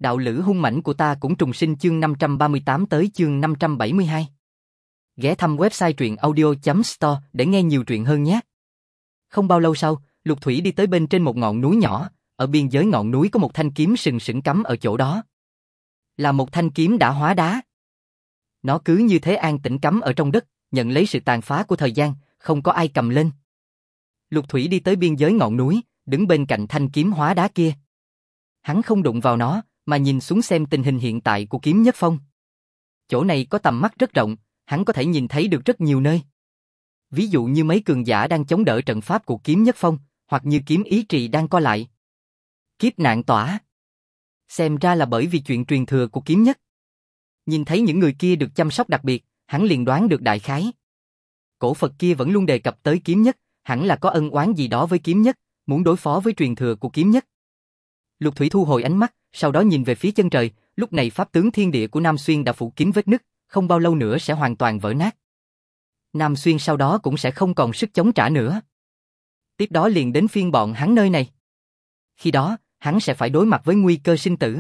Đạo lữ hung mãnh của ta cũng trùng sinh chương 538 tới chương 572. Ghé thăm website truyệnaudio.store để nghe nhiều truyện hơn nhé. Không bao lâu sau, Lục Thủy đi tới bên trên một ngọn núi nhỏ, ở biên giới ngọn núi có một thanh kiếm sừng sững cắm ở chỗ đó. Là một thanh kiếm đã hóa đá. Nó cứ như thế an tĩnh cắm ở trong đất, nhận lấy sự tàn phá của thời gian, không có ai cầm lên. Lục Thủy đi tới biên giới ngọn núi, đứng bên cạnh thanh kiếm hóa đá kia. Hắn không đụng vào nó, mà nhìn xuống xem tình hình hiện tại của kiếm nhất phong. Chỗ này có tầm mắt rất rộng, hắn có thể nhìn thấy được rất nhiều nơi. Ví dụ như mấy cường giả đang chống đỡ trận pháp của kiếm nhất phong, hoặc như kiếm ý trì đang co lại. Kiếp nạn tỏa. Xem ra là bởi vì chuyện truyền thừa của kiếm nhất. Nhìn thấy những người kia được chăm sóc đặc biệt, hắn liền đoán được đại khái. Cổ Phật kia vẫn luôn đề cập tới kiếm nhất, hẳn là có ân oán gì đó với kiếm nhất, muốn đối phó với truyền thừa của kiếm nhất. Lục Thủy thu hồi ánh mắt, sau đó nhìn về phía chân trời, lúc này pháp tướng thiên địa của Nam Xuyên đã phủ kín vết nứt, không bao lâu nữa sẽ hoàn toàn vỡ nát. Nam Xuyên sau đó cũng sẽ không còn sức chống trả nữa. Tiếp đó liền đến phiên bọn hắn nơi này. Khi đó, hắn sẽ phải đối mặt với nguy cơ sinh tử.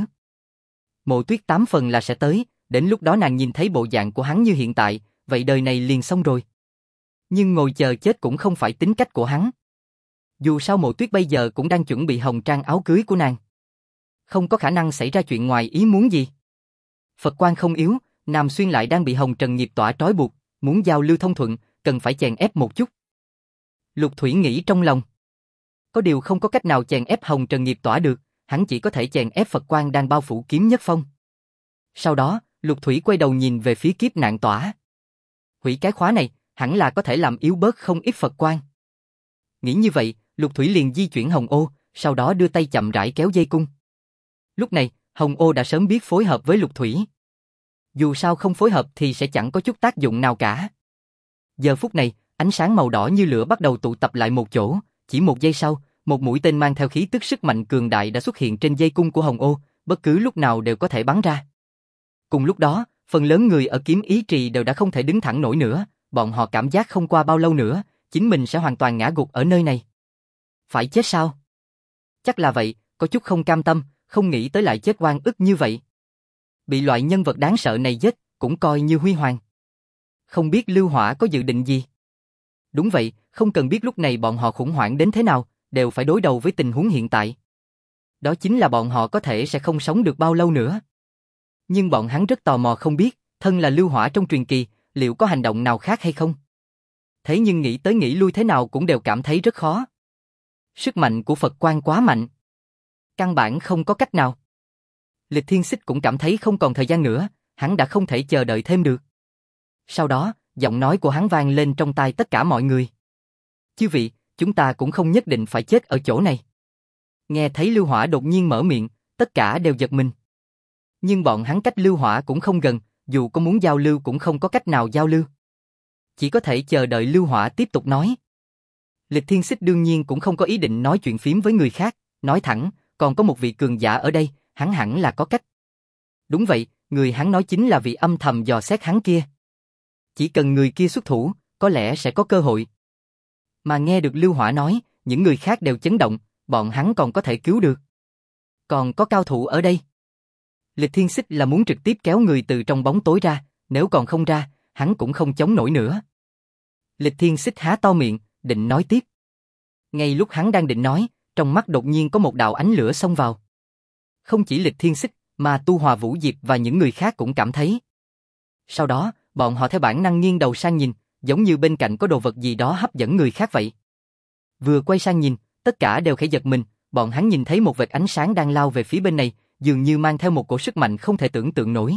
Mộ Tuyết 8 phần là sẽ tới, đến lúc đó nàng nhìn thấy bộ dạng của hắn như hiện tại, vậy đời này liền xong rồi. Nhưng ngồi chờ chết cũng không phải tính cách của hắn. Dù sao Mộ Tuyết bây giờ cũng đang chuẩn bị hồng trang áo cưới của nàng. Không có khả năng xảy ra chuyện ngoài ý muốn gì. Phật quan không yếu, Nam Xuyên lại đang bị hồng trần nghiệp tỏa trói buộc, muốn giao lưu thông thuận, cần phải chèn ép một chút. Lục Thủy nghĩ trong lòng. Có điều không có cách nào chèn ép hồng trần nghiệp tỏa được, hắn chỉ có thể chèn ép Phật quan đang bao phủ kiếm nhất phong. Sau đó, Lục Thủy quay đầu nhìn về phía kiếp nạn tỏa. Hủy cái khóa này, hẳn là có thể làm yếu bớt không ít Phật quan. Nghĩ như vậy, Lục Thủy liền di chuyển hồng ô, sau đó đưa tay chậm rãi kéo dây cung. Lúc này, hồng ô đã sớm biết phối hợp với Lục Thủy. Dù sao không phối hợp thì sẽ chẳng có chút tác dụng nào cả. Giờ phút này, ánh sáng màu đỏ như lửa bắt đầu tụ tập lại một chỗ, chỉ một giây sau, một mũi tên mang theo khí tức sức mạnh cường đại đã xuất hiện trên dây cung của hồng ô, bất cứ lúc nào đều có thể bắn ra. Cùng lúc đó, phần lớn người ở kiếm ý trì đều đã không thể đứng thẳng nổi nữa, bọn họ cảm giác không qua bao lâu nữa, chính mình sẽ hoàn toàn ngã gục ở nơi này. Phải chết sao? Chắc là vậy, có chút không cam tâm, không nghĩ tới lại chết oan ức như vậy. Bị loại nhân vật đáng sợ này giết, cũng coi như huy hoàng. Không biết Lưu Hỏa có dự định gì? Đúng vậy, không cần biết lúc này bọn họ khủng hoảng đến thế nào, đều phải đối đầu với tình huống hiện tại. Đó chính là bọn họ có thể sẽ không sống được bao lâu nữa. Nhưng bọn hắn rất tò mò không biết, thân là Lưu Hỏa trong truyền kỳ, liệu có hành động nào khác hay không? Thế nhưng nghĩ tới nghĩ lui thế nào cũng đều cảm thấy rất khó. Sức mạnh của Phật quan quá mạnh. Căn bản không có cách nào. Lịch Thiên Xích cũng cảm thấy không còn thời gian nữa, hắn đã không thể chờ đợi thêm được. Sau đó, giọng nói của hắn vang lên trong tai tất cả mọi người. Chư vị, chúng ta cũng không nhất định phải chết ở chỗ này. Nghe thấy Lưu Hỏa đột nhiên mở miệng, tất cả đều giật mình. Nhưng bọn hắn cách Lưu Hỏa cũng không gần, dù có muốn giao lưu cũng không có cách nào giao lưu. Chỉ có thể chờ đợi Lưu Hỏa tiếp tục nói. Lịch Thiên Xích đương nhiên cũng không có ý định nói chuyện phím với người khác, nói thẳng, còn có một vị cường giả ở đây, hắn hẳn là có cách. Đúng vậy, người hắn nói chính là vị âm thầm dò xét hắn kia. Chỉ cần người kia xuất thủ, có lẽ sẽ có cơ hội. Mà nghe được Lưu Hỏa nói, những người khác đều chấn động, bọn hắn còn có thể cứu được. Còn có cao thủ ở đây. Lịch Thiên Xích là muốn trực tiếp kéo người từ trong bóng tối ra, nếu còn không ra, hắn cũng không chống nổi nữa. Lịch Thiên Xích há to miệng, định nói tiếp. Ngay lúc hắn đang định nói, trong mắt đột nhiên có một đạo ánh lửa xông vào. Không chỉ Lịch Thiên Xích, mà Tu Hòa Vũ Diệp và những người khác cũng cảm thấy. Sau đó, bọn họ theo bản năng nghiêng đầu sang nhìn, giống như bên cạnh có đồ vật gì đó hấp dẫn người khác vậy. Vừa quay sang nhìn, tất cả đều khẽ giật mình, bọn hắn nhìn thấy một vệt ánh sáng đang lao về phía bên này, dường như mang theo một cổ sức mạnh không thể tưởng tượng nổi.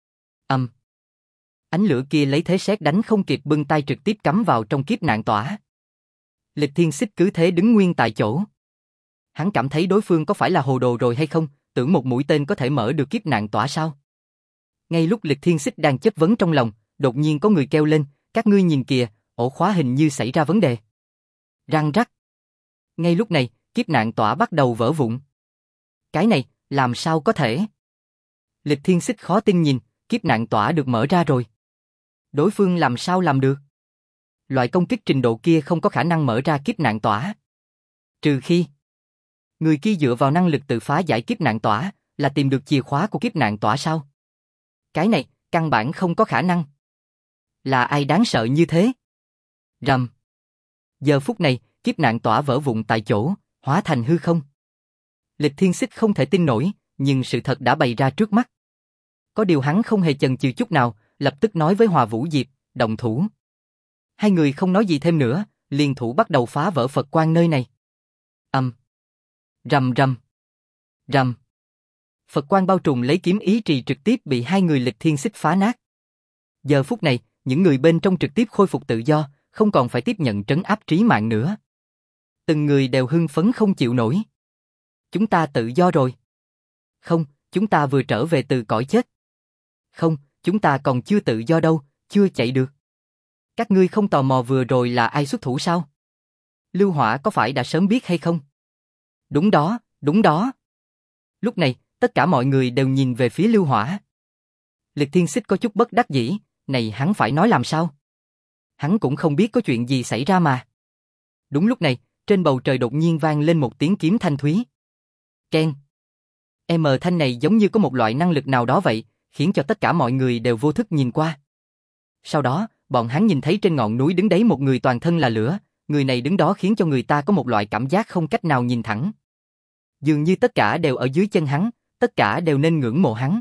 Ánh lửa kia lấy thế sét đánh không kịp bưng tay trực tiếp cắm vào trong kiếp nạn tỏa. Lịch Thiên Xích cứ thế đứng nguyên tại chỗ. Hắn cảm thấy đối phương có phải là hồ đồ rồi hay không, tưởng một mũi tên có thể mở được kiếp nạn tỏa sao? Ngay lúc Lịch Thiên Xích đang chất vấn trong lòng, đột nhiên có người kêu lên, các ngươi nhìn kìa, ổ khóa hình như xảy ra vấn đề. Răng rắc. Ngay lúc này, kiếp nạn tỏa bắt đầu vỡ vụn. Cái này, làm sao có thể? Lịch Thiên Xích khó tin nhìn, kiếp nạn tỏa được mở ra rồi. Đối phương làm sao làm được? Loại công kích trình độ kia không có khả năng mở ra kiếp nạn tỏa. Trừ khi người kia dựa vào năng lực tự phá giải kiếp nạn tỏa, là tìm được chìa khóa của kiếp nạn tỏa sao? Cái này, căn bản không có khả năng. Là ai đáng sợ như thế? Rầm. Giờ phút này, kiếp nạn tỏa vỡ vụn tại chỗ, hóa thành hư không. Lịch Thiên Xích không thể tin nổi, nhưng sự thật đã bày ra trước mắt. Có điều hắn không hề chần chừ chút nào, lập tức nói với Hòa Vũ Diệp, động thủ. Hai người không nói gì thêm nữa, liên thủ bắt đầu phá vỡ Phật quan nơi này. Rầm rầm. Rầm. Phật quan bao trùm lấy kiếm ý trì trực tiếp bị hai người Lịch Thiên Xích phá nát. Giờ phút này, những người bên trong trực tiếp khôi phục tự do, không còn phải tiếp nhận trấn áp trí mạng nữa. Từng người đều hưng phấn không chịu nổi. Chúng ta tự do rồi. Không, chúng ta vừa trở về từ cõi chết. Không, chúng ta còn chưa tự do đâu, chưa chạy được. Các ngươi không tò mò vừa rồi là ai xuất thủ sao? Lưu Hỏa có phải đã sớm biết hay không? Đúng đó, đúng đó. Lúc này, tất cả mọi người đều nhìn về phía Lưu Hỏa. Lịch Thiên Xích có chút bất đắc dĩ, này hắn phải nói làm sao? Hắn cũng không biết có chuyện gì xảy ra mà. Đúng lúc này, trên bầu trời đột nhiên vang lên một tiếng kiếm thanh thúy. Keng. Thanh này giống như có một loại năng lực nào đó vậy, khiến cho tất cả mọi người đều vô thức nhìn qua. Sau đó, bọn hắn nhìn thấy trên ngọn núi đứng đấy một người toàn thân là lửa, người này đứng đó khiến cho người ta có một loại cảm giác không cách nào nhìn thẳng. Dường như tất cả đều ở dưới chân hắn, tất cả đều nên ngưỡng mộ hắn.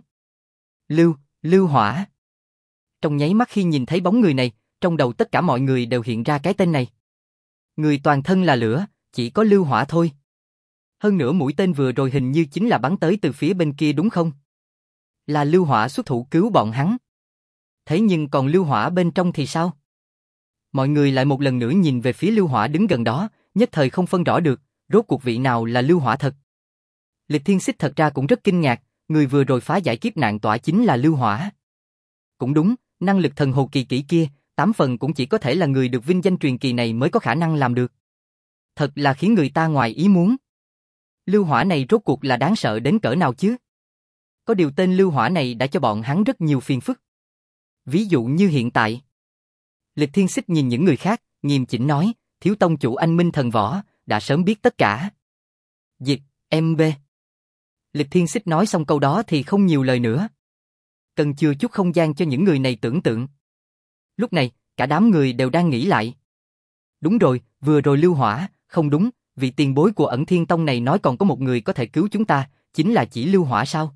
Lưu Hỏa. Trong nháy mắt khi nhìn thấy bóng người này, trong đầu tất cả mọi người đều hiện ra cái tên này. Người toàn thân là lửa, chỉ có Lưu Hỏa thôi. Hơn nữa mũi tên vừa rồi hình như chính là bắn tới từ phía bên kia đúng không? Là Lưu Hỏa xuất thủ cứu bọn hắn. Thế nhưng còn Lưu Hỏa bên trong thì sao? Mọi người lại một lần nữa nhìn về phía Lưu Hỏa đứng gần đó, nhất thời không phân rõ được, rốt cuộc vị nào là Lưu Hỏa thật. Lịch Thiên Xích thật ra cũng rất kinh ngạc, người vừa rồi phá giải kiếp nạn tỏa chính là Lưu Hỏa. Cũng đúng, năng lực thần hồ kỳ kỹ kia, 8 phần cũng chỉ có thể là người được vinh danh truyền kỳ này mới có khả năng làm được. Thật là khiến người ta ngoài ý muốn. Lưu Hỏa này rốt cuộc là đáng sợ đến cỡ nào chứ? Có điều tên Lưu Hỏa này đã cho bọn hắn rất nhiều phiền phức. Ví dụ như hiện tại. Lịch Thiên Xích nhìn những người khác, nghiêm chỉnh nói, thiếu tông chủ anh Minh Thần Võ, đã sớm biết tất cả. Dịch, MB. Lịch Thiên Xích nói xong câu đó thì không nhiều lời nữa. Cần chừa chút không gian cho những người này tưởng tượng. Lúc này, cả đám người đều đang nghĩ lại. Đúng rồi, vừa rồi Lưu Hỏa, không đúng, vị tiền bối của Ẩn Thiên Tông này nói còn có một người có thể cứu chúng ta, chính là chỉ Lưu Hỏa sao?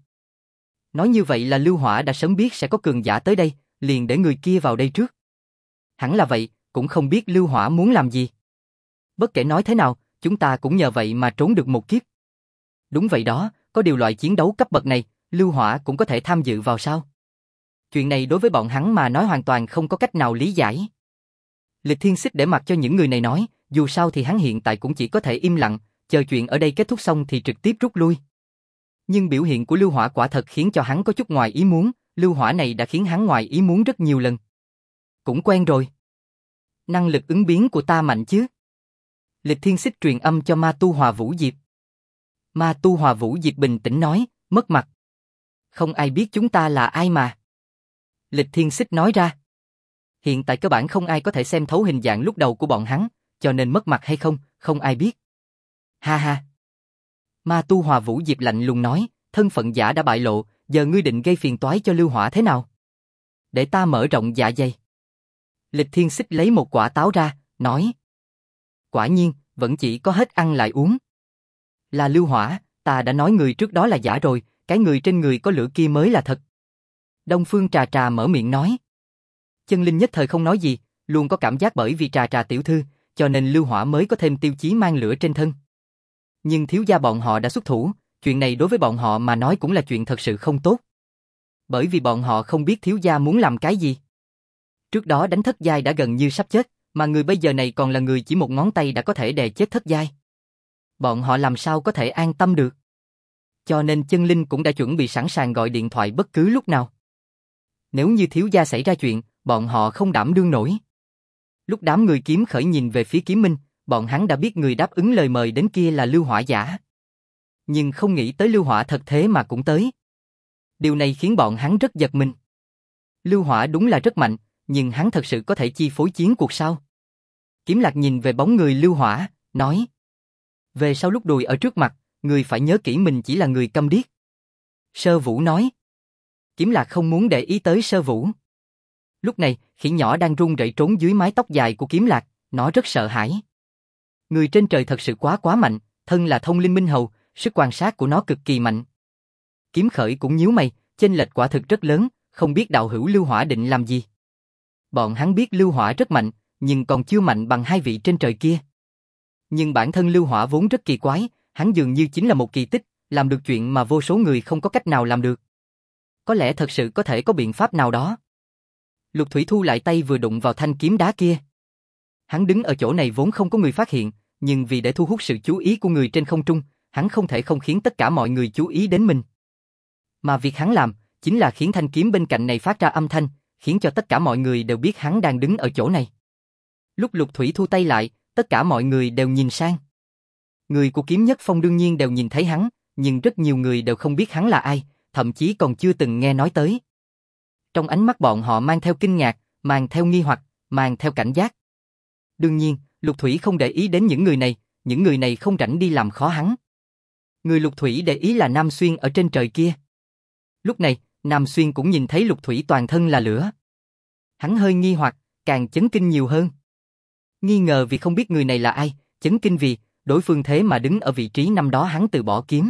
Nói như vậy là Lưu Hỏa đã sớm biết sẽ có cường giả tới đây, liền để người kia vào đây trước. Hẳn là vậy, cũng không biết Lưu Hỏa muốn làm gì. Bất kể nói thế nào, chúng ta cũng nhờ vậy mà trốn được một kiếp. Đúng vậy đó, có điều loại chiến đấu cấp bậc này, Lưu Hỏa cũng có thể tham dự vào sao? Chuyện này đối với bọn hắn mà nói hoàn toàn không có cách nào lý giải. Lịch Thiên Xích để mặc cho những người này nói, dù sao thì hắn hiện tại cũng chỉ có thể im lặng, chờ chuyện ở đây kết thúc xong thì trực tiếp rút lui. Nhưng biểu hiện của Lưu Hỏa quả thật khiến cho hắn có chút ngoài ý muốn, Lưu Hỏa này đã khiến hắn ngoài ý muốn rất nhiều lần. Cũng quen rồi. Năng lực ứng biến của ta mạnh chứ? Lịch Thiên Xích truyền âm cho Ma Tu Hòa Vũ Diệp. Ma Tu Hòa Vũ Diệp bình tĩnh nói, mất mặt. Không ai biết chúng ta là ai mà. Lịch Thiên Xích nói ra. Hiện tại cơ bản không ai có thể xem thấu hình dạng lúc đầu của bọn hắn, cho nên mất mặt hay không, không ai biết. Ha ha. Ma Tu Hòa Vũ Diệp lạnh lùng nói, thân phận giả đã bại lộ, giờ ngươi định gây phiền toái cho Lưu Hỏa thế nào? Để ta mở rộng dạ dày. Lịch Thiên Xích lấy một quả táo ra, nói. Quả nhiên, vẫn chỉ có hết ăn lại uống. Là Lưu Hỏa, ta đã nói người trước đó là giả rồi, cái người trên người có lửa kia mới là thật. Đông Phương Trà Trà mở miệng nói. Chân Linh nhất thời không nói gì, luôn có cảm giác bởi vì Trà Trà tiểu thư, cho nên Lưu Hỏa mới có thêm tiêu chí mang lửa trên thân. Nhưng thiếu gia bọn họ đã xuất thủ, chuyện này đối với bọn họ mà nói cũng là chuyện thật sự không tốt. Bởi vì bọn họ không biết thiếu gia muốn làm cái gì. Trước đó đánh thất giai đã gần như sắp chết, mà người bây giờ này còn là người chỉ một ngón tay đã có thể đè chết thất giai. Bọn họ làm sao có thể an tâm được. Cho nên Chân Linh cũng đã chuẩn bị sẵn sàng gọi điện thoại bất cứ lúc nào. Nếu như thiếu gia xảy ra chuyện, bọn họ không đảm đương nổi. Lúc đám người kiếm khởi nhìn về phía Kiếm Minh, bọn hắn đã biết người đáp ứng lời mời đến kia là Lưu Hỏa giả. Nhưng không nghĩ tới Lưu Hỏa thật thế mà cũng tới. Điều này khiến bọn hắn rất giật mình. Lưu Hỏa đúng là rất mạnh, nhưng hắn thật sự có thể chi phối chiến cuộc sao? Kiếm Lạc nhìn về bóng người Lưu Hỏa, nói. Về sau lúc đùi ở trước mặt, người phải nhớ kỹ mình chỉ là người câm điếc. Sơ Vũ nói. Kiếm Lạc không muốn để ý tới Sơ Vũ. Lúc này, khỉ nhỏ đang run rẩy trốn dưới mái tóc dài của Kiếm Lạc, nó rất sợ hãi. Người trên trời thật sự quá mạnh, thân là thông linh minh hầu, sức quan sát của nó cực kỳ mạnh. Kiếm Khởi cũng nhíu mày, chênh lệch quả thực rất lớn, không biết đạo hữu Lưu Hỏa định làm gì. Bọn hắn biết Lưu Hỏa rất mạnh, nhưng còn chưa mạnh bằng hai vị trên trời kia. Nhưng bản thân Lưu Hỏa vốn rất kỳ quái, hắn dường như chính là một kỳ tích, làm được chuyện mà vô số người không có cách nào làm được. Có lẽ thật sự có thể có biện pháp nào đó. Lục Thủy thu lại tay vừa đụng vào thanh kiếm đá kia. Hắn đứng ở chỗ này vốn không có người phát hiện, nhưng vì để thu hút sự chú ý của người trên không trung, hắn không thể không khiến tất cả mọi người chú ý đến mình. Mà việc hắn làm, chính là khiến thanh kiếm bên cạnh này phát ra âm thanh, khiến cho tất cả mọi người đều biết hắn đang đứng ở chỗ này. Lúc Lục Thủy thu tay lại, tất cả mọi người đều nhìn sang. Người của Kiếm Nhất Phong đương nhiên đều nhìn thấy hắn, nhưng rất nhiều người đều không biết hắn là ai, thậm chí còn chưa từng nghe nói tới. Trong ánh mắt bọn họ mang theo kinh ngạc, mang theo nghi hoặc, mang theo cảnh giác. Đương nhiên, Lục Thủy không để ý đến những người này không rảnh đi làm khó hắn. Người Lục Thủy để ý là Nam Xuyên ở trên trời kia. Lúc này, Nam Xuyên cũng nhìn thấy Lục Thủy toàn thân là lửa. Hắn hơi nghi hoặc, càng chấn kinh nhiều hơn. Nghi ngờ vì không biết người này là ai, chấn kinh vì đối phương thế mà đứng ở vị trí năm đó hắn từ bỏ kiếm.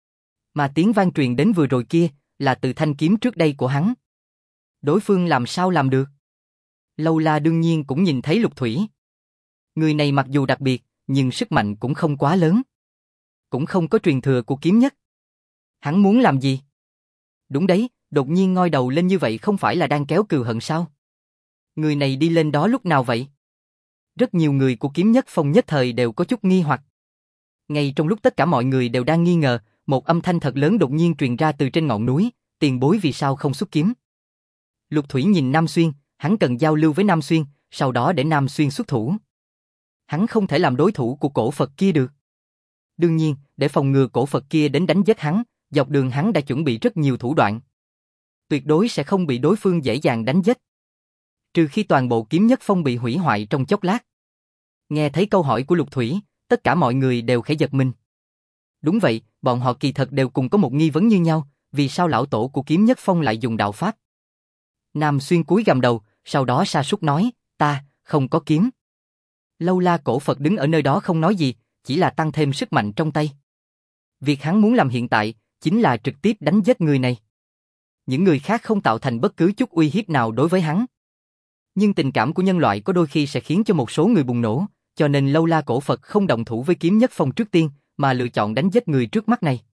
Mà tiếng vang truyền đến vừa rồi kia là từ thanh kiếm trước đây của hắn. Đối phương làm sao làm được? Lâu La đương nhiên cũng nhìn thấy Lục Thủy. Người này mặc dù đặc biệt, nhưng sức mạnh cũng không quá lớn. Cũng không có truyền thừa của kiếm nhất. Hắn muốn làm gì? Đúng đấy, đột nhiên ngoi đầu lên như vậy không phải là đang kéo cừu hận sao? Người này đi lên đó lúc nào vậy? Rất nhiều người của Kiếm Nhất Phong nhất thời đều có chút nghi hoặc. Ngay trong lúc tất cả mọi người đều đang nghi ngờ, một âm thanh thật lớn đột nhiên truyền ra từ trên ngọn núi, tiền bối vì sao không xuất kiếm? Lục Thủy nhìn Nam Xuyên, hắn cần giao lưu với Nam Xuyên, sau đó để Nam Xuyên xuất thủ. Hắn không thể làm đối thủ của cổ Phật kia được. Đương nhiên, để phòng ngừa cổ Phật kia đến đánh giết hắn, dọc đường hắn đã chuẩn bị rất nhiều thủ đoạn. Tuyệt đối sẽ không bị đối phương dễ dàng đánh giết. Trừ khi toàn bộ Kiếm Nhất Phong bị hủy hoại trong chốc lát. Nghe thấy câu hỏi của Lục Thủy, tất cả mọi người đều khẽ giật mình. Đúng vậy, bọn họ kỳ thật đều cùng có một nghi vấn như nhau, vì sao lão tổ của Kiếm Nhất Phong lại dùng đạo pháp? Nam Xuyên cúi gằm đầu, sau đó sa sút nói, ta không có kiếm. Lâu La cổ Phật đứng ở nơi đó không nói gì, chỉ là tăng thêm sức mạnh trong tay. Việc hắn muốn làm hiện tại, chính là trực tiếp đánh giết người này. Những người khác không tạo thành bất cứ chút uy hiếp nào đối với hắn. Nhưng tình cảm của nhân loại có đôi khi sẽ khiến cho một số người bùng nổ, cho nên Lâu La cổ Phật không động thủ với Kiếm Nhất Phong trước tiên, mà lựa chọn đánh giết người trước mắt này.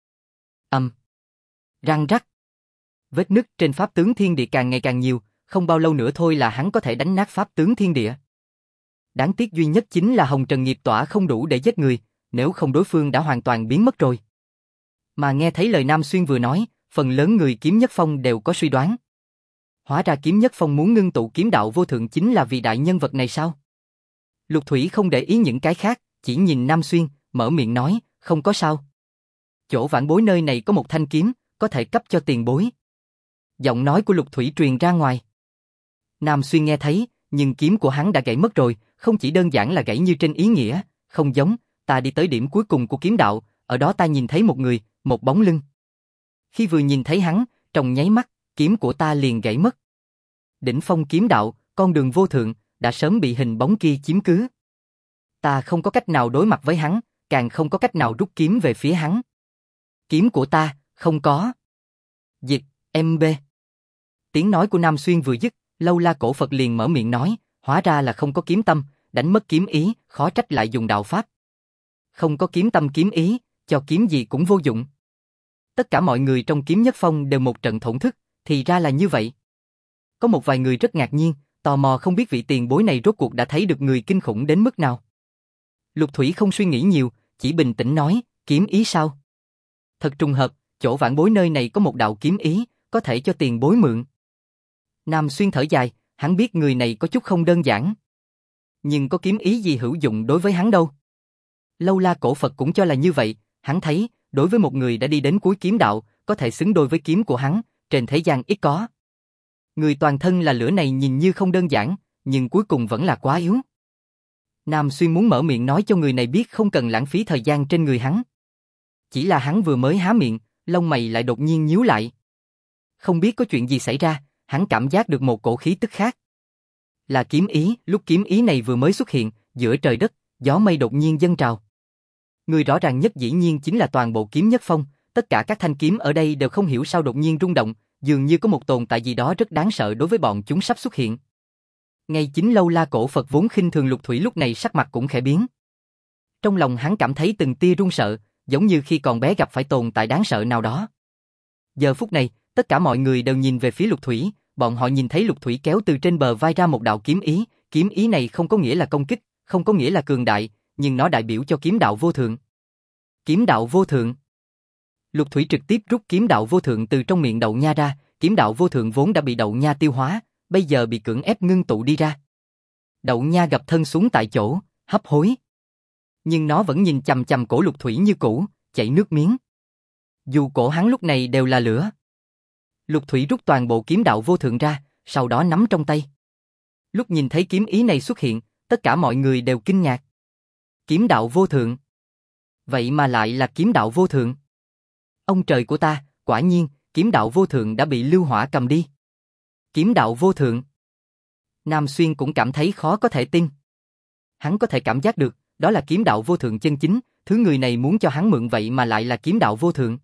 Răng rắc. Vết nứt trên pháp tướng thiên địa càng ngày càng nhiều, không bao lâu nữa thôi là hắn có thể đánh nát pháp tướng thiên địa. Đáng tiếc duy nhất chính là Hồng Trần nghiệp tỏa không đủ để giết người, nếu không đối phương đã hoàn toàn biến mất rồi. Mà nghe thấy lời Nam Xuyên vừa nói, phần lớn người Kiếm Nhất Phong đều có suy đoán. Hóa ra Kiếm Nhất Phong muốn ngưng tụ kiếm đạo vô thượng chính là vì đại nhân vật này sao? Lục Thủy không để ý những cái khác, chỉ nhìn Nam Xuyên, mở miệng nói, không có sao. Chỗ vãn bối nơi này có một thanh kiếm, có thể cấp cho tiền bối. Giọng nói của Lục Thủy truyền ra ngoài. Nam Xuyên nghe thấy, nhưng kiếm của hắn đã gãy mất rồi, không chỉ đơn giản là gãy như trên ý nghĩa, không giống, ta đi tới điểm cuối cùng của kiếm đạo, ở đó ta nhìn thấy một người, một bóng lưng. Khi vừa nhìn thấy hắn, trong nháy mắt, kiếm của ta liền gãy mất. Đỉnh phong kiếm đạo, con đường vô thượng, đã sớm bị hình bóng kia chiếm cứ. Ta không có cách nào đối mặt với hắn, càng không có cách nào rút kiếm về phía hắn. Kiếm của ta, không có. Dịch, MB. Tiếng nói của Nam Xuyên vừa dứt, Lâu La cổ Phật liền mở miệng nói, hóa ra là không có kiếm tâm, đánh mất kiếm ý, khó trách lại dùng đạo pháp. Không có kiếm tâm kiếm ý, cho kiếm gì cũng vô dụng. Tất cả mọi người trong Kiếm Nhất Phong đều một trận thổn thức, thì ra là như vậy. Có một vài người rất ngạc nhiên, tò mò không biết vị tiền bối này rốt cuộc đã thấy được người kinh khủng đến mức nào. Lục Thủy không suy nghĩ nhiều, chỉ bình tĩnh nói, kiếm ý sao? Thật trùng hợp, chỗ vãn bối nơi này có một đạo kiếm ý, có thể cho tiền bối mượn. Nam Xuyên thở dài, hắn biết người này có chút không đơn giản. Nhưng có kiếm ý gì hữu dụng đối với hắn đâu. Lâu La cổ Phật cũng cho là như vậy, hắn thấy, đối với một người đã đi đến cuối kiếm đạo, có thể xứng đôi với kiếm của hắn, trên thế gian ít có. Người toàn thân là lửa này nhìn như không đơn giản, nhưng cuối cùng vẫn là quá yếu. Nam Xuyên muốn mở miệng nói cho người này biết không cần lãng phí thời gian trên người hắn. Chỉ là hắn vừa mới há miệng, lông mày lại đột nhiên nhíu lại. Không biết có chuyện gì xảy ra, hắn cảm giác được một cổ khí tức khác. Là kiếm ý, lúc kiếm ý này vừa mới xuất hiện, giữa trời đất, gió mây đột nhiên dâng trào. Người rõ ràng nhất dĩ nhiên chính là toàn bộ kiếm nhất phong, tất cả các thanh kiếm ở đây đều không hiểu sao đột nhiên rung động, dường như có một tồn tại gì đó rất đáng sợ đối với bọn chúng sắp xuất hiện. Ngay chính Lâu La Cổ Phật vốn khinh thường Lục Thủy lúc này sắc mặt cũng khẽ biến. Trong lòng hắn cảm thấy từng tia run sợ, giống như khi còn bé gặp phải tồn tại đáng sợ nào đó. Giờ phút này, tất cả mọi người đều nhìn về phía Lục Thủy, bọn họ nhìn thấy Lục Thủy kéo từ trên bờ vai ra một đạo kiếm ý này không có nghĩa là công kích, không có nghĩa là cường đại, nhưng nó đại biểu cho kiếm đạo vô thượng. Kiếm đạo vô thượng. Lục Thủy trực tiếp rút kiếm đạo vô thượng từ trong miệng Đậu Nha ra, kiếm đạo vô thượng vốn đã bị Đậu Nha tiêu hóa, bây giờ bị cưỡng ép ngưng tụ đi ra. Đậu Nha gập thân xuống tại chỗ, hấp hối. Nhưng nó vẫn nhìn chằm chằm cổ Lục Thủy như cũ, chảy nước miếng. Dù cổ hắn lúc này đều là lửa. Lục Thủy rút toàn bộ kiếm đạo vô thượng ra, sau đó nắm trong tay. Lúc nhìn thấy kiếm ý này xuất hiện, tất cả mọi người đều kinh ngạc. Kiếm đạo vô thượng. Vậy mà lại là kiếm đạo vô thượng. Ông trời của ta, quả nhiên, kiếm đạo vô thượng đã bị Lưu Hỏa cầm đi. Kiếm đạo vô thượng. Nam Xuyên cũng cảm thấy khó có thể tin. Hắn có thể cảm giác được, đó là kiếm đạo vô thượng chân chính, thứ người này muốn cho hắn mượn vậy mà lại là kiếm đạo vô thượng.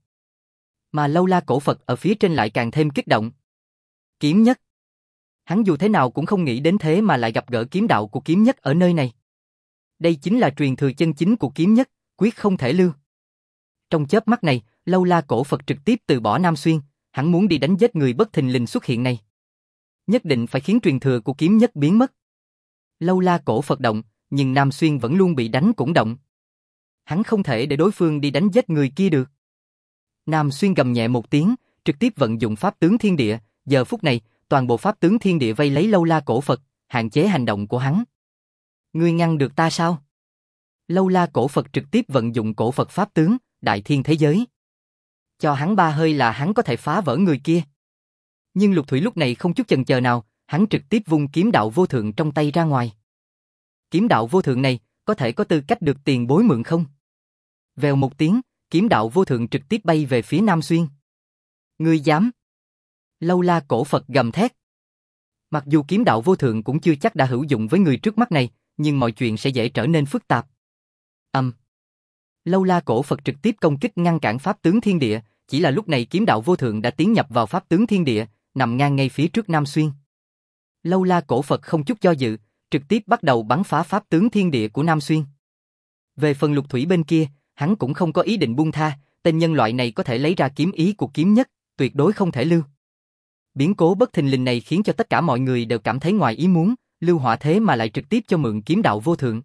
Mà Lâu La Cổ Phật ở phía trên lại càng thêm kích động. Kiếm nhất. Hắn dù thế nào cũng không nghĩ đến thế mà lại gặp gỡ kiếm đạo của kiếm nhất ở nơi này. Đây chính là truyền thừa chân chính của kiếm nhất, quyết không thể lưu. Trong chớp mắt này, Lâu La Cổ Phật trực tiếp từ bỏ Nam Xuyên, hắn muốn đi đánh giết người bất thình lình xuất hiện này. Nhất định phải khiến truyền thừa của kiếm nhất biến mất. Lâu La Cổ Phật động, nhưng Nam Xuyên vẫn luôn bị đánh cũng động. Hắn không thể để đối phương đi đánh giết người kia được. Nam Xuyên gầm nhẹ một tiếng, trực tiếp vận dụng pháp tướng thiên địa, giờ phút này, toàn bộ pháp tướng thiên địa vây lấy Lâu La Cổ Phật, hạn chế hành động của hắn. Ngươi ngăn được ta sao? Lâu La Cổ Phật trực tiếp vận dụng cổ Phật pháp tướng, đại thiên thế giới. Cho hắn 3 hơi là hắn có thể phá vỡ người kia. Nhưng Lục Thủy lúc này không chút chần chờ nào, hắn trực tiếp vung kiếm đạo vô thượng trong tay ra ngoài. Kiếm đạo vô thượng này, có thể có tư cách được tiền bối mượn không? Vèo một tiếng, kiếm đạo vô thượng trực tiếp bay về phía Nam Xuyên. Ngươi dám? Lâu La Cổ Phật gầm thét. Mặc dù kiếm đạo vô thượng cũng chưa chắc đã hữu dụng với người trước mắt này, nhưng mọi chuyện sẽ dễ trở nên phức tạp. Lâu La Cổ Phật trực tiếp công kích ngăn cản pháp tướng thiên địa, chỉ là lúc này kiếm đạo vô thượng đã tiến nhập vào pháp tướng thiên địa, nằm ngang ngay phía trước Nam Xuyên. Lâu La Cổ Phật không chút do dự, trực tiếp bắt đầu bắn phá pháp tướng thiên địa của Nam Xuyên. Về phần Lục Thủy bên kia, hắn cũng không có ý định buông tha, tên nhân loại này có thể lấy ra kiếm ý của kiếm nhất, tuyệt đối không thể lưu. Biến cố bất thình lình này khiến cho tất cả mọi người đều cảm thấy ngoài ý muốn, Lưu Hỏa thế mà lại trực tiếp cho mượn kiếm đạo vô thượng.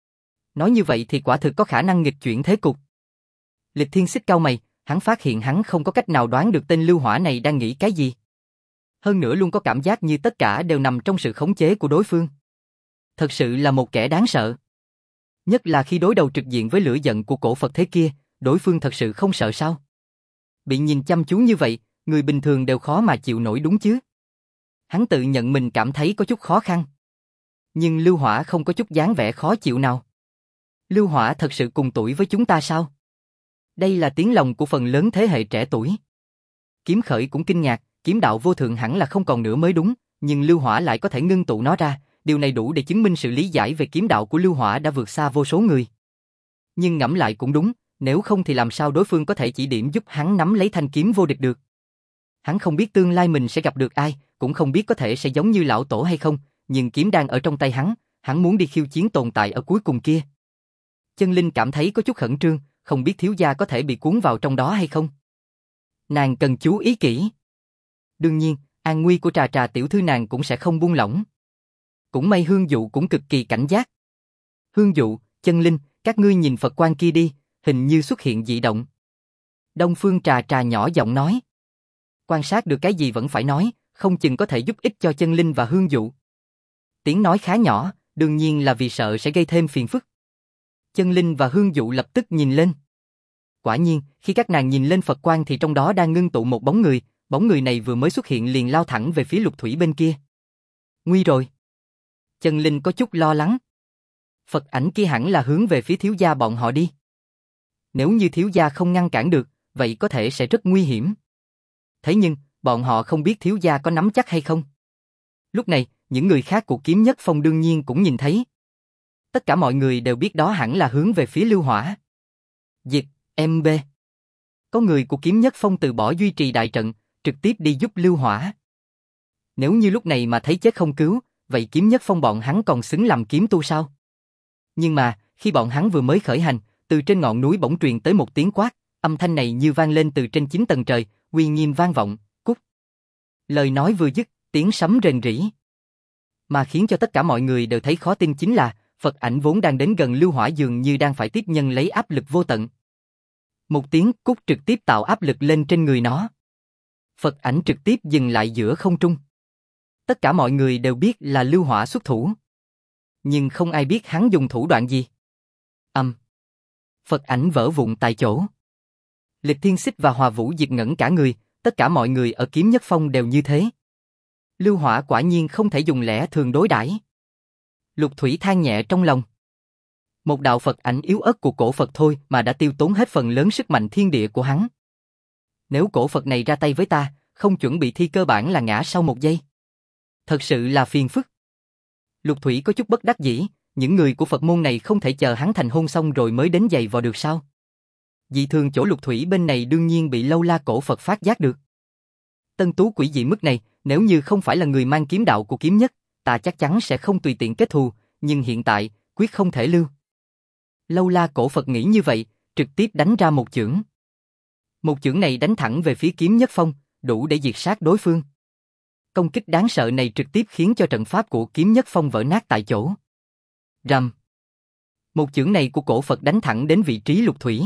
Nói như vậy thì quả thực có khả năng nghịch chuyển thế cục. Lịch Thiên Xích cau mày, hắn phát hiện hắn không có cách nào đoán được tên Lưu Hỏa này đang nghĩ cái gì. Hơn nữa luôn có cảm giác như tất cả đều nằm trong sự khống chế của đối phương. Thật sự là một kẻ đáng sợ. Nhất là khi đối đầu trực diện với lửa giận của cổ Phật thế kia, đối phương thật sự không sợ sao? Bị nhìn chăm chú như vậy, người bình thường đều khó mà chịu nổi đúng chứ. Hắn tự nhận mình cảm thấy có chút khó khăn. Nhưng Lưu Hỏa không có chút dáng vẻ khó chịu nào. Lưu Hỏa thật sự cùng tuổi với chúng ta sao? Đây là tiếng lòng của phần lớn thế hệ trẻ tuổi. Kiếm Khởi cũng kinh ngạc, kiếm đạo vô thượng hẳn là không còn nữa mới đúng, nhưng Lưu Hỏa lại có thể ngưng tụ nó ra, điều này đủ để chứng minh sự lý giải về kiếm đạo của Lưu Hỏa đã vượt xa vô số người. Nhưng ngẫm lại cũng đúng, nếu không thì làm sao đối phương có thể chỉ điểm giúp hắn nắm lấy thanh kiếm vô địch được. Hắn không biết tương lai mình sẽ gặp được ai, cũng không biết có thể sẽ giống như lão tổ hay không, nhưng kiếm đang ở trong tay hắn muốn đi khiêu chiến tồn tại ở cuối cùng kia. Chân Linh cảm thấy có chút khẩn trương, không biết thiếu gia có thể bị cuốn vào trong đó hay không. Nàng cần chú ý kỹ. Đương nhiên, an nguy của Trà Trà tiểu thư nàng cũng sẽ không buông lỏng. Cũng may Hương Dụ cũng cực kỳ cảnh giác. Hương Dụ, Chân Linh, các ngươi nhìn Phật quan kia đi, hình như xuất hiện dị động. Đông Phương Trà Trà nhỏ giọng nói. Quan sát được cái gì vẫn phải nói, không chừng có thể giúp ích cho Chân Linh và Hương Dụ. Tiếng nói khá nhỏ, đương nhiên là vì sợ sẽ gây thêm phiền phức. Chân Linh và Hương Dụ lập tức nhìn lên. Quả nhiên, khi các nàng nhìn lên Phật quan thì trong đó đang ngưng tụ một bóng người này vừa mới xuất hiện liền lao thẳng về phía Lục Thủy bên kia. Nguy rồi. Chân Linh có chút lo lắng. Phật ảnh kia hẳn là hướng về phía thiếu gia bọn họ đi. Nếu như thiếu gia không ngăn cản được, vậy có thể sẽ rất nguy hiểm. Thế nhưng, bọn họ không biết thiếu gia có nắm chắc hay không. Lúc này, những người khác của Kiếm Nhất Phong đương nhiên cũng nhìn thấy. Tất cả mọi người đều biết đó hẳn là hướng về phía Lưu Hỏa. Diệt, MB. Có người của Kiếm Nhất Phong từ bỏ duy trì đại trận, trực tiếp đi giúp Lưu Hỏa. Nếu như lúc này mà thấy chết không cứu, vậy Kiếm Nhất Phong bọn hắn còn xứng làm kiếm tu sao? Nhưng mà, khi bọn hắn vừa mới khởi hành, từ trên ngọn núi bỗng truyền tới một tiếng quát, âm thanh này như vang lên từ trên 9 tầng trời, uy nghiêm vang vọng, cút. Lời nói vừa dứt, tiếng sấm rền rĩ. Mà khiến cho tất cả mọi người đều thấy khó tin chính là, Phật ảnh vốn đang đến gần Lưu Hỏa dường như đang phải tiếp nhân lấy áp lực vô tận. Một tiếng cút trực tiếp tạo áp lực lên trên người nó. Phật ảnh trực tiếp dừng lại giữa không trung. Tất cả mọi người đều biết là Lưu Hỏa xuất thủ. Nhưng không ai biết hắn dùng thủ đoạn gì. Phật ảnh vỡ vụn tại chỗ. Lịch Thiên Xích và Hòa Vũ Diệt ngẩn cả người, tất cả mọi người ở Kiếm Nhất Phong đều như thế. Lưu Hỏa quả nhiên không thể dùng lẽ thường đối đãi. Lục Thủy than nhẹ trong lòng. Một đạo Phật ảnh yếu ớt của cổ Phật thôi mà đã tiêu tốn hết phần lớn sức mạnh thiên địa của hắn. Nếu cổ Phật này ra tay với ta, không chuẩn bị thi cơ bản là ngã sau một giây. Thật sự là phiền phức. Lục Thủy có chút bất đắc dĩ, những người của Phật môn này không thể chờ hắn thành hôn xong rồi mới đến giày vò được sao? Dị thường chỗ Lục Thủy bên này đương nhiên bị Lâu La cổ Phật phát giác được. Tân Tú quỷ dị mức này, nếu như không phải là người mang kiếm đạo của kiếm nhất, ta chắc chắn sẽ không tùy tiện kết thù, nhưng hiện tại, quyết không thể lưu. Lâu La cổ Phật nghĩ như vậy, trực tiếp đánh ra một chưởng. Một chưởng này đánh thẳng về phía Kiếm Nhất Phong, đủ để diệt sát đối phương. Công kích đáng sợ này trực tiếp khiến cho trận pháp của Kiếm Nhất Phong vỡ nát tại chỗ. Rầm. Một chưởng này của cổ Phật đánh thẳng đến vị trí Lục Thủy.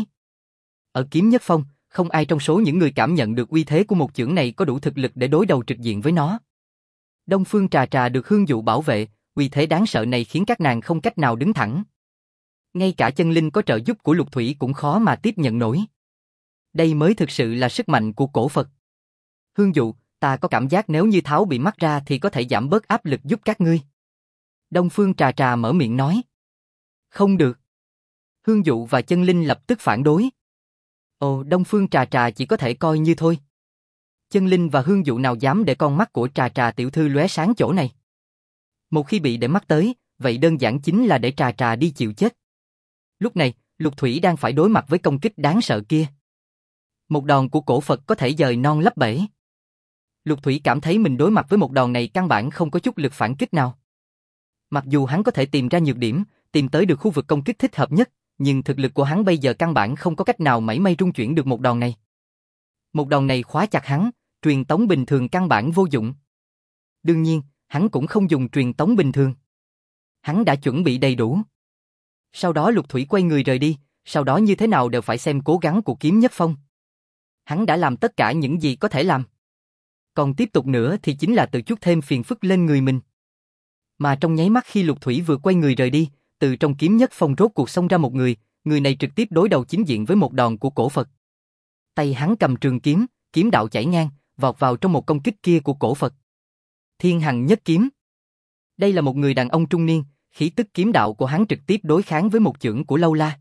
Ở Kiếm Nhất Phong, không ai trong số những người cảm nhận được uy thế của một chưởng này có đủ thực lực để đối đầu trực diện với nó. Đông Phương Trà Trà được Hương Dụ bảo vệ, uy thế đáng sợ này khiến các nàng không cách nào đứng thẳng. Ngay cả chân linh có trợ giúp của Lục Thủy cũng khó mà tiếp nhận nổi. Đây mới thực sự là sức mạnh của cổ Phật. Hương Dụ, ta có cảm giác nếu như tháo bị mắc ra thì có thể giảm bớt áp lực giúp các ngươi. Đông Phương Trà Trà mở miệng nói. Không được. Hương Dụ và chân linh lập tức phản đối. Ồ, Đông Phương Trà Trà chỉ có thể coi như thôi. Chân linh và Hương Dụ nào dám để con mắt của Trà Trà tiểu thư lóe sáng chỗ này. Một khi bị để mắt tới, vậy đơn giản chính là để Trà Trà đi chịu chết. Lúc này, Lục Thủy đang phải đối mặt với công kích đáng sợ kia. Một đòn của cổ Phật có thể dời non lấp bể. Lục Thủy cảm thấy mình đối mặt với một đòn này căn bản không có chút lực phản kích nào. Mặc dù hắn có thể tìm ra nhược điểm, tìm tới được khu vực công kích thích hợp nhất, nhưng thực lực của hắn bây giờ căn bản không có cách nào mảy may rung chuyển được một đòn này. Một đòn này khóa chặt hắn, truyền tống bình thường căn bản vô dụng. Đương nhiên, hắn cũng không dùng truyền tống bình thường. Hắn đã chuẩn bị đầy đủ. Sau đó Lục Thủy quay người rời đi, sau đó như thế nào đều phải xem cố gắng của Kiếm Nhất Phong. Hắn đã làm tất cả những gì có thể làm. Còn tiếp tục nữa thì chính là tự chuốc thêm phiền phức lên người mình. Mà trong nháy mắt khi Lục Thủy vừa quay người rời đi, từ trong Kiếm Nhất Phong rốt cuộc xông ra một người, người này trực tiếp đối đầu chính diện với một đòn của cổ Phật. Tay hắn cầm trường kiếm, kiếm đạo chảy ngang, vọt vào trong một công kích kia của cổ Phật. Thiên Hằng Nhất Kiếm. Đây là một người đàn ông trung niên, khí tức kiếm đạo của hắn trực tiếp đối kháng với một chưởng của Lâu La.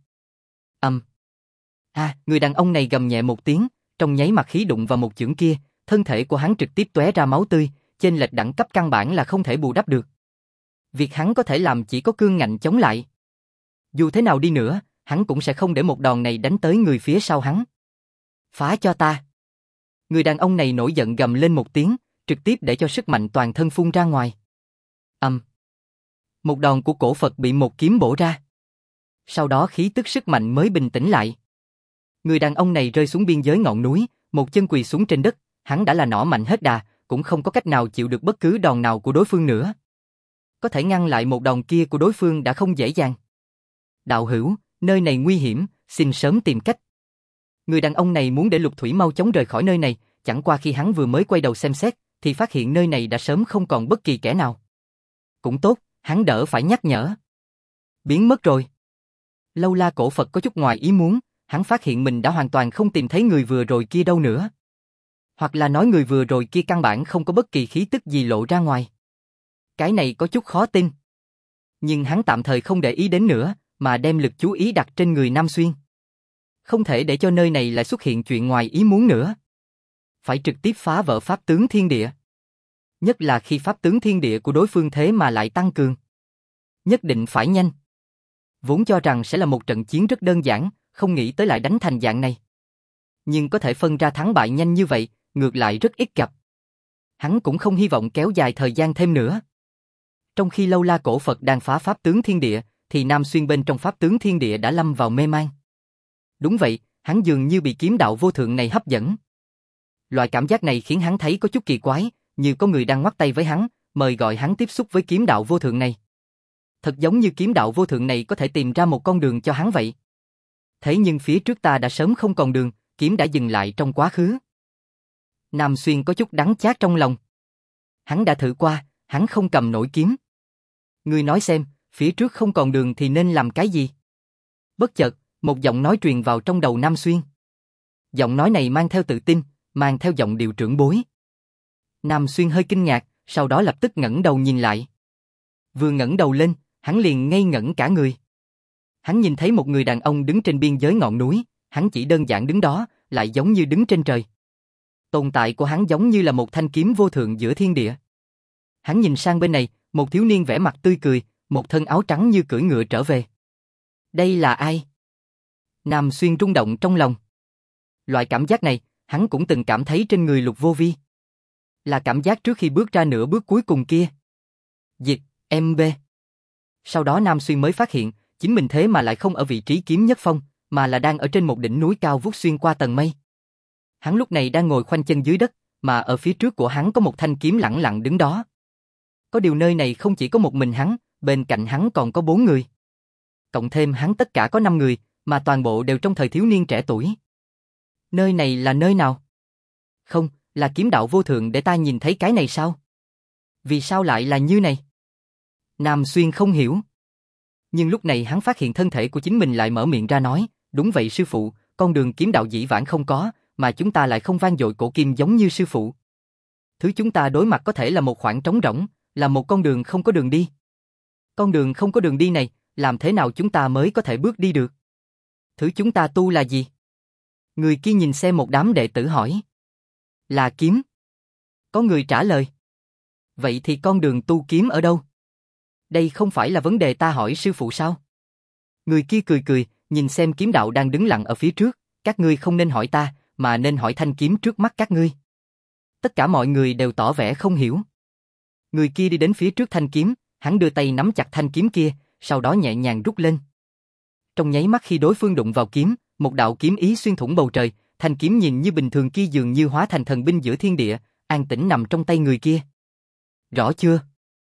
Người đàn ông này gầm nhẹ một tiếng, trong nháy mắt khí đụng vào một chưởng kia, thân thể của hắn trực tiếp tóe ra máu tươi, chênh lệch đẳng cấp căn bản là không thể bù đắp được. Việc hắn có thể làm chỉ có cương ngạnh chống lại. Dù thế nào đi nữa, hắn cũng sẽ không để một đòn này đánh tới người phía sau hắn. Phá cho ta. Người đàn ông này nổi giận gầm lên một tiếng, trực tiếp để cho sức mạnh toàn thân phun ra ngoài. Một đòn của cổ Phật bị một kiếm bổ ra. Sau đó khí tức sức mạnh mới bình tĩnh lại. Người đàn ông này rơi xuống biên giới ngọn núi, một chân quỳ xuống trên đất, hắn đã là nỏ mạnh hết đà, cũng không có cách nào chịu được bất cứ đòn nào của đối phương nữa. Có thể ngăn lại một đòn kia của đối phương đã không dễ dàng. Đạo hữu, nơi này nguy hiểm, xin sớm tìm cách. Người đàn ông này muốn để Lục Thủy mau chóng rời khỏi nơi này, chẳng qua khi hắn vừa mới quay đầu xem xét, thì phát hiện nơi này đã sớm không còn bất kỳ kẻ nào. Cũng tốt, hắn đỡ phải nhắc nhở. Biến mất rồi. Lâu La cổ Phật có chút ngoài ý muốn, hắn phát hiện mình đã hoàn toàn không tìm thấy người vừa rồi kia đâu nữa. Hoặc là nói người vừa rồi kia căn bản không có bất kỳ khí tức gì lộ ra ngoài. Cái này có chút khó tin. Nhưng hắn tạm thời không để ý đến nữa, mà đem lực chú ý đặt trên người Nam Xuyên. Không thể để cho nơi này lại xuất hiện chuyện ngoài ý muốn nữa. Phải trực tiếp phá vỡ pháp tướng thiên địa. Nhất là khi pháp tướng thiên địa của đối phương thế mà lại tăng cường. Nhất định phải nhanh. Vốn cho rằng sẽ là một trận chiến rất đơn giản, không nghĩ tới lại đánh thành dạng này. Nhưng có thể phân ra thắng bại nhanh như vậy, ngược lại rất ít gặp. Hắn cũng không hy vọng kéo dài thời gian thêm nữa. Trong khi Lâu La Cổ Phật đang phá pháp tướng thiên địa, thì Nam Xuyên bên trong pháp tướng thiên địa đã lâm vào mê man. Đúng vậy, hắn dường như bị kiếm đạo vô thượng này hấp dẫn. Loại cảm giác này khiến hắn thấy có chút kỳ quái, như có người đang ngoắc tay với hắn, mời gọi hắn tiếp xúc với kiếm đạo vô thượng này. Thật giống như kiếm đạo vô thượng này có thể tìm ra một con đường cho hắn vậy. Thế nhưng phía trước ta đã sớm không còn đường, kiếm đã dừng lại trong quá khứ. Nam Xuyên có chút đắng chát trong lòng. Hắn đã thử qua, hắn không cầm nổi kiếm. Ngươi nói xem, phía trước không còn đường thì nên làm cái gì? Bất chợt, một giọng nói truyền vào trong đầu Nam Xuyên. Giọng nói này mang theo tự tin, mang theo giọng điệu trưởng bối. Nam Xuyên hơi kinh ngạc, sau đó lập tức ngẩng đầu nhìn lại. Vừa ngẩng đầu lên, hắn liền ngây ngẩn cả người. Hắn nhìn thấy một người đàn ông đứng trên biên giới ngọn núi, hắn chỉ đơn giản đứng đó, lại giống như đứng trên trời. Tồn tại của hắn giống như là một thanh kiếm vô thượng giữa thiên địa. Hắn nhìn sang bên này, một thiếu niên vẻ mặt tươi cười, một thân áo trắng như cưỡi ngựa trở về. Đây là ai? Nam Xuyên rung động trong lòng. Loại cảm giác này, hắn cũng từng cảm thấy trên người Lục Vô Vi. Là cảm giác trước khi bước ra nửa bước cuối cùng kia. Dịch, MB. Sau đó Nam Xuyên mới phát hiện, chính mình thế mà lại không ở vị trí kiếm nhất phong, mà là đang ở trên một đỉnh núi cao vút xuyên qua tầng mây. Hắn lúc này đang ngồi khoanh chân dưới đất, mà ở phía trước của hắn có một thanh kiếm lẳng lặng đứng đó. Có điều nơi này không chỉ có một mình hắn, bên cạnh hắn còn có 4 người. Cộng thêm hắn tất cả có 5 người, mà toàn bộ đều trong thời thiếu niên trẻ tuổi. Nơi này là nơi nào? Không, là kiếm đạo vô thượng để ta nhìn thấy cái này sao? Vì sao lại là như này? Nam Xuyên không hiểu. Nhưng lúc này hắn phát hiện thân thể của chính mình lại mở miệng ra nói, đúng vậy sư phụ, con đường kiếm đạo dĩ vãng không có, mà chúng ta lại không vang dội cổ kim giống như sư phụ. Thứ chúng ta đối mặt có thể là một khoảng trống rỗng, là một con đường không có đường đi. Con đường không có đường đi này, làm thế nào chúng ta mới có thể bước đi được? Thứ chúng ta tu là gì? Người kia nhìn xem một đám đệ tử hỏi. Là kiếm. Có người trả lời. Vậy thì con đường tu kiếm ở đâu? Đây không phải là vấn đề ta hỏi sư phụ sao? Người kia cười cười, nhìn xem kiếm đạo đang đứng lặng ở phía trước, các ngươi không nên hỏi ta, mà nên hỏi thanh kiếm trước mắt các ngươi. Tất cả mọi người đều tỏ vẻ không hiểu. Người kia đi đến phía trước thanh kiếm, hắn đưa tay nắm chặt thanh kiếm kia, sau đó nhẹ nhàng rút lên. Trong nháy mắt khi đối phương đụng vào kiếm, một đạo kiếm ý xuyên thủng bầu trời, thanh kiếm nhìn như bình thường kia dường như hóa thành thần binh giữa thiên địa, an tĩnh nằm trong tay người kia. Rõ chưa?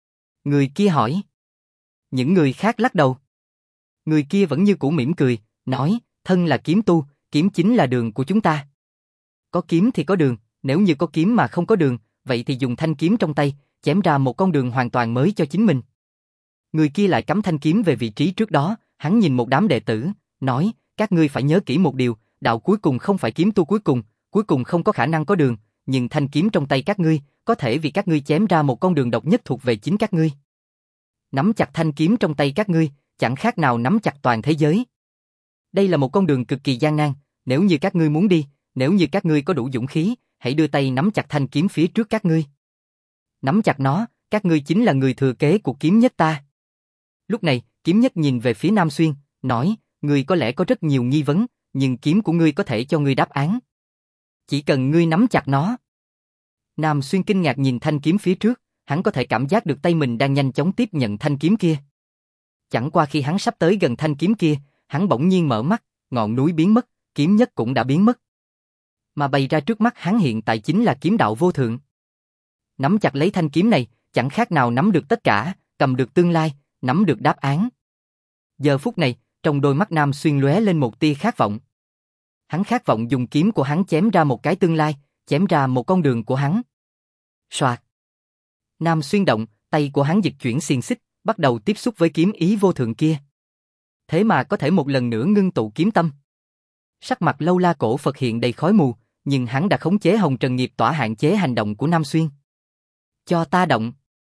Người kia hỏi. Những người khác lắc đầu. Người kia vẫn như cũ mỉm cười, nói, thân là kiếm tu, kiếm chính là đường của chúng ta. Có kiếm thì có đường, nếu như có kiếm mà không có đường, vậy thì dùng thanh kiếm trong tay, chém ra một con đường hoàn toàn mới cho chính mình. Người kia lại cắm thanh kiếm về vị trí trước đó, hắn nhìn một đám đệ tử, nói, các ngươi phải nhớ kỹ một điều, đạo cuối cùng không phải kiếm tu cuối cùng không có khả năng có đường, nhưng thanh kiếm trong tay các ngươi, có thể vì các ngươi chém ra một con đường độc nhất thuộc về chính các ngươi. Nắm chặt thanh kiếm trong tay các ngươi, chẳng khác nào nắm chặt toàn thế giới. Đây là một con đường cực kỳ gian nan, nếu như các ngươi muốn đi, nếu như các ngươi có đủ dũng khí, hãy đưa tay nắm chặt thanh kiếm phía trước các ngươi. Nắm chặt nó, các ngươi chính là người thừa kế của kiếm nhất ta. Lúc này, kiếm nhất nhìn về phía Nam Xuyên, nói, ngươi có lẽ có rất nhiều nghi vấn, nhưng kiếm của ngươi có thể cho ngươi đáp án. Chỉ cần ngươi nắm chặt nó. Nam Xuyên kinh ngạc nhìn thanh kiếm phía trước, hắn có thể cảm giác được tay mình đang nhanh chóng tiếp nhận thanh kiếm kia. Chẳng qua khi hắn sắp tới gần thanh kiếm kia, hắn bỗng nhiên mở mắt, ngọn núi biến mất, kiếm nhất cũng đã biến mất. Mà bày ra trước mắt hắn hiện tại chính là kiếm đạo vô thượng. Nắm chặt lấy thanh kiếm này, chẳng khác nào nắm được tất cả, cầm được tương lai, nắm được đáp án. Giờ phút này, trong đôi mắt Nam Xuyên lóe lên một tia khát vọng. Hắn khát vọng dùng kiếm của hắn chém ra một cái tương lai, chém ra một con đường của hắn. Soạt. Nam Xuyên động, tay của hắn dịch chuyển xiềng xích, bắt đầu tiếp xúc với kiếm ý vô thượng kia. Thế mà có thể một lần nữa ngưng tụ kiếm tâm. Sắc mặt Lâu La Cổ Phật hiện đầy khói mù, nhưng hắn đã khống chế Hồng Trần Nghiệp Tỏa hạn chế hành động của Nam Xuyên. Cho ta động.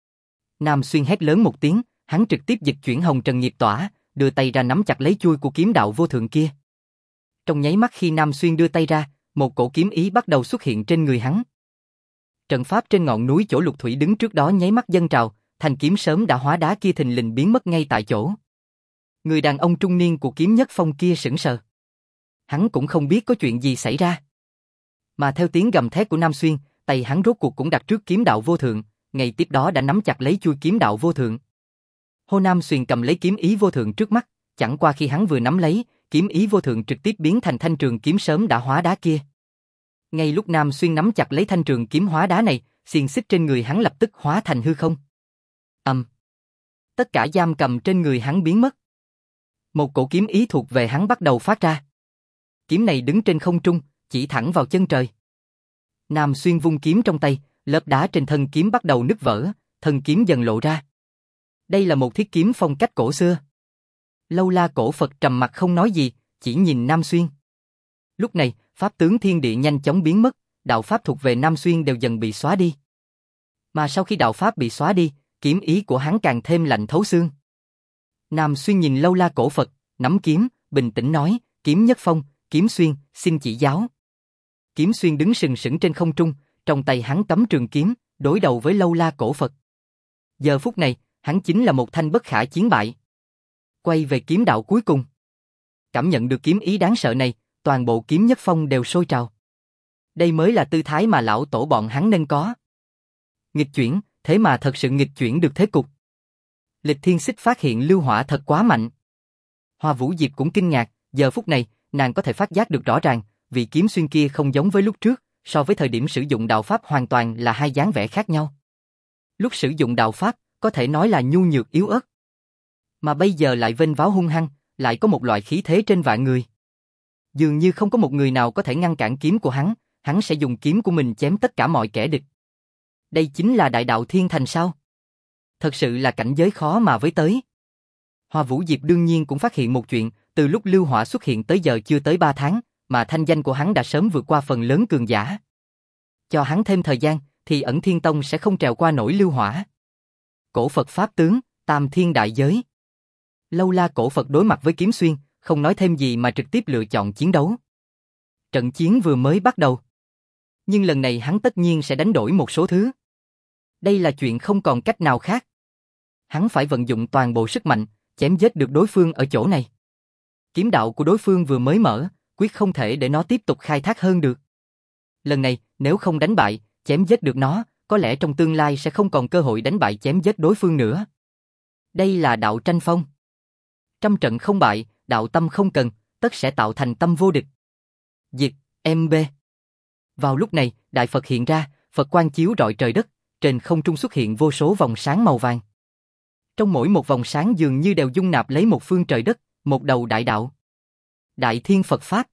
Nam Xuyên hét lớn một tiếng, hắn trực tiếp dịch chuyển Hồng Trần Nghiệp Tỏa, đưa tay ra nắm chặt lấy chuôi của kiếm đạo vô thượng kia. Trong nháy mắt khi Nam Xuyên đưa tay ra, một cổ kiếm ý bắt đầu xuất hiện trên người hắn. Trận pháp trên ngọn núi chỗ Lục Thủy đứng trước đó nháy mắt dâng trào, thanh kiếm sớm đã hóa đá kia thình lình biến mất ngay tại chỗ. Người đàn ông trung niên của Kiếm Nhất Phong kia sững sờ. Hắn cũng không biết có chuyện gì xảy ra. Mà theo tiếng gầm thét của Nam Xuyên, tay hắn rốt cuộc cũng đặt trước kiếm đạo vô thượng, ngay tiếp đó đã nắm chặt lấy chuôi kiếm đạo vô thượng. Hồ Nam Xuyên cầm lấy kiếm ý vô thượng trước mắt, chẳng qua khi hắn vừa nắm lấy, kiếm ý vô thượng trực tiếp biến thành thanh trường kiếm sớm đã hóa đá kia. Ngay lúc Nam Xuyên nắm chặt lấy thanh trường kiếm hóa đá này, xiềng xích trên người hắn lập tức hóa thành hư không. Tất cả giam cầm trên người hắn biến mất. Một cổ kiếm ý thuộc về hắn bắt đầu phát ra. Kiếm này đứng trên không trung, chỉ thẳng vào chân trời. Nam Xuyên vung kiếm trong tay, lớp đá trên thân kiếm bắt đầu nứt vỡ, thân kiếm dần lộ ra. Đây là một thiết kiếm phong cách cổ xưa. Lâu La Cổ Phật trầm mặt không nói gì, chỉ nhìn Nam Xuyên. Lúc này, pháp tướng thiên địa nhanh chóng biến mất, đạo pháp thuộc về Nam Xuyên đều dần bị xóa đi. Mà sau khi đạo pháp bị xóa đi, kiếm ý của hắn càng thêm lạnh thấu xương. Nam Xuyên nhìn Lâu La Cổ Phật, nắm kiếm, bình tĩnh nói, Kiếm Nhất Phong, Kiếm Xuyên, xin chỉ giáo. Kiếm Xuyên đứng sừng sững trên không trung, trong tay hắn cắm trường kiếm, đối đầu với Lâu La Cổ Phật. Giờ phút này, hắn chính là một thanh bất khả chiến bại. Quay về kiếm đạo cuối cùng. Cảm nhận được kiếm ý đáng sợ này, toàn bộ Kiếm Nhất Phong đều sôi trào. Đây mới là tư thái mà lão tổ bọn hắn nên có. Nghịch chuyển, thế mà thật sự nghịch chuyển được thế cục. Lịch Thiên Xích phát hiện lưu hỏa thật quá mạnh. Hoa Vũ Diệp cũng kinh ngạc, giờ phút này, nàng có thể phát giác được rõ ràng, vị Kiếm Xuyên kia không giống với lúc trước, so với thời điểm sử dụng đạo pháp hoàn toàn là hai dáng vẻ khác nhau. Lúc sử dụng đạo pháp, có thể nói là nhu nhược yếu ớt. Mà bây giờ lại vênh váo hung hăng, lại có một loại khí thế trên vạn người. Dường như không có một người nào có thể ngăn cản kiếm của hắn sẽ dùng kiếm của mình chém tất cả mọi kẻ địch. Đây chính là đại đạo thiên thành sao? Thật sự là cảnh giới khó mà với tới. Hoa Vũ Diệp đương nhiên cũng phát hiện một chuyện, từ lúc lưu hỏa xuất hiện tới giờ chưa tới 3 tháng, mà thanh danh của hắn đã sớm vượt qua phần lớn cường giả. Cho hắn thêm thời gian, thì Ẩn Thiên Tông sẽ không trèo qua nổi lưu hỏa. Cổ Phật Pháp tướng, Tam Thiên Đại Giới. Lâu La Cổ Phật đối mặt với Kiếm Xuyên, không nói thêm gì mà trực tiếp lựa chọn chiến đấu. Trận chiến vừa mới bắt đầu. Nhưng lần này hắn tất nhiên sẽ đánh đổi một số thứ. Đây là chuyện không còn cách nào khác. Hắn phải vận dụng toàn bộ sức mạnh, chém giết được đối phương ở chỗ này. Kiếm đạo của đối phương vừa mới mở, quyết không thể để nó tiếp tục khai thác hơn được. Lần này, nếu không đánh bại, chém giết được nó, có lẽ trong tương lai sẽ không còn cơ hội đánh bại chém giết đối phương nữa. Đây là đạo tranh phong. Trăm trận không bại, đạo tâm không cần, tất sẽ tạo thành tâm vô địch. Diệt, MB. Vào lúc này, Đại Phật hiện ra, Phật quang chiếu rọi trời đất, trên không trung xuất hiện vô số vòng sáng màu vàng. Trong mỗi một vòng sáng dường như đều dung nạp lấy một phương trời đất, một đầu đại đạo. Đại Thiên Phật Pháp.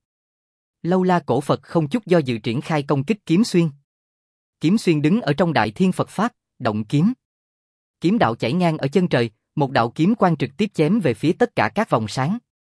Lâu La Cổ Phật không chút do dự triển khai công kích Kiếm Xuyên. Kiếm Xuyên đứng ở trong Đại Thiên Phật Pháp, động kiếm. Kiếm đạo chảy ngang ở chân trời, một đạo kiếm quang trực tiếp chém về phía tất cả các vòng sáng.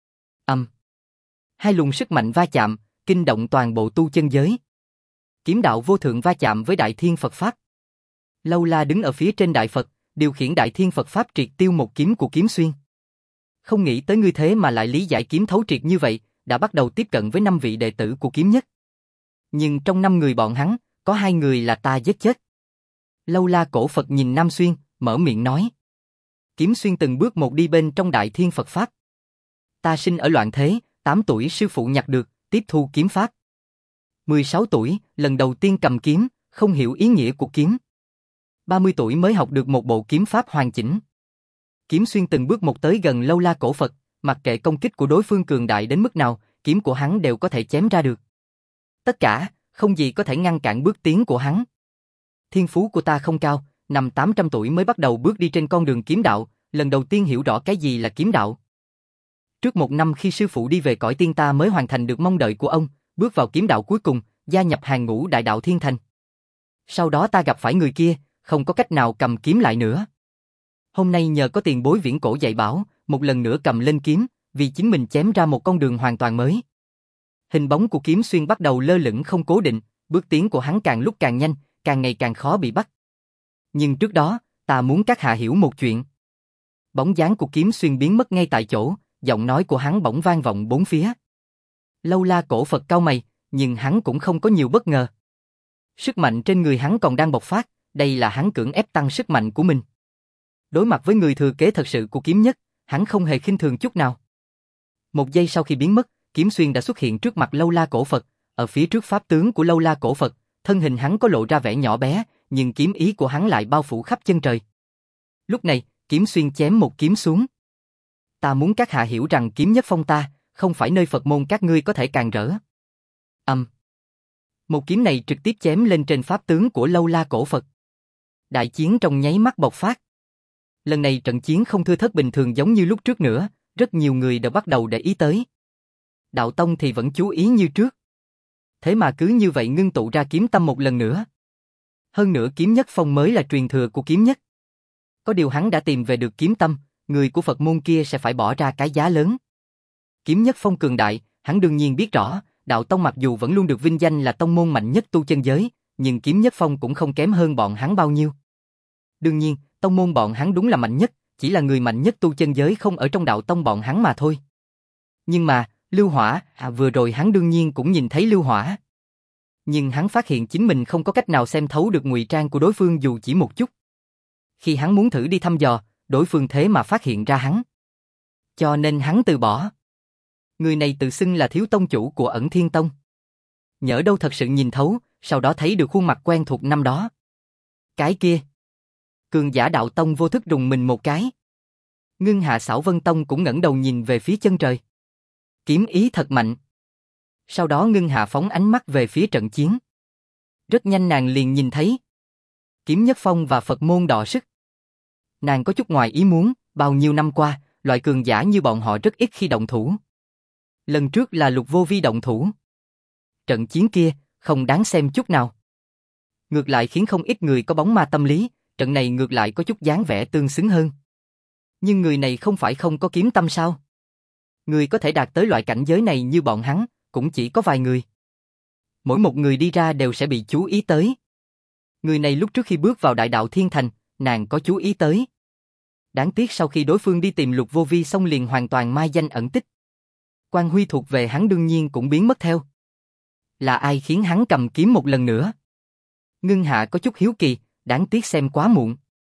Hai luồng sức mạnh va chạm, kinh động toàn bộ tu chân giới. Kiếm đạo vô thượng va chạm với Đại Thiên Phật Pháp. Lâu La đứng ở phía trên Đại Phật, điều khiển Đại Thiên Phật Pháp triệt tiêu một kiếm của Kiếm Xuyên. Không nghĩ tới ngươi thế mà lại lý giải kiếm thấu triệt như vậy, đã bắt đầu tiếp cận với 5 vị đệ tử của Kiếm Nhất. Nhưng trong 5 người bọn hắn, có 2 người là ta giết chết. Lâu La Cổ Phật nhìn Nam Xuyên, mở miệng nói. Kiếm Xuyên từng bước một đi bên trong Đại Thiên Phật Pháp. Ta sinh ở loạn thế, 8 tuổi sư phụ nhặt được, tiếp thu kiếm pháp. 16 tuổi, lần đầu tiên cầm kiếm, không hiểu ý nghĩa của kiếm. 30 tuổi mới học được một bộ kiếm pháp hoàn chỉnh. Kiếm Xuyên từng bước một tới gần Lâu La Cổ Phật, mặc kệ công kích của đối phương cường đại đến mức nào, kiếm của hắn đều có thể chém ra được. Tất cả, không gì có thể ngăn cản bước tiến của hắn. Thiên phú của ta không cao, năm 800 tuổi mới bắt đầu bước đi trên con đường kiếm đạo, lần đầu tiên hiểu rõ cái gì là kiếm đạo. Trước 1 năm khi sư phụ đi về cõi tiên ta mới hoàn thành được mong đợi của ông, bước vào kiếm đạo cuối cùng, gia nhập hàng ngũ đại đạo thiên thành. Sau đó ta gặp phải người kia, không có cách nào cầm kiếm lại nữa. Hôm nay nhờ có tiền bối viễn cổ dạy bảo, một lần nữa cầm lên kiếm, vì chính mình chém ra một con đường hoàn toàn mới. Hình bóng của Kiếm Xuyên bắt đầu lơ lửng không cố định, bước tiến của hắn càng lúc càng nhanh, càng ngày càng khó bị bắt. Nhưng trước đó, ta muốn các hạ hiểu một chuyện. Bóng dáng của Kiếm Xuyên biến mất ngay tại chỗ, giọng nói của hắn bỗng vang vọng bốn phía. Lâu La cổ Phật cau mày, nhưng hắn cũng không có nhiều bất ngờ. Sức mạnh trên người hắn còn đang bộc phát, đây là hắn cưỡng ép tăng sức mạnh của mình. Đối mặt với người thừa kế thật sự của kiếm nhất, hắn không hề khinh thường chút nào. Một giây sau khi biến mất, kiếm xuyên đã xuất hiện trước mặt Lâu La cổ Phật, ở phía trước pháp tướng của Lâu La cổ Phật, thân hình hắn có lộ ra vẻ nhỏ bé, nhưng kiếm ý của hắn lại bao phủ khắp chân trời. Lúc này, kiếm xuyên chém một kiếm xuống. Ta muốn các hạ hiểu rằng kiếm nhất phong ta, không phải nơi Phật môn các ngươi có thể càn rỡ. Một kiếm này trực tiếp chém lên trên pháp tướng của Lâu La cổ Phật. Đại chiến trong nháy mắt bộc phát. Lần này trận chiến không thưa thớt bình thường giống như lúc trước nữa, rất nhiều người đã bắt đầu để ý tới. Đạo Tông thì vẫn chú ý như trước. Thế mà cứ như vậy ngưng tụ ra kiếm tâm một lần nữa. Hơn nữa kiếm nhất phong mới là truyền thừa của kiếm nhất. Có điều hắn đã tìm về được kiếm tâm, người của Phật môn kia sẽ phải bỏ ra cái giá lớn. Kiếm nhất phong cường đại, hắn đương nhiên biết rõ, Đạo Tông mặc dù vẫn luôn được vinh danh là tông môn mạnh nhất tu chân giới, nhưng kiếm nhất phong cũng không kém hơn bọn hắn bao nhiêu. Đương nhiên, tông môn bọn hắn đúng là mạnh nhất, chỉ là người mạnh nhất tu chân giới không ở trong Đạo Tông bọn hắn mà thôi. Nhưng mà, Lưu Hỏa, vừa rồi hắn đương nhiên cũng nhìn thấy Lưu Hỏa. Nhưng hắn phát hiện chính mình không có cách nào xem thấu được ngụy trang của đối phương dù chỉ một chút. Khi hắn muốn thử đi thăm dò, đối phương thế mà phát hiện ra hắn. Cho nên hắn từ bỏ. Người này tự xưng là thiếu tông chủ của Ẩn Thiên Tông. Nhỡ đâu thật sự nhìn thấu, sau đó thấy được khuôn mặt quen thuộc năm đó. Cái kia. Cường giả Đạo Tông vô thức rùng mình một cái. Ngưng Hạ Xảo Vân Tông cũng ngẩng đầu nhìn về phía chân trời. Kiếm ý thật mạnh. Sau đó Ngưng Hạ phóng ánh mắt về phía trận chiến. Rất nhanh nàng liền nhìn thấy Kiếm Nhất Phong và Phật môn đọ sức. Nàng có chút ngoài ý muốn, bao nhiêu năm qua, loại cường giả như bọn họ rất ít khi động thủ. Lần trước là Lục Vô Vi động thủ. Trận chiến kia, không đáng xem chút nào. Ngược lại khiến không ít người có bóng ma tâm lý, trận này ngược lại có chút dáng vẻ tương xứng hơn. Nhưng người này không phải không có kiếm tâm sao? Người có thể đạt tới loại cảnh giới này như bọn hắn, cũng chỉ có vài người. Mỗi một người đi ra đều sẽ bị chú ý tới. Người này lúc trước khi bước vào Đại Đạo Thiên Thành, nàng có chú ý tới. Đáng tiếc sau khi đối phương đi tìm Lục Vô Vi xong liền hoàn toàn mai danh ẩn tích. Quan huy thuộc về hắn đương nhiên cũng biến mất theo. Là ai khiến hắn cầm kiếm một lần nữa? Ngưng Hạ có chút hiếu kỳ, đáng tiếc xem quá muộn.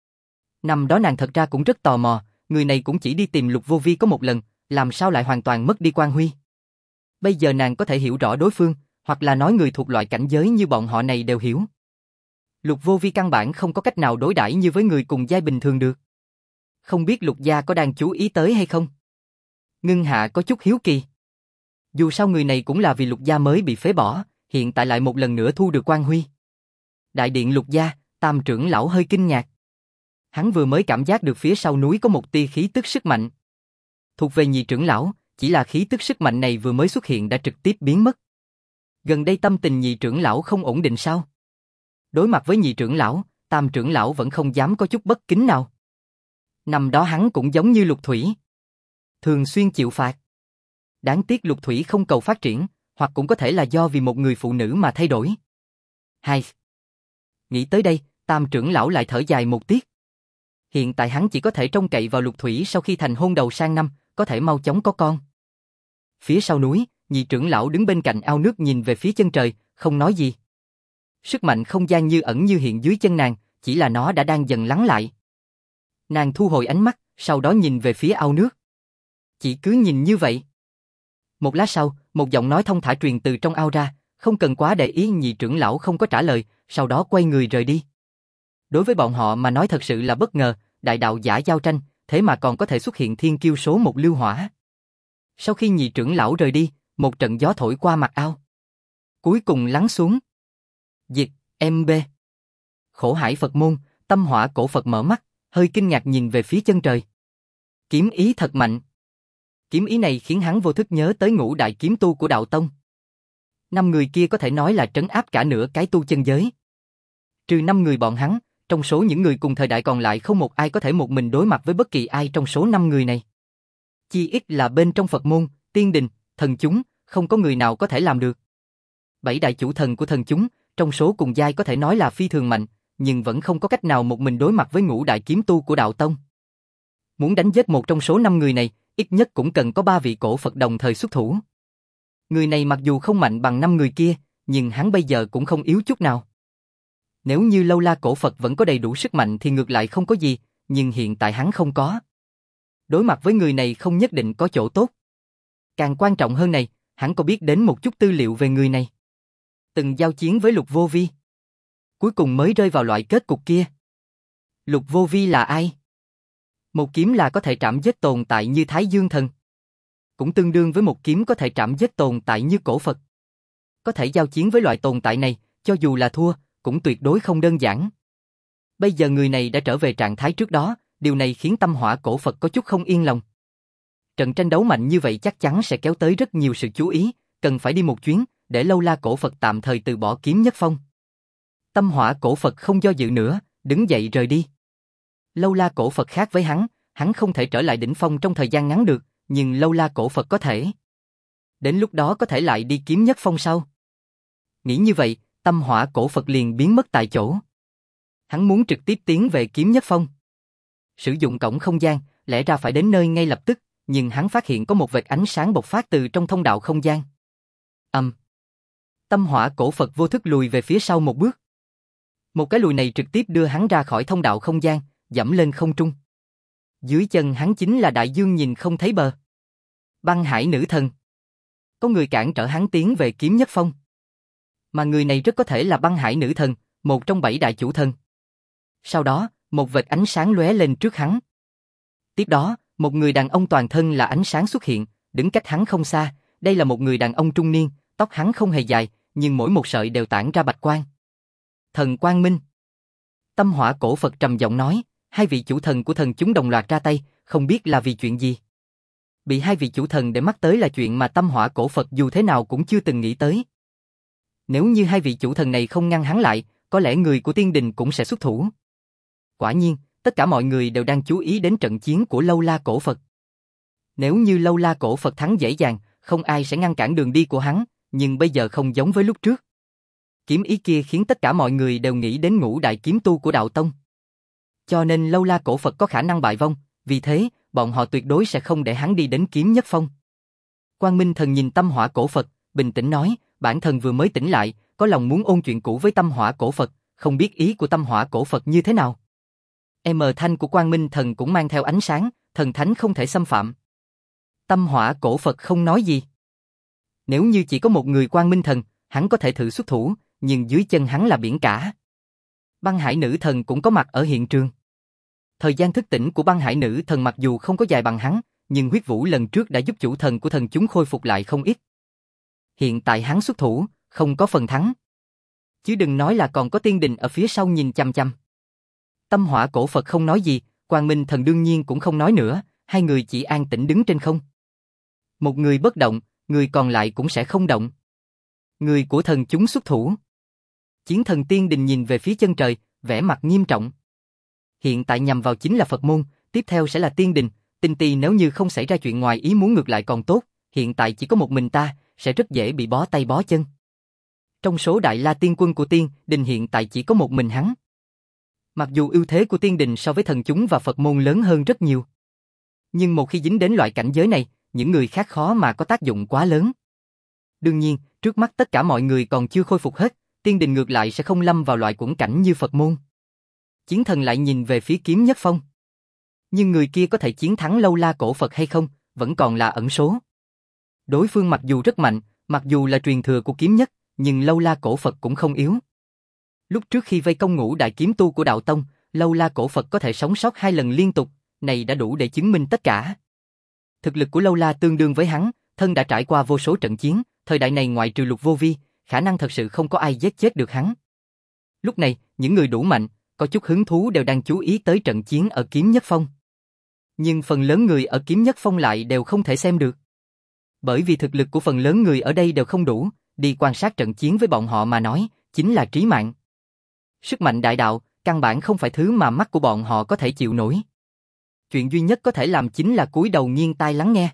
Năm đó nàng thật ra cũng rất tò mò, người này cũng chỉ đi tìm Lục Vô Vi có một lần, làm sao lại hoàn toàn mất đi quan huy. Bây giờ nàng có thể hiểu rõ đối phương, hoặc là nói người thuộc loại cảnh giới như bọn họ này đều hiểu. Lục Vô Vi căn bản không có cách nào đối đãi như với người cùng giai bình thường được. Không biết Lục gia có đang chú ý tới hay không? Ngưng Hạ có chút hiếu kỳ. Dù sao người này cũng là vì Lục gia mới bị phế bỏ, hiện tại lại một lần nữa thu được quan huy. Đại điện Lục gia, Tam trưởng lão hơi kinh ngạc. Hắn vừa mới cảm giác được phía sau núi có một tia khí tức sức mạnh. Thuộc về Nhị trưởng lão, chỉ là khí tức sức mạnh này vừa mới xuất hiện đã trực tiếp biến mất. Gần đây tâm tình Nhị trưởng lão không ổn định sao? Đối mặt với Nhị trưởng lão, Tam trưởng lão vẫn không dám có chút bất kính nào. Năm đó hắn cũng giống như Lục Thủy, thường xuyên chịu phạt. Đáng tiếc Lục Thủy không cầu phát triển, hoặc cũng có thể là do vì một người phụ nữ mà thay đổi. Hai. Nghĩ tới đây, Tam trưởng lão lại thở dài một tiếc. Hiện tại hắn chỉ có thể trông cậy vào Lục Thủy sau khi thành hôn đầu sang năm, có thể mau chóng có con. Phía sau núi, Nhị trưởng lão đứng bên cạnh ao nước nhìn về phía chân trời, không nói gì. Sức mạnh không gian như ẩn như hiện dưới chân nàng, chỉ là nó đã đang dần lắng lại. Nàng thu hồi ánh mắt, sau đó nhìn về phía ao nước. Chỉ cứ nhìn như vậy. Một lát sau, một giọng nói thông thả truyền từ trong ao ra, không cần quá để ý. Nhị trưởng lão không có trả lời, sau đó quay người rời đi. Đối với bọn họ mà nói thật sự là bất ngờ, đại đạo giả giao tranh, thế mà còn có thể xuất hiện thiên kiêu số một Lưu Hỏa. Sau khi nhị trưởng lão rời đi, một trận gió thổi qua mặt ao. Cuối cùng lắng xuống. Diệt, MB. Khổ Hải Phật môn, Tâm Hỏa cổ Phật mở mắt, hơi kinh ngạc nhìn về phía chân trời. Kiếm ý thật mạnh. Kiếm ý này khiến hắn vô thức nhớ tới ngũ đại kiếm tu của Đạo Tông. 5 người kia có thể nói là trấn áp cả nửa cái tu chân giới. Trừ 5 người bọn hắn, trong số những người cùng thời đại còn lại không một ai có thể một mình đối mặt với bất kỳ ai trong số 5 người này. Chi ít là bên trong Phật môn, tiên đình, thần chúng, không có người nào có thể làm được. 7 đại chủ thần của thần chúng, trong số cùng giai có thể nói là phi thường mạnh, nhưng vẫn không có cách nào một mình đối mặt với ngũ đại kiếm tu của Đạo Tông. Muốn đánh giết một trong số 5 người này, ít nhất cũng cần có 3 vị cổ Phật đồng thời xuất thủ. Người này mặc dù không mạnh bằng 5 người kia, nhưng hắn bây giờ cũng không yếu chút nào. Nếu như Lâu La Cổ Phật vẫn có đầy đủ sức mạnh thì ngược lại không có gì, nhưng hiện tại hắn không có. Đối mặt với người này không nhất định có chỗ tốt. Càng quan trọng hơn này, hắn có biết đến một chút tư liệu về người này. Từng giao chiến với Lục Vô Vi. Cuối cùng mới rơi vào loại kết cục kia. Lục Vô Vi là ai? Một kiếm là có thể trảm giết tồn tại như Thái Dương Thần. Cũng tương đương với một kiếm có thể trảm giết tồn tại như Cổ Phật. Có thể giao chiến với loại tồn tại này, cho dù là thua, cũng tuyệt đối không đơn giản. Bây giờ người này đã trở về trạng thái trước đó, điều này khiến Tâm Hỏa Cổ Phật có chút không yên lòng. Trận tranh đấu mạnh như vậy chắc chắn sẽ kéo tới rất nhiều sự chú ý, cần phải đi một chuyến, để Lâu La Cổ Phật tạm thời từ bỏ kiếm nhất phong. Tâm Hỏa Cổ Phật không do dự nữa, đứng dậy rời đi. Lâu La Cổ Phật khác với hắn không thể trở lại đỉnh phong trong thời gian ngắn được, nhưng Lâu La Cổ Phật có thể. Đến lúc đó có thể lại đi kiếm nhất phong sau. Nghĩ như vậy, Tâm Hỏa Cổ Phật liền biến mất tại chỗ. Hắn muốn trực tiếp tiến về kiếm nhất phong. Sử dụng cổng không gian, lẽ ra phải đến nơi ngay lập tức, nhưng hắn phát hiện có một vệt ánh sáng bộc phát từ trong thông đạo không gian. Tâm Hỏa Cổ Phật vô thức lùi về phía sau một bước. Một cái lùi này trực tiếp đưa hắn ra khỏi thông đạo không gian, dẫm lên không trung. Dưới chân hắn chính là đại dương nhìn không thấy bờ. Băng Hải Nữ Thần. Có người cản trở hắn tiến về kiếm nhất phong. Mà người này rất có thể là Băng Hải Nữ Thần, một trong 7 đại chủ thần. Sau đó, một vệt ánh sáng lóe lên trước hắn. Tiếp đó, một người đàn ông toàn thân là ánh sáng xuất hiện, đứng cách hắn không xa. Đây là một người đàn ông trung niên, tóc hắn không hề dài, nhưng mỗi một sợi đều tản ra bạch quang. Thần Quang Minh. Tâm Hỏa Cổ Phật trầm giọng nói, hai vị chủ thần của thần chúng đồng loạt ra tay, không biết là vì chuyện gì. Bị hai vị chủ thần để mắt tới là chuyện mà Tâm Hỏa Cổ Phật dù thế nào cũng chưa từng nghĩ tới. Nếu như hai vị chủ thần này không ngăn hắn lại, có lẽ người của tiên đình cũng sẽ xuất thủ. Quả nhiên, tất cả mọi người đều đang chú ý đến trận chiến của Lâu La Cổ Phật. Nếu như Lâu La Cổ Phật thắng dễ dàng, không ai sẽ ngăn cản đường đi của hắn, nhưng bây giờ không giống với lúc trước. Kiếm ý kia khiến tất cả mọi người đều nghĩ đến ngũ đại kiếm tu của đạo tông. Cho nên Lâu La Cổ Phật có khả năng bại vong, vì thế, bọn họ tuyệt đối sẽ không để hắn đi đến kiếm nhất phong. Quang Minh Thần nhìn Tâm Hỏa Cổ Phật, bình tĩnh nói, bản thân vừa mới tỉnh lại, có lòng muốn ôn chuyện cũ với Tâm Hỏa Cổ Phật, không biết ý của Tâm Hỏa Cổ Phật như thế nào. Thanh của Quang Minh Thần cũng mang theo ánh sáng, thần thánh không thể xâm phạm. Tâm Hỏa Cổ Phật không nói gì. Nếu như chỉ có một người Quang Minh Thần, hắn có thể thử xuất thủ, nhưng dưới chân hắn là biển cả. Băng Hải Nữ Thần cũng có mặt ở hiện trường. Thời gian thức tỉnh của Băng Hải Nữ Thần mặc dù không có dài bằng hắn, nhưng huyết vũ lần trước đã giúp chủ thần của thần chúng khôi phục lại không ít. Hiện tại hắn xuất thủ, không có phần thắng. Chứ đừng nói là còn có tiên đình ở phía sau nhìn chằm chằm. Tâm Hỏa Cổ Phật không nói gì, Quang Minh Thần đương nhiên cũng không nói nữa, hai người chỉ an tĩnh đứng trên không. Một người bất động, người còn lại cũng sẽ không động. Người của thần chúng xuất thủ. Chiến thần tiên đình nhìn về phía chân trời, vẻ mặt nghiêm trọng. Hiện tại nhằm vào chính là Phật môn, tiếp theo sẽ là tiên đình, Tinh Tì nếu như không xảy ra chuyện ngoài ý muốn ngược lại còn tốt, hiện tại chỉ có một mình ta, sẽ rất dễ bị bó tay bó chân. Trong số Đại La Tiên Quân của tiên đình hiện tại chỉ có một mình hắn. Mặc dù ưu thế của tiên đình so với thần chúng và Phật môn lớn hơn rất nhiều. Nhưng một khi dính đến loại cảnh giới này, những người khác khó mà có tác dụng quá lớn. Đương nhiên, trước mắt tất cả mọi người còn chưa khôi phục hết, tiên đình ngược lại sẽ không lâm vào loại quẫn cảnh như Phật môn. Chiến thần lại nhìn về phía kiếm nhất phong. Nhưng người kia có thể chiến thắng Lâu La Cổ Phật hay không, vẫn còn là ẩn số. Đối phương mặc dù rất mạnh, mặc dù là truyền thừa của kiếm nhất, nhưng Lâu La Cổ Phật cũng không yếu. Lúc trước khi vây công ngũ đại kiếm tu của đạo tông, Lâu La Cổ Phật có thể sống sót 2 lần liên tục, này đã đủ để chứng minh tất cả. Thực lực của Lâu La tương đương với hắn, thân đã trải qua vô số trận chiến, thời đại này ngoại trừ Lục Vô Vi, khả năng thật sự không có ai giết chết được hắn. Lúc này, những người đủ mạnh, có chút hứng thú đều đang chú ý tới trận chiến ở kiếm nhất phong. Nhưng phần lớn người ở kiếm nhất phong lại đều không thể xem được. Bởi vì thực lực của phần lớn người ở đây đều không đủ, đi quan sát trận chiến với bọn họ mà nói, chính là trí mạng. Sức mạnh đại đạo, căn bản không phải thứ mà mắt của bọn họ có thể chịu nổi. Chuyện duy nhất có thể làm chính là cúi đầu nghiêng tai lắng nghe.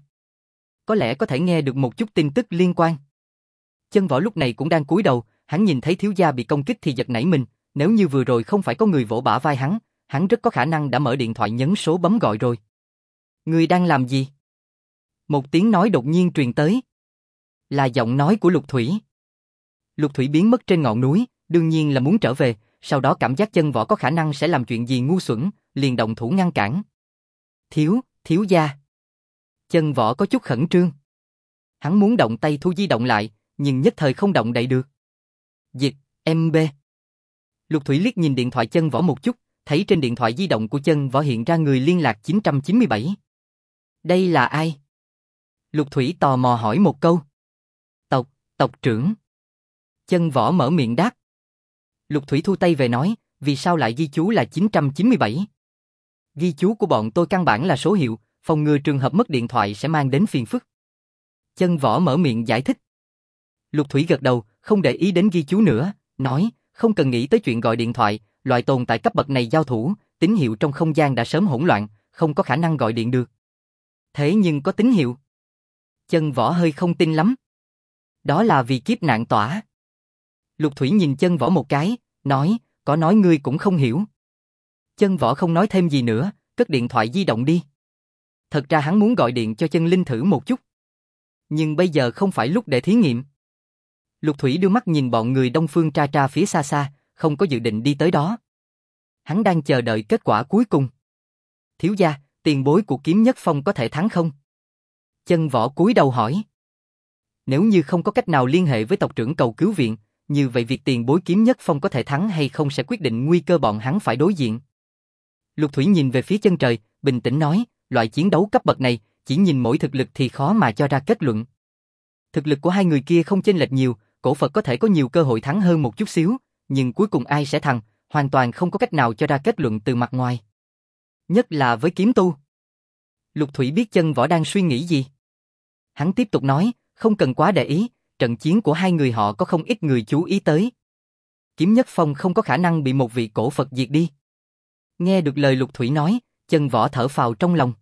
Có lẽ có thể nghe được một chút tin tức liên quan. Chân Võ lúc này cũng đang cúi đầu, hắn nhìn thấy thiếu gia bị công kích thì giật nảy mình, nếu như vừa rồi không phải có người vỗ bả vai hắn rất có khả năng đã mở điện thoại nhấn số bấm gọi rồi. Người đang làm gì? Một tiếng nói đột nhiên truyền tới. Là giọng nói của Lục Thủy. Lục Thủy biến mất trên ngọn núi, đương nhiên là muốn trở về, sau đó cảm giác Chân Võ có khả năng sẽ làm chuyện gì ngu xuẩn, liền động thủ ngăn cản. Thiếu gia. Chân Võ có chút khẩn trương. Hắn muốn động tay thu di động lại, nhưng nhất thời không động đậy được. Dịch, MB. Lục Thủy liếc nhìn điện thoại Chân Võ một chút, thấy trên điện thoại di động của Chân Võ hiện ra người liên lạc 997. Đây là ai? Lục Thủy tò mò hỏi một câu. Tộc trưởng. Chân Võ mở miệng đáp. Lục Thủy thu tay về nói, vì sao lại ghi chú là 997? Ghi chú của bọn tôi căn bản là số hiệu, phòng ngừa trường hợp mất điện thoại sẽ mang đến phiền phức. Chân Võ mở miệng giải thích. Lục Thủy gật đầu, không để ý đến ghi chú nữa, nói, không cần nghĩ tới chuyện gọi điện thoại, loại tồn tại cấp bậc này giao thủ, tín hiệu trong không gian đã sớm hỗn loạn, không có khả năng gọi điện được. Thế nhưng có tín hiệu. Chân Võ hơi không tin lắm. Đó là vì kiếp nạn tỏa. Lục Thủy nhìn Chân Võ một cái, nói, có nói ngươi cũng không hiểu. Chân Võ không nói thêm gì nữa, cất điện thoại di động đi. Thật ra hắn muốn gọi điện cho Chân Linh thử một chút. Nhưng bây giờ không phải lúc để thí nghiệm. Lục Thủy đưa mắt nhìn bọn người Đông Phương Tra Tra phía xa xa, không có dự định đi tới đó. Hắn đang chờ đợi kết quả cuối cùng. Thiếu gia, tiền bối của Kiếm Nhất Phong có thể thắng không? Chân Võ cúi đầu hỏi. Nếu như không có cách nào liên hệ với tộc trưởng cầu cứu viện, như vậy việc tiền bối Kiếm Nhất Phong có thể thắng hay không sẽ quyết định nguy cơ bọn hắn phải đối diện. Lục Thủy nhìn về phía chân trời, bình tĩnh nói, loại chiến đấu cấp bậc này, chỉ nhìn mỗi thực lực thì khó mà cho ra kết luận. Thực lực của hai người kia không chênh lệch nhiều, cổ Phật có thể có nhiều cơ hội thắng hơn một chút xíu, nhưng cuối cùng ai sẽ thắng, hoàn toàn không có cách nào cho ra kết luận từ mặt ngoài. Nhất là với kiếm tu. Lục Thủy biết Chân Võ đang suy nghĩ gì. Hắn tiếp tục nói, không cần quá để ý, trận chiến của hai người họ có không ít người chú ý tới. Kiếm Nhất Phong không có khả năng bị một vị cổ Phật diệt đi. Nghe được lời Lục Thủy nói, Chân Võ thở phào trong lòng.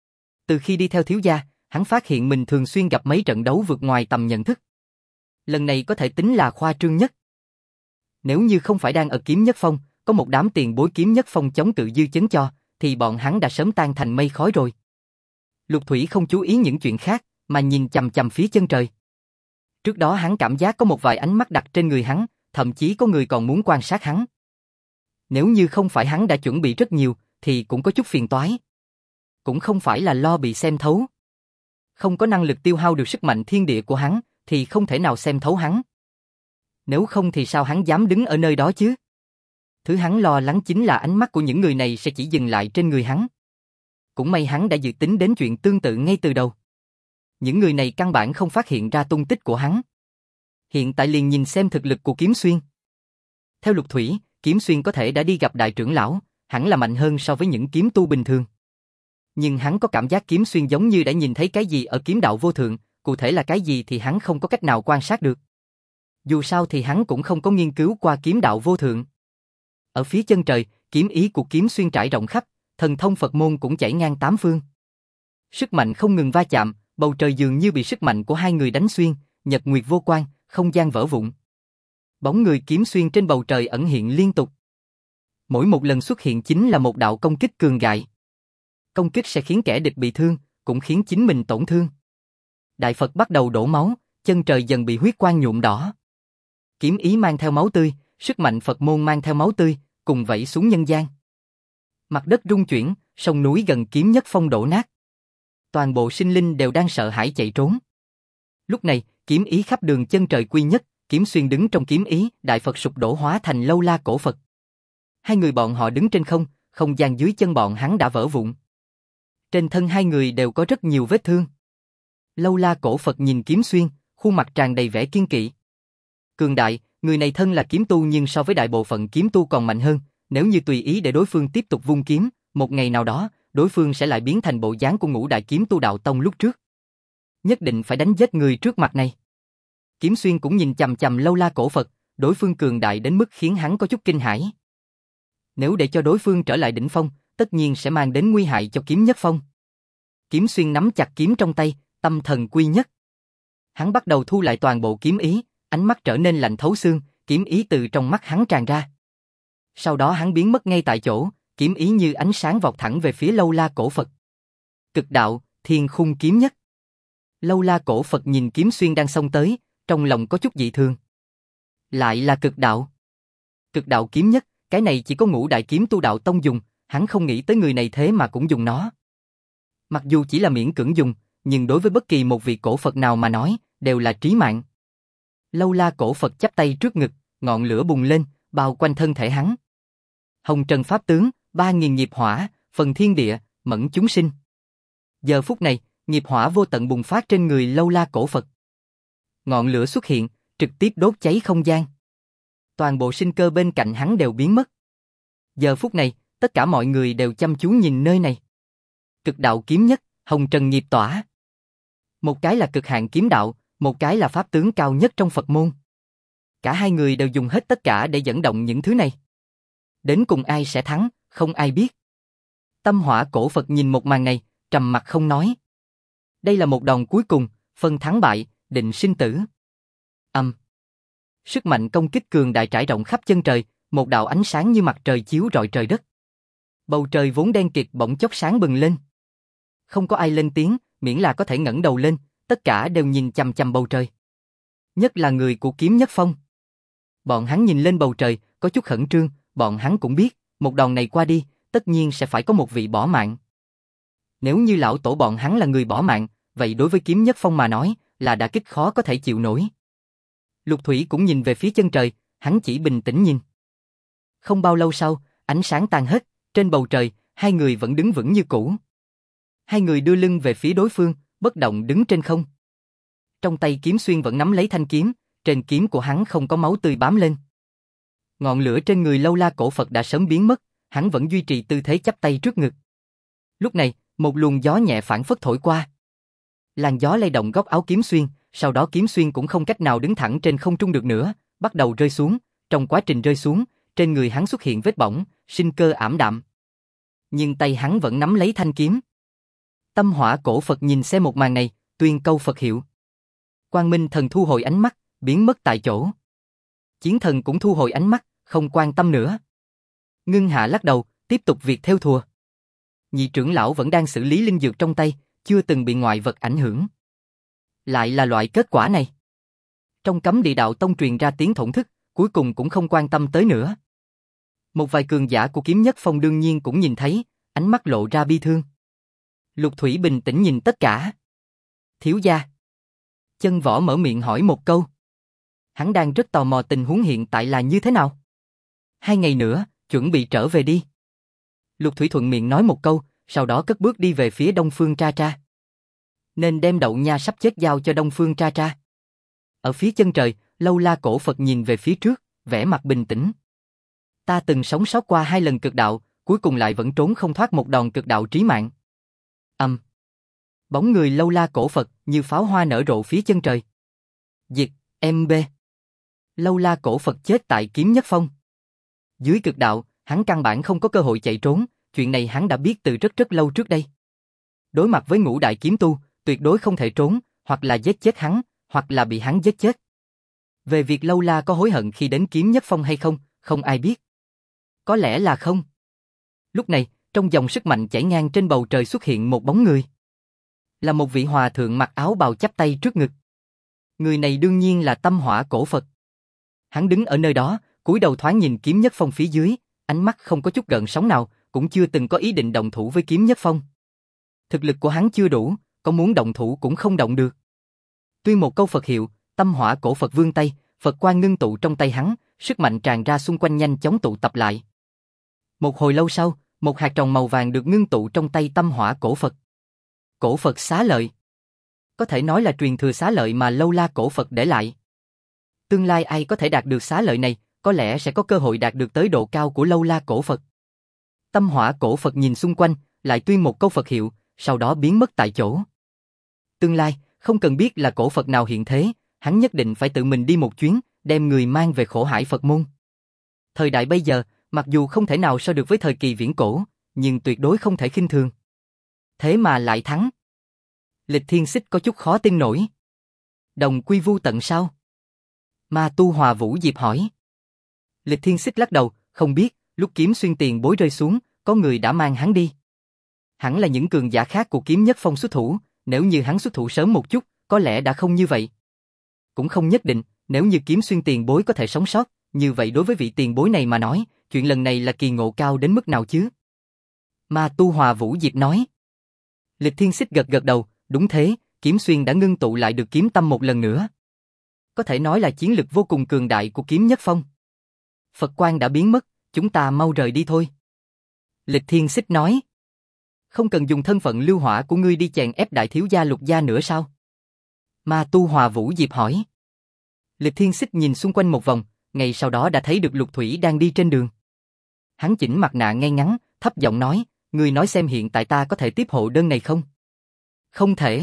Từ khi đi theo thiếu gia, hắn phát hiện mình thường xuyên gặp mấy trận đấu vượt ngoài tầm nhận thức. Lần này có thể tính là khoa trương nhất. Nếu như không phải đang ở Kiếm Nhất Phong, có một đám tiền bối Kiếm Nhất Phong chống cự dư chấn cho, thì bọn hắn đã sớm tan thành mây khói rồi. Lục Thủy không chú ý những chuyện khác, mà nhìn chằm chằm phía chân trời. Trước đó hắn cảm giác có một vài ánh mắt đặt trên người hắn, thậm chí có người còn muốn quan sát hắn. Nếu như không phải hắn đã chuẩn bị rất nhiều, thì cũng có chút phiền toái. Cũng không phải là lo bị xem thấu. Không có năng lực tiêu hao được sức mạnh thiên địa của hắn, thì không thể nào xem thấu hắn. Nếu không thì sao hắn dám đứng ở nơi đó chứ? Thứ hắn lo lắng chính là ánh mắt của những người này sẽ chỉ dừng lại trên người hắn. Cũng may hắn đã dự tính đến chuyện tương tự ngay từ đầu. Những người này căn bản không phát hiện ra tung tích của hắn. Hiện tại liền nhìn xem thực lực của Kiếm Xuyên. Theo Lục Thủy, Kiếm Xuyên có thể đã đi gặp đại trưởng lão, hẳn là mạnh hơn so với những kiếm tu bình thường. Nhưng hắn có cảm giác Kiếm Xuyên giống như đã nhìn thấy cái gì ở kiếm đạo vô thượng, cụ thể là cái gì thì hắn không có cách nào quan sát được. Dù sao thì hắn cũng không có nghiên cứu qua kiếm đạo vô thượng. Ở phía chân trời, kiếm ý của Kiếm Xuyên trải rộng khắp, thần thông Phật môn cũng chảy ngang tám phương. Sức mạnh không ngừng va chạm, bầu trời dường như bị sức mạnh của hai người đánh xuyên, nhật nguyệt vô quan, không gian vỡ vụn. Bóng người Kiếm Xuyên trên bầu trời ẩn hiện liên tục. Mỗi một lần xuất hiện chính là một đạo công kích cường đại. Công kích sẽ khiến kẻ địch bị thương, cũng khiến chính mình tổn thương. Đại Phật bắt đầu đổ máu, chân trời dần bị huyết quang nhuộm đỏ. Kiếm ý mang theo máu tươi, sức mạnh Phật môn mang theo máu tươi, cùng vẩy xuống nhân gian. Mặt đất rung chuyển, sông núi gần Kiếm Nhất Phong đổ nát. Toàn bộ sinh linh đều đang sợ hãi chạy trốn. Lúc này, kiếm ý khắp đường chân trời quy nhất, Kiếm Xuyên đứng trong kiếm ý, Đại Phật sụp đổ hóa thành lâu la cổ Phật. Hai người bọn họ đứng trên không, không gian dưới chân bọn hắn đã vỡ vụn. Trên thân hai người đều có rất nhiều vết thương. Lâu la cổ Phật nhìn Kiếm Xuyên, khuôn mặt tràn đầy vẻ kiên kỵ. Cường đại, người này thân là kiếm tu nhưng so với đại bộ phận kiếm tu còn mạnh hơn, nếu như tùy ý để đối phương tiếp tục vung kiếm, một ngày nào đó, đối phương sẽ lại biến thành bộ dáng của Ngũ Đại Kiếm Tu đạo tông lúc trước. Nhất định phải đánh giết người trước mặt này. Kiếm Xuyên cũng nhìn chằm chằm lâu la cổ Phật, đối phương cường đại đến mức khiến hắn có chút kinh hãi. Nếu để cho đối phương trở lại đỉnh phong, tất nhiên sẽ mang đến nguy hại cho Kiếm Nhất Phong. Kiếm Xuyên nắm chặt kiếm trong tay, tâm thần quy nhất. Hắn bắt đầu thu lại toàn bộ kiếm ý, ánh mắt trở nên lạnh thấu xương, kiếm ý từ trong mắt hắn tràn ra. Sau đó hắn biến mất ngay tại chỗ, kiếm ý như ánh sáng vọt thẳng về phía lâu la cổ Phật. Cực đạo, thiên khung kiếm nhất. Lâu La cổ Phật nhìn Kiếm Xuyên đang xông tới, trong lòng có chút dị thường. Lại là cực đạo. Cực đạo kiếm nhất, cái này chỉ có Ngũ Đại Kiếm Tu Đạo Tông dùng, hắn không nghĩ tới người này thế mà cũng dùng nó. Mặc dù chỉ là miễn cưỡng dùng, nhưng đối với bất kỳ một vị cổ Phật nào mà nói, đều là trí mạng. Lâu La cổ Phật chắp tay trước ngực, ngọn lửa bùng lên, bao quanh thân thể hắn. Hồng Trần Pháp Tướng, 3.000 nghiệp hỏa, phần thiên địa, mẫn chúng sinh. Giờ phút này, nghiệp hỏa vô tận bùng phát trên người Lâu La cổ Phật. Ngọn lửa xuất hiện, trực tiếp đốt cháy không gian. Toàn bộ sinh cơ bên cạnh hắn đều biến mất. Giờ phút này, tất cả mọi người đều chăm chú nhìn nơi này. Cực đạo kiếm nhất, Hồng Trần nghiệp tỏa. Một cái là cực hạn kiếm đạo, một cái là pháp tướng cao nhất trong Phật môn. Cả hai người đều dùng hết tất cả để dẫn động những thứ này. Đến cùng ai sẽ thắng, không ai biết. Tâm Hỏa cổ Phật nhìn một màn này, trầm mặc không nói. Đây là một đòn cuối cùng, phân thắng bại, định sinh tử. Sức mạnh công kích cường đại trải rộng khắp chân trời, một đạo ánh sáng như mặt trời chiếu rọi trời đất. Bầu trời vốn đen kịt bỗng chốc sáng bừng lên. Không có ai lên tiếng, miễn là có thể ngẩng đầu lên, tất cả đều nhìn chằm chằm bầu trời. Nhất là người của Kiếm Nhất Phong. Bọn hắn nhìn lên bầu trời, có chút khẩn trương, bọn hắn cũng biết, một đòn này qua đi, tất nhiên sẽ phải có một vị bỏ mạng. Nếu như lão tổ bọn hắn là người bỏ mạng, vậy đối với Kiếm Nhất Phong mà nói, là đả kích khó có thể chịu nổi. Lục Thủy cũng nhìn về phía chân trời, hắn chỉ bình tĩnh nhìn. Không bao lâu sau, ánh sáng tan hết, trên bầu trời, hai người vẫn đứng vững như cũ. Hai người đưa lưng về phía đối phương, bất động đứng trên không. Trong tay Kiếm Xuyên vẫn nắm lấy thanh kiếm, trên kiếm của hắn không có máu tươi bám lên. Ngọn lửa trên người Lâu La cổ Phật đã sớm biến mất, hắn vẫn duy trì tư thế chắp tay trước ngực. Lúc này, một luồng gió nhẹ phảng phất thổi qua. Làn gió lay động góc áo Kiếm Xuyên, sau đó Kiếm Xuyên cũng không cách nào đứng thẳng trên không trung được nữa, bắt đầu rơi xuống. Trong quá trình rơi xuống, trên người hắn xuất hiện vết bỏng, sinh cơ ảm đạm. Nhưng tay hắn vẫn nắm lấy thanh kiếm. Tâm Hỏa cổ Phật nhìn xem một màn này, tuyên câu Phật hiệu. Quang Minh Thần thu hồi ánh mắt, biến mất tại chỗ. Chiến Thần cũng thu hồi ánh mắt, không quan tâm nữa. Ngưng Hạ lắc đầu, tiếp tục việc theo thùa. Nhị trưởng lão vẫn đang xử lý linh dược trong tay, chưa từng bị ngoại vật ảnh hưởng. Lại là loại kết quả này. Trong Cấm Địa Đạo Tông truyền ra tiếng thổn thức, cuối cùng cũng không quan tâm tới nữa. Một vài cường giả của Kiếm Nhất Phong đương nhiên cũng nhìn thấy, ánh mắt lộ ra bi thương. Lục Thủy bình tĩnh nhìn tất cả. Thiếu gia. Chân Võ mở miệng hỏi một câu. Hắn đang rất tò mò tình huống hiện tại là như thế nào. 2 ngày nữa, chuẩn bị trở về đi. Lục Thủy thuận miệng nói một câu, sau đó cất bước đi về phía Đông Phương Tra Tra. Nên đem Đậu Nha sắp chết giao cho Đông Phương Tra Tra. Ở phía chân trời, Lâu La cổ Phật nhìn về phía trước, vẻ mặt bình tĩnh. Ta từng sống sót qua 2 lần cực đạo, cuối cùng lại vẫn trốn không thoát một đòn cực đạo trí mạng. Bóng người Lâu La cổ Phật như pháo hoa nở rộ phía chân trời. Diệt, MB. Lâu La cổ Phật chết tại Kiếm Nhất Phong. Dưới cực đạo, hắn căn bản không có cơ hội chạy trốn, chuyện này hắn đã biết từ rất lâu trước đây. Đối mặt với Ngũ Đại Kiếm Tu, tuyệt đối không thể trốn, hoặc là giết chết hắn, hoặc là bị hắn giết chết. Về việc Lâu La có hối hận khi đến Kiếm Nhất Phong hay không, không ai biết. Có lẽ là không. Lúc này, trong dòng sức mạnh chảy ngang trên bầu trời xuất hiện một bóng người. Là một vị hòa thượng mặc áo bào chắp tay trước ngực. Người này đương nhiên là Tâm Hỏa cổ Phật. Hắn đứng ở nơi đó, cúi đầu thoáng nhìn Kiếm Nhất Phong phía dưới, ánh mắt không có chút gợn sóng nào, cũng chưa từng có ý định động thủ với Kiếm Nhất Phong. Thực lực của hắn chưa đủ, có muốn động thủ cũng không động được. Tuyên một câu Phật hiệu, Tâm Hỏa cổ Phật vươn tay, Phật quang ngưng tụ trong tay hắn, sức mạnh tràn ra xung quanh nhanh chóng tụ tập lại. Một hồi lâu sau, một hạt tròn màu vàng được ngưng tụ trong tay Tâm Hỏa cổ Phật. Cổ Phật xá lợi. Có thể nói là truyền thừa xá lợi mà Lâu La cổ Phật để lại. Tương lai ai có thể đạt được xá lợi này, có lẽ sẽ có cơ hội đạt được tới độ cao của Lâu La cổ Phật. Tâm Hỏa cổ Phật nhìn xung quanh, lại tuyên một câu Phật hiệu, sau đó biến mất tại chỗ. Tương lai, không cần biết là cổ Phật nào hiện thế, hắn nhất định phải tự mình đi một chuyến, đem người mang về khổ hải Phật môn. Thời đại bây giờ, mặc dù không thể nào so được với thời kỳ viễn cổ, nhưng tuyệt đối không thể khinh thường. Thế mà lại thắng. Lịch Thiên Xích có chút khó tin nổi. Đồng quy vu tận sao? Ma Tu Hòa Vũ Diệp hỏi. Lịch Thiên Xích lắc đầu, không biết, lúc Kiếm Xuyên tiền bối rơi xuống, có người đã mang hắn đi. Hẳn là những cường giả khác của Kiếm Nhất Phong xuất thủ, nếu như hắn xuất thủ sớm một chút, có lẽ đã không như vậy. Cũng không nhất định, nếu như Kiếm Xuyên tiền bối có thể sống sót, như vậy đối với vị tiền bối này mà nói, chuyện lần này là kỳ ngộ cao đến mức nào chứ? Ma Tu Hòa Vũ Diệp nói. Lịch Thiên Xích gật gật đầu, đúng thế, Kiếm Xuyên đã ngưng tụ lại được kiếm tâm một lần nữa. Có thể nói là chiến lực vô cùng cường đại của Kiếm Nhất Phong. Phật quang đã biến mất, chúng ta mau rời đi thôi. Lịch Thiên Xích nói. Không cần dùng thân phận lưu hỏa của ngươi đi chèn ép đại thiếu gia Lục gia nữa sao? Ma Tu Hòa Vũ Diệp hỏi. Lịch Thiên Xích nhìn xung quanh một vòng, ngay sau đó đã thấy được Lục Thủy đang đi trên đường. Hắn chỉnh mặt nạ ngay ngắn, thấp giọng nói, ngươi nói xem hiện tại ta có thể tiếp hộ đơn này không? Không thể.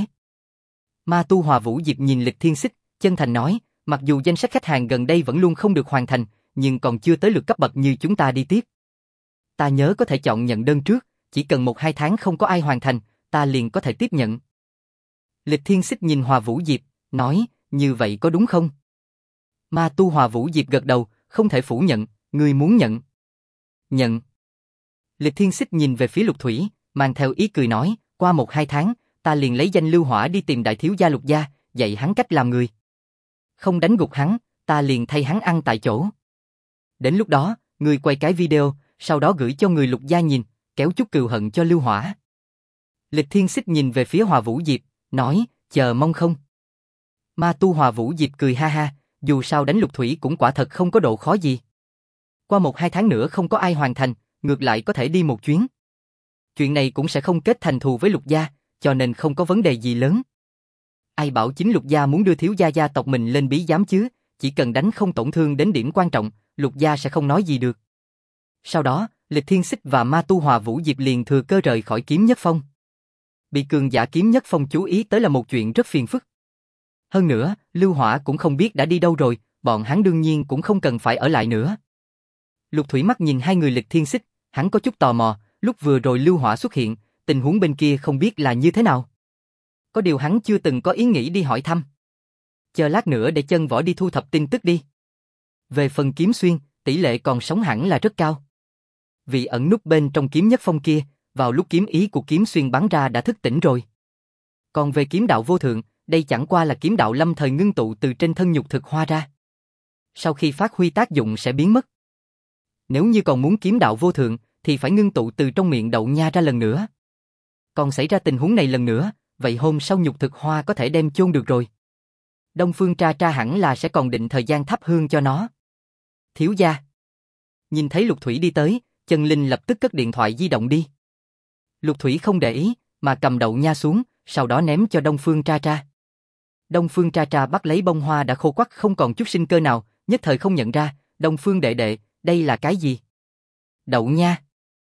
Ma Tu Hòa Vũ Diệp nhìn Lịch Thiên Xích, chân thành nói, mặc dù danh sách khách hàng gần đây vẫn luôn không được hoàn thành, nhưng còn chưa tới lượt cấp bậc như chúng ta đi tiếp. Ta nhớ có thể chọn nhận đơn trước, chỉ cần 1-2 tháng không có ai hoàn thành, ta liền có thể tiếp nhận. Lịch Thiên Xích nhìn Hòa Vũ Diệp, nói, như vậy có đúng không? Ma Tu Hòa Vũ Diệp gật đầu, không thể phủ nhận, ngươi muốn nhận. Nhận. Lịch Thiên Xích nhìn về phía Lục Thủy, mang theo ý cười nói, qua 1-2 tháng, ta liền lấy danh lưu hỏa đi tìm đại thiếu gia Lục gia, dạy hắn cách làm người. Không đánh gục hắn, ta liền thay hắn ăn tại chỗ. Đến lúc đó, ngươi quay cái video, sau đó gửi cho người Lục gia nhìn, kéo chút cừu hận cho lưu hỏa. Lịch Thiên Xích nhìn về phía Hòa Vũ Diệp, nói, chờ mong không? Ma Tu Hòa Vũ Diệp cười ha ha, dù sao đánh Lục Thủy cũng quả thật không có độ khó gì. Qua 1-2 tháng nữa không có ai hoàn thành, ngược lại có thể đi một chuyến. Chuyện này cũng sẽ không kết thành thù với Lục gia, cho nên không có vấn đề gì lớn. Ai bảo chính Lục gia muốn đưa thiếu gia gia tộc mình lên bí giám chứ, chỉ cần đánh không tổn thương đến điểm quan trọng, Lục gia sẽ không nói gì được. Sau đó, Lịch Thiên Xích và Ma Tu Hòa Vũ Diệp liền thừa cơ rời khỏi Kiếm Nhất Phong. Bị cường giả Kiếm Nhất Phong chú ý tới là một chuyện rất phiền phức. Hơn nữa, Lưu Hỏa cũng không biết đã đi đâu rồi, bọn hắn đương nhiên cũng không cần phải ở lại nữa. Lục Thủy mắt nhìn hai người Lịch Thiên Xích, hắn có chút tò mò, lúc vừa rồi Lưu Hỏa xuất hiện, tình huống bên kia không biết là như thế nào. Có điều hắn chưa từng có ý nghĩ đi hỏi thăm. Chờ lát nữa để Chân Võ đi thu thập tin tức đi. Về phần Kiếm Xuyên, tỷ lệ còn sống hẳn là rất cao. Vị ẩn núp bên trong Kiếm Nhất Phong kia, vào lúc kiếm ý của Kiếm Xuyên bắn ra đã thức tỉnh rồi. Còn về kiếm đạo vô thượng, đây chẳng qua là kiếm đạo lâm thời ngưng tụ từ trên thân nhục thực hoa ra. Sau khi phát huy tác dụng sẽ biến mất. Nếu như còn muốn kiếm đạo vô thượng, thì phải ngưng tụ từ trong miệng đậu nha ra lần nữa. Còn xảy ra tình huống này lần nữa, vậy hôm sau nhục thực hoa có thể đem chôn được rồi. Đông Phương Tra Tra hẳn là sẽ còn định thời gian thắp hương cho nó. Thiếu gia. Nhìn thấy Lục Thủy đi tới, Chân Linh lập tức cất điện thoại di động đi. Lục Thủy không để ý, mà cầm đậu nha xuống, sau đó ném cho Đông Phương Tra Tra. Đông Phương Tra Tra bắt lấy bông hoa đã khô quắt không còn chút sinh cơ nào, nhất thời không nhận ra, Đông Phương đệ đệ, đây là cái gì? Đậu nha.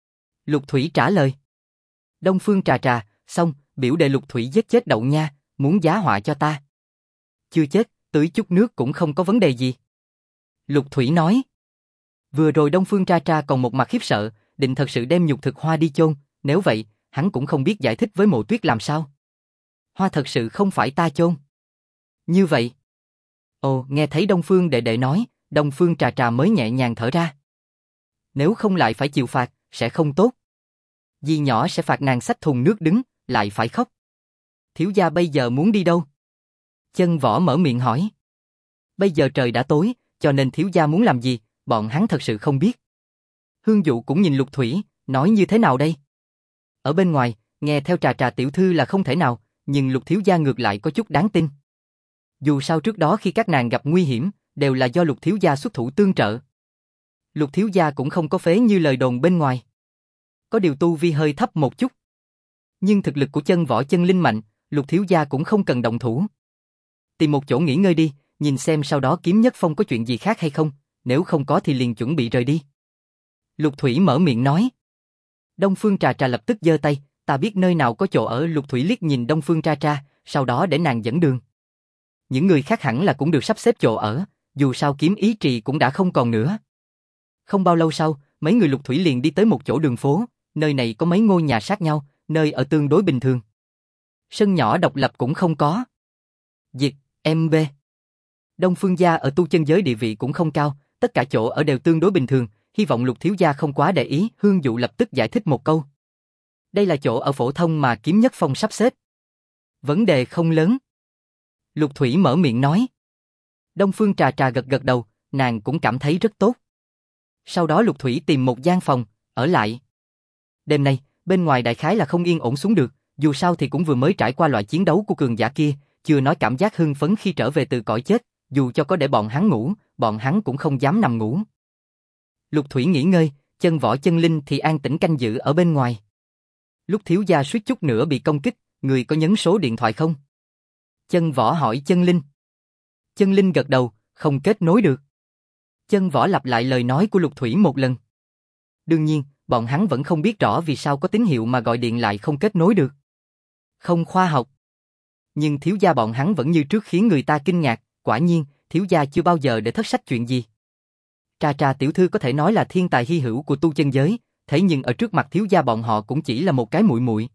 Lục Thủy trả lời. Đông Phương Trà Trà, xong, biểu đệ Lục Thủy giết chết đậu nha, muốn giá họa cho ta. Chưa chết, tưới chút nước cũng không có vấn đề gì. Lục Thủy nói. Vừa rồi Đông Phương Tra Tra còn một mặt khiếp sợ, định thật sự đem nhục thực hoa đi chôn, nếu vậy, hắn cũng không biết giải thích với Mộ Tuyết làm sao. Hoa thật sự không phải ta chôn. Như vậy. Ồ, nghe thấy Đông Phương đệ đệ nói, Đông Phương Trà Trà mới nhẹ nhàng thở ra. Nếu không lại phải chịu phạt, sẽ không tốt. Dì nhỏ sẽ phạt nàng xách thùng nước đứng, lại phải khóc. Thiếu gia bây giờ muốn đi đâu? Chân Võ mở miệng hỏi. Bây giờ trời đã tối, cho nên thiếu gia muốn làm gì, bọn hắn thật sự không biết. Hương Dụ cũng nhìn Lục Thủy, nói như thế nào đây? Ở bên ngoài, nghe theo Trà Trà tiểu thư là không thể nào, nhưng Lục thiếu gia ngược lại có chút đáng tin. Dù sao trước đó khi các nàng gặp nguy hiểm, đều là do Lục thiếu gia xuất thủ tương trợ. Lục thiếu gia cũng không có phế như lời đồn bên ngoài. Có điều tu vi hơi thấp một chút. Nhưng thực lực của Chân Võ Chân Linh mạnh, Lục thiếu gia cũng không cần động thủ. Tìm một chỗ nghỉ ngơi đi, nhìn xem sau đó Kiếm Nhất Phong có chuyện gì khác hay không, nếu không có thì liền chuẩn bị rời đi. Lục Thủy mở miệng nói. Đông Phương Trà Trà lập tức giơ tay, ta biết nơi nào có chỗ ở. Lục Thủy liếc nhìn Đông Phương Trà Trà, sau đó để nàng dẫn đường. Những người khác hẳn là cũng được sắp xếp chỗ ở, dù sao kiếm ý trì cũng đã không còn nữa. Không bao lâu sau, mấy người Lục Thủy liền đi tới một chỗ đường phố, nơi này có mấy ngôi nhà sát nhau, nơi ở tương đối bình thường. Sân nhỏ độc lập cũng không có. Diệt, MB. Đông Phương gia ở tu chân giới địa vị cũng không cao, tất cả chỗ ở đều tương đối bình thường, hy vọng Lục thiếu gia không quá để ý. Hương Dụ lập tức giải thích một câu. Đây là chỗ ở phổ thông mà Kiếm Nhất Phong sắp xếp. Vấn đề không lớn. Lục Thủy mở miệng nói. Đông Phương Trà Trà gật gật đầu, nàng cũng cảm thấy rất tốt. Sau đó Lục Thủy tìm một gian phòng, ở lại. Đêm nay, bên ngoài đại khái là không yên ổn xuống được, dù sao thì cũng vừa mới trải qua loại chiến đấu của cường giả kia, chưa nói cảm giác hưng phấn khi trở về từ cõi chết, dù cho có để bọn hắn ngủ, bọn hắn cũng không dám nằm ngủ. Lục Thủy nghỉ ngơi, Chân Võ Chân Linh thì an tĩnh canh giữ ở bên ngoài. Lúc thiếu gia suýt chút nữa bị công kích, người có nhấn số điện thoại không? Chân Võ hỏi Chân Linh. Chân Linh gật đầu, không kết nối được. Chân Võ lặp lại lời nói của Lục Thủy một lần. Đương nhiên, bọn hắn vẫn không biết rõ vì sao có tín hiệu mà gọi điện lại không kết nối được. Không khoa học. Nhưng thiếu gia bọn hắn vẫn như trước khiến người ta kinh ngạc, quả nhiên, thiếu gia chưa bao giờ để thất sách chuyện gì. Trà Trà tiểu thư có thể nói là thiên tài hy hữu của tu chân giới, thế nhưng ở trước mặt thiếu gia bọn họ cũng chỉ là một cái muội muội.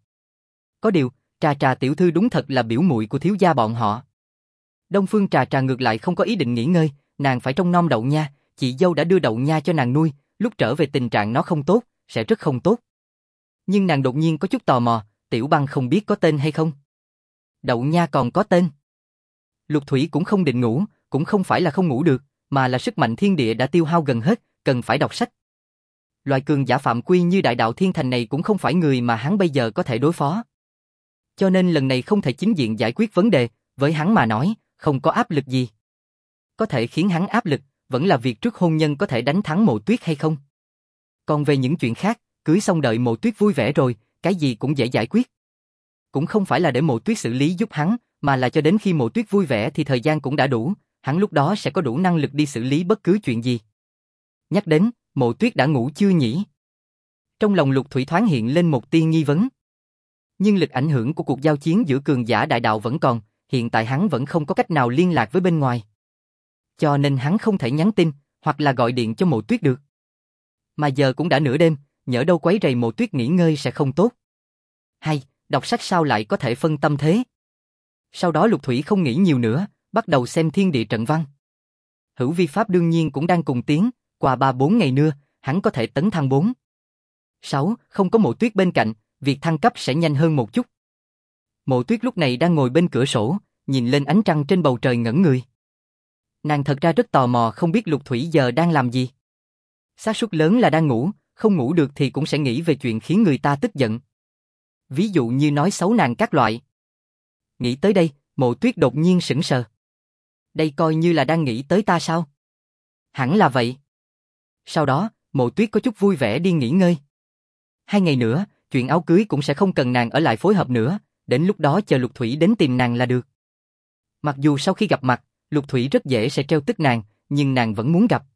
Có điều, Trà Trà tiểu thư đúng thật là biểu muội của thiếu gia bọn họ. Đông Phương Trà Trà ngược lại không có ý định nghỉ ngơi, nàng phải trông nom Đậu Nha, chị dâu đã đưa Đậu Nha cho nàng nuôi, lúc trở về tình trạng nó không tốt, sẽ rất không tốt. Nhưng nàng đột nhiên có chút tò mò, Tiểu Băng không biết có tên hay không? Đậu Nha còn có tên. Lục Thủy cũng không định ngủ, cũng không phải là không ngủ được, mà là sức mạnh thiên địa đã tiêu hao gần hết, cần phải đọc sách. Loại cường giả phạm quy như Đại Đạo Thiên Thành này cũng không phải người mà hắn bây giờ có thể đối phó. Cho nên lần này không thể chính diện giải quyết vấn đề, với hắn mà nói, không có áp lực gì. Có thể khiến hắn áp lực, vẫn là việc trước hôn nhân có thể đánh thắng Mộ Tuyết hay không. Còn về những chuyện khác, cưới xong đợi Mộ Tuyết vui vẻ rồi, cái gì cũng dễ giải quyết. Cũng không phải là để Mộ Tuyết xử lý giúp hắn, mà là cho đến khi Mộ Tuyết vui vẻ thì thời gian cũng đã đủ, hắn lúc đó sẽ có đủ năng lực đi xử lý bất cứ chuyện gì. Nhắc đến, Mộ Tuyết đã ngủ chưa nhỉ? Trong lòng Lục Thủy thoáng hiện lên một tia nghi vấn. Nhưng lực ảnh hưởng của cuộc giao chiến giữa cường giả đại đạo vẫn còn, hiện tại hắn vẫn không có cách nào liên lạc với bên ngoài. Cho nên hắn không thể nhắn tin, hoặc là gọi điện cho Mộ Tuyết được. Mà giờ cũng đã nửa đêm, nhỡ đâu quấy rầy Mộ Tuyết nghỉ ngơi sẽ không tốt. Hay, đọc sách sao lại có thể phân tâm thế? Sau đó Lục Thủy không nghĩ nhiều nữa, bắt đầu xem thiên địa trận văn. Hữu vi pháp đương nhiên cũng đang cùng tiến, qua 3-4 ngày nữa, hắn có thể tấn thăng 4. 6, không có Mộ Tuyết bên cạnh, việc thăng cấp sẽ nhanh hơn một chút. Mộ Tuyết lúc này đang ngồi bên cửa sổ, nhìn lên ánh trăng trên bầu trời ngẩn người. Nàng thật ra rất tò mò không biết Lục Thủy giờ đang làm gì. Xác suất lớn là đang ngủ, không ngủ được thì cũng sẽ nghĩ về chuyện khiến người ta tức giận. Ví dụ như nói xấu nàng các loại. Nghĩ tới đây, Mộ Tuyết đột nhiên sững sờ. Đây coi như là đang nghĩ tới ta sao? Hẳn là vậy. Sau đó, Mộ Tuyết có chút vui vẻ đi nghỉ ngơi. 2 ngày nữa, chuyện áo cưới cũng sẽ không cần nàng ở lại phối hợp nữa, đến lúc đó chờ Lục Thủy đến tìm nàng là được. Mặc dù sau khi gặp mặt, Lục Thủy rất dễ sẽ trêu tức nàng, nhưng nàng vẫn muốn gặp.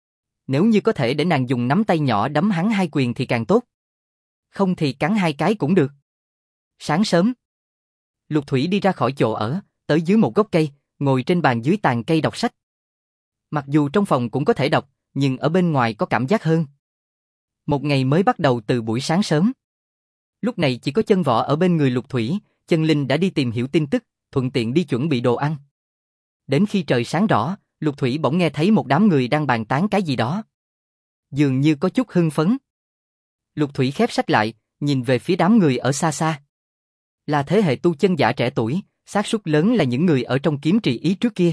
Nếu như có thể để nàng dùng nắm tay nhỏ đấm hắn 2 quyền thì càng tốt. Không thì cắn 2 cái cũng được. Sáng sớm, Lục Thủy đi ra khỏi chỗ ở, tới dưới một gốc cây, ngồi trên bàn dưới tàn cây đọc sách. Mặc dù trong phòng cũng có thể đọc, nhưng ở bên ngoài có cảm giác hơn. Một ngày mới bắt đầu từ buổi sáng sớm. Lúc này chỉ có Chân Võ ở bên người Lục Thủy, Chân Linh đã đi tìm hiểu tin tức, thuận tiện đi chuẩn bị đồ ăn. Đến khi trời sáng rõ, Lục Thủy bỗng nghe thấy một đám người đang bàn tán cái gì đó. Dường như có chút hưng phấn. Lục Thủy khép sách lại, nhìn về phía đám người ở xa xa. Là thế hệ tu chân giả trẻ tuổi, xác suất lớn là những người ở trong kiếm trì ý trước kia.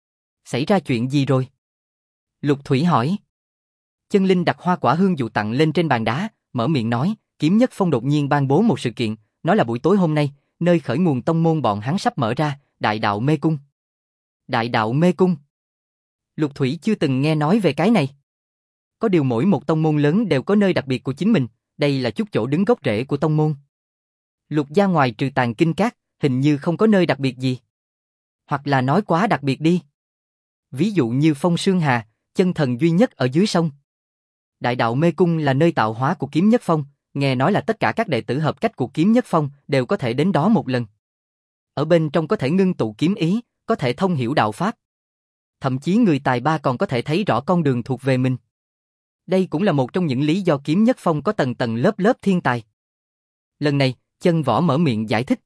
Xảy ra chuyện gì rồi? Lục Thủy hỏi. Chân Linh đặt hoa quả hương dụ tặng lên trên bàn đá, mở miệng nói, Kiếm Nhất Phong đột nhiên ban bố một sự kiện, nói là buổi tối hôm nay, nơi khởi nguồn tông môn bọn hắn sắp mở ra, Đại Đạo Mê Cung. Đại Đạo Mê Cung. Lục Thủy chưa từng nghe nói về cái này. Có điều mỗi một tông môn lớn đều có nơi đặc biệt của chính mình, đây là chút chỗ đứng gốc rễ của tông môn. Lục gia ngoài trừ Tàn Kinh Các, hình như không có nơi đặc biệt gì. Hoặc là nói quá đặc biệt đi. Ví dụ như Phong Sương Hà, chân thần duy nhất ở dưới sông. Đại Đạo Mê Cung là nơi tạo hóa của Kiếm Nhất Phong, nghe nói là tất cả các đệ tử hợp cách của Kiếm Nhất Phong đều có thể đến đó một lần. Ở bên trong có thể ngưng tụ kiếm ý, có thể thông hiểu đạo pháp. Thậm chí người tài ba còn có thể thấy rõ con đường thuộc về mình. Đây cũng là một trong những lý do Kiếm Nhất Phong có tầng tầng lớp lớp thiên tài. Lần này, Chân Võ mở miệng giải thích.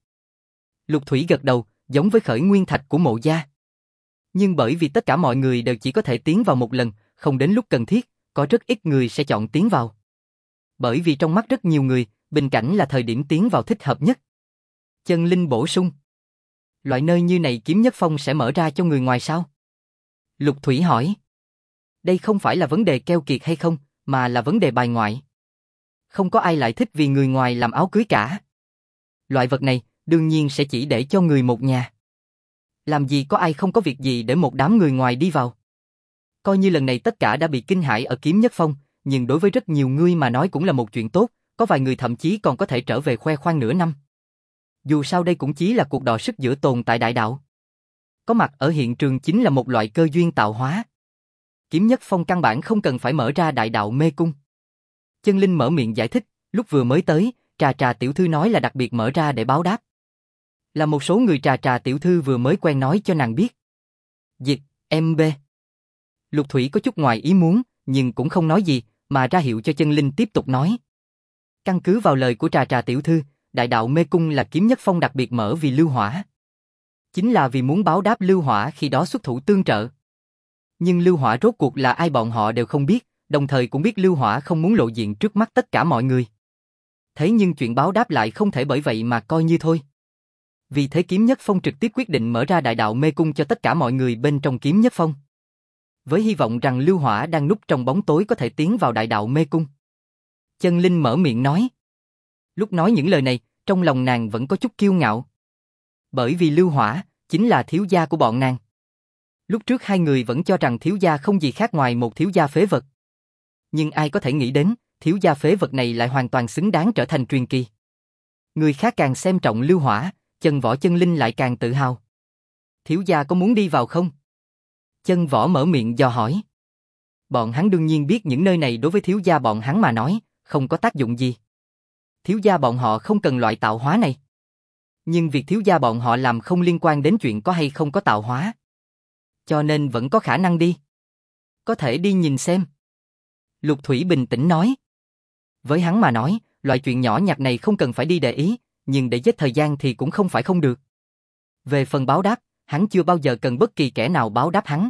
Lục Thủy gật đầu, giống với khởi nguyên thạch của Mộ gia. Nhưng bởi vì tất cả mọi người đều chỉ có thể tiến vào một lần, không đến lúc cần thiết, có rất ít người sẽ chọn tiến vào. Bởi vì trong mắt rất nhiều người, bình cảnh là thời điểm tiến vào thích hợp nhất. Chân Linh bổ sung. Loại nơi như này kiếm nhất phong sẽ mở ra cho người ngoài sao? Lục Thủy hỏi. Đây không phải là vấn đề keo kiệt hay không, mà là vấn đề bài ngoại. Không có ai lại thích vì người ngoài làm áo cưới cả. Loại vật này, đương nhiên sẽ chỉ để cho người một nhà. Làm gì có ai không có việc gì để một đám người ngoài đi vào. Coi như lần này tất cả đã bị kinh hãi ở kiếm nhất phong, nhưng đối với rất nhiều người mà nói cũng là một chuyện tốt, có vài người thậm chí còn có thể trở về khoe khoang nửa năm. Dù sao đây cũng chỉ là cuộc đọ sức giữa tồn tại đại đạo. Có mặt ở hiện trường chính là một loại cơ duyên tạo hóa. Kiếm nhất phong căn bản không cần phải mở ra đại đạo mê cung. Chân Linh mở miệng giải thích, lúc vừa mới tới, Trà Trà tiểu thư nói là đặc biệt mở ra để báo đáp. Là một số người Trà Trà tiểu thư vừa mới quen nói cho nàng biết. Dịch, MB. Lục Thủy có chút ngoài ý muốn, nhưng cũng không nói gì, mà ra hiệu cho Chân Linh tiếp tục nói. Căn cứ vào lời của Trà Trà tiểu thư, đại đạo mê cung là kiếm nhất phong đặc biệt mở vì Lưu Hỏa. Chính là vì muốn báo đáp Lưu Hỏa khi đó xuất thủ tương trợ. Nhưng Lưu Hỏa rốt cuộc là ai bọn họ đều không biết, đồng thời cũng biết Lưu Hỏa không muốn lộ diện trước mắt tất cả mọi người. Thế nhưng chuyện báo đáp lại không thể bởi vậy mà coi như thôi. Vì thế kiếm nhất phong trực tiếp quyết định mở ra đại đạo mê cung cho tất cả mọi người bên trong kiếm nhất phong. Với hy vọng rằng Lưu Hỏa đang núp trong bóng tối có thể tiến vào đại đạo mê cung. Chân Linh mở miệng nói. Lúc nói những lời này, trong lòng nàng vẫn có chút kiêu ngạo. Bởi vì Lưu Hỏa chính là thiếu gia của bọn nàng. Lúc trước hai người vẫn cho rằng thiếu gia không gì khác ngoài một thiếu gia phế vật. Nhưng ai có thể nghĩ đến, thiếu gia phế vật này lại hoàn toàn xứng đáng trở thành truyền kỳ. Người khác càng xem trọng Lưu Hỏa, Chân Võ Chân Linh lại càng tự hào. Thiếu gia có muốn đi vào không? Chân Võ mở miệng dò hỏi. Bọn hắn đương nhiên biết những nơi này đối với thiếu gia bọn hắn mà nói, không có tác dụng gì. Thiếu gia bọn họ không cần loại tạo hóa này. Nhưng việc thiếu gia bọn họ làm không liên quan đến chuyện có hay không có tạo hóa. Cho nên vẫn có khả năng đi. Có thể đi nhìn xem. Lục Thủy bình tĩnh nói. Với hắn mà nói, loại chuyện nhỏ nhặt này không cần phải đi để ý, nhưng để giết thời gian thì cũng không phải không được. Về phần báo đáp, hắn chưa bao giờ cần bất kỳ kẻ nào báo đáp hắn.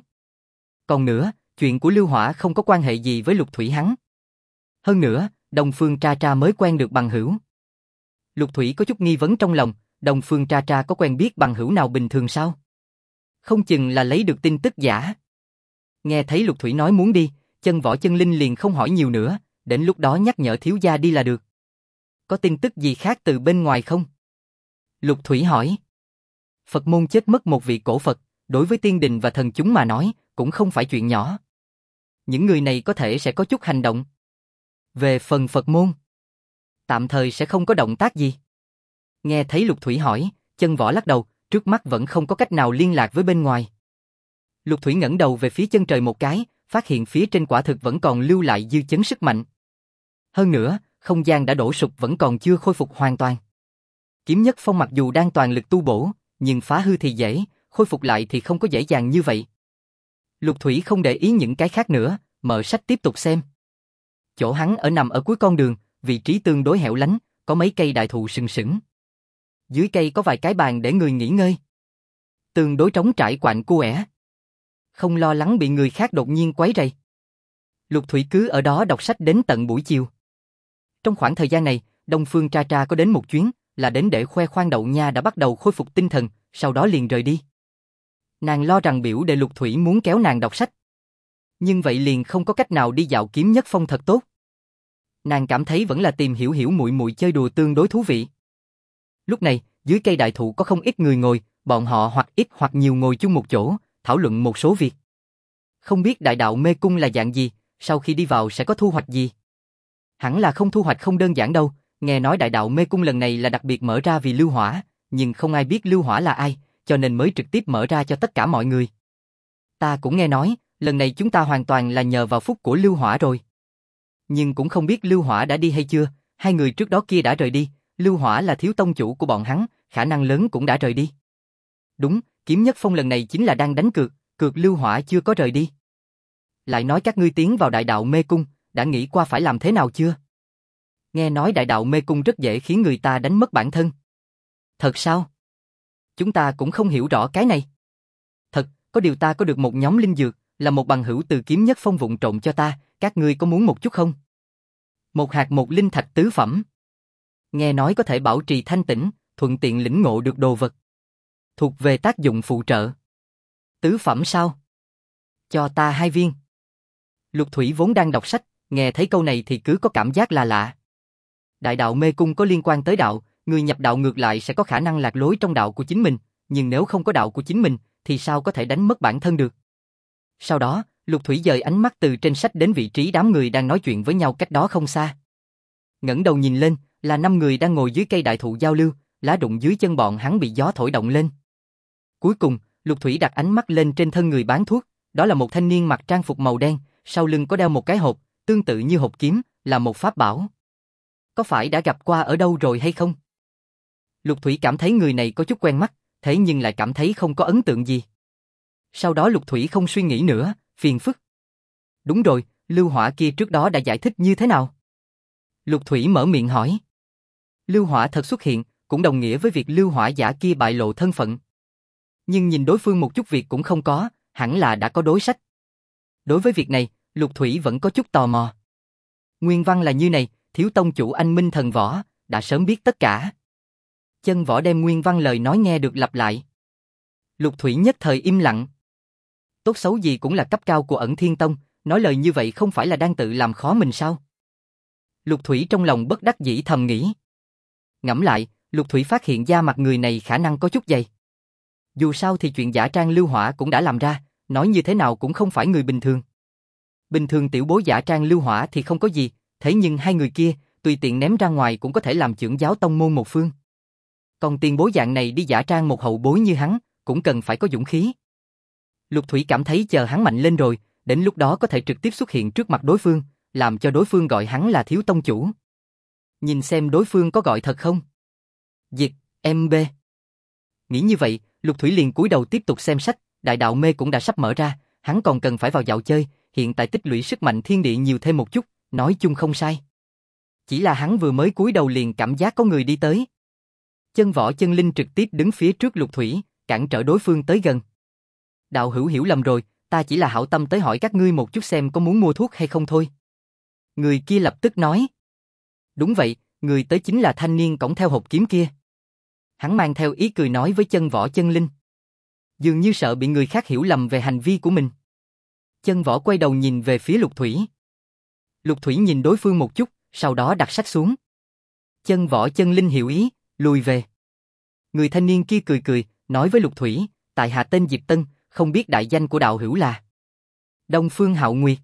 Còn nữa, chuyện của Lưu Hỏa không có quan hệ gì với Lục Thủy hắn. Hơn nữa, Đông Phương Tra Tra mới quen được bằng hữu. Lục Thủy có chút nghi vấn trong lòng, Đông Phương Tra Tra có quen biết bằng hữu nào bình thường sao? Không chừng là lấy được tin tức giả. Nghe thấy Lục Thủy nói muốn đi, Chân Võ Chân Linh liền không hỏi nhiều nữa, đến lúc đó nhắc nhở thiếu gia đi là được. Có tin tức gì khác từ bên ngoài không? Lục Thủy hỏi. Phật môn chết mất một vị cổ Phật, đối với tiên đình và thần chúng mà nói, cũng không phải chuyện nhỏ. Những người này có thể sẽ có chút hành động. Về phần Phật môn, tạm thời sẽ không có động tác gì. Nghe thấy Lục Thủy hỏi, Chân Võ lắc đầu, trước mắt vẫn không có cách nào liên lạc với bên ngoài. Lục Thủy ngẩng đầu về phía chân trời một cái, phát hiện phía trên quả thực vẫn còn lưu lại dư chấn sức mạnh. Hơn nữa, không gian đã đổ sụp vẫn còn chưa khôi phục hoàn toàn. Kiếm nhất phong mặc dù đang toàn lực tu bổ, nhưng phá hư thì dễ, khôi phục lại thì không có dễ dàng như vậy. Lục Thủy không để ý những cái khác nữa, mở sách tiếp tục xem. Chỗ hắn ở nằm ở cuối con đường, vị trí tương đối hẻo lánh, có mấy cây đại thụ sừng sững. Dưới cây có vài cái bàn để người nghỉ ngơi. Tương đối trống trải quạnh quẻ. Không lo lắng bị người khác đột nhiên quấy rầy. Lục Thủy cứ ở đó đọc sách đến tận buổi chiều. Trong khoảng thời gian này, Đông Phương Tra Tra có đến một chuyến, là đến để khoe khoang Đậu Nha đã bắt đầu khôi phục tinh thần, sau đó liền rời đi. Nàng lo rằng biểu đệ Lục Thủy muốn kéo nàng đọc sách. Nhưng vậy liền không có cách nào đi dạo kiếm nhất phong thật tốt. Nàng cảm thấy vẫn là tìm hiểu hiểu muội muội chơi đùa tương đối thú vị. Lúc này, dưới cây đại thụ có không ít người ngồi, bọn họ hoặc ít hoặc nhiều ngồi chung một chỗ, thảo luận một số việc. Không biết đại đạo mê cung là dạng gì, sau khi đi vào sẽ có thu hoạch gì. Hẳn là không thu hoạch không đơn giản đâu, nghe nói đại đạo mê cung lần này là đặc biệt mở ra vì Lưu Hỏa, nhưng không ai biết Lưu Hỏa là ai, cho nên mới trực tiếp mở ra cho tất cả mọi người. Ta cũng nghe nói, lần này chúng ta hoàn toàn là nhờ vào phúc của Lưu Hỏa rồi. Nhưng cũng không biết Lưu Hỏa đã đi hay chưa, hai người trước đó kia đã rời đi, Lưu Hỏa là thiếu tông chủ của bọn hắn, khả năng lớn cũng đã rời đi. Đúng, kiếm nhất phong lần này chính là đang đánh cược, cược Lưu Hỏa chưa có rời đi. Lại nói các ngươi tiến vào đại đạo mê cung, đã nghĩ qua phải làm thế nào chưa? Nghe nói đại đạo mê cung rất dễ khiến người ta đánh mất bản thân. Thật sao? Chúng ta cũng không hiểu rõ cái này. Thật, có điều ta có được một nhóm linh dược, là một bằng hữu từ kiếm nhất phong vụn trộn cho ta, các ngươi có muốn một chút không? Một hạt một linh thạch tứ phẩm. Nghe nói có thể bảo trì thanh tĩnh, thuận tiện lĩnh ngộ được đồ vật. Thuộc về tác dụng phụ trợ. Tứ phẩm sao? Cho ta 2 viên. Lục Thủy vốn đang đọc sách, nghe thấy câu này thì cứ có cảm giác là lạ. Đại đạo mê cung có liên quan tới đạo, người nhập đạo ngược lại sẽ có khả năng lạc lối trong đạo của chính mình, nhưng nếu không có đạo của chính mình, thì sao có thể đánh mất bản thân được? Sau đó, Lục Thủy dời ánh mắt từ trên sách đến vị trí đám người đang nói chuyện với nhau cách đó không xa. Ngẩng đầu nhìn lên, là 5 người đang ngồi dưới cây đại thụ giao lưu, lá rụng dưới chân bọn hắn bị gió thổi động lên. Cuối cùng, Lục Thủy đặt ánh mắt lên trên thân người bán thuốc, đó là một thanh niên mặc trang phục màu đen, sau lưng có đeo một cái hộp, tương tự như hộp kiếm, là một pháp bảo. Có phải đã gặp qua ở đâu rồi hay không? Lục Thủy cảm thấy người này có chút quen mắt, thế nhưng lại cảm thấy không có ấn tượng gì. Sau đó Lục Thủy không suy nghĩ nữa, phiền phức. Đúng rồi, Lưu Hỏa kia trước đó đã giải thích như thế nào? Lục Thủy mở miệng hỏi. Lưu Hỏa thật xuất hiện, cũng đồng nghĩa với việc Lưu Hỏa giả kia bại lộ thân phận. Nhưng nhìn đối phương một chút việc cũng không có, hẳn là đã có đối sách. Đối với việc này, Lục Thủy vẫn có chút tò mò. Nguyên văn là như này, thiếu tông chủ anh Minh Thần Võ, đã sớm biết tất cả. Chân Võ đem nguyên văn lời nói nghe được lặp lại. Lục Thủy nhất thời im lặng. Tốt xấu gì cũng là cấp cao của Ẩn Thiên Tông, nói lời như vậy không phải là đang tự làm khó mình sao? Lục Thủy trong lòng bất đắc dĩ thầm nghĩ. Ngẫm lại, Lục Thủy phát hiện da mặt người này khả năng có chút dày. Dù sao thì chuyện giả trang Lưu Hỏa cũng đã làm ra, nói như thế nào cũng không phải người bình thường. Bình thường tiểu bối giả trang Lưu Hỏa thì không có gì, thế nhưng 2 người kia, tùy tiện ném ra ngoài cũng có thể làm chưởng giáo tông môn một phương. Còn tiền bối dạng này đi giả trang một hậu bối như hắn, cũng cần phải có dũng khí. Lục Thủy cảm thấy chờ hắn mạnh lên rồi, đến lúc đó có thể trực tiếp xuất hiện trước mặt đối phương, làm cho đối phương gọi hắn là thiếu tông chủ. Nhìn xem đối phương có gọi thật không? Diệt, MB. Nghĩ như vậy, Lục Thủy liền cúi đầu tiếp tục xem sách, đại đạo mê cũng đã sắp mở ra, hắn còn cần phải vào dạo chơi, hiện tại tích lũy sức mạnh thiên địa nhiều thêm một chút, nói chung không sai. Chỉ là hắn vừa mới cúi đầu liền cảm giác có người đi tới. Chân Võ Chân Linh trực tiếp đứng phía trước Lục Thủy, cản trở đối phương tới gần. Đạo hữu hiểu lầm rồi, ta chỉ là hảo tâm tới hỏi các ngươi một chút xem có muốn mua thuốc hay không thôi. Người kia lập tức nói. Đúng vậy, người tới chính là thanh niên cõng theo hộp kiếm kia. Hắn mang theo ý cười nói với Chân Võ Chân Linh. Dường như sợ bị người khác hiểu lầm về hành vi của mình. Chân Võ quay đầu nhìn về phía Lục Thủy. Lục Thủy nhìn đối phương một chút, sau đó đặt sách xuống. Chân Võ Chân Linh hiểu ý, lùi về. Người thanh niên kia cười cười, nói với Lục Thủy, tại hạ tên Diệp Tân, không biết đại danh của đạo hữu là. Đông Phương Hạo Nguyệt.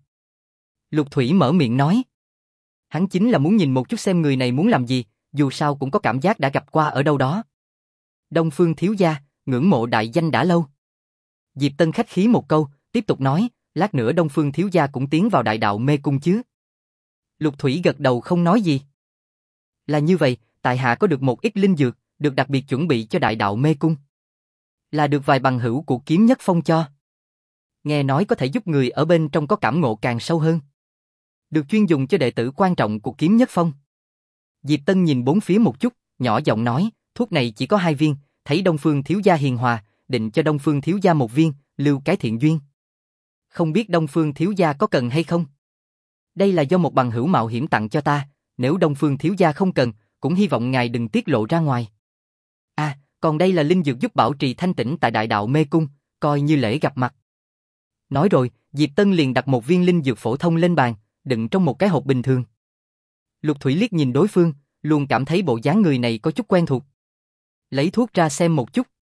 Lục Thủy mở miệng nói. Hắn chính là muốn nhìn một chút xem người này muốn làm gì, dù sao cũng có cảm giác đã gặp qua ở đâu đó. Đông Phương thiếu gia, ngưỡng mộ đại danh đã lâu. Diệp Tân khách khí một câu, tiếp tục nói, lát nữa Đông Phương thiếu gia cũng tiến vào đại đạo mê cung chứ. Lục Thủy gật đầu không nói gì. Là như vậy, tại hạ có được một ít linh dược, được đặc biệt chuẩn bị cho đại đạo mê cung. Là được vài bằng hữu của Kiếm Nhất Phong cho. Nghe nói có thể giúp người ở bên trong có cảm ngộ càng sâu hơn. Được chuyên dùng cho đệ tử quan trọng của Kiếm Nhất Phong. Diệp Tân nhìn bốn phía một chút, nhỏ giọng nói, thuốc này chỉ có 2 viên, thấy Đông Phương thiếu gia hiền hòa, định cho Đông Phương thiếu gia 1 viên, lưu cái thiện duyên. Không biết Đông Phương thiếu gia có cần hay không? Đây là do một bằng hữu mạo hiểm tặng cho ta, nếu Đông Phương thiếu gia không cần, cũng hy vọng ngài đừng tiết lộ ra ngoài. À, còn đây là linh dược giúp bảo trì thanh tĩnh tại đại đạo mê cung, coi như lễ gặp mặt. Nói rồi, Diệp Tân liền đặt 1 viên linh dược phổ thông lên bàn, đựng trong một cái hộp bình thường. Lục Thủy liếc nhìn đối phương, luôn cảm thấy bộ dáng người này có chút quen thuộc. Lấy thuốc ra xem một chút.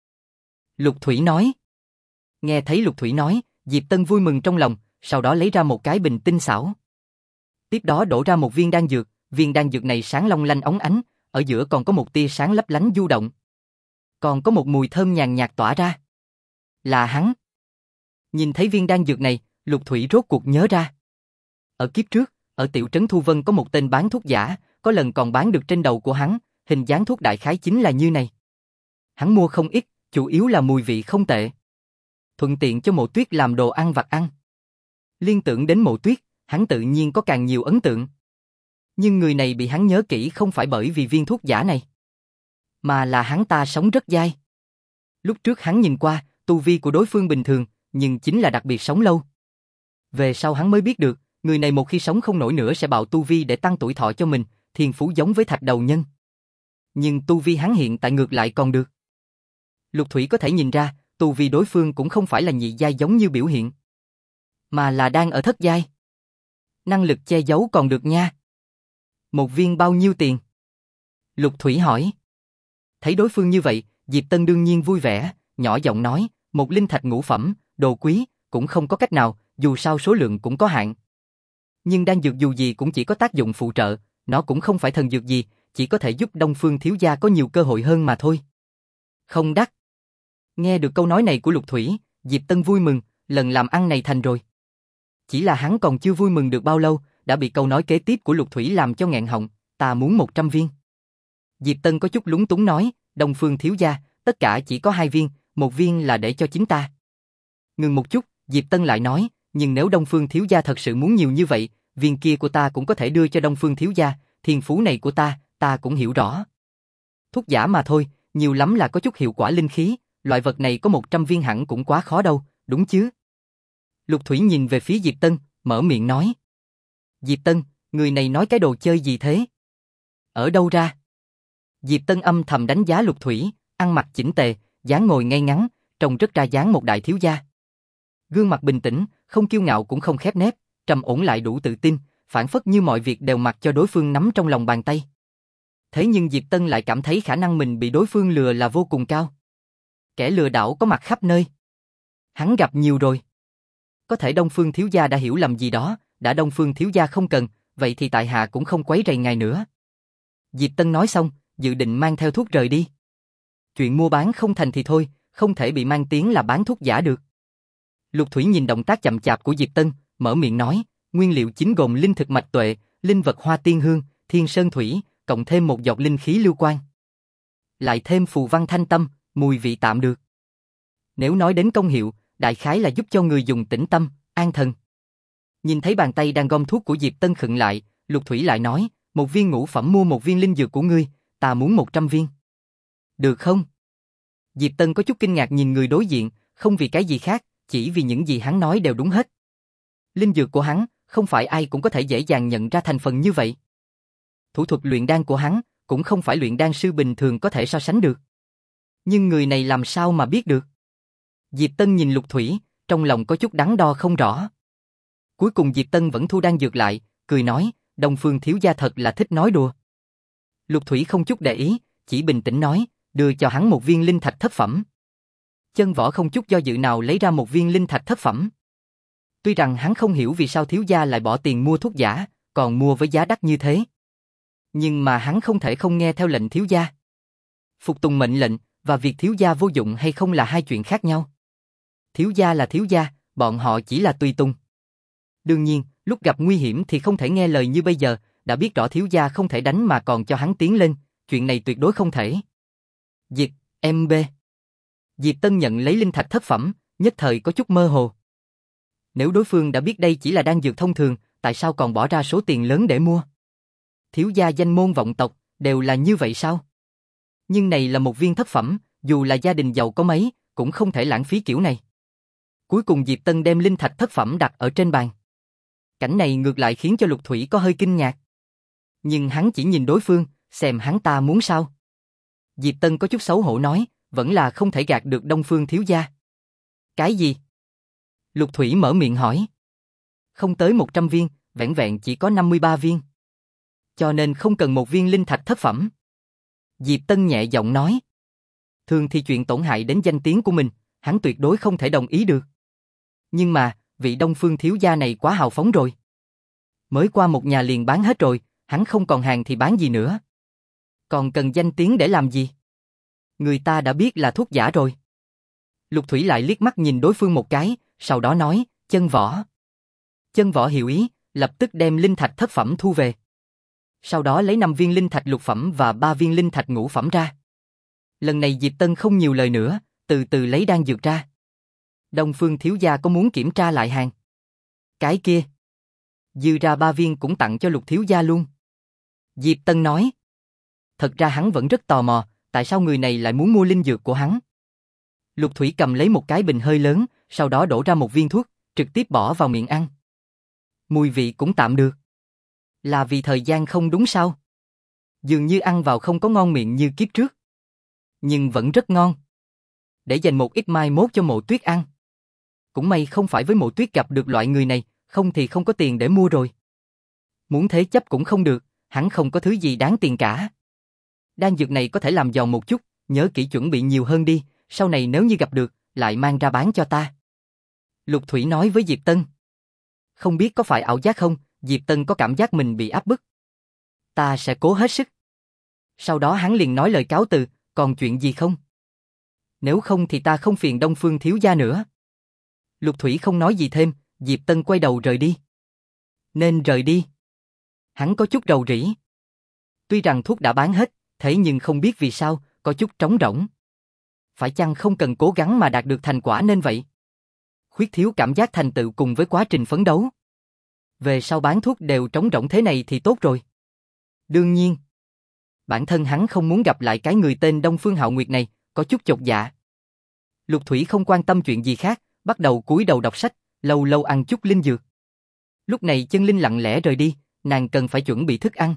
Lục Thủy nói. Nghe thấy Lục Thủy nói, Diệp Tân vui mừng trong lòng, sau đó lấy ra một cái bình tinh xảo. Tiếp đó đổ ra một viên đan dược, viên đan dược này sáng long lanh óng ánh, ở giữa còn có một tia sáng lấp lánh du động. Còn có một mùi thơm nhàn nhạt tỏa ra. Là hắn. Nhìn thấy viên đan dược này, Lục Thủy rốt cuộc nhớ ra. Ở kiếp trước, ở tiểu trấn Thu Vân có một tên bán thuốc giả, có lần còn bán được trên đầu của hắn, hình dáng thuốc đại khái chính là như này. Hắn mua không ít, chủ yếu là mùi vị không tệ. Thuận tiện cho Mộ Tuyết làm đồ ăn vặt ăn. Liên tưởng đến Mộ Tuyết, hắn tự nhiên có càng nhiều ấn tượng. Nhưng người này bị hắn nhớ kỹ không phải bởi vì viên thuốc giả này, mà là hắn ta sống rất dai. Lúc trước hắn nhìn qua, tu vi của đối phương bình thường, nhưng chính là đặc biệt sống lâu. Về sau hắn mới biết được, người này một khi sống không nổi nữa sẽ bạo tu vi để tăng tuổi thọ cho mình, thiên phú giống với Thạch Đầu Nhân. Nhưng tu vi hắn hiện tại ngược lại còn được. Lục Thủy có thể nhìn ra, tu vi đối phương cũng không phải là nhị giai giống như biểu hiện, mà là đang ở thất giai. Năng lực che giấu còn được nha. Một viên bao nhiêu tiền? Lục Thủy hỏi. Thấy đối phương như vậy, Diệp Tân đương nhiên vui vẻ, nhỏ giọng nói, một linh thạch ngũ phẩm, đồ quý, cũng không có cách nào, dù sao số lượng cũng có hạn. Nhưng đan dược dù gì cũng chỉ có tác dụng phụ trợ, nó cũng không phải thần dược gì, chỉ có thể giúp Đông Phương thiếu gia có nhiều cơ hội hơn mà thôi. Không đắt. Nghe được câu nói này của Lục Thủy, Diệp Tân vui mừng, lần làm ăn này thành rồi. Chỉ là hắn còn chưa vui mừng được bao lâu, đã bị câu nói kế tiếp của Lục Thủy làm cho nghẹn họng, ta muốn 100 viên. Diệp Tân có chút lúng túng nói, Đông Phương thiếu gia, tất cả chỉ có 2 viên, 1 viên là để cho chính ta. Ngừng một chút, Diệp Tân lại nói, nhưng nếu Đông Phương thiếu gia thật sự muốn nhiều như vậy, viên kia của ta cũng có thể đưa cho Đông Phương thiếu gia, thiên phú này của ta cũng hiểu rõ. Thuốc giả mà thôi, nhiều lắm là có chút hiệu quả linh khí, loại vật này có 100 viên hẳn cũng quá khó đâu, đúng chứ? Lục Thủy nhìn về phía Diệp Tân, mở miệng nói. Diệp Tân, người này nói cái đồ chơi gì thế? Ở đâu ra? Diệp Tân âm thầm đánh giá Lục Thủy, ăn mặc chỉnh tề, dáng ngồi ngay ngắn, trông rất ra dáng một đại thiếu gia. Gương mặt bình tĩnh, không kiêu ngạo cũng không khép nép, trầm ổn lại đủ tự tin, phản phất như mọi việc đều mặc cho đối phương nắm trong lòng bàn tay. Thế nhưng Diệp Tân lại cảm thấy khả năng mình bị đối phương lừa là vô cùng cao. Kẻ lừa đảo có mặt khắp nơi. Hắn gặp nhiều rồi. Có thể Đông Phương thiếu gia đã hiểu lầm gì đó, đã Đông Phương thiếu gia không cần, vậy thì tại hạ cũng không quấy rầy ngài nữa. Diệp Tân nói xong, dự định mang theo thuốc rời đi. Chuyện mua bán không thành thì thôi, không thể bị mang tiếng là bán thuốc giả được. Lục Thủy nhìn động tác chậm chạp của Diệp Tân, mở miệng nói, nguyên liệu chính gồm linh thực mạch tuệ, linh vật hoa tiên hương, thiên sơn thủy, cộng thêm một giọt linh khí lưu quan. Lại thêm phù văn thanh tâm, mùi vị tạm được. Nếu nói đến công hiệu, đại khái là giúp cho người dùng tĩnh tâm, an thần. Nhìn thấy bàn tay đang gom thuốc của Diệp Tân khựng lại, Lục Thủy lại nói, một viên ngũ phẩm mua một viên linh dược của ngươi, ta muốn 100 viên. Được không? Diệp Tân có chút kinh ngạc nhìn người đối diện, không vì cái gì khác, chỉ vì những gì hắn nói đều đúng hết. Linh dược của hắn, không phải ai cũng có thể dễ dàng nhận ra thành phần như vậy. Thủ thuật luyện đan của hắn, cũng không phải luyện đan sư bình thường có thể so sánh được. Nhưng người này làm sao mà biết được? Diệp Tân nhìn Lục Thủy, trong lòng có chút đắn đo không rõ. Cuối cùng Diệp Tân vẫn thu đan dược lại, cười nói, Đông Phương thiếu gia thật là thích nói đùa. Lục Thủy không chút để ý, chỉ bình tĩnh nói, đưa cho hắn một viên linh thạch thất phẩm. Chân Võ không chút do dự nào lấy ra một viên linh thạch thất phẩm. Tuy rằng hắn không hiểu vì sao thiếu gia lại bỏ tiền mua thuốc giả, còn mua với giá đắt như thế. Nhưng mà hắn không thể không nghe theo lệnh thiếu gia. Phục tùng mệnh lệnh, và việc thiếu gia vô dụng hay không là hai chuyện khác nhau. Thiếu gia là thiếu gia, bọn họ chỉ là tùy tùng. Đương nhiên, lúc gặp nguy hiểm thì không thể nghe lời như bây giờ, đã biết rõ thiếu gia không thể đánh mà còn cho hắn tiến lên, chuyện này tuyệt đối không thể. Diệp, MB. Diệp Tân nhận lấy linh thạch thất phẩm, nhất thời có chút mơ hồ. Nếu đối phương đã biết đây chỉ là đan dược thông thường, tại sao còn bỏ ra số tiền lớn để mua? Thiếu gia danh môn vọng tộc, đều là như vậy sao? Nhưng này là một viên thất phẩm, dù là gia đình giàu có mấy, cũng không thể lãng phí kiểu này. Cuối cùng Diệp Tân đem linh thạch thất phẩm đặt ở trên bàn. Cảnh này ngược lại khiến cho Lục Thủy có hơi kinh ngạc. Nhưng hắn chỉ nhìn đối phương, xem hắn ta muốn sao. Diệp Tân có chút xấu hổ nói, vẫn là không thể gạt được Đông Phương thiếu gia. Cái gì? Lục Thủy mở miệng hỏi. Không tới 100 viên, vẻn vẹn chỉ có 53 viên. Cho nên không cần một viên linh thạch thất phẩm. Diệp Tân nhẹ giọng nói. Thường thì chuyện tổn hại đến danh tiếng của mình, hắn tuyệt đối không thể đồng ý được. Nhưng mà, vị Đông Phương thiếu gia này quá hào phóng rồi. Mới qua một nhà liền bán hết rồi, hắn không còn hàng thì bán gì nữa. Còn cần danh tiếng để làm gì? Người ta đã biết là thuốc giả rồi. Lục Thủy lại liếc mắt nhìn đối phương một cái, sau đó nói, Chân Võ. Chân Võ hiểu ý, lập tức đem linh thạch thất phẩm thu về. Sau đó lấy 5 viên linh thạch lục phẩm và 3 viên linh thạch ngũ phẩm ra. Lần này Diệp Tân không nhiều lời nữa, từ từ lấy đan dược ra. Đông Phương thiếu gia có muốn kiểm tra lại hàng? Cái kia. Dư ra 3 viên cũng tặng cho Lục thiếu gia luôn. Diệp Tân nói. Thật ra hắn vẫn rất tò mò, tại sao người này lại muốn mua linh dược của hắn. Lục Thủy cầm lấy một cái bình hơi lớn, sau đó đổ ra một viên thuốc, trực tiếp bỏ vào miệng ăn. Mùi vị cũng tạm được. Là vì thời gian không đúng sao? Dường như ăn vào không có ngon miệng như kiếp trước. Nhưng vẫn rất ngon. để dành một ít mai mốt cho Mộ Tuyết ăn. Cũng may không phải với Mộ Tuyết gặp được loại người này, không thì không có tiền để mua rồi. Muốn thế chấp cũng không được, hẳn không có thứ gì đáng tiền cả. Đan dược này có thể làm giòn một chút, nhớ kỹ chuẩn bị nhiều hơn đi, sau này nếu như gặp được, lại mang ra bán cho ta. Lục Thủy nói với Diệp Tân. Không biết có phải ảo giác không, Diệp Tân có cảm giác mình bị áp bức. Ta sẽ cố hết sức. Sau đó hắn liền nói lời cáo từ, còn chuyện gì không? Nếu không thì ta không phiền Đông Phương thiếu gia nữa. Lục Thủy không nói gì thêm, Diệp Tân quay đầu rời đi. Nên rời đi. Hắn có chút rầu rĩ. Tuy rằng thuốc đã bán hết, thế nhưng không biết vì sao, có chút trống rỗng. Phải chăng không cần cố gắng mà đạt được thành quả nên vậy? Khuyết thiếu cảm giác thành tựu cùng với quá trình phấn đấu. Về sau bán thuốc đều trống rỗng thế này thì tốt rồi. Đương nhiên, bản thân hắn không muốn gặp lại cái người tên Đông Phương Hạo Nguyệt này, có chút chột dạ. Lục Thủy không quan tâm chuyện gì khác, bắt đầu cúi đầu đọc sách, lâu lâu ăn chút linh dược. Lúc này Chân Linh lặng lẽ rời đi, nàng cần phải chuẩn bị thức ăn.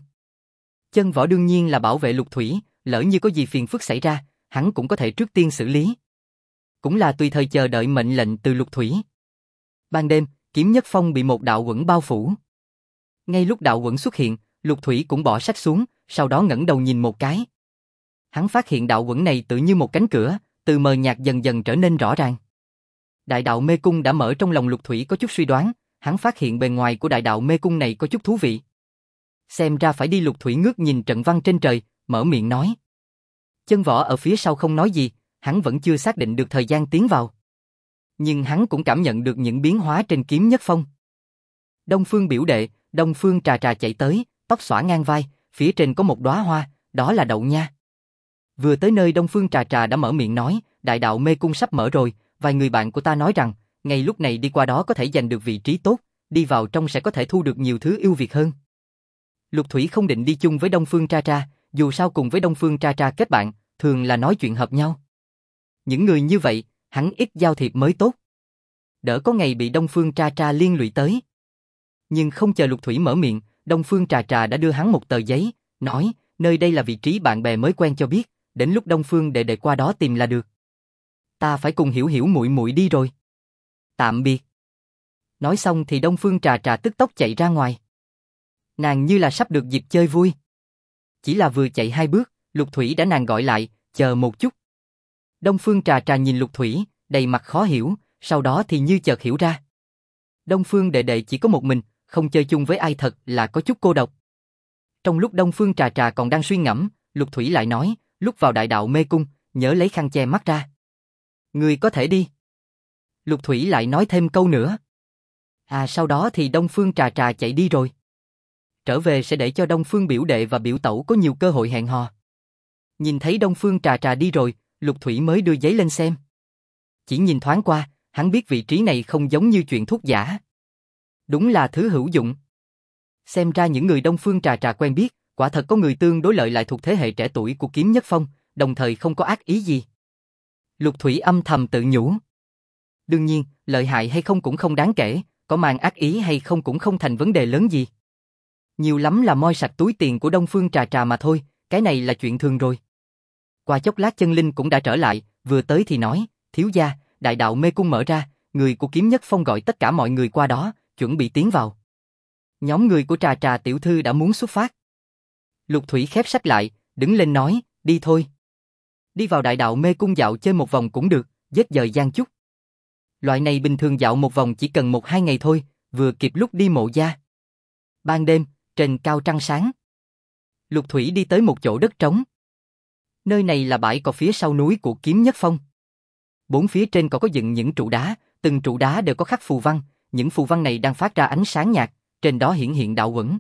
Chân Võ đương nhiên là bảo vệ Lục Thủy, lỡ như có gì phiền phức xảy ra, hắn cũng có thể trước tiên xử lý. Cũng là tùy thời chờ đợi mệnh lệnh từ Lục Thủy. Ban đêm, Kiếm Nhất Phong bị một đạo quẩn bao phủ. Ngay lúc đạo quẩn xuất hiện, Lục Thủy cũng bỏ sách xuống, sau đó ngẩng đầu nhìn một cái. Hắn phát hiện đạo quẩn này tự như một cánh cửa, từ mờ nhạt dần dần trở nên rõ ràng. Đại đạo mê cung đã mở trong lòng Lục Thủy có chút suy đoán, hắn phát hiện bề ngoài của đại đạo mê cung này có chút thú vị. Xem ra phải đi. Lục Thủy ngước nhìn trận văn trên trời, mở miệng nói. Chân Võ ở phía sau không nói gì, hắn vẫn chưa xác định được thời gian tiến vào. Nhưng hắn cũng cảm nhận được những biến hóa trên Kiếm Nhất Phong. Đông Phương biểu đệ, Đông Phương Trà Trà chạy tới, tóc xõa ngang vai, phía trên có một đóa hoa, đó là đậu nha. Vừa tới nơi Đông Phương Trà Trà đã mở miệng nói, đại đạo mê cung sắp mở rồi, vài người bạn của ta nói rằng, ngay lúc này đi qua đó có thể giành được vị trí tốt, đi vào trong sẽ có thể thu được nhiều thứ ưu việt hơn. Lục Thủy không định đi chung với Đông Phương Trà Trà, dù sao cùng với Đông Phương Trà Trà kết bạn, thường là nói chuyện hợp nhau. Những người như vậy, hắn ít giao thiệp mới tốt. Đỡ có ngày bị Đông Phương Trà Trà liên lụy tới. Nhưng không chờ Lục Thủy mở miệng, Đông Phương Trà Trà đã đưa hắn một tờ giấy, nói, nơi đây là vị trí bạn bè mới quen cho biết, đến lúc Đông Phương đệ đệ qua đó tìm là được. Ta phải cùng Hiểu Hiểu muội muội đi rồi. Tạm biệt. Nói xong thì Đông Phương Trà Trà tức tốc chạy ra ngoài. Nàng như là sắp được dịp chơi vui. Chỉ là vừa chạy 2 bước, Lục Thủy đã nàng gọi lại, chờ một chút. Đông Phương Trà Trà nhìn Lục Thủy, đầy mặt khó hiểu, sau đó thì như chợt hiểu ra. Đông Phương đệ đệ chỉ có một mình, không chơi chung với ai thật là có chút cô độc. Trong lúc Đông Phương Trà Trà còn đang suy ngẫm, Lục Thủy lại nói, lúc vào đại đạo mê cung, nhớ lấy khăn che mắt ra. Người có thể đi. Lục Thủy lại nói thêm câu nữa. Sau đó thì Đông Phương Trà Trà chạy đi rồi. Trở về sẽ để cho Đông Phương biểu đệ và biểu tẩu có nhiều cơ hội hẹn hò. Nhìn thấy Đông Phương Trà Trà đi rồi, Lục Thủy mới đưa giấy lên xem. Chỉ nhìn thoáng qua, hắn biết vị trí này không giống như chuyện thuốc giả. Đúng là thứ hữu dụng. Xem ra những người Đông Phương Trà Trà quen biết, quả thật có người tương đối lợi lại thuộc thế hệ trẻ tuổi của Kiếm Nhất Phong, đồng thời không có ác ý gì. Lục Thủy âm thầm tự nhủ. Đương nhiên, lợi hại hay không cũng không đáng kể, có mang ác ý hay không cũng không thành vấn đề lớn gì. Nhiều lắm là moi sạch túi tiền của Đông Phương Trà Trà mà thôi, cái này là chuyện thường rồi. Qua chốc lát Chân Linh cũng đã trở lại, vừa tới thì nói, thiếu gia, đại đạo mê cung mở ra, người của Kiếm Nhất Phong gọi tất cả mọi người qua đó, chuẩn bị tiến vào. Nhóm người của Trà Trà tiểu thư đã muốn xuất phát. Lục Thủy khép sách lại, đứng lên nói, đi thôi. Đi vào đại đạo mê cung dạo chơi một vòng cũng được, giết thời gian chút. Loại này bình thường dạo một vòng chỉ cần 1-2 ngày thôi, vừa kịp lúc đi mộ gia. Ban đêm, trên cao trăng sáng. Lục Thủy đi tới một chỗ đất trống. Nơi này là bãi cỏ phía sau núi của Kiếm Nhất Phong. 4 phía trên có dựng những trụ đá, từng trụ đá đều có khắc phù văn, những phù văn này đang phát ra ánh sáng nhạt, trên đó hiển hiện đạo quẩn.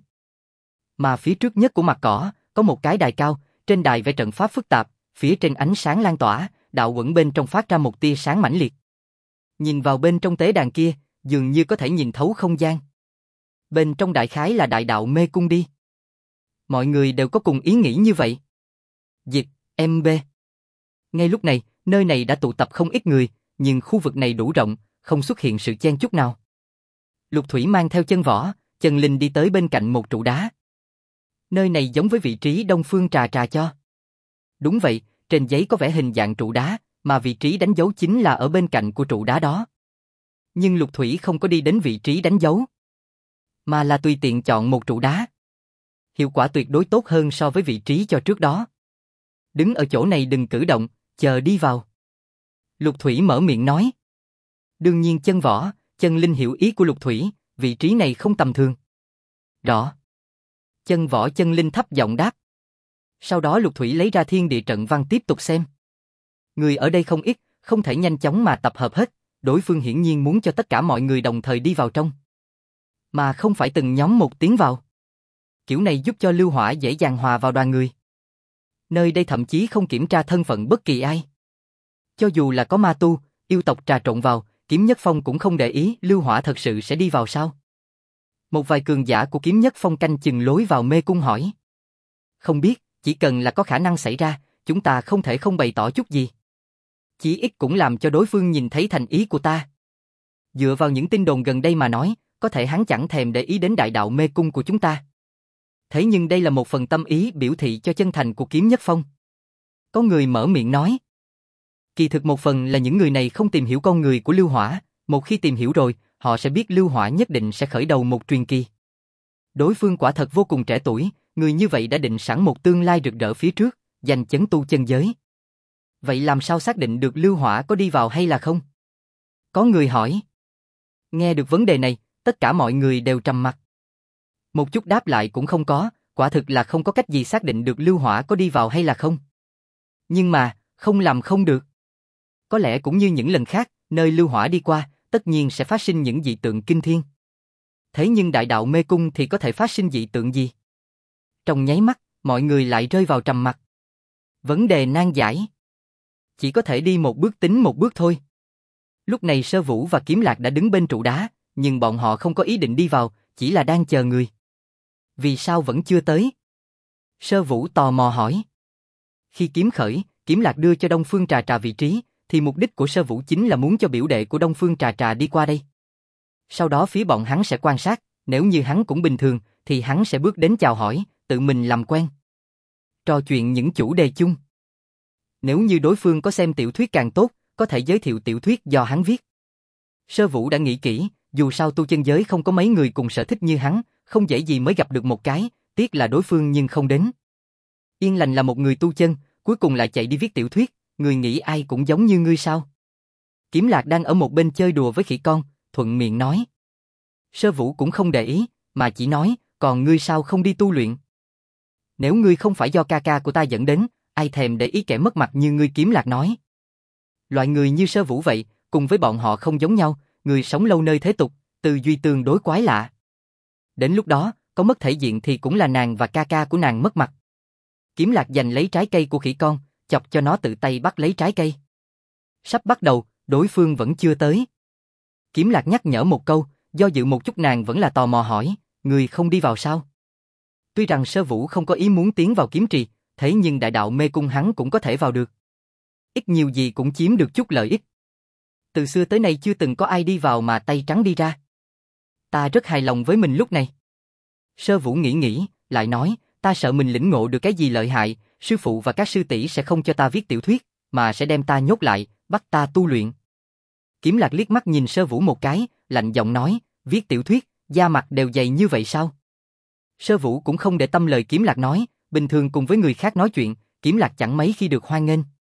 Mà phía trước nhất của mặt cỏ, có một cái đài cao, trên đài vẽ trận pháp phức tạp, phía trên ánh sáng lan tỏa, đạo quẩn bên trong phát ra một tia sáng mãnh liệt. Nhìn vào bên trong tế đàn kia, dường như có thể nhìn thấu không gian. Bên trong đại khái là đại đạo mê cung đi. Mọi người đều có cùng ý nghĩ như vậy. Dịch, MB. Ngay lúc này, nơi này đã tụ tập không ít người, nhưng khu vực này đủ rộng, không xuất hiện sự chen chúc nào. Lục Thủy mang theo Chân Võ, Chân Linh đi tới bên cạnh một trụ đá. Nơi này giống với vị trí Đông Phương Trà Trà cho. Đúng vậy, trên giấy có vẽ hình dạng trụ đá, mà vị trí đánh dấu chính là ở bên cạnh của trụ đá đó. Nhưng Lục Thủy không có đi đến vị trí đánh dấu, mà là tùy tiện chọn một trụ đá. Hiệu quả tuyệt đối tốt hơn so với vị trí cho trước đó. Đứng ở chỗ này đừng cử động, chờ đi vào. Lục Thủy mở miệng nói. Đương nhiên Chân Võ, Chân Linh hiểu ý của Lục Thủy, vị trí này không tầm thường. Rõ. Chân Võ Chân Linh thấp giọng đáp. Sau đó Lục Thủy lấy ra thiên địa trận văn tiếp tục xem. Người ở đây không ít, không thể nhanh chóng mà tập hợp hết, đối phương hiển nhiên muốn cho tất cả mọi người đồng thời đi vào trong. Mà không phải từng nhóm một tiến vào. Kiểu này giúp cho Lưu Hỏa dễ dàng hòa vào đoàn người. Nơi đây thậm chí không kiểm tra thân phận bất kỳ ai. Cho dù là có ma tu, yêu tộc trà trộn vào, Kiếm Nhất Phong cũng không để ý Lưu Hỏa thật sự sẽ đi vào sao. Một vài cường giả của Kiếm Nhất Phong canh chừng lối vào mê cung hỏi. Không biết, chỉ cần là có khả năng xảy ra, chúng ta không thể không bày tỏ chút gì. Chỉ ít cũng làm cho đối phương nhìn thấy thành ý của ta. Dựa vào những tin đồn gần đây mà nói, có thể hắn chẳng thèm để ý đến đại đạo mê cung của chúng ta. Thế nhưng đây là một phần tâm ý biểu thị cho chân thành của Kiếm Nhất Phong. Có người mở miệng nói. Kỳ thực một phần là những người này không tìm hiểu con người của Lưu Hỏa, một khi tìm hiểu rồi, họ sẽ biết Lưu Hỏa nhất định sẽ khởi đầu một truyền kỳ. Đối phương quả thật vô cùng trẻ tuổi, người như vậy đã định sẵn một tương lai rực rỡ phía trước, giành chấn tu chân giới. Vậy làm sao xác định được Lưu Hỏa có đi vào hay là không? Có người hỏi. Nghe được vấn đề này, tất cả mọi người đều trầm mặc. Một chút đáp lại cũng không có, quả thực là không có cách gì xác định được Lưu Hỏa có đi vào hay là không. Nhưng mà, không làm không được. Có lẽ cũng như những lần khác, nơi Lưu Hỏa đi qua, tất nhiên sẽ phát sinh những dị tượng kinh thiên. Thế nhưng đại đạo mê cung thì có thể phát sinh dị tượng gì? Trong nháy mắt, mọi người lại rơi vào trầm mặc. Vấn đề nan giải. Chỉ có thể đi một bước tính một bước thôi. Lúc này Sơ Vũ và Kiếm Lạc đã đứng bên trụ đá, nhưng bọn họ không có ý định đi vào, chỉ là đang chờ người. Vì sao vẫn chưa tới? Sơ Vũ tò mò hỏi. Khi kiếm khởi, Kiếm Lạc đưa cho Đông Phương Trà Trà vị trí, thì mục đích của Sơ Vũ chính là muốn cho biểu đệ của Đông Phương Trà Trà đi qua đây. Sau đó phía bọn hắn sẽ quan sát, nếu như hắn cũng bình thường, thì hắn sẽ bước đến chào hỏi, tự mình làm quen. Trò chuyện những chủ đề chung. Nếu như đối phương có xem tiểu thuyết càng tốt, có thể giới thiệu tiểu thuyết do hắn viết. Sơ Vũ đã nghĩ kỹ, dù sao tu chân giới không có mấy người cùng sở thích như hắn, không dễ gì mới gặp được một cái, tiếc là đối phương nhưng không đến. Yên Lành là một người tu chân, cuối cùng lại chạy đi viết tiểu thuyết, người nghĩ ai cũng giống như ngươi sao? Kiếm Lạc đang ở một bên chơi đùa với khỉ con, thuận miệng nói. Sơ Vũ cũng không để ý, mà chỉ nói, còn ngươi sao không đi tu luyện? Nếu ngươi không phải do ca ca của ta dẫn đến, ai thèm để ý kẻ mất mặt như ngươi, Kiếm Lạc nói. Loại người như Sơ Vũ vậy, cùng với bọn họ không giống nhau, người sống lâu nơi thế tục, tư duy tương đối quái lạ. Đến lúc đó, có mất thể diện thì cũng là nàng và ca ca của nàng mất mặt. Kiếm Lạc giành lấy trái cây của khỉ con, chọc cho nó tự tay bắt lấy trái cây. Sắp bắt đầu, đối phương vẫn chưa tới. Kiếm Lạc nhắc nhở một câu, do dự một chút nàng vẫn là tò mò hỏi, người không đi vào sao? Tuy rằng Sơ Vũ không có ý muốn tiến vào kiếm trì, thế nhưng đại đạo mê cung hắn cũng có thể vào được. Ít nhiều gì cũng chiếm được chút lợi ích. Từ xưa tới nay chưa từng có ai đi vào mà tay trắng đi ra. Ta rất hài lòng với mình lúc này. Sơ Vũ nghĩ, lại nói, ta sợ mình lĩnh ngộ được cái gì lợi hại, sư phụ và các sư tỷ sẽ không cho ta viết tiểu thuyết, mà sẽ đem ta nhốt lại, bắt ta tu luyện. Kiếm Lạc liếc mắt nhìn Sơ Vũ một cái, lạnh giọng nói, viết tiểu thuyết, da mặt đều dày như vậy sao? Sơ Vũ cũng không để tâm lời Kiếm Lạc nói, bình thường cùng với người khác nói chuyện, Kiếm Lạc chẳng mấy khi được hoan nghênh.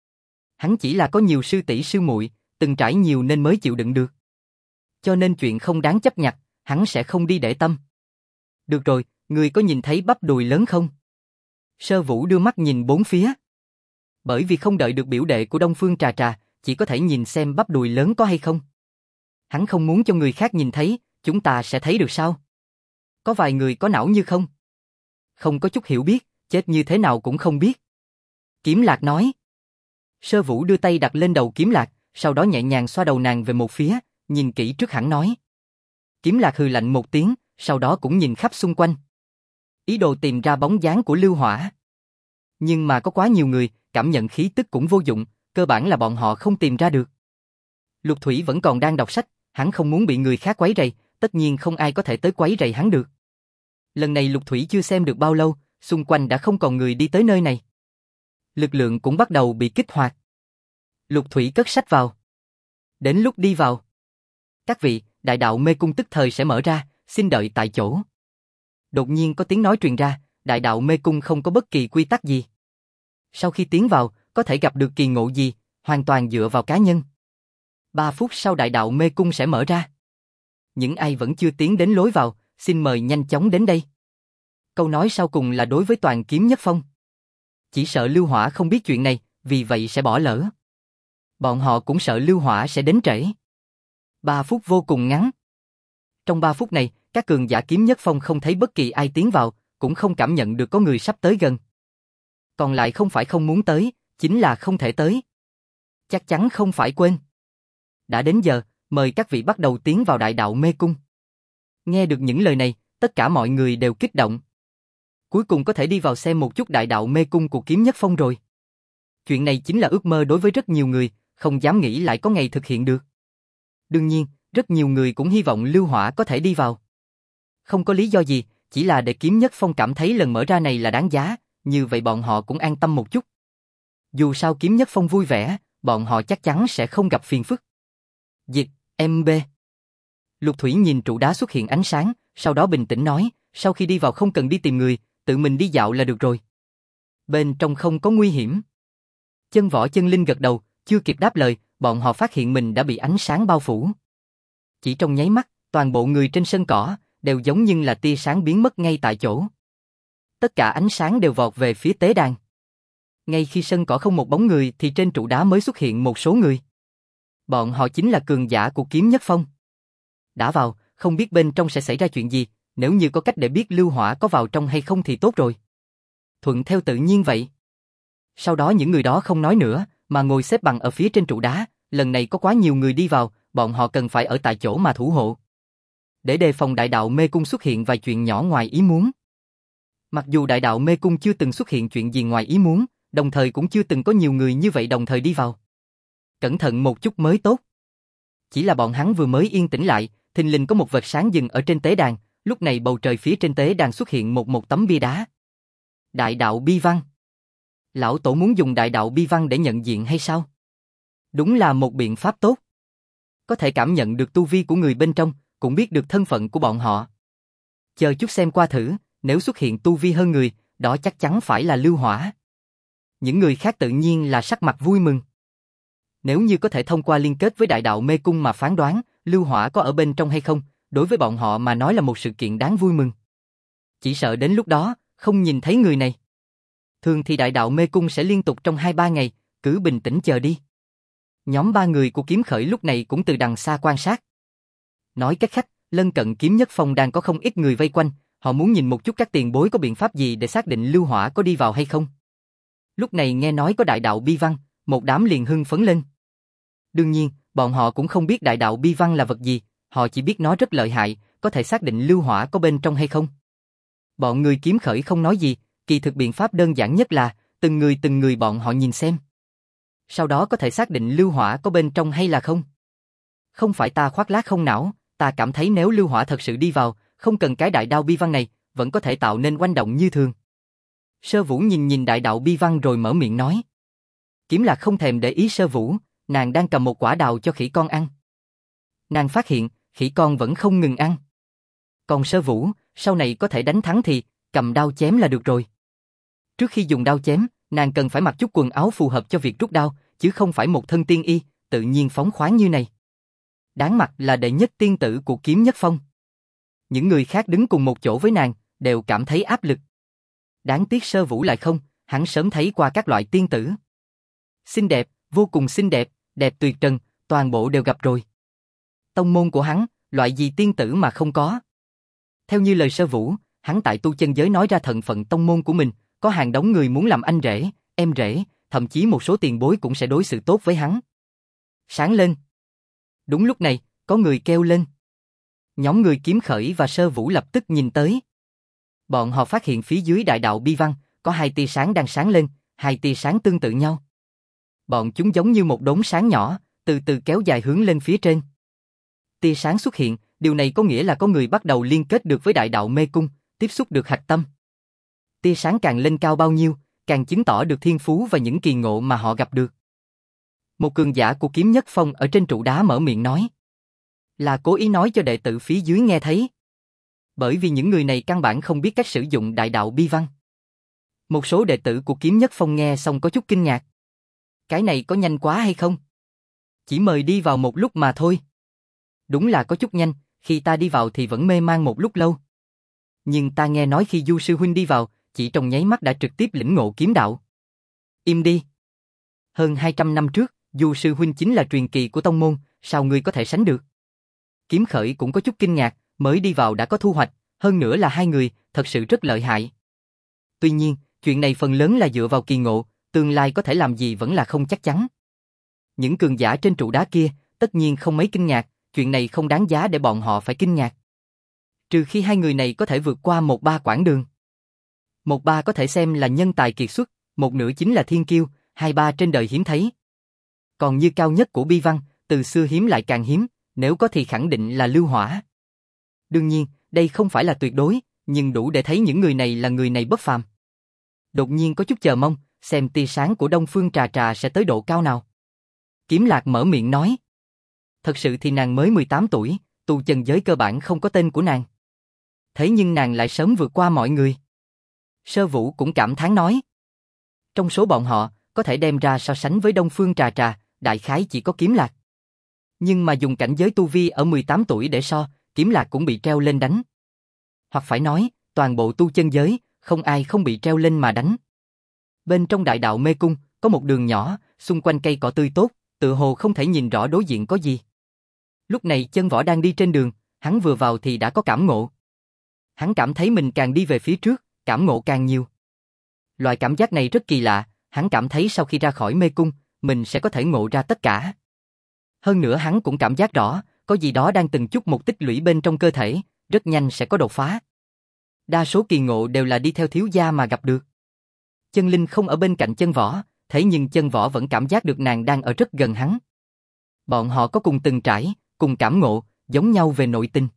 Hắn chỉ là có nhiều sư tỷ sư muội, từng trải nhiều nên mới chịu đựng được. Cho nên chuyện không đáng chấp nhặt, hắn sẽ không đi để tâm. Được rồi, người có nhìn thấy bắp đùi lớn không? Sơ Vũ đưa mắt nhìn bốn phía. Bởi vì không đợi được biểu đệ của Đông Phương Trà Trà, chỉ có thể nhìn xem bắp đùi lớn có hay không. Hắn không muốn cho người khác nhìn thấy, chúng ta sẽ thấy được sao? Có vài người có não như không? Không có chút hiểu biết, chết như thế nào cũng không biết. Kiếm Lạc nói. Sơ Vũ đưa tay đặt lên đầu Kiếm Lạc, sau đó nhẹ nhàng xoa đầu nàng về một phía, nhìn kỹ trước hẳn nói. Kiếm Lạc hừ lạnh một tiếng, sau đó cũng nhìn khắp xung quanh. Ý đồ tìm ra bóng dáng của Lưu Hỏa. Nhưng mà có quá nhiều người, cảm nhận khí tức cũng vô dụng, cơ bản là bọn họ không tìm ra được. Lục Thủy vẫn còn đang đọc sách, hắn không muốn bị người khác quấy rầy, tất nhiên không ai có thể tới quấy rầy hắn được. Lần này Lục Thủy chưa xem được bao lâu, xung quanh đã không còn người đi tới nơi này. Lực lượng cũng bắt đầu bị kích hoạt. Lục Thủy cất sách vào. Đến lúc đi vào. Các vị, đại đạo mê cung tức thời sẽ mở ra, xin đợi tại chỗ. Đột nhiên có tiếng nói truyền ra, đại đạo mê cung không có bất kỳ quy tắc gì. Sau khi tiến vào, có thể gặp được kỳ ngộ gì, hoàn toàn dựa vào cá nhân. 3 phút sau đại đạo mê cung sẽ mở ra. Những ai vẫn chưa tiến đến lối vào, xin mời nhanh chóng đến đây. Câu nói sau cùng là đối với toàn kiếm nhất phong. Chỉ sợ Lưu Hỏa không biết chuyện này, vì vậy sẽ bỏ lỡ. Bọn họ cũng sợ Lưu Hỏa sẽ đến trễ. 3 phút vô cùng ngắn. Trong 3 phút này, các cường giả kiếm nhất phong không thấy bất kỳ ai tiến vào, cũng không cảm nhận được có người sắp tới gần. Còn lại không phải không muốn tới, chính là không thể tới. Chắc chắn không phải quên. Đã đến giờ, mời các vị bắt đầu tiến vào đại đạo mê cung. Nghe được những lời này, tất cả mọi người đều kích động. Cuối cùng có thể đi vào xem một chút đại đạo mê cung của kiếm nhất phong rồi. Chuyện này chính là ước mơ đối với rất nhiều người, không dám nghĩ lại có ngày thực hiện được. Đương nhiên, rất nhiều người cũng hy vọng Lưu Hỏa có thể đi vào. Không có lý do gì, chỉ là để kiếm nhất phong cảm thấy lần mở ra này là đáng giá, như vậy bọn họ cũng an tâm một chút. Dù sao kiếm nhất phong vui vẻ, bọn họ chắc chắn sẽ không gặp phiền phức. Dịch, MB. Lục Thủy nhìn trụ đá xuất hiện ánh sáng, sau đó bình tĩnh nói, sau khi đi vào không cần đi tìm người, tự mình đi dạo là được rồi. Bên trong không có nguy hiểm. Chân Võ Chân Linh gật đầu, chưa kịp đáp lời, bọn họ phát hiện mình đã bị ánh sáng bao phủ. Chỉ trong nháy mắt, toàn bộ người trên sân cỏ đều giống như là tia sáng biến mất ngay tại chỗ. Tất cả ánh sáng đều vọt về phía tế đàn. Ngay khi sân cỏ không một bóng người thì trên trụ đá mới xuất hiện một số người. Bọn họ chính là cường giả của kiếm nhất phong. Đã vào, không biết bên trong sẽ xảy ra chuyện gì, nếu như có cách để biết Lưu Hỏa có vào trong hay không thì tốt rồi. Thuận theo tự nhiên vậy. Sau đó những người đó không nói nữa, mà ngồi xếp bằng ở phía trên trụ đá, lần này có quá nhiều người đi vào, bọn họ cần phải ở tại chỗ mà thủ hộ. Để đề phòng đại đạo mê cung xuất hiện vài chuyện nhỏ ngoài ý muốn. Mặc dù đại đạo mê cung chưa từng xuất hiện chuyện gì ngoài ý muốn, đồng thời cũng chưa từng có nhiều người như vậy đồng thời đi vào. Cẩn thận một chút mới tốt. Chỉ là bọn hắn vừa mới yên tĩnh lại, thình lình có một vật sáng dừng ở trên tế đàn, lúc này bầu trời phía trên tế đàn xuất hiện một tấm bia đá. Đại đạo bi văn. Lão tổ muốn dùng đại đạo bi văn để nhận diện hay sao? Đúng là một biện pháp tốt. Có thể cảm nhận được tu vi của người bên trong, cũng biết được thân phận của bọn họ. Chờ chút xem qua thử, nếu xuất hiện tu vi hơn người, đó chắc chắn phải là Lưu Hỏa. Những người khác tự nhiên là sắc mặt vui mừng. Nếu như có thể thông qua liên kết với đại đạo mê cung mà phán đoán Lưu Hỏa có ở bên trong hay không, đối với bọn họ mà nói là một sự kiện đáng vui mừng. Chỉ sợ đến lúc đó, không nhìn thấy người này. Thường thì đại đạo mê cung sẽ liên tục trong 2-3 ngày, cứ bình tĩnh chờ đi. Nhóm 3 người của kiếm khởi lúc này cũng từ đằng xa quan sát. Nói cách khác, lân cận kiếm nhất phong đang có không ít người vây quanh, họ muốn nhìn một chút các tiền bối có biện pháp gì để xác định Lưu Hỏa có đi vào hay không. Lúc này nghe nói có đại đạo bi văn, một đám liền hưng phấn lên. Đương nhiên, bọn họ cũng không biết đại đạo bi văn là vật gì, họ chỉ biết nó rất lợi hại, có thể xác định Lưu Hỏa có bên trong hay không. Bọn người kiếm khởi không nói gì, kỳ thực biện pháp đơn giản nhất là từng người bọn họ nhìn xem. Sau đó có thể xác định Lưu Hỏa có bên trong hay là không. Không phải ta khoác lác không não, ta cảm thấy nếu Lưu Hỏa thật sự đi vào, không cần cái đại đao bi văn này, vẫn có thể tạo nên oanh động như thường. Sơ Vũ nhìn đại đạo bi văn rồi mở miệng nói. Kiếm Lạc không thèm để ý Sơ Vũ, nàng đang cầm một quả đào cho khỉ con ăn. Nàng phát hiện, khỉ con vẫn không ngừng ăn. Còn Sơ Vũ, sau này có thể đánh thắng thì, cầm đao chém là được rồi. Trước khi dùng đao chém, nàng cần phải mặc chút quần áo phù hợp cho việc rút đao, chứ không phải một thân tiên y, tự nhiên phóng khoáng như này. Đáng mặt là đệ nhất tiên tử của kiếm nhất phong. Những người khác đứng cùng một chỗ với nàng, đều cảm thấy áp lực. Đáng tiếc Sơ Vũ lại không, hắn sớm thấy qua các loại tiên tử. Xinh đẹp, vô cùng xinh đẹp, đẹp tuyệt trần, toàn bộ đều gặp rồi. Tông môn của hắn, loại gì tiên tử mà không có. Theo như lời Sơ Vũ, hắn tại tu chân giới nói ra thân phận tông môn của mình, có hàng đống người muốn làm anh rể, em rể, thậm chí một số tiền bối cũng sẽ đối xử tốt với hắn. Sáng lên. Đúng lúc này, có người kêu lên. Nhóm người kiếm khởi và Sơ Vũ lập tức nhìn tới. Bọn họ phát hiện phía dưới đại đạo bi văn, có 2 tia sáng đang sáng lên, 2 tia sáng tương tự nhau. Bọn chúng giống như một đốm sáng nhỏ, từ từ kéo dài hướng lên phía trên. Tia sáng xuất hiện, điều này có nghĩa là có người bắt đầu liên kết được với đại đạo mê cung, tiếp xúc được hạch tâm. Tia sáng càng lên cao bao nhiêu, càng chứng tỏ được thiên phú và những kỳ ngộ mà họ gặp được. Một cường giả của kiếm nhất phong ở trên trụ đá mở miệng nói. Là cố ý nói cho đệ tử phía dưới nghe thấy. Bởi vì những người này căn bản không biết cách sử dụng đại đạo bi văn. Một số đệ tử của kiếm nhất phong nghe xong có chút kinh ngạc. Cái này có nhanh quá hay không? Chỉ mời đi vào một lúc mà thôi. Đúng là có chút nhanh, khi ta đi vào thì vẫn mê man một lúc lâu. Nhưng ta nghe nói khi Du sư huynh đi vào, chỉ trong nháy mắt đã trực tiếp lĩnh ngộ kiếm đạo. Im đi. Hơn 200 năm trước, Du sư huynh chính là truyền kỳ của tông môn, sao ngươi có thể sánh được? Kiếm Khởi cũng có chút kinh ngạc, mới đi vào đã có thu hoạch, hơn nữa là hai người, thật sự rất lợi hại. Tuy nhiên, chuyện này phần lớn là dựa vào kỳ ngộ, tương lai có thể làm gì vẫn là không chắc chắn. Những cường giả trên trụ đá kia, tất nhiên không mấy kinh ngạc, chuyện này không đáng giá để bọn họ phải kinh ngạc. Trừ khi hai người này có thể vượt qua 1-3 quãng đường. 1-3 có thể xem là nhân tài kiệt xuất, 1/2 chính là thiên kiêu, 2-3 trên đời hiếm thấy. Còn như cao nhất của bi văn, từ xưa hiếm lại càng hiếm, nếu có thì khẳng định là Lưu Hỏa. Đương nhiên, đây không phải là tuyệt đối, nhưng đủ để thấy những người này là người này bất phàm. Đột nhiên có chút chờ mong, xem tia sáng của Đông Phương Trà Trà sẽ tới độ cao nào. Kiếm Lạc mở miệng nói. Thật sự thì nàng mới 18 tuổi, tu chân giới cơ bản không có tên của nàng. Thế nhưng nàng lại sớm vượt qua mọi người. Sơ Vũ cũng cảm thán nói. Trong số bọn họ, có thể đem ra so sánh với Đông Phương Trà Trà, đại khái chỉ có Kiếm Lạc. Nhưng mà dùng cảnh giới tu vi ở 18 tuổi để so, Kiếm Lạc cũng bị treo lên đánh. Hoặc phải nói, toàn bộ tu chân giới, không ai không bị treo lên mà đánh. Bên trong đại đạo mê cung, có một đường nhỏ, xung quanh cây cỏ tươi tốt, tựa hồ không thể nhìn rõ đối diện có gì. Lúc này Chân Võ đang đi trên đường, hắn vừa vào thì đã có cảm ngộ. Hắn cảm thấy mình càng đi về phía trước, cảm ngộ càng nhiều. Loại cảm giác này rất kỳ lạ, hắn cảm thấy sau khi ra khỏi mê cung, mình sẽ có thể ngộ ra tất cả. Hơn nữa hắn cũng cảm giác rõ, có gì đó đang từng chút một tích lũy bên trong cơ thể, rất nhanh sẽ có đột phá. Đa số kỳ ngộ đều là đi theo thiếu gia mà gặp được. Chân Linh không ở bên cạnh Chân Võ, thế nhưng Chân Võ vẫn cảm giác được nàng đang ở rất gần hắn. Bọn họ có cùng từng trải, cùng cảm ngộ, giống nhau về nội tình.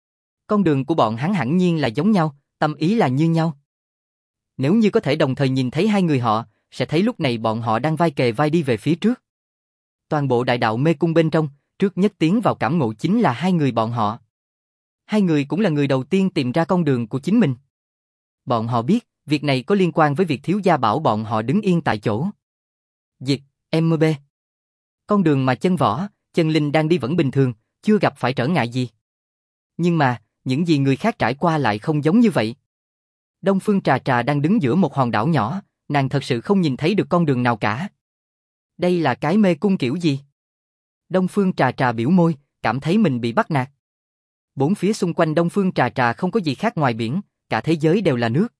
Con đường của bọn hắn hẳn nhiên là giống nhau, tâm ý là như nhau. Nếu như có thể đồng thời nhìn thấy hai người họ, sẽ thấy lúc này bọn họ đang vai kề vai đi về phía trước. Toàn bộ đại đạo mê cung bên trong, trước nhất tiến vào cảm ngộ chính là hai người bọn họ. Hai người cũng là người đầu tiên tìm ra con đường của chính mình. Bọn họ biết, việc này có liên quan với việc thiếu gia bảo bọn họ đứng yên tại chỗ. Dịch, MB. Con đường mà Chân Võ, Chân Linh đang đi vẫn bình thường, chưa gặp phải trở ngại gì. Nhưng mà, những gì người khác trải qua lại không giống như vậy. Đông Phương Trà Trà đang đứng giữa một hòn đảo nhỏ, nàng thật sự không nhìn thấy được con đường nào cả. Đây là cái mê cung kiểu gì? Đông Phương Trà Trà biểu môi, cảm thấy mình bị bắt nạt. Bốn phía xung quanh Đông Phương Trà Trà không có gì khác ngoài biển, cả thế giới đều là nước.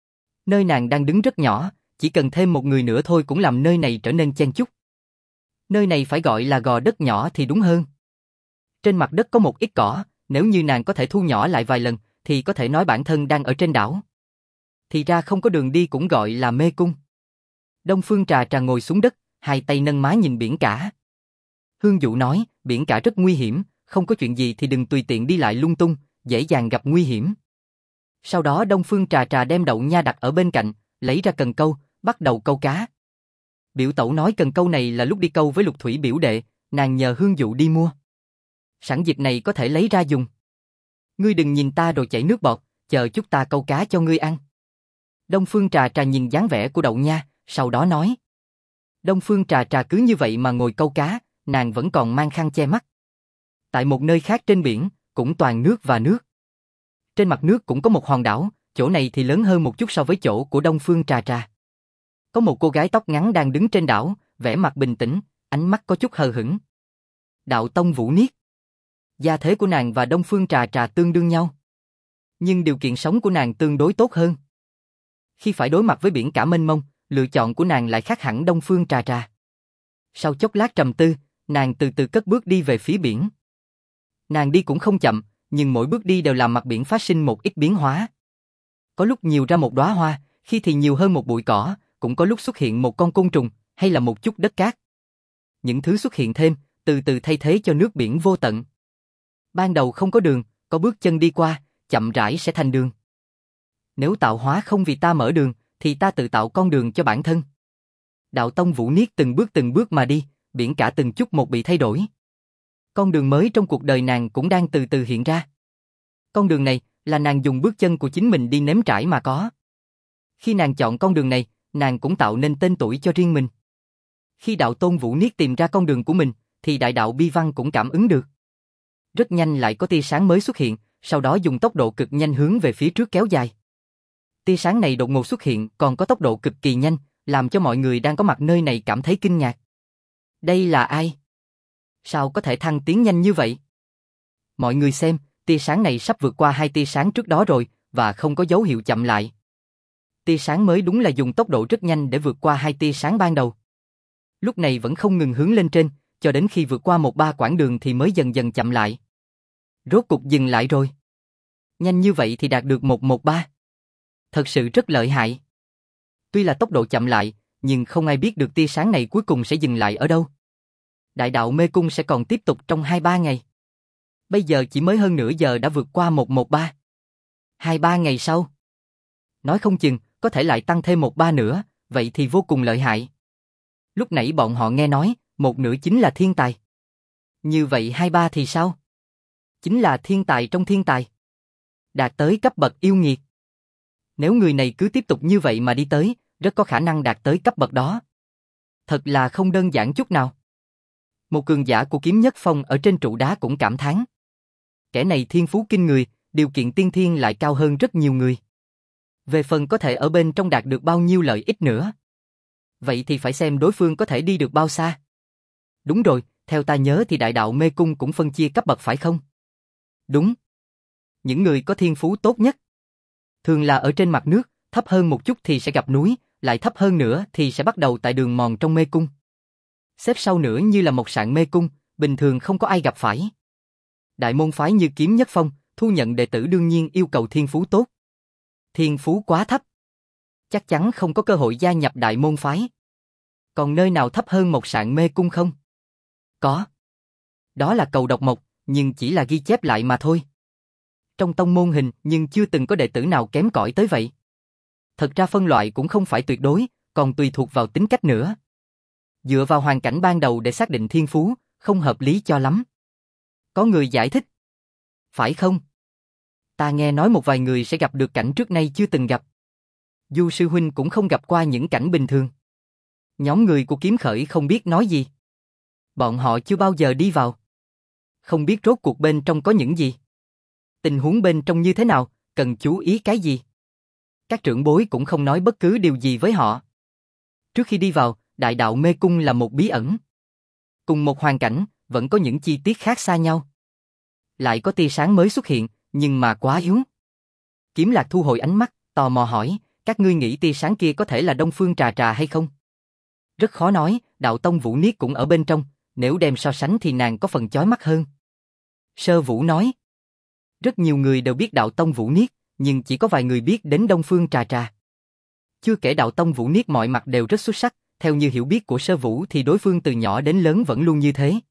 Nơi nàng đang đứng rất nhỏ, chỉ cần thêm một người nữa thôi cũng làm nơi này trở nên chen chúc. Nơi này phải gọi là gò đất nhỏ thì đúng hơn. Trên mặt đất có một ít cỏ, nếu như nàng có thể thu nhỏ lại vài lần, thì có thể nói bản thân đang ở trên đảo. Thì ra không có đường đi cũng gọi là mê cung. Đông Phương Trà Trà ngồi xuống đất, hai tay nâng má nhìn biển cả. Hương Dụ nói, biển cả rất nguy hiểm, không có chuyện gì thì đừng tùy tiện đi lại lung tung, dễ dàng gặp nguy hiểm. Sau đó Đông Phương Trà Trà đem đậu nha đặt ở bên cạnh, lấy ra cần câu, bắt đầu câu cá. Biểu tẩu nói cần câu này là lúc đi câu với Lục Thủy biểu đệ, nàng nhờ Hương Dụ đi mua. Sẵn dịp này có thể lấy ra dùng. Ngươi đừng nhìn ta rồi chảy nước bọt, chờ chút ta câu cá cho ngươi ăn. Đông Phương Trà Trà nhìn dáng vẻ của đậu nha, sau đó nói. Đông Phương Trà Trà cứ như vậy mà ngồi câu cá, nàng vẫn còn mang khăn che mắt. Tại một nơi khác trên biển, cũng toàn nước và nước. Trên mặt nước cũng có một hòn đảo, chỗ này thì lớn hơn một chút so với chỗ của Đông Phương Trà Trà. Có một cô gái tóc ngắn đang đứng trên đảo, vẻ mặt bình tĩnh, ánh mắt có chút hờ hững. Đạo tông Vũ Niết. Gia thế của nàng và Đông Phương Trà Trà tương đương nhau. Nhưng điều kiện sống của nàng tương đối tốt hơn. Khi phải đối mặt với biển cả mênh mông, lựa chọn của nàng lại khác hẳn Đông Phương Trà Trà. Sau chốc lát trầm tư, nàng từ từ cất bước đi về phía biển. Nàng đi cũng không chậm, nhưng mỗi bước đi đều làm mặt biển phát sinh một ít biến hóa. Có lúc nhiều ra một đóa hoa, khi thì nhiều hơn một bụi cỏ, cũng có lúc xuất hiện một con côn trùng, hay là một chút đất cát. Những thứ xuất hiện thêm, từ từ thay thế cho nước biển vô tận. Ban đầu không có đường, có bước chân đi qua, chậm rãi sẽ thành đường. Nếu tạo hóa không vì ta mở đường, thì ta tự tạo con đường cho bản thân. Đạo tông Vũ Niết từng bước mà đi, biển cả từng chút một bị thay đổi. Con đường mới trong cuộc đời nàng cũng đang từ từ hiện ra. Con đường này là nàng dùng bước chân của chính mình đi nếm trải mà có. Khi nàng chọn con đường này, nàng cũng tạo nên tên tuổi cho riêng mình. Khi đạo tôn Vũ Niết tìm ra con đường của mình, thì đại đạo Bi Văn cũng cảm ứng được. Rất nhanh lại có tia sáng mới xuất hiện, sau đó dùng tốc độ cực nhanh hướng về phía trước kéo dài. Tia sáng này đột ngột xuất hiện còn có tốc độ cực kỳ nhanh, làm cho mọi người đang có mặt nơi này cảm thấy kinh ngạc. Đây là ai? Sao có thể thăng tiến nhanh như vậy? Mọi người xem, tia sáng này sắp vượt qua hai tia sáng trước đó rồi, và không có dấu hiệu chậm lại. Tia sáng mới đúng là dùng tốc độ rất nhanh để vượt qua hai tia sáng ban đầu. Lúc này vẫn không ngừng hướng lên trên, cho đến khi vượt qua 1-3 quãng đường thì mới dần dần chậm lại. Rốt cục dừng lại rồi. Nhanh như vậy thì đạt được 113. Thật sự rất lợi hại. Tuy là tốc độ chậm lại, nhưng không ai biết được tia sáng này cuối cùng sẽ dừng lại ở đâu. Đại đạo mê cung sẽ còn tiếp tục trong 2-3 ngày. Bây giờ chỉ mới hơn nửa giờ đã vượt qua 113. 2-3 ngày sau. Nói không chừng, có thể lại tăng thêm 1-3 nữa, vậy thì vô cùng lợi hại. Lúc nãy bọn họ nghe nói, 1 nửa chính là thiên tài. Như vậy 2-3 thì sao? Chính là thiên tài trong thiên tài. Đạt tới cấp bậc yêu nghiệt. Nếu người này cứ tiếp tục như vậy mà đi tới, rất có khả năng đạt tới cấp bậc đó. Thật là không đơn giản chút nào. Một cường giả của kiếm nhất phong ở trên trụ đá cũng cảm thán. Kẻ này thiên phú kinh người, điều kiện tiên thiên lại cao hơn rất nhiều người. Về phần có thể ở bên trong đạt được bao nhiêu lợi ích nữa. Vậy thì phải xem đối phương có thể đi được bao xa. Đúng rồi, theo ta nhớ thì đại đạo mê cung cũng phân chia cấp bậc phải không? Đúng. Những người có thiên phú tốt nhất thường là ở trên mặt nước, thấp hơn một chút thì sẽ gặp núi, lại thấp hơn nữa thì sẽ bắt đầu tại đường mòn trong mê cung. Xếp sau nữa như là một sạn mê cung, bình thường không có ai gặp phải. Đại môn phái như kiếm nhất phong, thu nhận đệ tử đương nhiên yêu cầu thiên phú tốt. Thiên phú quá thấp, chắc chắn không có cơ hội gia nhập đại môn phái. Còn nơi nào thấp hơn một sạn mê cung không? Có. Đó là cầu độc mộc, nhưng chỉ là ghi chép lại mà thôi. Trong tông môn hình nhưng chưa từng có đệ tử nào kém cỏi tới vậy. Thật ra phân loại cũng không phải tuyệt đối, còn tùy thuộc vào tính cách nữa. Dựa vào hoàn cảnh ban đầu để xác định thiên phú, không hợp lý cho lắm. Có người giải thích. Phải không? Ta nghe nói một vài người sẽ gặp được cảnh trước nay chưa từng gặp. Du sư huynh cũng không gặp qua những cảnh bình thường. Nhóm người của kiếm khởi không biết nói gì. Bọn họ chưa bao giờ đi vào. Không biết rốt cuộc bên trong có những gì. Tình huống bên trong như thế nào, cần chú ý cái gì. Các trưởng bối cũng không nói bất cứ điều gì với họ. Trước khi đi vào, đại đạo mê cung là một bí ẩn. Cùng một hoàn cảnh, vẫn có những chi tiết khác xa nhau. Lại có tia sáng mới xuất hiện, nhưng mà quá yếu. Kiếm Lạc thu hồi ánh mắt, tò mò hỏi, các ngươi nghĩ tia sáng kia có thể là Đông Phương Trà Trà hay không? Rất khó nói, đạo tông Vũ Niết cũng ở bên trong, nếu đem so sánh thì nàng có phần chói mắt hơn. Sơ Vũ nói, rất nhiều người đều biết đạo tông Vũ Niết, nhưng chỉ có vài người biết đến Đông Phương Trà Trà. Chưa kể đạo tông Vũ Niết mọi mặt đều rất xuất sắc, theo như hiểu biết của Sơ Vũ thì đối phương từ nhỏ đến lớn vẫn luôn như thế.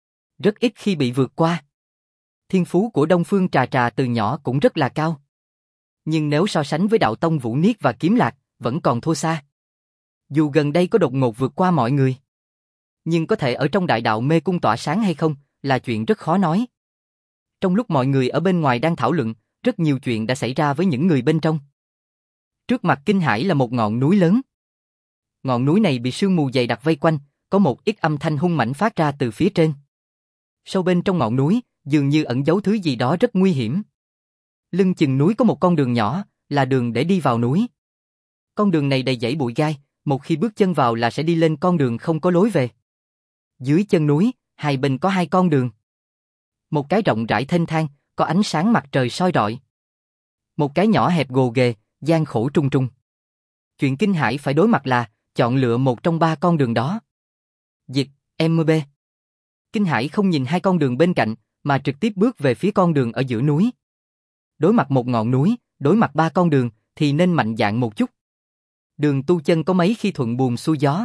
Rất ít khi bị vượt qua. Thiên phú của Đông Phương Trà Trà từ nhỏ cũng rất là cao. Nhưng nếu so sánh với đạo tông Vũ Niết và Kiếm Lạc, vẫn còn thua xa. Dù gần đây có đột ngột vượt qua mọi người, nhưng có thể ở trong đại đạo mê cung tỏa sáng hay không, là chuyện rất khó nói. Trong lúc mọi người ở bên ngoài đang thảo luận, rất nhiều chuyện đã xảy ra với những người bên trong. Trước mặt Kinh Hải là một ngọn núi lớn. Ngọn núi này bị sương mù dày đặc vây quanh, có một ít âm thanh hung mãnh phát ra từ phía trên. Sâu bên trong ngọn núi, dường như ẩn giấu thứ gì đó rất nguy hiểm. Lưng chừng núi có một con đường nhỏ, là đường để đi vào núi. Con đường này đầy dãy bụi gai, một khi bước chân vào là sẽ đi lên con đường không có lối về. Dưới chân núi, hai bên có hai con đường. Một cái rộng rãi thênh thang, có ánh sáng mặt trời soi rọi. Một cái nhỏ hẹp gồ ghề, gian khổ trùng trùng. Chuyện Kinh Hải phải đối mặt là chọn lựa một trong ba con đường đó. Dịch, MB. Kinh Hải không nhìn hai con đường bên cạnh, mà trực tiếp bước về phía con đường ở giữa núi. Đối mặt một ngọn núi, đối mặt ba con đường, thì nên mạnh dạn một chút. Đường tu chân có mấy khi thuận buồm xuôi gió.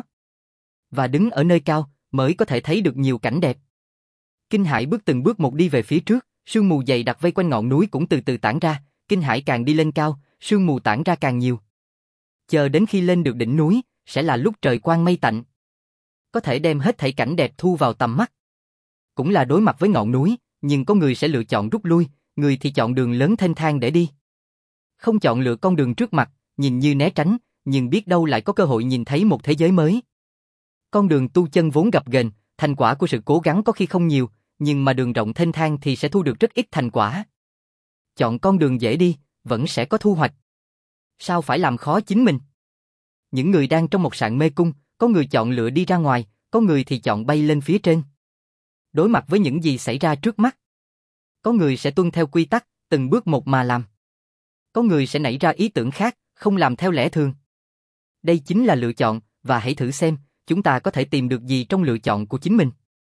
Và đứng ở nơi cao, mới có thể thấy được nhiều cảnh đẹp. Kinh Hải bước từng bước một đi về phía trước, sương mù dày đặc vây quanh ngọn núi cũng từ từ tản ra, Kinh Hải càng đi lên cao, sương mù tản ra càng nhiều. Chờ đến khi lên được đỉnh núi, sẽ là lúc trời quang mây tạnh. có thể đem hết thảy cảnh đẹp thu vào tầm mắt. Cũng là đối mặt với ngọn núi, nhưng có người sẽ lựa chọn rút lui, người thì chọn đường lớn thênh thang để đi. Không chọn lựa con đường trước mặt, nhìn như né tránh, nhưng biết đâu lại có cơ hội nhìn thấy một thế giới mới. Con đường tu chân vốn gập ghềnh, thành quả của sự cố gắng có khi không nhiều, nhưng mà đường rộng thênh thang thì sẽ thu được rất ít thành quả. Chọn con đường dễ đi, vẫn sẽ có thu hoạch. Sao phải làm khó chính mình? Những người đang trong một sạn mê cung, có người chọn lựa đi ra ngoài, có người thì chọn bay lên phía trên. Đối mặt với những gì xảy ra trước mắt. Có người sẽ tuân theo quy tắc, từng bước một mà làm. Có người sẽ nảy ra ý tưởng khác, không làm theo lẽ thường. Đây chính là lựa chọn, và hãy thử xem, chúng ta có thể tìm được gì trong lựa chọn của chính mình.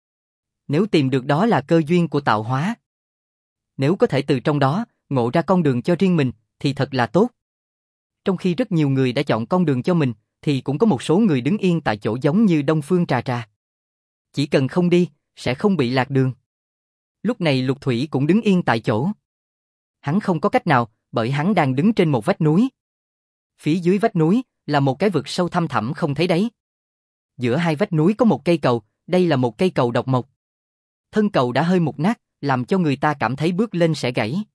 Nếu tìm được đó là cơ duyên của tạo hóa. Nếu có thể từ trong đó, ngộ ra con đường cho riêng mình, thì thật là tốt. Trong khi rất nhiều người đã chọn con đường cho mình, thì cũng có một số người đứng yên tại chỗ giống như Đông Phương Trà Trà. Chỉ cần không đi, sẽ không bị lạc đường. Lúc này Lục Thủy cũng đứng yên tại chỗ. Hắn không có cách nào, bởi hắn đang đứng trên một vách núi. Phía dưới vách núi là một cái vực sâu thăm thẳm không thấy đáy. Giữa hai vách núi có một cây cầu, đây là một cây cầu độc mộc. Thân cầu đã hơi mục nát, làm cho người ta cảm thấy bước lên sẽ gãy.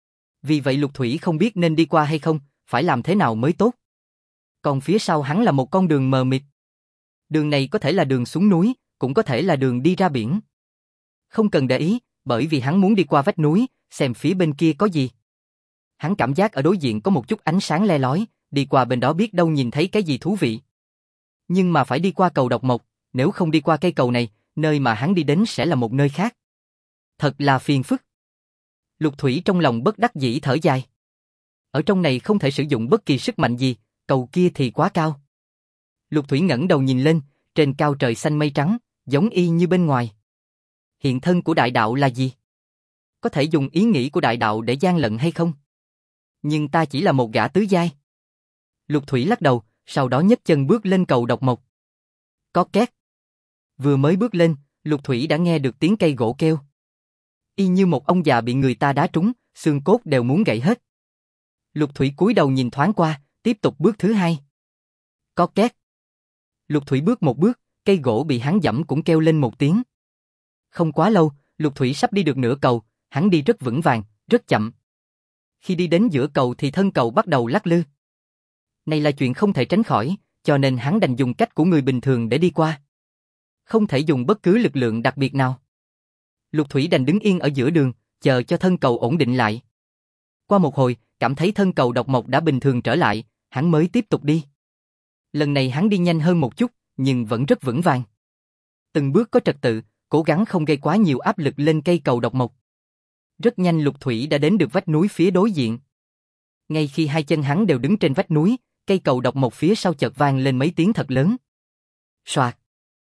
Vì vậy Lục Thủy không biết nên đi qua hay không, phải làm thế nào mới tốt. Còn phía sau hắn là một con đường mờ mịt. Đường này có thể là đường xuống núi, cũng có thể là đường đi ra biển. Không cần để ý, bởi vì hắn muốn đi qua vách núi, xem phía bên kia có gì. Hắn cảm giác ở đối diện có một chút ánh sáng le lói, đi qua bên đó biết đâu nhìn thấy cái gì thú vị. Nhưng mà phải đi qua cầu độc mộc, nếu không đi qua cây cầu này, nơi mà hắn đi đến sẽ là một nơi khác. Thật là phiền phức. Lục Thủy trong lòng bất đắc dĩ thở dài. Ở trong này không thể sử dụng bất kỳ sức mạnh gì, cầu kia thì quá cao. Lục Thủy ngẩng đầu nhìn lên, trên cao trời xanh mây trắng, giống y như bên ngoài. Hiện thân của đại đạo là gì? Có thể dùng ý nghĩ của đại đạo để gian lận hay không? Nhưng ta chỉ là một gã tứ giai. Lục Thủy lắc đầu, sau đó nhấc chân bước lên cầu độc mộc. Có két. Vừa mới bước lên, Lục Thủy đã nghe được tiếng cây gỗ kêu. Y như một ông già bị người ta đá trúng, xương cốt đều muốn gãy hết. Lục Thủy cúi đầu nhìn thoáng qua, tiếp tục bước thứ hai. Có két. Lục Thủy bước một bước, cây gỗ bị hắn giẫm cũng kêu lên một tiếng. Không quá lâu, Lục Thủy sắp đi được nửa cầu, hắn đi rất vững vàng, rất chậm. Khi đi đến giữa cầu thì thân cầu bắt đầu lắc lư. Này là chuyện không thể tránh khỏi, cho nên hắn đành dùng cách của người bình thường để đi qua. Không thể dùng bất cứ lực lượng đặc biệt nào. Lục Thủy đành đứng yên ở giữa đường, chờ cho thân cầu ổn định lại. Qua một hồi, cảm thấy thân cầu độc mộc đã bình thường trở lại, hắn mới tiếp tục đi. Lần này hắn đi nhanh hơn một chút, nhưng vẫn rất vững vàng. Từng bước có trật tự, cố gắng không gây quá nhiều áp lực lên cây cầu độc mộc. Rất nhanh Lục Thủy đã đến được vách núi phía đối diện. Ngay khi hai chân hắn đều đứng trên vách núi, cây cầu độc mộc phía sau chợt vang lên mấy tiếng thật lớn. Soạt.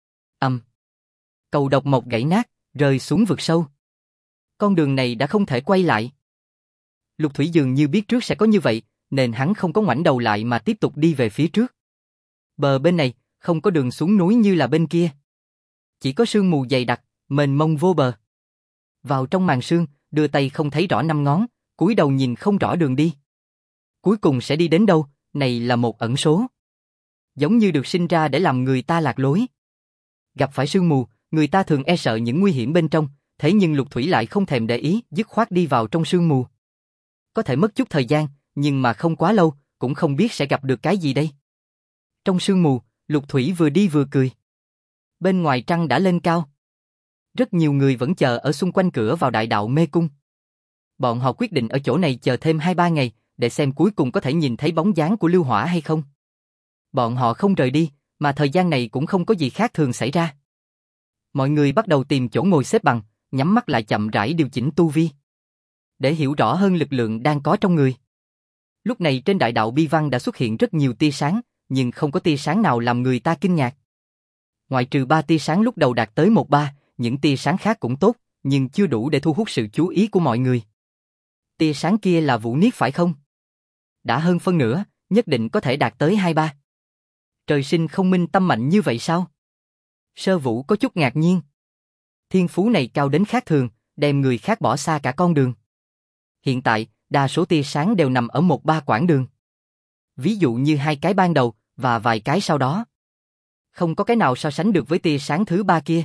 Cầu độc mộc gãy nát, rơi xuống vực sâu. Con đường này đã không thể quay lại. Lục Thủy dường như biết trước sẽ có như vậy, nên hắn không có ngoảnh đầu lại mà tiếp tục đi về phía trước. Bờ bên này, không có đường xuống núi như là bên kia. Chỉ có sương mù dày đặc, mênh mông vô bờ. Vào trong màn sương, đưa tay không thấy rõ năm ngón, cúi đầu nhìn không rõ đường đi. Cuối cùng sẽ đi đến đâu, này là một ẩn số. Giống như được sinh ra để làm người ta lạc lối. Gặp phải sương mù, người ta thường e sợ những nguy hiểm bên trong, thế nhưng Lục Thủy lại không thèm để ý, dứt khoát đi vào trong sương mù. Có thể mất chút thời gian, nhưng mà không quá lâu, cũng không biết sẽ gặp được cái gì đây. Trong sương mù, Lục Thủy vừa đi vừa cười. Bên ngoài trăng đã lên cao. Rất nhiều người vẫn chờ ở xung quanh cửa vào đại đạo mê cung. Bọn họ quyết định ở chỗ này chờ thêm 2-3 ngày, để xem cuối cùng có thể nhìn thấy bóng dáng của Lưu Hỏa hay không. Bọn họ không rời đi, mà thời gian này cũng không có gì khác thường xảy ra. Mọi người bắt đầu tìm chỗ ngồi xếp bằng, nhắm mắt lại chậm rãi điều chỉnh tu vi. Để hiểu rõ hơn lực lượng đang có trong người. Lúc này trên đại đạo Bi Văn đã xuất hiện rất nhiều tia sáng, nhưng không có tia sáng nào làm người ta kinh ngạc. Ngoại trừ 3 tia sáng lúc đầu đạt tới 1-3, những tia sáng khác cũng tốt, nhưng chưa đủ để thu hút sự chú ý của mọi người. Tia sáng kia là Vũ Niết phải không? Đã hơn phân nửa, nhất định có thể đạt tới 2-3. Trời sinh không minh tâm mạnh như vậy sao? Sơ Vũ có chút ngạc nhiên. Thiên phú này cao đến khác thường, đem người khác bỏ xa cả con đường. Hiện tại, đa số tia sáng đều nằm ở 1-3 quãng đường. Ví dụ như 2 cái ban đầu, và vài cái sau đó. Không có cái nào so sánh được với tia sáng thứ ba kia.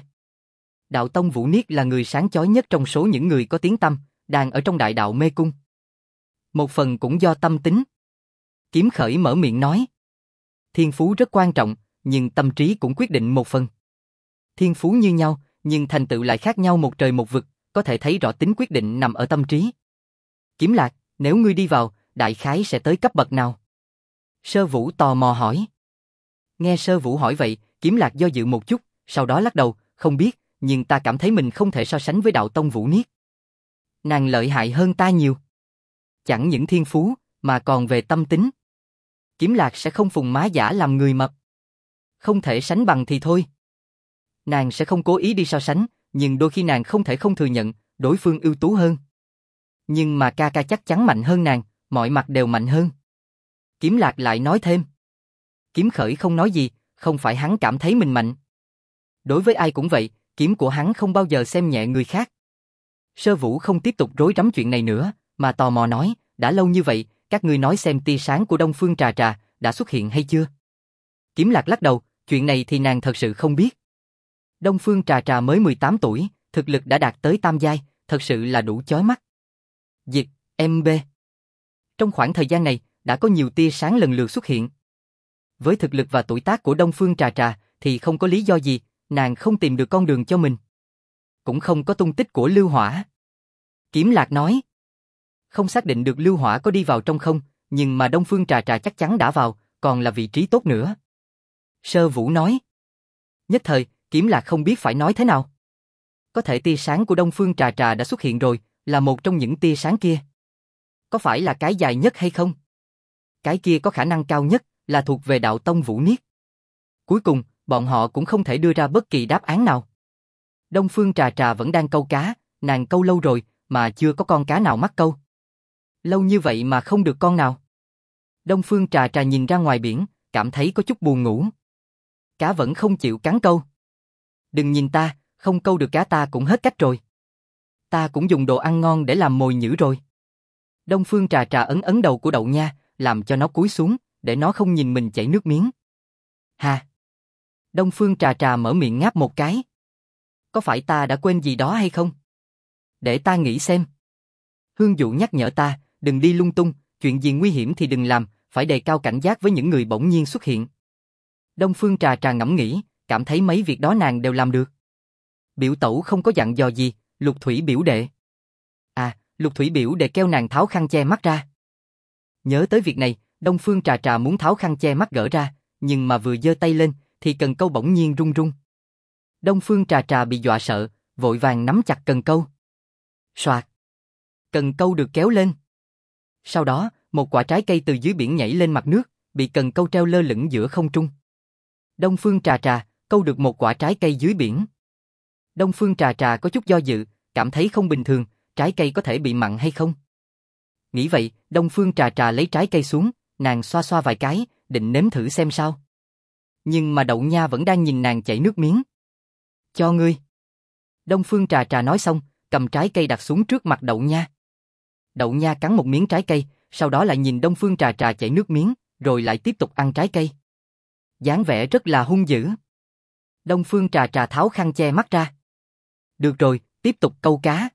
Đạo tông Vũ Niết là người sáng chói nhất trong số những người có tiếng tăm, đang ở trong đại đạo mê cung. Một phần cũng do tâm tính. Kiếm Khởi mở miệng nói. Thiên phú rất quan trọng, nhưng tâm trí cũng quyết định một phần. Thiên phú như nhau, nhưng thành tựu lại khác nhau một trời một vực, có thể thấy rõ tính quyết định nằm ở tâm trí. Kiếm Lạc, nếu ngươi đi vào, đại khái sẽ tới cấp bậc nào? Sơ Vũ tò mò hỏi. Nghe Sơ Vũ hỏi vậy, Kiếm Lạc do dự một chút, sau đó lắc đầu, không biết, nhưng ta cảm thấy mình không thể so sánh với đạo tông Vũ Niết. Nàng lợi hại hơn ta nhiều. Chẳng những thiên phú, mà còn về tâm tính. Kiếm Lạc sẽ không phùng má giả làm người mập. Không thể sánh bằng thì thôi. Nàng sẽ không cố ý đi so sánh, nhưng đôi khi nàng không thể không thừa nhận, đối phương ưu tú hơn. Nhưng mà ca ca chắc chắn mạnh hơn nàng, mọi mặt đều mạnh hơn. Kiếm Lạc lại nói thêm. Kiếm Khởi không nói gì, không phải hắn cảm thấy mình mạnh. Đối với ai cũng vậy, kiếm của hắn không bao giờ xem nhẹ người khác. Sơ Vũ không tiếp tục rối rắm chuyện này nữa, mà tò mò nói, đã lâu như vậy, các ngươi nói xem tia sáng của Đông Phương Trà Trà đã xuất hiện hay chưa? Kiếm Lạc lắc đầu, chuyện này thì nàng thật sự không biết. Đông Phương Trà Trà mới 18 tuổi, thực lực đã đạt tới tam giai, thật sự là đủ chói mắt. Dịch, MB. Trong khoảng thời gian này, đã có nhiều tia sáng lần lượt xuất hiện. Với thực lực và tuổi tác của Đông Phương Trà Trà, thì không có lý do gì, nàng không tìm được con đường cho mình. Cũng không có tung tích của Lưu Hỏa. Kiếm Lạc nói. Không xác định được Lưu Hỏa có đi vào trong không, nhưng mà Đông Phương Trà Trà chắc chắn đã vào, còn là vị trí tốt nữa. Sơ Vũ nói. Nhất thời, Kiếm Lạc không biết phải nói thế nào. Có thể tia sáng của Đông Phương Trà Trà đã xuất hiện rồi, là một trong những tia sáng kia. Có phải là cái dài nhất hay không? Cái kia có khả năng cao nhất, là thuộc về đạo tông Vũ Niết. Cuối cùng, bọn họ cũng không thể đưa ra bất kỳ đáp án nào. Đông Phương Trà Trà vẫn đang câu cá, nàng câu lâu rồi, mà chưa có con cá nào mắc câu. Lâu như vậy mà không được con nào. Đông Phương Trà Trà nhìn ra ngoài biển, cảm thấy có chút buồn ngủ. Cá vẫn không chịu cắn câu. Đừng nhìn ta, không câu được cá ta cũng hết cách rồi. Ta cũng dùng đồ ăn ngon để làm mồi nhử rồi. Đông Phương Trà Trà ấn ấn đầu của Đậu Nha, làm cho nó cúi xuống, để nó không nhìn mình chảy nước miếng. Hà! Đông Phương Trà Trà mở miệng ngáp một cái. Có phải ta đã quên gì đó hay không? Để ta nghĩ xem. Hương Dụ nhắc nhở ta, đừng đi lung tung, chuyện gì nguy hiểm thì đừng làm, phải đề cao cảnh giác với những người bỗng nhiên xuất hiện. Đông Phương Trà Trà ngẫm nghĩ, cảm thấy mấy việc đó nàng đều làm được. Biểu tẩu không có dặn dò gì, Lục Thủy biểu đệ. À, Lục Thủy biểu đệ kêu nàng tháo khăn che mắt ra. Nhớ tới việc này, Đông Phương Trà Trà muốn tháo khăn che mắt gỡ ra, nhưng mà vừa giơ tay lên, thì cần câu bỗng nhiên rung rung. Đông Phương Trà Trà bị dọa sợ, vội vàng nắm chặt cần câu. Soạt! Cần câu được kéo lên. Sau đó, một quả trái cây từ dưới biển nhảy lên mặt nước, bị cần câu treo lơ lửng giữa không trung. Đông Phương Trà Trà câu được một quả trái cây dưới biển. Đông Phương Trà Trà có chút do dự, cảm thấy không bình thường, trái cây có thể bị mặn hay không? Nghĩ vậy, Đông Phương Trà Trà lấy trái cây xuống, nàng xoa xoa vài cái, định nếm thử xem sao. Nhưng mà Đậu Nha vẫn đang nhìn nàng chảy nước miếng. Cho ngươi. Đông Phương Trà Trà nói xong, cầm trái cây đặt xuống trước mặt Đậu Nha. Đậu Nha cắn một miếng trái cây, sau đó lại nhìn Đông Phương Trà Trà chảy nước miếng, rồi lại tiếp tục ăn trái cây. Dáng vẻ rất là hung dữ. Đông Phương Trà Trà tháo khăn che mắt ra. Được rồi, tiếp tục câu cá.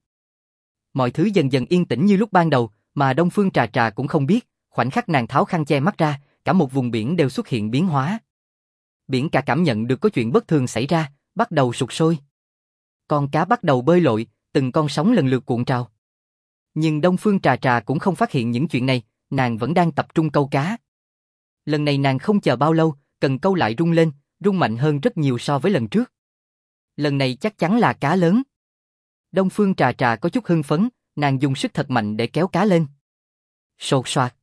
Mọi thứ dần dần yên tĩnh như lúc ban đầu, mà Đông Phương Trà Trà cũng không biết, khoảnh khắc nàng tháo khăn che mắt ra, cả một vùng biển đều xuất hiện biến hóa. Biển cả cảm nhận được có chuyện bất thường xảy ra, bắt đầu sục sôi. Con cá bắt đầu bơi lội, từng con sóng lần lượt cuộn trào. Nhưng Đông Phương Trà Trà cũng không phát hiện những chuyện này, nàng vẫn đang tập trung câu cá. Lần này nàng không chờ bao lâu, cần câu lại rung lên, rung mạnh hơn rất nhiều so với lần trước. Lần này chắc chắn là cá lớn. Đông Phương Trà Trà có chút hưng phấn, nàng dùng sức thật mạnh để kéo cá lên. Sột soạt.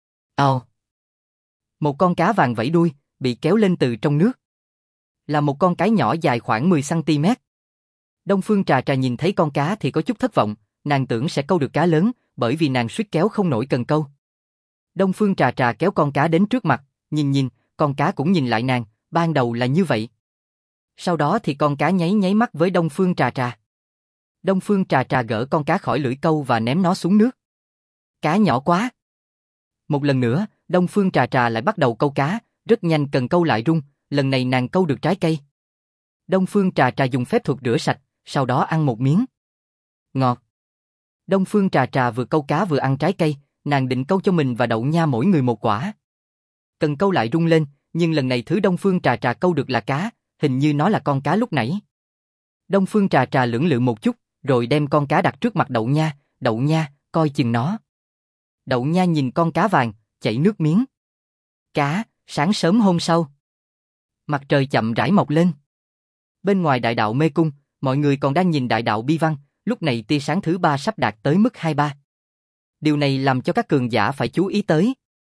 Một con cá vàng vẫy đuôi, bị kéo lên từ trong nước. Là một con cá nhỏ dài khoảng 10 cm. Đông Phương Trà Trà nhìn thấy con cá thì có chút thất vọng, nàng tưởng sẽ câu được cá lớn, bởi vì nàng suýt kéo không nổi cần câu. Đông Phương Trà Trà kéo con cá đến trước mặt, nhìn, con cá cũng nhìn lại nàng, ban đầu là như vậy. Sau đó thì con cá nháy mắt với Đông Phương Trà Trà. Đông Phương Trà Trà gỡ con cá khỏi lưỡi câu và ném nó xuống nước. Cá nhỏ quá. Một lần nữa, Đông Phương Trà Trà lại bắt đầu câu cá, rất nhanh cần câu lại rung, lần này nàng câu được trái cây. Đông Phương Trà Trà dùng phép thuật rửa sạch, sau đó ăn một miếng. Ngọt. Đông Phương Trà Trà vừa câu cá vừa ăn trái cây, nàng định câu cho mình và Đậu Nha mỗi người một quả. Cần câu lại rung lên, nhưng lần này thứ Đông Phương Trà Trà câu được là cá, hình như nó là con cá lúc nãy. Đông Phương Trà Trà lưỡng lự một chút, rồi đem con cá đặt trước mặt Đậu Nha, coi chừng nó. Đậu Nha nhìn con cá vàng, chảy nước miếng. Cá, sáng sớm hôm sau. Mặt trời chậm rãi mọc lên. Bên ngoài đại đạo mê cung, mọi người còn đang nhìn đại đạo bi văn, lúc này tia sáng thứ 3 sắp đạt tới mức 23. Điều này làm cho các cường giả phải chú ý tới.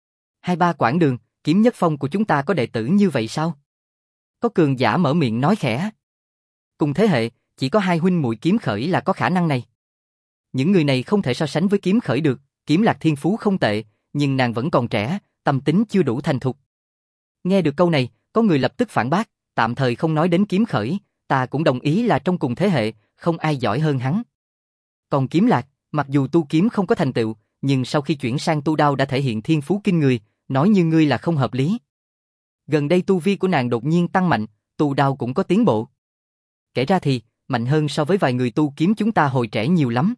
23 quãng đường, kiếm nhất phong của chúng ta có đệ tử như vậy sao? Có cường giả mở miệng nói khẽ. Cùng thế hệ, chỉ có 2 huynh muội kiếm khởi là có khả năng này. Những người này không thể so sánh với kiếm khởi được, Kiếm Lạc thiên phú không tệ, nhưng nàng vẫn còn trẻ, tâm tính chưa đủ thành thục. Nghe được câu này, có người lập tức phản bác, tạm thời không nói đến kiếm khởi, ta cũng đồng ý là trong cùng thế hệ, không ai giỏi hơn hắn. Còn Kiếm Lạc, mặc dù tu kiếm không có thành tựu, nhưng sau khi chuyển sang tu đao đã thể hiện thiên phú kinh người, nói như ngươi là không hợp lý. Gần đây tu vi của nàng đột nhiên tăng mạnh, tu đao cũng có tiến bộ. Kể ra thì, mạnh hơn so với vài người tu kiếm chúng ta hồi trẻ nhiều lắm.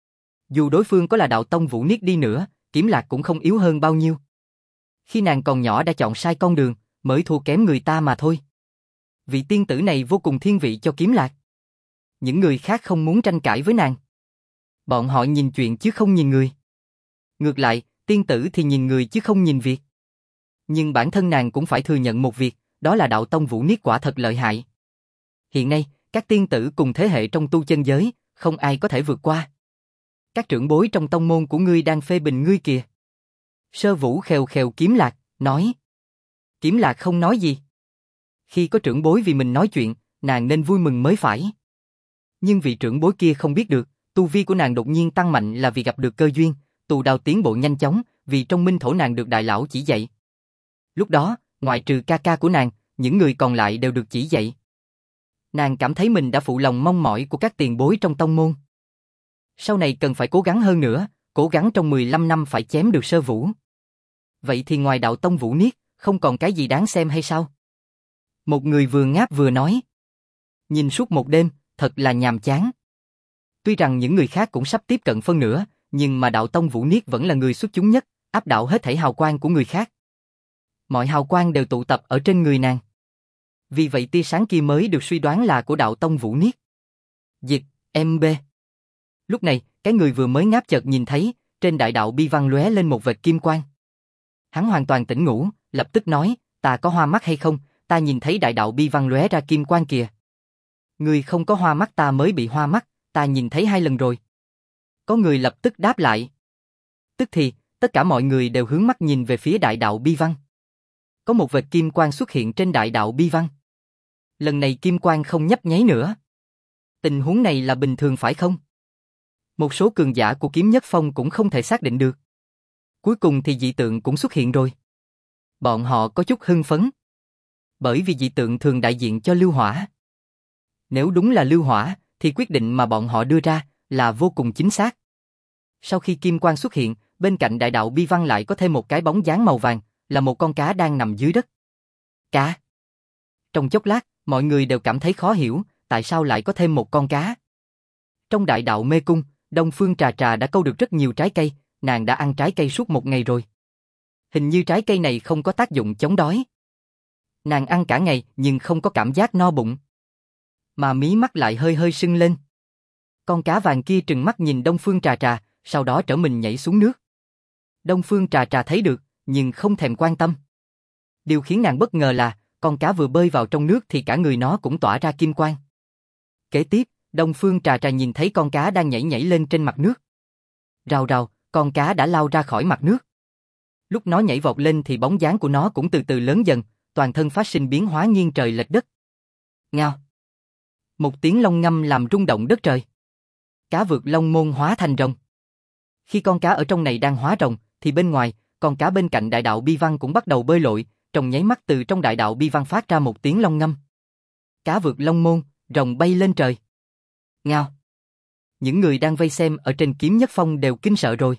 Dù đối phương có là đạo tông Vũ Niết đi nữa, Kiếm Lạc cũng không yếu hơn bao nhiêu. Khi nàng còn nhỏ đã chọn sai con đường, mới thua kém người ta mà thôi. Vị tiên tử này vô cùng thiên vị cho Kiếm Lạc. Những người khác không muốn tranh cãi với nàng. Bọn họ nhìn chuyện chứ không nhìn người. Ngược lại, tiên tử thì nhìn người chứ không nhìn việc. Nhưng bản thân nàng cũng phải thừa nhận một việc, đó là đạo tông Vũ Niết quả thật lợi hại. Hiện nay, các tiên tử cùng thế hệ trong tu chân giới, không ai có thể vượt qua. Các trưởng bối trong tông môn của ngươi đang phê bình ngươi kìa. Sơ Vũ khều khều Kiếm Lạc, nói. Kiếm Lạc không nói gì. Khi có trưởng bối vì mình nói chuyện, nàng nên vui mừng mới phải. Nhưng vị trưởng bối kia không biết được, tu vi của nàng đột nhiên tăng mạnh là vì gặp được cơ duyên, tu đao tiến bộ nhanh chóng, vì trong minh thổ nàng được đại lão chỉ dạy. Lúc đó, ngoại trừ ca ca của nàng, những người còn lại đều được chỉ dạy. Nàng cảm thấy mình đã phụ lòng mong mỏi của các tiền bối trong tông môn. Sau này cần phải cố gắng hơn nữa, cố gắng trong 15 năm phải chém được Sơ Vũ. Vậy thì ngoài đạo tông Vũ Niết, không còn cái gì đáng xem hay sao? Một người vừa ngáp vừa nói. Nhìn suốt một đêm, thật là nhàm chán. Tuy rằng những người khác cũng sắp tiếp cận phân nửa, nhưng mà đạo tông Vũ Niết vẫn là người xuất chúng nhất, áp đảo hết thảy hào quang của người khác. Mọi hào quang đều tụ tập ở trên người nàng. Vì vậy tia sáng kia mới được suy đoán là của đạo tông Vũ Niết. Dịch, MB. Lúc này, cái người vừa mới ngáp chợt nhìn thấy, trên đại đạo bi văn lóe lên một vệt kim quang. Hắn hoàn toàn tỉnh ngủ, lập tức nói, ta có hoa mắt hay không, ta nhìn thấy đại đạo bi văn lóe ra kim quang kìa. Người không có hoa mắt ta mới bị hoa mắt, ta nhìn thấy 2 lần rồi. Có người lập tức đáp lại. Tức thì, tất cả mọi người đều hướng mắt nhìn về phía đại đạo bi văn. Có một vệt kim quang xuất hiện trên đại đạo bi văn. Lần này kim quang không nhấp nháy nữa. Tình huống này là bình thường phải không? Một số cường giả của kiếm nhất phong cũng không thể xác định được. Cuối cùng thì dị tượng cũng xuất hiện rồi. Bọn họ có chút hưng phấn. Bởi vì dị tượng thường đại diện cho lưu hỏa. Nếu đúng là lưu hỏa, thì quyết định mà bọn họ đưa ra là vô cùng chính xác. Sau khi kim quang xuất hiện, bên cạnh đại đạo bi văn lại có thêm một cái bóng dáng màu vàng, là một con cá đang nằm dưới đất. Cá. Trong chốc lát, mọi người đều cảm thấy khó hiểu, tại sao lại có thêm một con cá. Trong đại đạo mê cung, Đông Phương Trà Trà đã câu được rất nhiều trái cây, nàng đã ăn trái cây suốt một ngày rồi. Hình như trái cây này không có tác dụng chống đói. Nàng ăn cả ngày nhưng không có cảm giác no bụng. Mà mí mắt lại hơi hơi sưng lên. Con cá vàng kia trừng mắt nhìn Đông Phương Trà Trà, sau đó trở mình nhảy xuống nước. Đông Phương Trà Trà thấy được, nhưng không thèm quan tâm. Điều khiến nàng bất ngờ là, con cá vừa bơi vào trong nước thì cả người nó cũng tỏa ra kim quang. Kế tiếp, Đông Phương Trà Trà nhìn thấy con cá đang nhảy nhảy lên trên mặt nước. Rào rào, con cá đã lao ra khỏi mặt nước. Lúc nó nhảy vọt lên thì bóng dáng của nó cũng từ từ lớn dần, toàn thân phát sinh biến hóa nghiêng trời lệch đất. Ngao. Một tiếng long ngâm làm rung động đất trời. Cá vượt long môn hóa thành rồng. Khi con cá ở trong này đang hóa rồng, thì bên ngoài, con cá bên cạnh đại đạo bi văn cũng bắt đầu bơi lội, trong nháy mắt từ trong đại đạo bi văn phát ra một tiếng long ngâm. Cá vượt long môn, rồng bay lên trời. Ngao. Những người đang vây xem ở trên kiếm nhất phong đều kinh sợ rồi.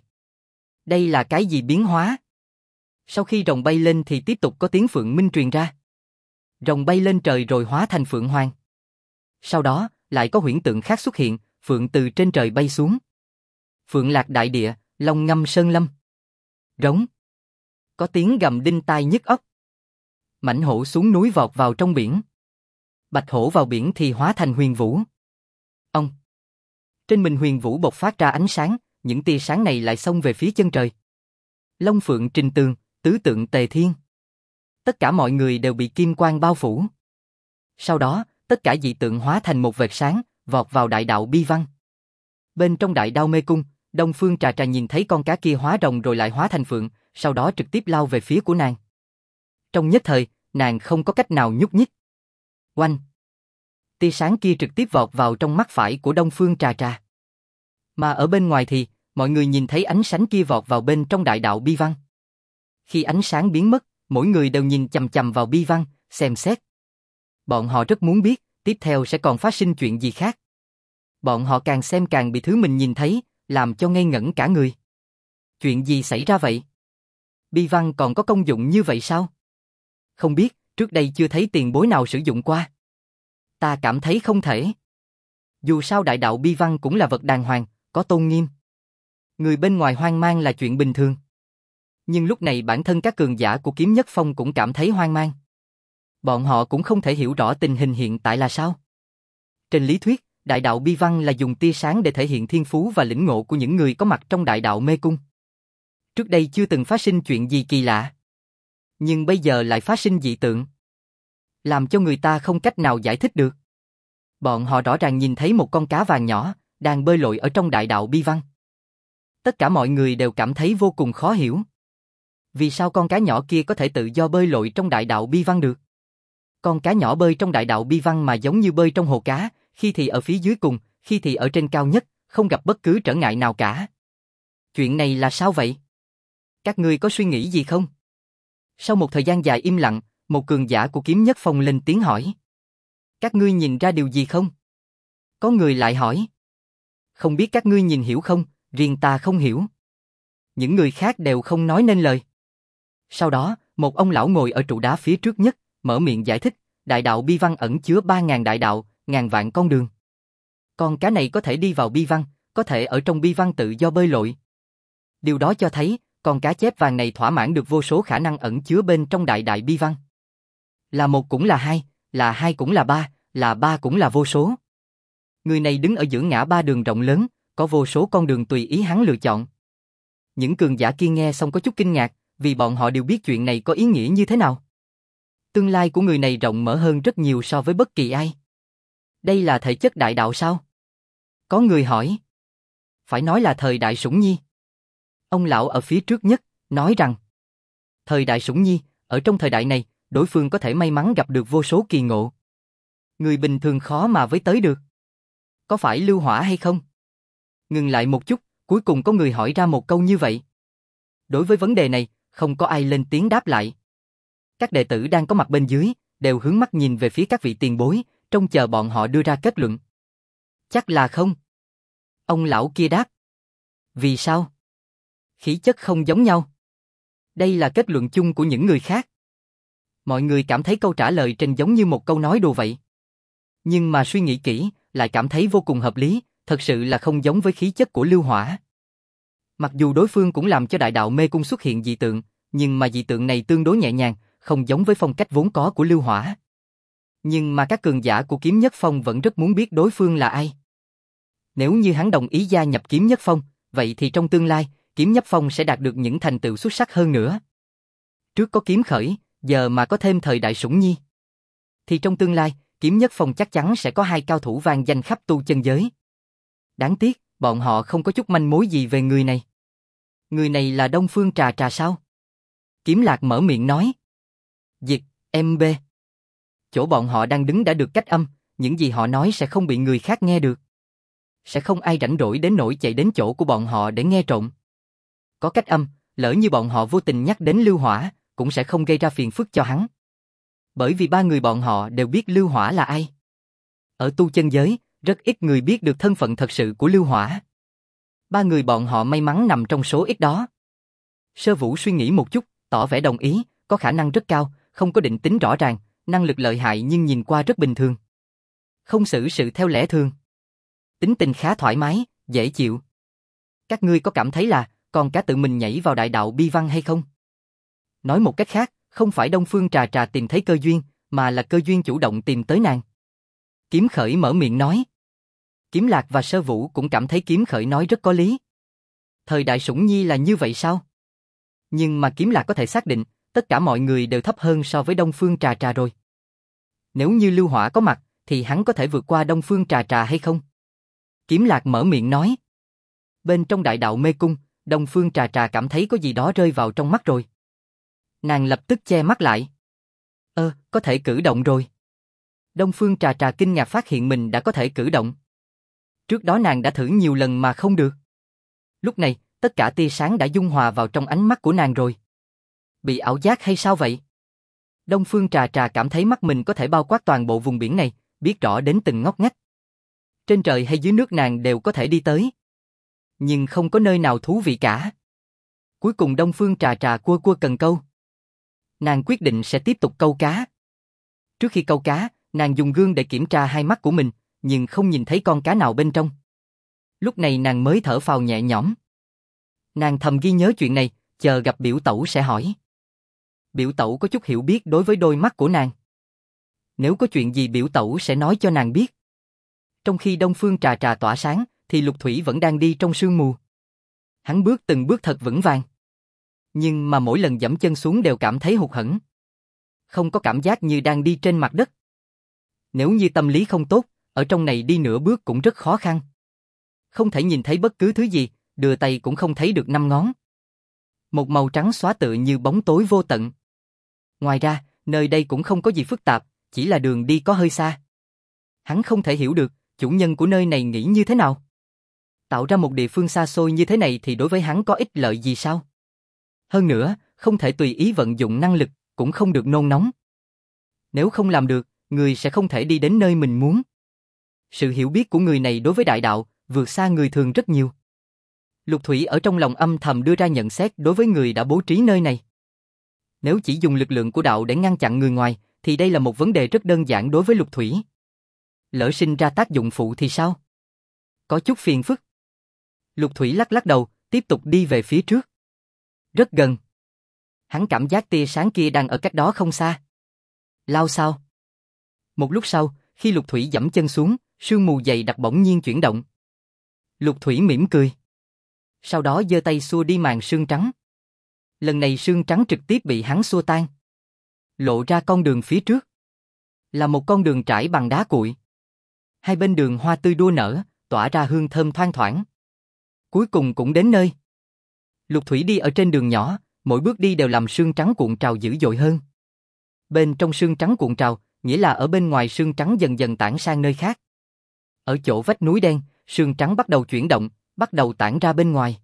Đây là cái gì biến hóa? Sau khi rồng bay lên thì tiếp tục có tiếng phượng minh truyền ra. Rồng bay lên trời rồi hóa thành phượng hoàng. Sau đó, lại có huyễn tượng khác xuất hiện, phượng từ trên trời bay xuống. Phượng lạc đại địa, long ngâm sơn lâm. Rống. Có tiếng gầm đinh tai nhức óc. Mãnh hổ xuống núi vọt vào trong biển. Bạch hổ vào biển thì hóa thành huyền vũ. Ông. Trên mình huyền vũ bộc phát ra ánh sáng, những tia sáng này lại xông về phía chân trời. Long phượng trình tường, tứ tượng tề thiên. Tất cả mọi người đều bị kim quang bao phủ. Sau đó, tất cả dị tượng hóa thành một vệt sáng, vọt vào đại đạo bi văn. Bên trong đại đao mê cung, Đông Phương Trà Trà nhìn thấy con cá kia hóa rồng rồi lại hóa thành phượng, sau đó trực tiếp lao về phía của nàng. Trong nhất thời, nàng không có cách nào nhúc nhích. Oanh! Tia sáng kia trực tiếp vọt vào trong mắt phải của Đông Phương Trà Trà. Mà ở bên ngoài thì, mọi người nhìn thấy ánh sáng kia vọt vào bên trong đại đạo bi văn. Khi ánh sáng biến mất, mỗi người đều nhìn chằm chằm vào bi văn, xem xét. Bọn họ rất muốn biết, tiếp theo sẽ còn phát sinh chuyện gì khác. Bọn họ càng xem càng bị thứ mình nhìn thấy, làm cho ngây ngẩn cả người. Chuyện gì xảy ra vậy? Bi văn còn có công dụng như vậy sao? Không biết, trước đây chưa thấy tiền bối nào sử dụng qua. Ta cảm thấy không thể. Dù sao đại đạo bi văn cũng là vật đàng hoàng, có tôn nghiêm. Người bên ngoài hoang mang là chuyện bình thường. Nhưng lúc này bản thân các cường giả của Kiếm Nhất Phong cũng cảm thấy hoang mang. Bọn họ cũng không thể hiểu rõ tình hình hiện tại là sao. Trên lý thuyết, đại đạo bi văn là dùng tia sáng để thể hiện thiên phú và lĩnh ngộ của những người có mặt trong đại đạo mê cung. Trước đây chưa từng phát sinh chuyện gì kỳ lạ. Nhưng bây giờ lại phát sinh dị tượng. Làm cho người ta không cách nào giải thích được. Bọn họ rõ ràng nhìn thấy một con cá vàng nhỏ, đang bơi lội ở trong đại đạo bi văn. Tất cả mọi người đều cảm thấy vô cùng khó hiểu. Vì sao con cá nhỏ kia có thể tự do bơi lội trong đại đạo bi văn được? Con cá nhỏ bơi trong đại đạo bi văn mà giống như bơi trong hồ cá, khi thì ở phía dưới cùng, khi thì ở trên cao nhất, không gặp bất cứ trở ngại nào cả. Chuyện này là sao vậy? Các ngươi có suy nghĩ gì không? Sau một thời gian dài im lặng, một cường giả của Kiếm Nhất Phong lên tiếng hỏi. Các ngươi nhìn ra điều gì không? Có người lại hỏi. Không biết các ngươi nhìn hiểu không, riêng ta không hiểu. Những người khác đều không nói nên lời. Sau đó, một ông lão ngồi ở trụ đá phía trước nhất, mở miệng giải thích, đại đạo bi văn ẩn chứa 3.000 đại đạo, ngàn vạn con đường. Con cá này có thể đi vào bi văn, có thể ở trong bi văn tự do bơi lội. Điều đó cho thấy, con cá chép vàng này thỏa mãn được vô số khả năng ẩn chứa bên trong đại đại bi văn. Là một cũng là hai cũng là ba cũng là vô số. Người này đứng ở giữa ngã ba đường rộng lớn, có vô số con đường tùy ý hắn lựa chọn. Những cường giả kia nghe xong có chút kinh ngạc, vì bọn họ đều biết chuyện này có ý nghĩa như thế nào. Tương lai của người này rộng mở hơn rất nhiều so với bất kỳ ai. Đây là thể chất đại đạo sao? Có người hỏi. Phải nói là thời đại Sủng Nhi. Ông lão ở phía trước nhất, nói rằng thời đại Sủng Nhi, ở trong thời đại này, đối phương có thể may mắn gặp được vô số kỳ ngộ. Người bình thường khó mà với tới được. Có phải lưu hỏa hay không? Ngừng lại một chút, cuối cùng có người hỏi ra một câu như vậy. Đối với vấn đề này, không có ai lên tiếng đáp lại. Các đệ tử đang có mặt bên dưới, đều hướng mắt nhìn về phía các vị tiền bối, trông chờ bọn họ đưa ra kết luận. Chắc là không. Ông lão kia đáp. Vì sao? Khí chất không giống nhau. Đây là kết luận chung của những người khác. Mọi người cảm thấy câu trả lời trên giống như một câu nói đùa vậy. Nhưng mà suy nghĩ kỹ, lại cảm thấy vô cùng hợp lý, thật sự là không giống với khí chất của Lưu Hỏa. Mặc dù đối phương cũng làm cho đại đạo mê cung xuất hiện dị tượng, nhưng mà dị tượng này tương đối nhẹ nhàng, không giống với phong cách vốn có của Lưu Hỏa. Nhưng mà các cường giả của Kiếm Nhất Phong vẫn rất muốn biết đối phương là ai. Nếu như hắn đồng ý gia nhập Kiếm Nhất Phong, vậy thì trong tương lai, Kiếm Nhất Phong sẽ đạt được những thành tựu xuất sắc hơn nữa. Trước có Kiếm Khởi, giờ mà có thêm thời đại Sủng Nhi, thì trong tương lai, Kiếm Nhất Phong chắc chắn sẽ có hai cao thủ vang danh khắp tu chân giới. Đáng tiếc, bọn họ không có chút manh mối gì về người này. Người này là Đông Phương Trà Trà sao? Kiếm Lạc mở miệng nói. Dịch, MB. Chỗ bọn họ đang đứng đã được cách âm, những gì họ nói sẽ không bị người khác nghe được. Sẽ không ai rảnh rỗi đến nỗi chạy đến chỗ của bọn họ để nghe trộm. Có cách âm, lỡ như bọn họ vô tình nhắc đến Lưu Hỏa, cũng sẽ không gây ra phiền phức cho hắn. Bởi vì ba người bọn họ đều biết Lưu Hỏa là ai. Ở tu chân giới, rất ít người biết được thân phận thật sự của Lưu Hỏa. Ba người bọn họ may mắn nằm trong số ít đó. Sơ Vũ suy nghĩ một chút, tỏ vẻ đồng ý, có khả năng rất cao, không có định tính rõ ràng, năng lực lợi hại nhưng nhìn qua rất bình thường. Không xử sự theo lẽ thường. Tính tình khá thoải mái, dễ chịu. Các ngươi có cảm thấy là con cá tự mình nhảy vào đại đạo bi văn hay không? Nói một cách khác, không phải Đông Phương Trà Trà tìm thấy cơ duyên, mà là cơ duyên chủ động tìm tới nàng. Kiếm Khởi mở miệng nói. Kiếm Lạc và Sơ Vũ cũng cảm thấy Kiếm Khởi nói rất có lý. Thời đại Sủng Nhi là như vậy sao? Nhưng mà Kiếm Lạc có thể xác định, tất cả mọi người đều thấp hơn so với Đông Phương Trà Trà rồi. Nếu như Lưu Hỏa có mặt, thì hắn có thể vượt qua Đông Phương Trà Trà hay không? Kiếm Lạc mở miệng nói. Bên trong đại đạo mê cung, Đông Phương Trà Trà cảm thấy có gì đó rơi vào trong mắt rồi. Nàng lập tức che mắt lại. Có thể cử động rồi. Đông Phương Trà Trà kinh ngạc phát hiện mình đã có thể cử động. Trước đó nàng đã thử nhiều lần mà không được. Lúc này, tất cả tia sáng đã dung hòa vào trong ánh mắt của nàng rồi. Bị ảo giác hay sao vậy? Đông Phương Trà Trà cảm thấy mắt mình có thể bao quát toàn bộ vùng biển này, biết rõ đến từng ngóc ngách. Trên trời hay dưới nước nàng đều có thể đi tới. Nhưng không có nơi nào thú vị cả. Cuối cùng Đông Phương Trà Trà cua cần câu. Nàng quyết định sẽ tiếp tục câu cá. Trước khi câu cá, nàng dùng gương để kiểm tra hai mắt của mình, nhưng không nhìn thấy con cá nào bên trong. Lúc này nàng mới thở phào nhẹ nhõm. Nàng thầm ghi nhớ chuyện này, chờ gặp biểu tẩu sẽ hỏi. Biểu tẩu có chút hiểu biết đối với đôi mắt của nàng. Nếu có chuyện gì biểu tẩu sẽ nói cho nàng biết. Trong khi Đông Phương Trà Trà tỏa sáng, thì Lục Thủy vẫn đang đi trong sương mù. Hắn bước từng bước thật vững vàng. Nhưng mà mỗi lần giẫm chân xuống đều cảm thấy hụt hẫng. Không có cảm giác như đang đi trên mặt đất. Nếu như tâm lý không tốt, ở trong này đi nửa bước cũng rất khó khăn. Không thể nhìn thấy bất cứ thứ gì, đưa tay cũng không thấy được 5 ngón. Một màu trắng xóa tựa như bóng tối vô tận. Ngoài ra, nơi đây cũng không có gì phức tạp, chỉ là đường đi có hơi xa. Hắn không thể hiểu được, chủ nhân của nơi này nghĩ như thế nào. Tạo ra một địa phương xa xôi như thế này thì đối với hắn có ích lợi gì sao? Hơn nữa, không thể tùy ý vận dụng năng lực, cũng không được nôn nóng. Nếu không làm được, người sẽ không thể đi đến nơi mình muốn. Sự hiểu biết của người này đối với đại đạo, vượt xa người thường rất nhiều. Lục Thủy ở trong lòng âm thầm đưa ra nhận xét đối với người đã bố trí nơi này. Nếu chỉ dùng lực lượng của đạo để ngăn chặn người ngoài, thì đây là một vấn đề rất đơn giản đối với Lục Thủy. Lỡ sinh ra tác dụng phụ thì sao? Có chút phiền phức. Lục Thủy lắc lắc đầu, tiếp tục đi về phía trước. Rất gần. Hắn cảm giác tia sáng kia đang ở cách đó không xa. Lao sao? Một lúc sau, khi Lục Thủy giẫm chân xuống, sương mù dày đặc bỗng nhiên chuyển động. Lục Thủy mỉm cười. Sau đó giơ tay xua đi màn sương trắng. Lần này sương trắng trực tiếp bị hắn xua tan. Lộ ra con đường phía trước. Là một con đường trải bằng đá cuội. Hai bên đường hoa tươi đua nở, tỏa ra hương thơm thoang thoảng. Cuối cùng cũng đến nơi. Lục Thủy đi ở trên đường nhỏ, mỗi bước đi đều làm sương trắng cuộn trào dữ dội hơn. Bên trong sương trắng cuộn trào, nghĩa là ở bên ngoài sương trắng dần dần tản sang nơi khác. Ở chỗ vách núi đen, sương trắng bắt đầu chuyển động, bắt đầu tản ra bên ngoài.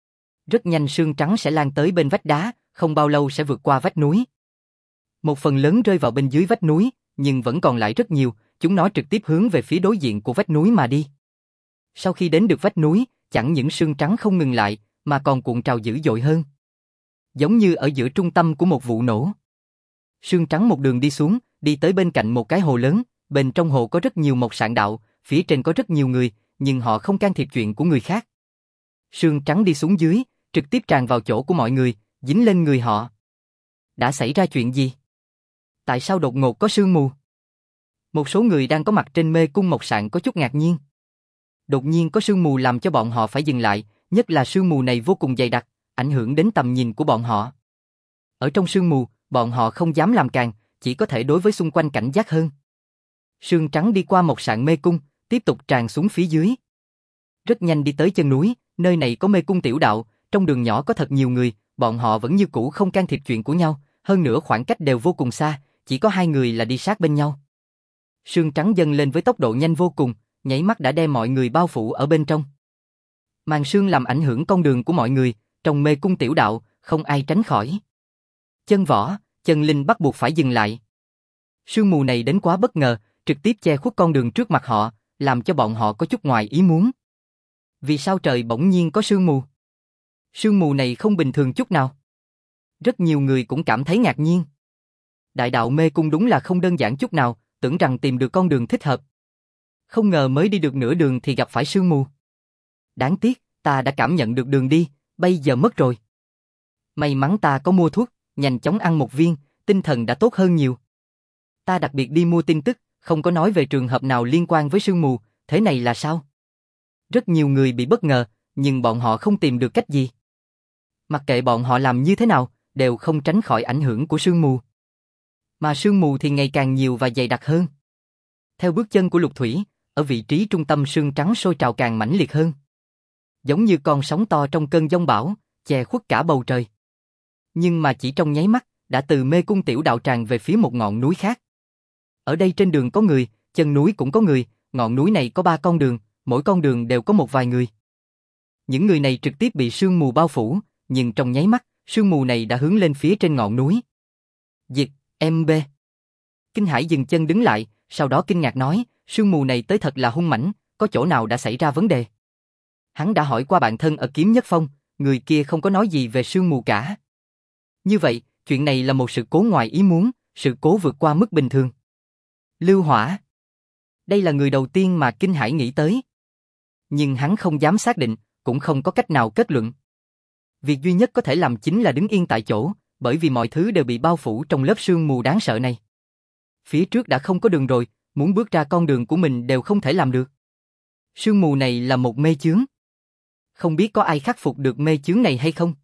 Rất nhanh sương trắng sẽ lan tới bên vách đá, không bao lâu sẽ vượt qua vách núi. Một phần lớn rơi vào bên dưới vách núi, nhưng vẫn còn lại rất nhiều, chúng nó trực tiếp hướng về phía đối diện của vách núi mà đi. Sau khi đến được vách núi, chẳng những sương trắng không ngừng lại, mà còn cuộn trào dữ dội hơn. Giống như ở giữa trung tâm của một vụ nổ. Sương trắng một đường đi xuống, đi tới bên cạnh một cái hồ lớn, bên trong hồ có rất nhiều mộc sạn đạo, phía trên có rất nhiều người, nhưng họ không can thiệp chuyện của người khác. Sương trắng đi xuống dưới, trực tiếp tràn vào chỗ của mọi người, dính lên người họ. Đã xảy ra chuyện gì? Tại sao đột ngột có sương mù? Một số người đang có mặt trên mê cung mộc sạn có chút ngạc nhiên. Đột nhiên có sương mù làm cho bọn họ phải dừng lại, nhất là sương mù này vô cùng dày đặc, ảnh hưởng đến tầm nhìn của bọn họ. Ở trong sương mù, bọn họ không dám làm càng, chỉ có thể đối với xung quanh cảnh giác hơn. Sương trắng đi qua mộc sạn mê cung, tiếp tục tràn xuống phía dưới. Rất nhanh đi tới chân núi, nơi này có mê cung tiểu đạo, trong đường nhỏ có thật nhiều người, bọn họ vẫn như cũ không can thiệp chuyện của nhau, hơn nữa khoảng cách đều vô cùng xa, chỉ có hai người là đi sát bên nhau. Sương trắng dâng lên với tốc độ nhanh vô cùng, nháy mắt đã đem mọi người bao phủ ở bên trong. Màn sương làm ảnh hưởng con đường của mọi người, trong mê cung tiểu đạo, không ai tránh khỏi. Chân Võ, Chân Linh bắt buộc phải dừng lại. Sương mù này đến quá bất ngờ, trực tiếp che khuất con đường trước mặt họ, làm cho bọn họ có chút ngoài ý muốn. Vì sao trời bỗng nhiên có sương mù? Sương mù này không bình thường chút nào. Rất nhiều người cũng cảm thấy ngạc nhiên. Đại đạo mê cung đúng là không đơn giản chút nào, tưởng rằng tìm được con đường thích hợp. Không ngờ mới đi được nửa đường thì gặp phải sương mù. Đáng tiếc, ta đã cảm nhận được đường đi, bây giờ mất rồi. May mắn ta có mua thuốc, nhanh chóng ăn một viên, tinh thần đã tốt hơn nhiều. Ta đặc biệt đi mua tin tức, không có nói về trường hợp nào liên quan với sương mù, thế này là sao? Rất nhiều người bị bất ngờ, nhưng bọn họ không tìm được cách gì. Mặc kệ bọn họ làm như thế nào, đều không tránh khỏi ảnh hưởng của sương mù. Mà sương mù thì ngày càng nhiều và dày đặc hơn. Theo bước chân của Lục Thủy, ở vị trí trung tâm sương trắng sôi trào càng mãnh liệt hơn. Giống như con sóng to trong cơn giông bão, che khuất cả bầu trời. Nhưng mà chỉ trong nháy mắt, đã từ mê cung tiểu đạo tràn về phía một ngọn núi khác. Ở đây trên đường có người, chân núi cũng có người, ngọn núi này có 3 con đường, mỗi con đường đều có một vài người. Những người này trực tiếp bị sương mù bao phủ, nhưng trong nháy mắt, sương mù này đã hướng lên phía trên ngọn núi. Diệt, MB. Kinh Hải dừng chân đứng lại, sau đó kinh ngạc nói, sương mù này tới thật là hung mãnh, có chỗ nào đã xảy ra vấn đề. Hắn đã hỏi qua bạn thân ở Kiếm Nhất Phong, người kia không có nói gì về sương mù cả. Như vậy, chuyện này là một sự cố ngoài ý muốn, sự cố vượt qua mức bình thường. Lưu Hỏa. Đây là người đầu tiên mà Kinh Hải nghĩ tới. Nhưng hắn không dám xác định, cũng không có cách nào kết luận. Việc duy nhất có thể làm chính là đứng yên tại chỗ, bởi vì mọi thứ đều bị bao phủ trong lớp sương mù đáng sợ này. Phía trước đã không có đường rồi, muốn bước ra con đường của mình đều không thể làm được. Sương mù này là một mê chướng. Không biết có ai khắc phục được mê chướng này hay không?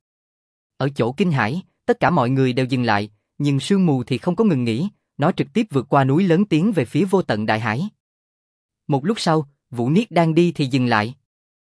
Ở chỗ Kinh Hải, tất cả mọi người đều dừng lại, nhưng sương mù thì không có ngừng nghỉ, nó trực tiếp vượt qua núi lớn tiến về phía vô tận đại hải. Một lúc sau, Vũ Niết đang đi thì dừng lại.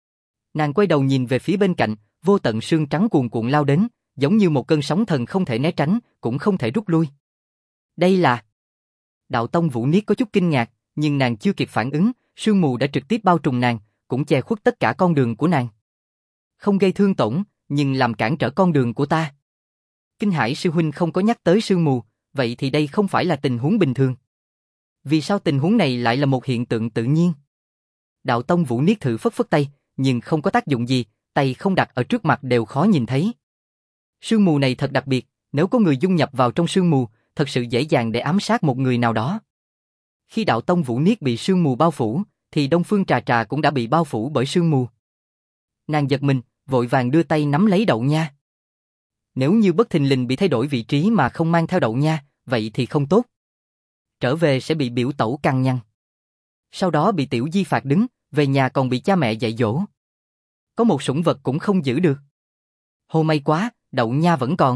Nàng quay đầu nhìn về phía bên cạnh, vô tận sương trắng cuồn cuộn lao đến, giống như một cơn sóng thần không thể né tránh, cũng không thể rút lui. Đây là... Đạo tông Vũ Niết có chút kinh ngạc, nhưng nàng chưa kịp phản ứng, sương mù đã trực tiếp bao trùm nàng, cũng che khuất tất cả con đường của nàng. Không gây thương tổn, nhưng làm cản trở con đường của ta. Kinh Hải sư huynh không có nhắc tới sương mù, vậy thì đây không phải là tình huống bình thường. Vì sao tình huống này lại là một hiện tượng tự nhiên? Đạo tông Vũ Niết thử phất phất tay, nhưng không có tác dụng gì, tay không đặt ở trước mặt đều khó nhìn thấy. Sương mù này thật đặc biệt, nếu có người dung nhập vào trong sương mù, thật sự dễ dàng để ám sát một người nào đó. Khi đạo tông Vũ Niết bị sương mù bao phủ, thì Đông Phương Trà Trà cũng đã bị bao phủ bởi sương mù. Nàng giật mình, vội vàng đưa tay nắm lấy Đậu Nha. Nếu như bất thình lình bị thay đổi vị trí mà không mang theo Đậu Nha, vậy thì không tốt. Trở về sẽ bị biểu tẩu cằn nhằn. Sau đó bị tiểu di phạt đứng, về nhà còn bị cha mẹ dạy dỗ. Có một sủng vật cũng không giữ được. Hồ may quá, Đậu Nha vẫn còn.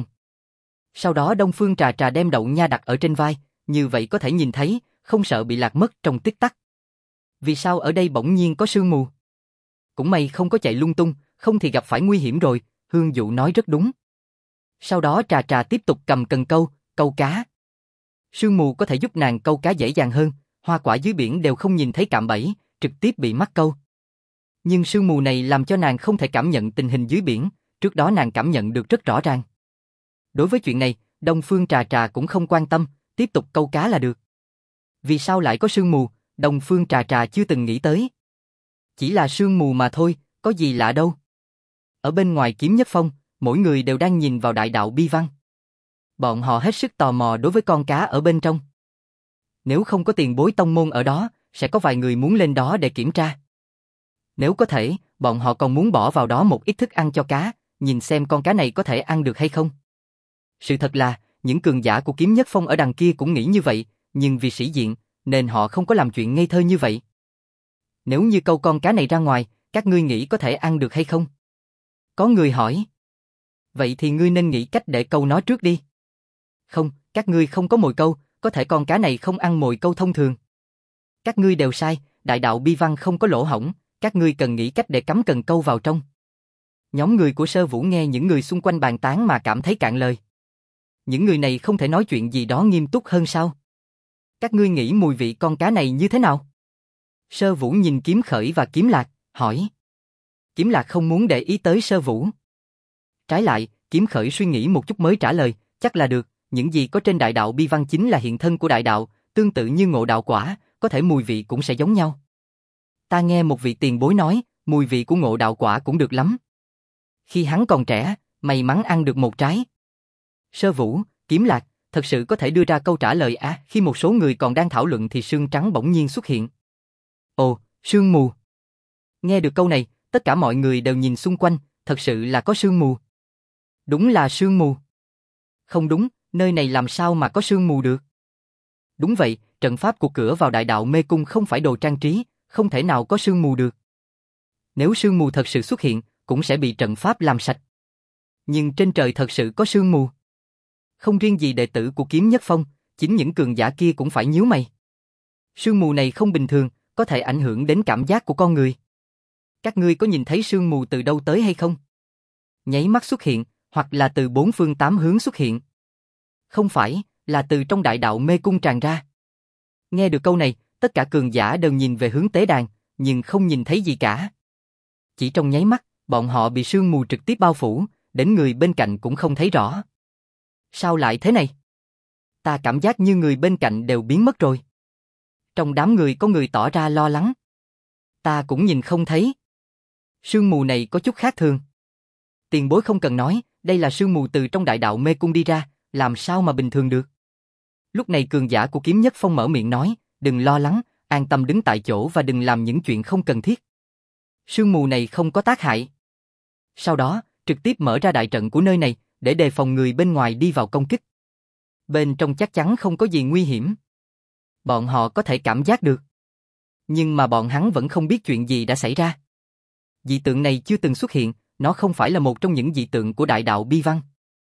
Sau đó Đông Phương Trà Trà đem Đậu Nha đặt ở trên vai, như vậy có thể nhìn thấy, không sợ bị lạc mất trong tích tắc. Vì sao ở đây bỗng nhiên có sương mù? Cũng may không có chạy lung tung, không thì gặp phải nguy hiểm rồi, Hương Dụ nói rất đúng. Sau đó Trà Trà tiếp tục cầm cần câu, câu cá. Sương mù có thể giúp nàng câu cá dễ dàng hơn, hoa quả dưới biển đều không nhìn thấy cạm bẫy, trực tiếp bị mắc câu. Nhưng sương mù này làm cho nàng không thể cảm nhận tình hình dưới biển, trước đó nàng cảm nhận được rất rõ ràng. Đối với chuyện này, Đông Phương Trà Trà cũng không quan tâm, tiếp tục câu cá là được. Vì sao lại có sương mù, Đông Phương Trà Trà chưa từng nghĩ tới. Chỉ là sương mù mà thôi, có gì lạ đâu. Ở bên ngoài Kiếm Nhất Phong, mỗi người đều đang nhìn vào đại đạo bi văn. Bọn họ hết sức tò mò đối với con cá ở bên trong. Nếu không có tiền bối tông môn ở đó, sẽ có vài người muốn lên đó để kiểm tra. Nếu có thể, bọn họ còn muốn bỏ vào đó một ít thức ăn cho cá, nhìn xem con cá này có thể ăn được hay không. Sự thật là, những cường giả của Kiếm Nhất Phong ở đằng kia cũng nghĩ như vậy, nhưng vì sĩ diện, nên họ không có làm chuyện ngây thơ như vậy. Nếu như câu con cá này ra ngoài, các ngươi nghĩ có thể ăn được hay không? Có người hỏi. Vậy thì ngươi nên nghĩ cách để câu nó trước đi. Không, các ngươi không có mồi câu, có thể con cá này không ăn mồi câu thông thường. Các ngươi đều sai, đại đạo bi văn không có lỗ hổng, các ngươi cần nghĩ cách để cắm cần câu vào trong. Nhóm người của Sơ Vũ nghe những người xung quanh bàn tán mà cảm thấy cạn lời. Những người này không thể nói chuyện gì đó nghiêm túc hơn sao? Các ngươi nghĩ mùi vị con cá này như thế nào? Sơ Vũ nhìn Kiếm Khởi và Kiếm Lạc, hỏi. Kiếm Lạc không muốn để ý tới Sơ Vũ. Trái lại, Kiếm Khởi suy nghĩ một chút mới trả lời, chắc là được, những gì có trên đại đạo bi văn chính là hiện thân của đại đạo, tương tự như ngộ đạo quả, có thể mùi vị cũng sẽ giống nhau. Ta nghe một vị tiền bối nói, mùi vị của ngộ đạo quả cũng được lắm. Khi hắn còn trẻ, may mắn ăn được một trái. Sơ Vũ, Kiếm Lạc, thật sự có thể đưa ra câu trả lời à? Khi một số người còn đang thảo luận thì sương trắng bỗng nhiên xuất hiện. Ồ, sương mù. Nghe được câu này, tất cả mọi người đều nhìn xung quanh, thật sự là có sương mù. Đúng là sương mù. Không đúng, nơi này làm sao mà có sương mù được? Đúng vậy, trận pháp của cửa vào đại đạo mê cung không phải đồ trang trí, không thể nào có sương mù được. Nếu sương mù thật sự xuất hiện, cũng sẽ bị trận pháp làm sạch. Nhưng trên trời thật sự có sương mù. Không riêng gì đệ tử của Kiếm Nhất Phong, chính những cường giả kia cũng phải nhíu mày. Sương mù này không bình thường, có thể ảnh hưởng đến cảm giác của con người. Các ngươi có nhìn thấy sương mù từ đâu tới hay không? Nháy mắt xuất hiện, hoặc là từ bốn phương tám hướng xuất hiện. Không phải, là từ trong đại đạo mê cung tràn ra. Nghe được câu này, tất cả cường giả đều nhìn về hướng tế đàn, nhưng không nhìn thấy gì cả. Chỉ trong nháy mắt, bọn họ bị sương mù trực tiếp bao phủ, đến người bên cạnh cũng không thấy rõ. Sao lại thế này? Ta cảm giác như người bên cạnh đều biến mất rồi. Trong đám người có người tỏ ra lo lắng. Ta cũng nhìn không thấy. Sương mù này có chút khác thường. Tiền bối không cần nói, đây là sương mù từ trong đại đạo mê cung đi ra, làm sao mà bình thường được. Lúc này cường giả của Kiếm Nhất Phong mở miệng nói, đừng lo lắng, an tâm đứng tại chỗ và đừng làm những chuyện không cần thiết. Sương mù này không có tác hại. Sau đó, trực tiếp mở ra đại trận của nơi này, để đề phòng người bên ngoài đi vào công kích. Bên trong chắc chắn không có gì nguy hiểm. Bọn họ có thể cảm giác được. Nhưng mà bọn hắn vẫn không biết chuyện gì đã xảy ra. Dị tượng này chưa từng xuất hiện, nó không phải là một trong những dị tượng của đại đạo bi văn.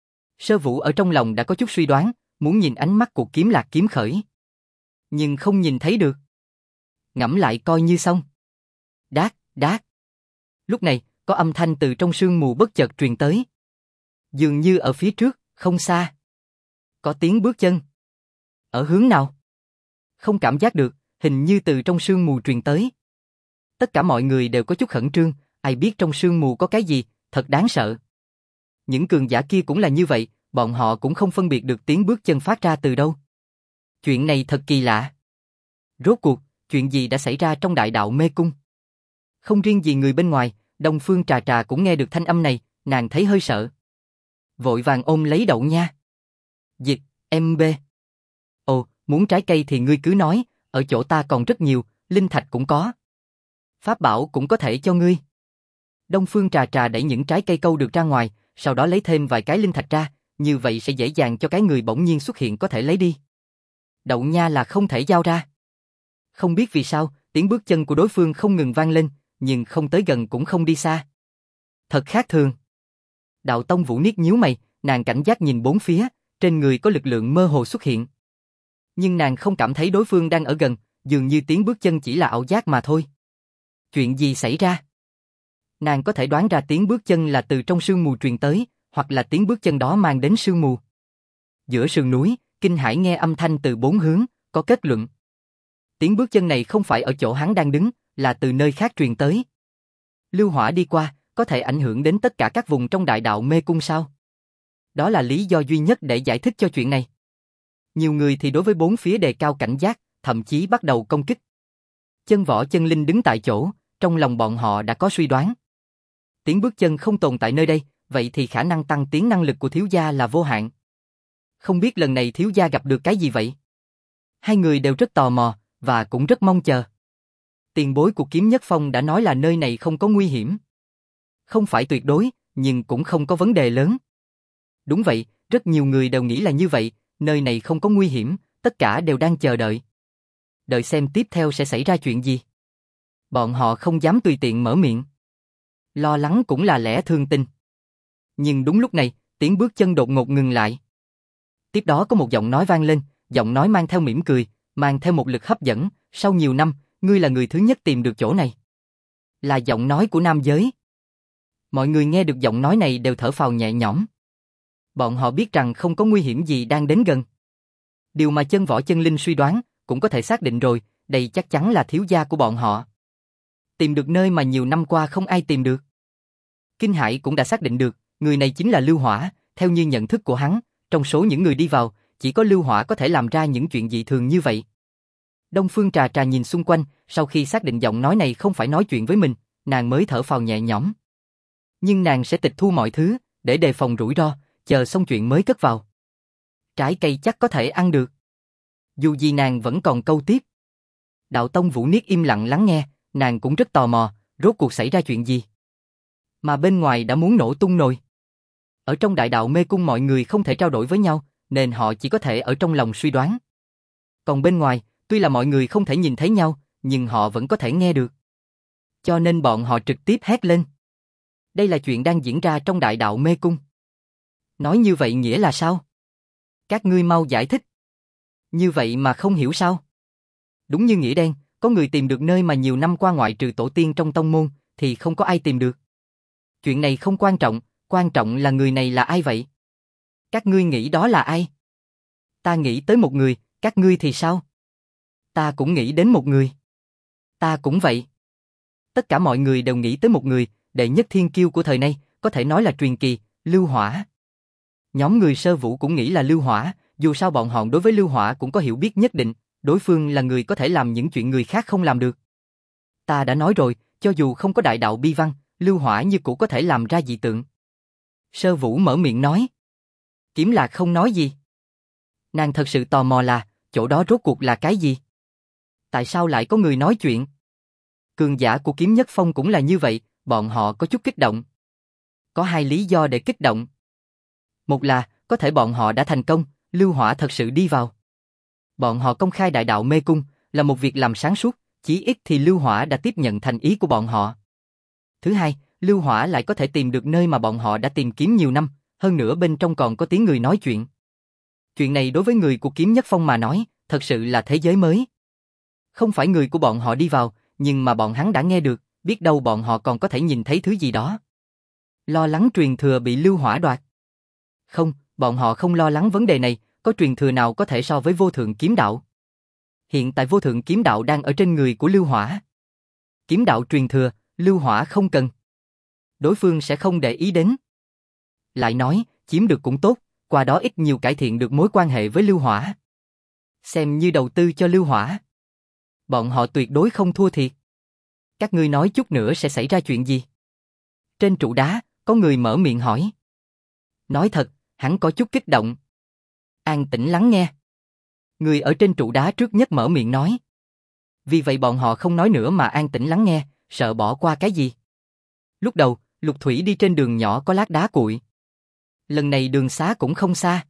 Sơ Vũ ở trong lòng đã có chút suy đoán, muốn nhìn ánh mắt của Kiếm Lạc kiếm khởi. Nhưng không nhìn thấy được. Ngẫm lại coi như xong. Đát, đát. Lúc này, có âm thanh từ trong sương mù bất chợt truyền tới. Dường như ở phía trước, không xa. Có tiếng bước chân. Ở hướng nào? Không cảm giác được, hình như từ trong sương mù truyền tới. Tất cả mọi người đều có chút khẩn trương, ai biết trong sương mù có cái gì, thật đáng sợ. Những cường giả kia cũng là như vậy, bọn họ cũng không phân biệt được tiếng bước chân phát ra từ đâu. Chuyện này thật kỳ lạ. Rốt cuộc, chuyện gì đã xảy ra trong đại đạo mê cung? Không riêng gì người bên ngoài, Đông Phương Trà Trà cũng nghe được thanh âm này, nàng thấy hơi sợ. Vội vàng ôm lấy Đậu Nha. Dịch, MB. Ồ, muốn trái cây thì ngươi cứ nói, ở chỗ ta còn rất nhiều, linh thạch cũng có. Pháp bảo cũng có thể cho ngươi. Đông Phương Trà Trà đẩy những trái cây câu được ra ngoài, sau đó lấy thêm vài cái linh thạch ra, như vậy sẽ dễ dàng cho cái người bỗng nhiên xuất hiện có thể lấy đi. Đậu Nha là không thể giao ra. Không biết vì sao, tiếng bước chân của đối phương không ngừng vang lên, nhưng không tới gần cũng không đi xa. Thật khác thường. Đạo Tông Vũ Niết nhíu mày, nàng cảnh giác nhìn bốn phía, trên người có lực lượng mơ hồ xuất hiện. Nhưng nàng không cảm thấy đối phương đang ở gần, dường như tiếng bước chân chỉ là ảo giác mà thôi. Chuyện gì xảy ra? Nàng có thể đoán ra tiếng bước chân là từ trong sương mù truyền tới, hoặc là tiếng bước chân đó mang đến sương mù. Giữa sườn núi, Kinh Hải nghe âm thanh từ bốn hướng, có kết luận. Tiếng bước chân này không phải ở chỗ hắn đang đứng, là từ nơi khác truyền tới. Lưu hỏa đi qua, có thể ảnh hưởng đến tất cả các vùng trong đại đạo mê cung sao? Đó là lý do duy nhất để giải thích cho chuyện này. Nhiều người thì đối với bốn phía đề cao cảnh giác, thậm chí bắt đầu công kích. Chân Võ Chân Linh đứng tại chỗ, trong lòng bọn họ đã có suy đoán. Tiếng bước chân không tồn tại nơi đây, vậy thì khả năng tăng tiến năng lực của thiếu gia là vô hạn. Không biết lần này thiếu gia gặp được cái gì vậy? Hai người đều rất tò mò, và cũng rất mong chờ. Tiền bối của Kiếm Nhất Phong đã nói là nơi này không có nguy hiểm. Không phải tuyệt đối, nhưng cũng không có vấn đề lớn. Đúng vậy, rất nhiều người đều nghĩ là như vậy, nơi này không có nguy hiểm, tất cả đều đang chờ đợi. Đợi xem tiếp theo sẽ xảy ra chuyện gì. Bọn họ không dám tùy tiện mở miệng. Lo lắng cũng là lẽ thường tình. Nhưng đúng lúc này, tiếng bước chân đột ngột ngừng lại. Tiếp đó có một giọng nói vang lên, giọng nói mang theo mỉm cười, mang theo một lực hấp dẫn, sau nhiều năm, ngươi là người thứ nhất tìm được chỗ này. Là giọng nói của nam giới. Mọi người nghe được giọng nói này đều thở phào nhẹ nhõm. Bọn họ biết rằng không có nguy hiểm gì đang đến gần. Điều mà Chân Võ Chân Linh suy đoán, cũng có thể xác định rồi, đây chắc chắn là thiếu gia của bọn họ. Tìm được nơi mà nhiều năm qua không ai tìm được. Kinh Hải cũng đã xác định được, người này chính là Lưu Hỏa, theo như nhận thức của hắn, trong số những người đi vào, chỉ có Lưu Hỏa có thể làm ra những chuyện dị thường như vậy. Đông Phương Trà Trà nhìn xung quanh, sau khi xác định giọng nói này không phải nói chuyện với mình, nàng mới thở phào nhẹ nhõm. Nhưng nàng sẽ tịch thu mọi thứ, để đề phòng rủi ro, chờ xong chuyện mới cất vào. Trái cây chắc có thể ăn được. Dù gì nàng vẫn còn câu tiếp. Đạo Tông Vũ Niết im lặng lắng nghe, nàng cũng rất tò mò, rốt cuộc xảy ra chuyện gì. Mà bên ngoài đã muốn nổ tung nồi. Ở trong đại đạo mê cung mọi người không thể trao đổi với nhau, nên họ chỉ có thể ở trong lòng suy đoán. Còn bên ngoài, tuy là mọi người không thể nhìn thấy nhau, nhưng họ vẫn có thể nghe được. Cho nên bọn họ trực tiếp hét lên. Đây là chuyện đang diễn ra trong đại đạo mê cung. Nói như vậy nghĩa là sao? Các ngươi mau giải thích. Như vậy mà không hiểu sao? Đúng như nghĩa đen, có người tìm được nơi mà nhiều năm qua ngoại trừ tổ tiên trong tông môn, thì không có ai tìm được. Chuyện này không quan trọng là người này là ai vậy? Các ngươi nghĩ đó là ai? Ta nghĩ tới một người, các ngươi thì sao? Ta cũng nghĩ đến một người. Ta cũng vậy. Tất cả mọi người đều nghĩ tới một người, đệ nhất thiên kiêu của thời nay, có thể nói là truyền kỳ, Lưu Hỏa. Nhóm người Sơ Vũ cũng nghĩ là Lưu Hỏa, dù sao bọn họ đối với Lưu Hỏa cũng có hiểu biết nhất định, đối phương là người có thể làm những chuyện người khác không làm được. Ta đã nói rồi, cho dù không có đại đạo bi văn, Lưu Hỏa như cũ có thể làm ra dị tượng. Sơ Vũ mở miệng nói. Kiếm Lạc không nói gì. Nàng thật sự tò mò là, chỗ đó rốt cuộc là cái gì? Tại sao lại có người nói chuyện? Cường giả của Kiếm Nhất Phong cũng là như vậy, bọn họ có chút kích động. Có hai lý do để kích động. Một là, có thể bọn họ đã thành công, Lưu Hỏa thật sự đi vào. Bọn họ công khai đại đạo mê cung, là một việc làm sáng suốt, chí ít thì Lưu Hỏa đã tiếp nhận thành ý của bọn họ. Thứ hai, Lưu Hỏa lại có thể tìm được nơi mà bọn họ đã tìm kiếm nhiều năm, hơn nữa bên trong còn có tiếng người nói chuyện. Chuyện này đối với người của Kiếm Nhất Phong mà nói, thật sự là thế giới mới. Không phải người của bọn họ đi vào, nhưng mà bọn hắn đã nghe được, biết đâu bọn họ còn có thể nhìn thấy thứ gì đó. Lo lắng truyền thừa bị Lưu Hỏa đoạt. Không, bọn họ không lo lắng vấn đề này, có truyền thừa nào có thể so với vô thượng kiếm đạo. Hiện tại vô thượng kiếm đạo đang ở trên người của Lưu Hỏa. Kiếm đạo truyền thừa, Lưu Hỏa không cần. Đối phương sẽ không để ý đến. Lại nói, chiếm được cũng tốt, qua đó ít nhiều cải thiện được mối quan hệ với Lưu Hỏa. Xem như đầu tư cho Lưu Hỏa. Bọn họ tuyệt đối không thua thiệt. Các ngươi nói chút nữa sẽ xảy ra chuyện gì? Trên trụ đá, có người mở miệng hỏi. Nói thật, hắn có chút kích động. An tĩnh lắng nghe. Người ở trên trụ đá trước nhất mở miệng nói. Vì vậy bọn họ không nói nữa mà an tĩnh lắng nghe, sợ bỏ qua cái gì. Lúc đầu, Lục Thủy đi trên đường nhỏ có lát đá cuội. Lần này đường xá cũng không xa.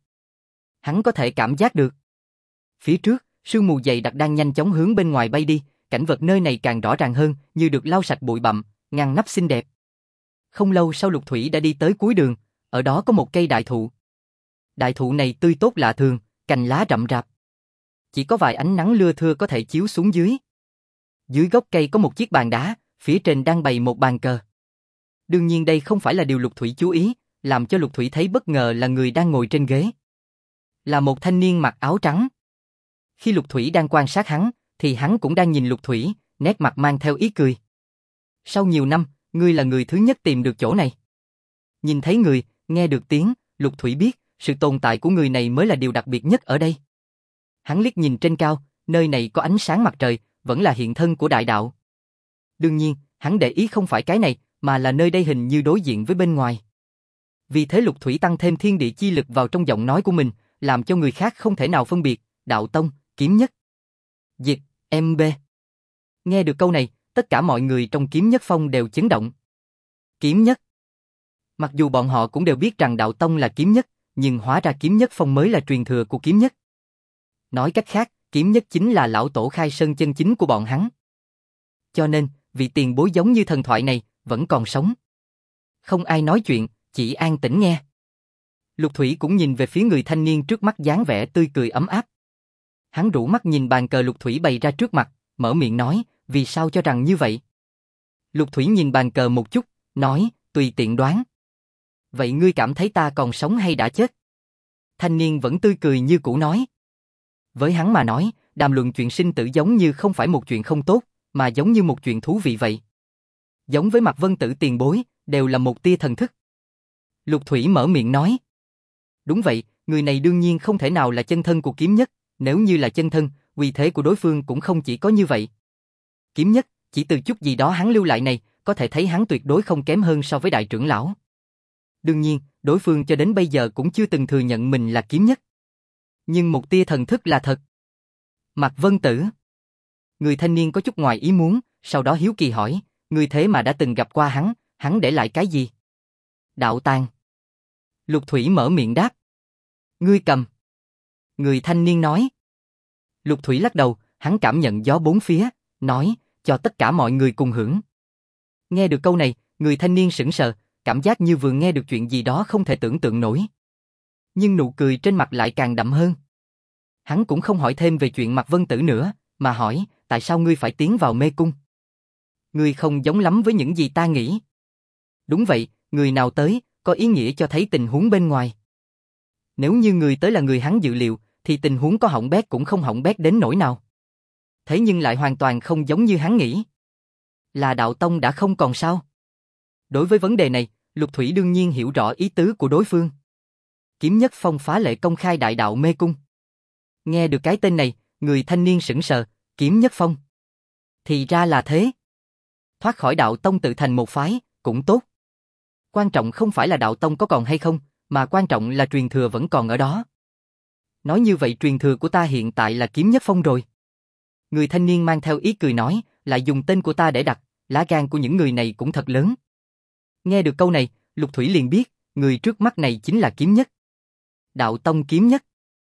Hắn có thể cảm giác được. Phía trước, sương mù dày đặc đang nhanh chóng hướng bên ngoài bay đi, cảnh vật nơi này càng rõ ràng hơn, như được lau sạch bụi bặm, ngăn nắp xinh đẹp. Không lâu sau Lục Thủy đã đi tới cuối đường, ở đó có một cây đại thụ. Đại thụ này tươi tốt lạ thường, cành lá rậm rạp. Chỉ có vài ánh nắng lưa thưa có thể chiếu xuống dưới. Dưới gốc cây có một chiếc bàn đá, phía trên đang bày một bàn cờ. Đương nhiên đây không phải là điều Lục Thủy chú ý, làm cho Lục Thủy thấy bất ngờ là người đang ngồi trên ghế. Là một thanh niên mặc áo trắng. Khi Lục Thủy đang quan sát hắn, thì hắn cũng đang nhìn Lục Thủy, nét mặt mang theo ý cười. Sau nhiều năm, ngươi là người thứ nhất tìm được chỗ này. Nhìn thấy người, nghe được tiếng, Lục Thủy biết, sự tồn tại của người này mới là điều đặc biệt nhất ở đây. Hắn liếc nhìn trên cao, nơi này có ánh sáng mặt trời, vẫn là hiện thân của đại đạo. Đương nhiên, hắn để ý không phải cái này, mà là nơi đây hình như đối diện với bên ngoài. Vì thế Lục Thủy tăng thêm thiên địa chi lực vào trong giọng nói của mình, làm cho người khác không thể nào phân biệt, đạo tông, kiếm nhất. Dịch, MB. Nghe được câu này, tất cả mọi người trong Kiếm Nhất Phong đều chấn động. Kiếm nhất. Mặc dù bọn họ cũng đều biết rằng đạo tông là kiếm nhất, nhưng hóa ra Kiếm Nhất Phong mới là truyền thừa của kiếm nhất. Nói cách khác, kiếm nhất chính là lão tổ khai sơn chân chính của bọn hắn. Cho nên, vị tiền bối giống như thần thoại này, vẫn còn sống. Không ai nói chuyện, chỉ an tĩnh nghe. Lục Thủy cũng nhìn về phía người thanh niên trước mắt dáng vẻ tươi cười ấm áp. Hắn rũ mắt nhìn bàn cờ Lục Thủy bày ra trước mặt, mở miệng nói, vì sao cho rằng như vậy? Lục Thủy nhìn bàn cờ một chút, nói, tùy tiện đoán. Vậy ngươi cảm thấy ta còn sống hay đã chết? Thanh niên vẫn tươi cười như cũ nói. Với hắn mà nói, đàm luận chuyện sinh tử giống như không phải một chuyện không tốt, mà giống như một chuyện thú vị vậy. Giống với Mạc Vân Tử tiền bối, đều là một tia thần thức. Lục Thủy mở miệng nói. Đúng vậy, người này đương nhiên không thể nào là chân thân của kiếm nhất, nếu như là chân thân, uy thế của đối phương cũng không chỉ có như vậy. Kiếm nhất, chỉ từ chút gì đó hắn lưu lại này, có thể thấy hắn tuyệt đối không kém hơn so với đại trưởng lão. Đương nhiên, đối phương cho đến bây giờ cũng chưa từng thừa nhận mình là kiếm nhất. Nhưng một tia thần thức là thật. Mạc Vân Tử. Người thanh niên có chút ngoài ý muốn, sau đó hiếu kỳ hỏi, ngươi thế mà đã từng gặp qua hắn để lại cái gì? Đạo tàng. Lục Thủy mở miệng đáp. Ngươi cầm. Người thanh niên nói. Lục Thủy lắc đầu, hắn cảm nhận gió bốn phía, nói, cho tất cả mọi người cùng hưởng. Nghe được câu này, người thanh niên sững sờ, cảm giác như vừa nghe được chuyện gì đó không thể tưởng tượng nổi. Nhưng nụ cười trên mặt lại càng đậm hơn. Hắn cũng không hỏi thêm về chuyện Mạc Vân Tử nữa, mà hỏi, tại sao ngươi phải tiến vào mê cung? Ngươi không giống lắm với những gì ta nghĩ. Đúng vậy, người nào tới, có ý nghĩa cho thấy tình huống bên ngoài. Nếu như người tới là người hắn dự liệu, thì tình huống có hỏng bét cũng không hỏng bét đến nỗi nào. Thế nhưng lại hoàn toàn không giống như hắn nghĩ. Là đạo tông đã không còn sao? Đối với vấn đề này, Lục Thủy đương nhiên hiểu rõ ý tứ của đối phương. Kiếm Nhất Phong phá lệ công khai đại đạo mê cung. Nghe được cái tên này, người thanh niên sững sờ, Kiếm Nhất Phong. Thì ra là thế. Thoát khỏi đạo tông tự thành một phái, cũng tốt. Quan trọng không phải là đạo tông có còn hay không, mà quan trọng là truyền thừa vẫn còn ở đó. Nói như vậy truyền thừa của ta hiện tại là Kiếm Nhất Phong rồi. Người thanh niên mang theo ý cười nói, lại dùng tên của ta để đặt, lá gan của những người này cũng thật lớn. Nghe được câu này, Lục Thủy liền biết, người trước mắt này chính là Kiếm Nhất. Đạo tông Kiếm Nhất.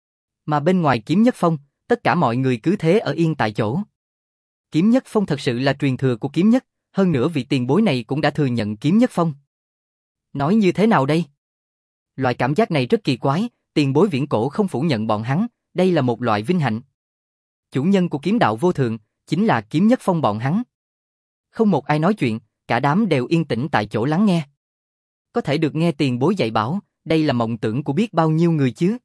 Mà bên ngoài Kiếm Nhất Phong, tất cả mọi người cứ thế ở yên tại chỗ. Kiếm Nhất Phong thật sự là truyền thừa của Kiếm Nhất, hơn nữa vị tiền bối này cũng đã thừa nhận Kiếm Nhất Phong. Nói như thế nào đây? Loại cảm giác này rất kỳ quái, tiền bối viễn cổ không phủ nhận bọn hắn, đây là một loại vinh hạnh. Chủ nhân của kiếm đạo vô thượng, chính là Kiếm Nhất Phong bọn hắn. Không một ai nói chuyện, cả đám đều yên tĩnh tại chỗ lắng nghe. Có thể được nghe tiền bối dạy bảo, đây là mộng tưởng của biết bao nhiêu người chứ.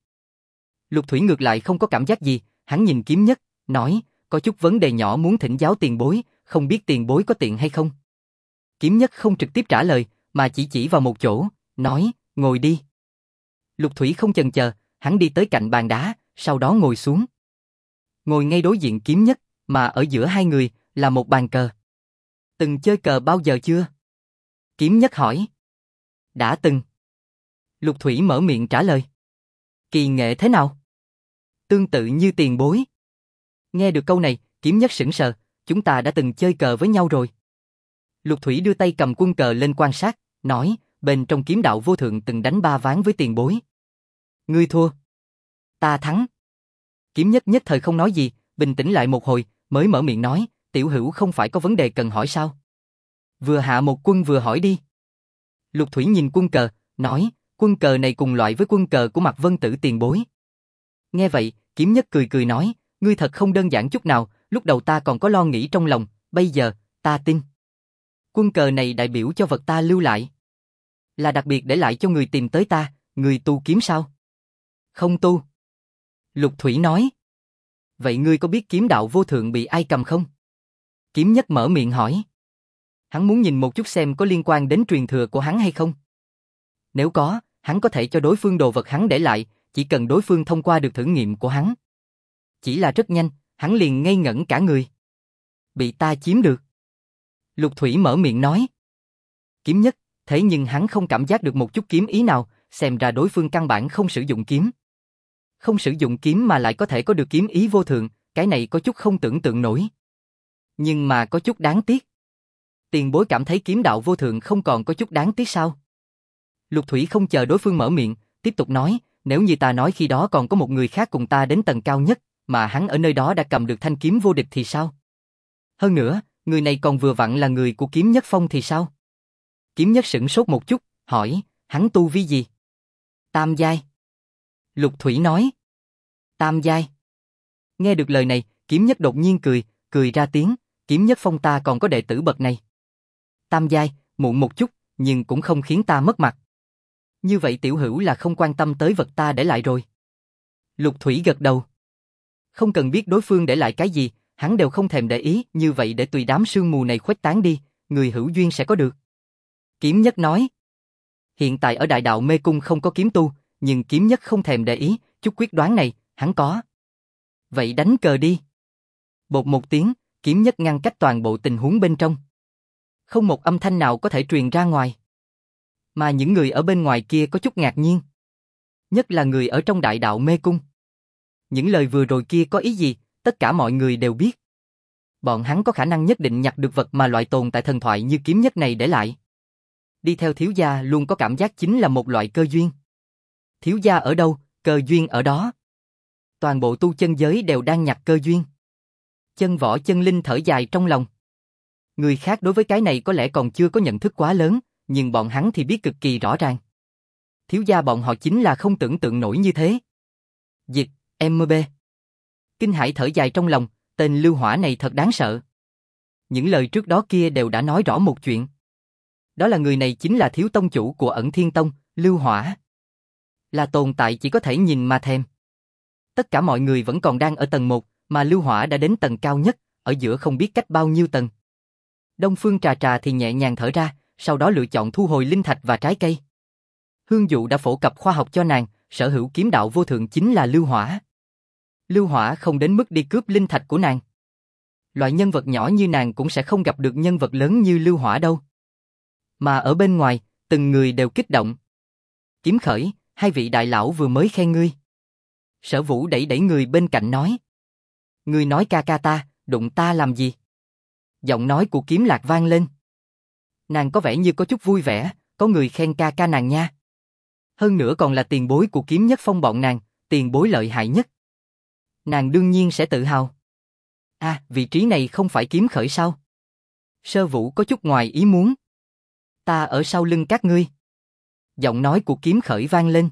Lục Thủy ngược lại không có cảm giác gì, hắn nhìn Kiếm Nhất, nói, có chút vấn đề nhỏ muốn thỉnh giáo tiền bối, không biết tiền bối có tiện hay không. Kiếm Nhất không trực tiếp trả lời, mà chỉ vào một chỗ, nói, ngồi đi. Lục Thủy không chần chờ, hắn đi tới cạnh bàn đá, sau đó ngồi xuống. Ngồi ngay đối diện Kiếm Nhất, mà ở giữa hai người là một bàn cờ. Từng chơi cờ bao giờ chưa? Kiếm Nhất hỏi. Đã từng. Lục Thủy mở miệng trả lời. Kỳ nghệ thế nào? Tương tự như tiền bối. Nghe được câu này, Kiếm Nhất sững sờ, chúng ta đã từng chơi cờ với nhau rồi. Lục Thủy đưa tay cầm quân cờ lên quan sát, nói, bên trong kiếm đạo vô thượng từng đánh 3 ván với tiền bối. Ngươi thua. Ta thắng. Kiếm Nhất nhất thời không nói gì, bình tĩnh lại một hồi, mới mở miệng nói, tiểu hữu không phải có vấn đề cần hỏi sao? Vừa hạ một quân vừa hỏi đi. Lục Thủy nhìn quân cờ, nói, quân cờ này cùng loại với quân cờ của Mạc Vân Tử tiền bối. Nghe vậy, Kiếm Nhất cười nói, ngươi thật không đơn giản chút nào, lúc đầu ta còn có lo nghĩ trong lòng, bây giờ, ta tin. Quân cờ này đại biểu cho vật ta lưu lại. Là đặc biệt để lại cho người tìm tới ta, người tu kiếm sao? Không tu. Lục Thủy nói. Vậy ngươi có biết kiếm đạo vô thượng bị ai cầm không? Kiếm Nhất mở miệng hỏi. Hắn muốn nhìn một chút xem có liên quan đến truyền thừa của hắn hay không. Nếu có, hắn có thể cho đối phương đồ vật hắn để lại, chỉ cần đối phương thông qua được thử nghiệm của hắn. Chỉ là rất nhanh, hắn liền ngây ngẩn cả người. Bị ta chiếm được. Lục Thủy mở miệng nói. Kiếm Nhất, thế nhưng hắn không cảm giác được một chút kiếm ý nào, xem ra đối phương căn bản không sử dụng kiếm. Không sử dụng kiếm mà lại có thể có được kiếm ý vô thượng, cái này có chút không tưởng tượng nổi. Nhưng mà có chút đáng tiếc. Tiền bối cảm thấy kiếm đạo vô thượng không còn có chút đáng tiếc sao? Lục Thủy không chờ đối phương mở miệng, tiếp tục nói, nếu như ta nói khi đó còn có một người khác cùng ta đến tầng cao nhất, mà hắn ở nơi đó đã cầm được thanh kiếm vô địch thì sao? Hơn nữa, người này còn vừa vặn là người của Kiếm Nhất Phong thì sao? Kiếm Nhất sửng sốt một chút, hỏi, hắn tu vi gì? Tam giai. Lục Thủy nói. Tam giai. Nghe được lời này, Kiếm Nhất đột nhiên cười ra tiếng, Kiếm Nhất Phong ta còn có đệ tử bậc này. Tam giai, muộn một chút, nhưng cũng không khiến ta mất mặt. Như vậy tiểu hữu là không quan tâm tới vật ta để lại rồi. Lục Thủy gật đầu. Không cần biết đối phương để lại cái gì, hắn đều không thèm để ý, như vậy để tùy đám sương mù này khuếch tán đi, người hữu duyên sẽ có được. Kiếm Nhất nói. Hiện tại ở đại đạo mê cung không có kiếm tu, nhưng Kiếm Nhất không thèm để ý, chút quyết đoán này, hắn có. Vậy đánh cờ đi. Bột một tiếng, Kiếm Nhất ngăn cách toàn bộ tình huống bên trong. Không một âm thanh nào có thể truyền ra ngoài. Mà những người ở bên ngoài kia có chút ngạc nhiên. Nhất là người ở trong đại đạo mê cung. Những lời vừa rồi kia có ý gì, tất cả mọi người đều biết. Bọn hắn có khả năng nhất định nhặt được vật mà loại tồn tại thần thoại như kiếm nhất này để lại. Đi theo thiếu gia luôn có cảm giác chính là một loại cơ duyên. Thiếu gia ở đâu, cơ duyên ở đó. Toàn bộ tu chân giới đều đang nhặt cơ duyên. Chân võ chân linh thở dài trong lòng. Người khác đối với cái này có lẽ còn chưa có nhận thức quá lớn, nhưng bọn hắn thì biết cực kỳ rõ ràng. Thiếu gia bọn họ chính là không tưởng tượng nổi như thế. Dịch, MB. Kinh Hải thở dài trong lòng, tên Lưu Hỏa này thật đáng sợ. Những lời trước đó kia đều đã nói rõ một chuyện. Đó là người này chính là thiếu tông chủ của Ẩn Thiên Tông, Lưu Hỏa. Là tồn tại chỉ có thể nhìn mà thèm. Tất cả mọi người vẫn còn đang ở tầng 1, mà Lưu Hỏa đã đến tầng cao nhất, ở giữa không biết cách bao nhiêu tầng. Đông Phương Trà Trà thì nhẹ nhàng thở ra, sau đó lựa chọn thu hồi linh thạch và trái cây. Hương Dụ đã phổ cập khoa học cho nàng, sở hữu kiếm đạo vô thượng chính là Lưu Hỏa. Lưu Hỏa không đến mức đi cướp linh thạch của nàng. Loại nhân vật nhỏ như nàng cũng sẽ không gặp được nhân vật lớn như Lưu Hỏa đâu. Mà ở bên ngoài, từng người đều kích động. Kiếm Khởi, hai vị đại lão vừa mới khen ngươi. Sở Vũ đẩy đẩy người bên cạnh nói. Ngươi nói ca ca ta, đụng ta làm gì? Giọng nói của Kiếm Lạc vang lên. Nàng có vẻ như có chút vui vẻ, có người khen ca ca nàng nha. Hơn nữa còn là tiền bối của Kiếm Nhất Phong bọn nàng, tiền bối lợi hại nhất. Nàng đương nhiên sẽ tự hào. À, vị trí này không phải Kiếm Khởi sao? Sơ Vũ có chút ngoài ý muốn. Ta ở sau lưng các ngươi. Giọng nói của Kiếm Khởi vang lên.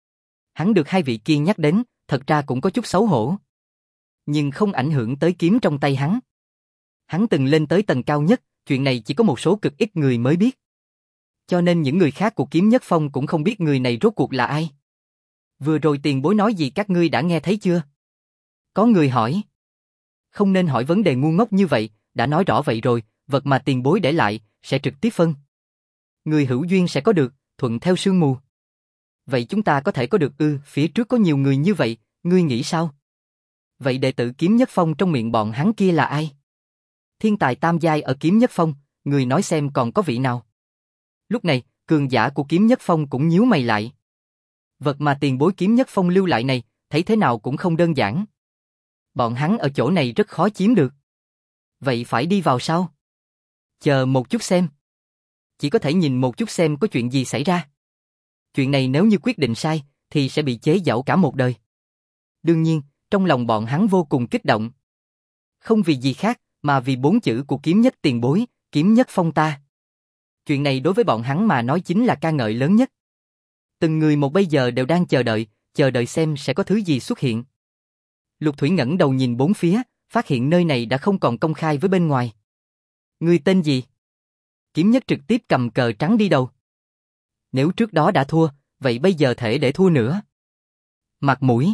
Hắn được hai vị kia nhắc đến, thật ra cũng có chút xấu hổ. Nhưng không ảnh hưởng tới kiếm trong tay hắn. Hắn từng lên tới tầng cao nhất, chuyện này chỉ có một số cực ít người mới biết. Cho nên những người khác của Kiếm Nhất Phong cũng không biết người này rốt cuộc là ai. Vừa rồi tiền bối nói gì các ngươi đã nghe thấy chưa? Có người hỏi. Không nên hỏi vấn đề ngu ngốc như vậy, đã nói rõ vậy rồi, vật mà tiền bối để lại, sẽ trực tiếp phân. Người hữu duyên sẽ có được, thuận theo sương mù. Vậy chúng ta có thể có được phía trước có nhiều người như vậy, ngươi nghĩ sao? Vậy đệ tử Kiếm Nhất Phong trong miệng bọn hắn kia là ai? Thiên tài tam giai ở Kiếm Nhất Phong, người nói xem còn có vị nào? Lúc này, cường giả của Kiếm Nhất Phong cũng nhíu mày lại. Vật mà tiền bối Kiếm Nhất Phong lưu lại này, thấy thế nào cũng không đơn giản. Bọn hắn ở chỗ này rất khó chiếm được. Vậy phải đi vào sao? Chờ một chút xem. Chỉ có thể nhìn một chút xem có chuyện gì xảy ra. Chuyện này nếu như quyết định sai, thì sẽ bị chế giễu cả một đời. Đương nhiên, trong lòng bọn hắn vô cùng kích động. Không vì gì khác, mà vì 4 chữ của Kiếm Nhất tiền bối, Kiếm Nhất Phong ta. Chuyện này đối với bọn hắn mà nói chính là ca ngợi lớn nhất. Từng người một bây giờ đều đang chờ đợi xem sẽ có thứ gì xuất hiện. Lục Thủy ngẩng đầu nhìn bốn phía, phát hiện nơi này đã không còn công khai với bên ngoài. Ngươi tên gì? Kiếm Nhất trực tiếp cầm cờ trắng đi đầu. Nếu trước đó đã thua, vậy bây giờ thể để thua nữa. Mặt mũi.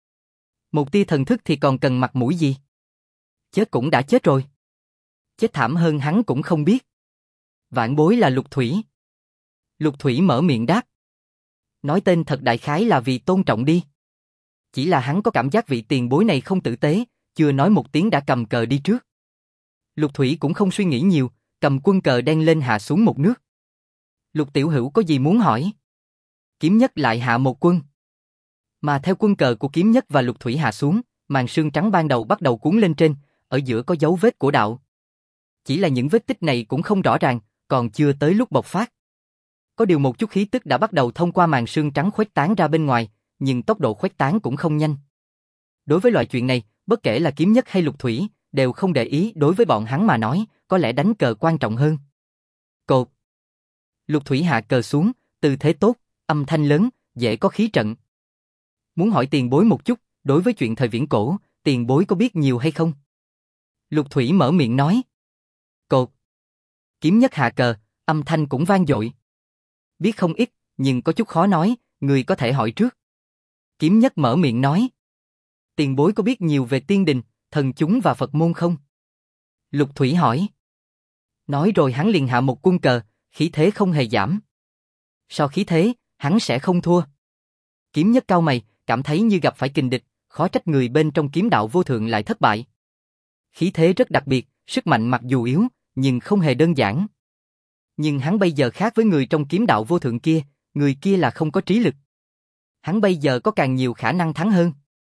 Một tia thần thức thì còn cần mặt mũi gì? Chết cũng đã chết rồi. Chết thảm hơn hắn cũng không biết. Vạn bối là Lục Thủy. Lục Thủy mở miệng đáp. Nói tên thật đại khái là vì tôn trọng đi. Chỉ là hắn có cảm giác vị tiền bối này không tử tế, chưa nói một tiếng đã cầm cờ đi trước. Lục Thủy cũng không suy nghĩ nhiều, cầm quân cờ đen lên hạ xuống một nước. Lục Tiểu Hữu có gì muốn hỏi? Kiếm Nhất lại hạ một quân. Mà theo quân cờ của Kiếm Nhất và Lục Thủy hạ xuống, màn sương trắng ban đầu bắt đầu cuốn lên trên, ở giữa có dấu vết của đạo. Chỉ là những vết tích này cũng không rõ ràng, còn chưa tới lúc bộc phát. Có điều một chút khí tức đã bắt đầu thông qua màn sương trắng khuếch tán ra bên ngoài, nhưng tốc độ khuếch tán cũng không nhanh. Đối với loại chuyện này, bất kể là Kiếm Nhất hay Lục Thủy, đều không để ý, đối với bọn hắn mà nói, có lẽ đánh cờ quan trọng hơn. Cột. Lục Thủy hạ cờ xuống, tư thế tốt, âm thanh lớn, dễ có khí trận. Muốn hỏi tiền bối một chút, đối với chuyện thời viễn cổ, tiền bối có biết nhiều hay không? Lục Thủy mở miệng nói. Cột. Kiếm Nhất hạ cờ, âm thanh cũng vang dội. Biết không ít, nhưng có chút khó nói, người có thể hỏi trước. Kiếm Nhất mở miệng nói. Tiền bối có biết nhiều về tiên đình, thần chúng và Phật môn không? Lục Thủy hỏi. Nói rồi hắn liền hạ một quân cờ, khí thế không hề giảm. So khí thế, hắn sẽ không thua. Kiếm Nhất cau mày, cảm thấy như gặp phải kình địch, khó trách người bên trong kiếm đạo vô thượng lại thất bại. Khí thế rất đặc biệt, sức mạnh mặc dù yếu, nhưng không hề đơn giản. Nhưng hắn bây giờ khác với người trong kiếm đạo vô thượng kia, người kia là không có trí lực. Hắn bây giờ có càng nhiều khả năng thắng hơn.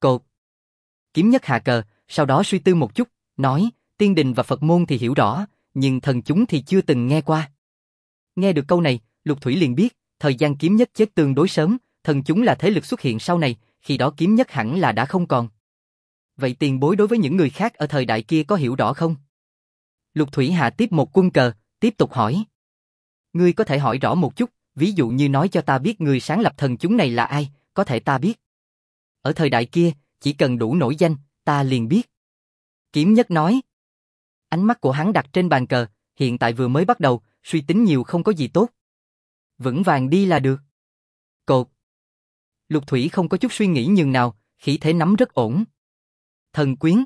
Cột. Kiếm Nhất hạ cờ, sau đó suy tư một chút, nói, tiên đình và Phật môn thì hiểu rõ, nhưng thần chúng thì chưa từng nghe qua. Nghe được câu này, Lục Thủy liền biết, thời gian Kiếm Nhất chết tương đối sớm, thần chúng là thế lực xuất hiện sau này, khi đó Kiếm Nhất hẳn là đã không còn. Vậy tiền bối đối với những người khác ở thời đại kia có hiểu rõ không? Lục Thủy hạ tiếp một quân cờ, tiếp tục hỏi. Ngươi có thể hỏi rõ một chút, ví dụ như nói cho ta biết người sáng lập thần chúng này là ai, có thể ta biết. Ở thời đại kia, chỉ cần đủ nổi danh, ta liền biết. Kiếm Nhất nói. Ánh mắt của hắn đặt trên bàn cờ, hiện tại vừa mới bắt đầu, suy tính nhiều không có gì tốt. Vững vàng đi là được. Cột. Lục Thủy không có chút suy nghĩ nhường nào, khí thế nắm rất ổn. Thần quyến,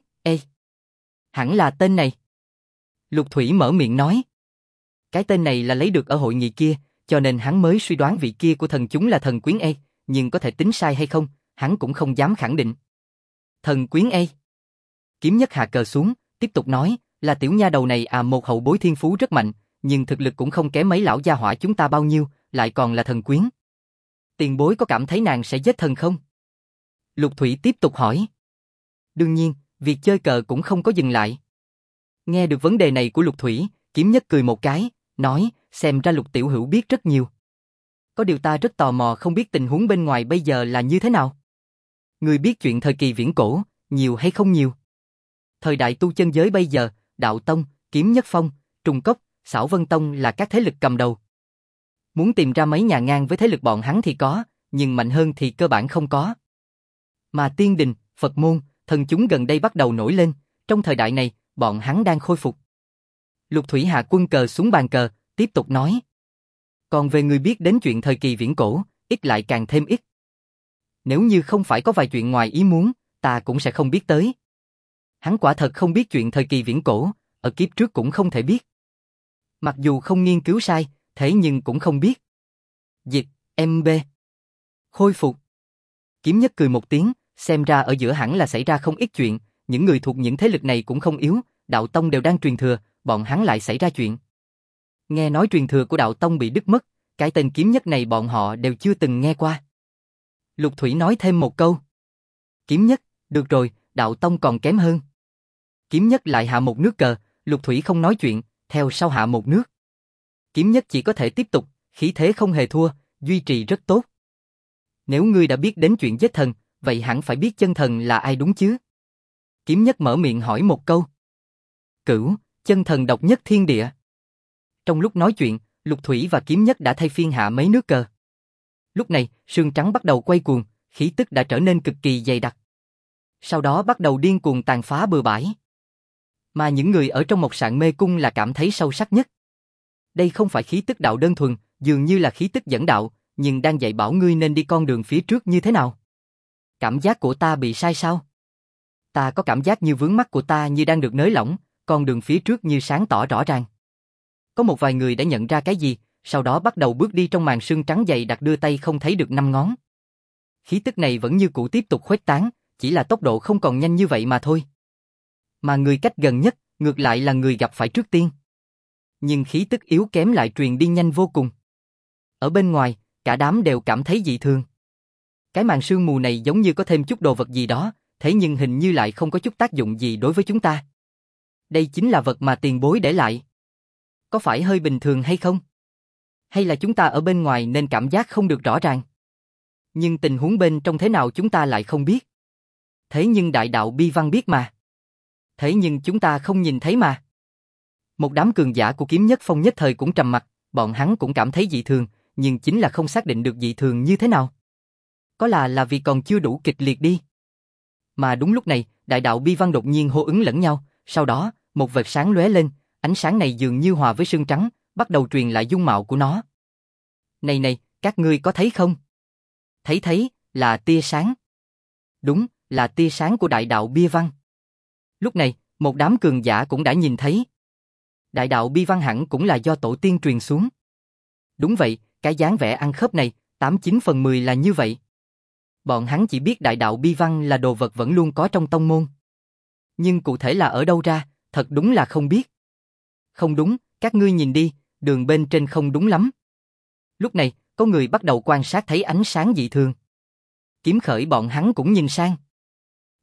hẳn là tên này. Lục Thủy mở miệng nói. Cái tên này là lấy được ở hội nghị kia, cho nên hắn mới suy đoán vị kia của thần chúng là thần quyến nhưng có thể tính sai hay không, hắn cũng không dám khẳng định. Thần quyến Kiếm Nhất hạ cờ xuống, tiếp tục nói, là tiểu nha đầu này một hậu bối thiên phú rất mạnh, nhưng thực lực cũng không kém mấy lão gia hỏa chúng ta bao nhiêu, lại còn là thần quyến. Tiền bối có cảm thấy nàng sẽ giết thần không? Lục Thủy tiếp tục hỏi. Đương nhiên, việc chơi cờ cũng không có dừng lại. Nghe được vấn đề này của Lục Thủy, Kiếm Nhất cười một cái, nói, xem ra Lục tiểu hữu biết rất nhiều. Có điều ta rất tò mò không biết tình huống bên ngoài bây giờ là như thế nào. Người biết chuyện thời kỳ viễn cổ, nhiều hay không nhiều? Thời đại tu chân giới bây giờ, Đạo Tông, Kiếm Nhất Phong, Trùng Cốc, Xảo Vân Tông là các thế lực cầm đầu. Muốn tìm ra mấy nhà ngang với thế lực bọn hắn thì có, nhưng mạnh hơn thì cơ bản không có. Mà tiên đình, Phật môn, thần chúng gần đây bắt đầu nổi lên, trong thời đại này, bọn hắn đang khôi phục. Lục Thủy hạ quân cờ xuống bàn cờ, tiếp tục nói. Còn về người biết đến chuyện thời kỳ viễn cổ, ít lại càng thêm ít. Nếu như không phải có vài chuyện ngoài ý muốn, ta cũng sẽ không biết tới. Hắn quả thật không biết chuyện thời kỳ viễn cổ, ở kiếp trước cũng không thể biết. Mặc dù không nghiên cứu sai, thế nhưng cũng không biết. Dịch, MB. Khôi phục. Kiếm Nhất cười một tiếng, xem ra ở giữa hẳn là xảy ra không ít chuyện, những người thuộc những thế lực này cũng không yếu, Đạo Tông đều đang truyền thừa, bọn hắn lại xảy ra chuyện. Nghe nói truyền thừa của Đạo Tông bị đứt mất, cái tên Kiếm Nhất này bọn họ đều chưa từng nghe qua. Lục Thủy nói thêm một câu. Kiếm Nhất, được rồi, Đạo Tông còn kém hơn. Kiếm Nhất lại hạ một nước cờ, Lục Thủy không nói chuyện, theo sau hạ một nước. Kiếm Nhất chỉ có thể tiếp tục, khí thế không hề thua, duy trì rất tốt. Nếu ngươi đã biết đến chuyện giết thần, vậy hẳn phải biết chân thần là ai đúng chứ? Kiếm Nhất mở miệng hỏi một câu. Cửu, chân thần độc nhất thiên địa. Trong lúc nói chuyện, Lục Thủy và Kiếm Nhất đã thay phiên hạ mấy nước cờ. Lúc này, sương trắng bắt đầu quay cuồng, khí tức đã trở nên cực kỳ dày đặc. Sau đó bắt đầu điên cuồng tàn phá bừa bãi. Mà những người ở trong Mộc Sạn Mê Cung là cảm thấy sâu sắc nhất. Đây không phải khí tức đạo đơn thuần, dường như là khí tức dẫn đạo, nhưng đang dạy bảo ngươi nên đi con đường phía trước như thế nào. Cảm giác của ta bị sai sao? Ta có cảm giác như vướng mắc của ta như đang được nới lỏng, con đường phía trước như sáng tỏ rõ ràng. Có một vài người đã nhận ra cái gì, sau đó bắt đầu bước đi trong màn sương trắng dày đặc đưa tay không thấy được năm ngón. Khí tức này vẫn như cũ tiếp tục khuếch tán, chỉ là tốc độ không còn nhanh như vậy mà thôi. Mà người cách gần nhất, ngược lại là người gặp phải trước tiên. Nhưng khí tức yếu kém lại truyền đi nhanh vô cùng. Ở bên ngoài, cả đám đều cảm thấy dị thường. Cái màn sương mù này giống như có thêm chút đồ vật gì đó, thế nhưng hình như lại không có chút tác dụng gì đối với chúng ta. Đây chính là vật mà tiền bối để lại. Có phải hơi bình thường hay không? Hay là chúng ta ở bên ngoài nên cảm giác không được rõ ràng? Nhưng tình huống bên trong thế nào chúng ta lại không biết. Thế nhưng đại đạo bi văn biết mà. Thế nhưng chúng ta không nhìn thấy mà. Một đám cường giả của Kiếm Nhất Phong nhất thời cũng trầm mặc, bọn hắn cũng cảm thấy dị thường, nhưng chính là không xác định được dị thường như thế nào. Có là vì còn chưa đủ kịch liệt đi. Mà đúng lúc này, đại đạo bi văn đột nhiên hô ứng lẫn nhau, sau đó, một vệt sáng lóe lên, ánh sáng này dường như hòa với sương trắng, bắt đầu truyền lại dung mạo của nó. Này, các ngươi có thấy không? Thấy, là tia sáng. Đúng, là tia sáng của đại đạo bia văn. Lúc này, một đám cường giả cũng đã nhìn thấy. Đại đạo bi văn hẳn cũng là do tổ tiên truyền xuống. Đúng vậy, cái dáng vẻ ăn khớp này, 89/10 là như vậy. Bọn hắn chỉ biết đại đạo bi văn là đồ vật vẫn luôn có trong tông môn. Nhưng cụ thể là ở đâu ra, thật đúng là không biết. Không đúng, các ngươi nhìn đi, đường bên trên không đúng lắm. Lúc này, có người bắt đầu quan sát thấy ánh sáng dị thường. Kiếm Khởi bọn hắn cũng nhìn sang.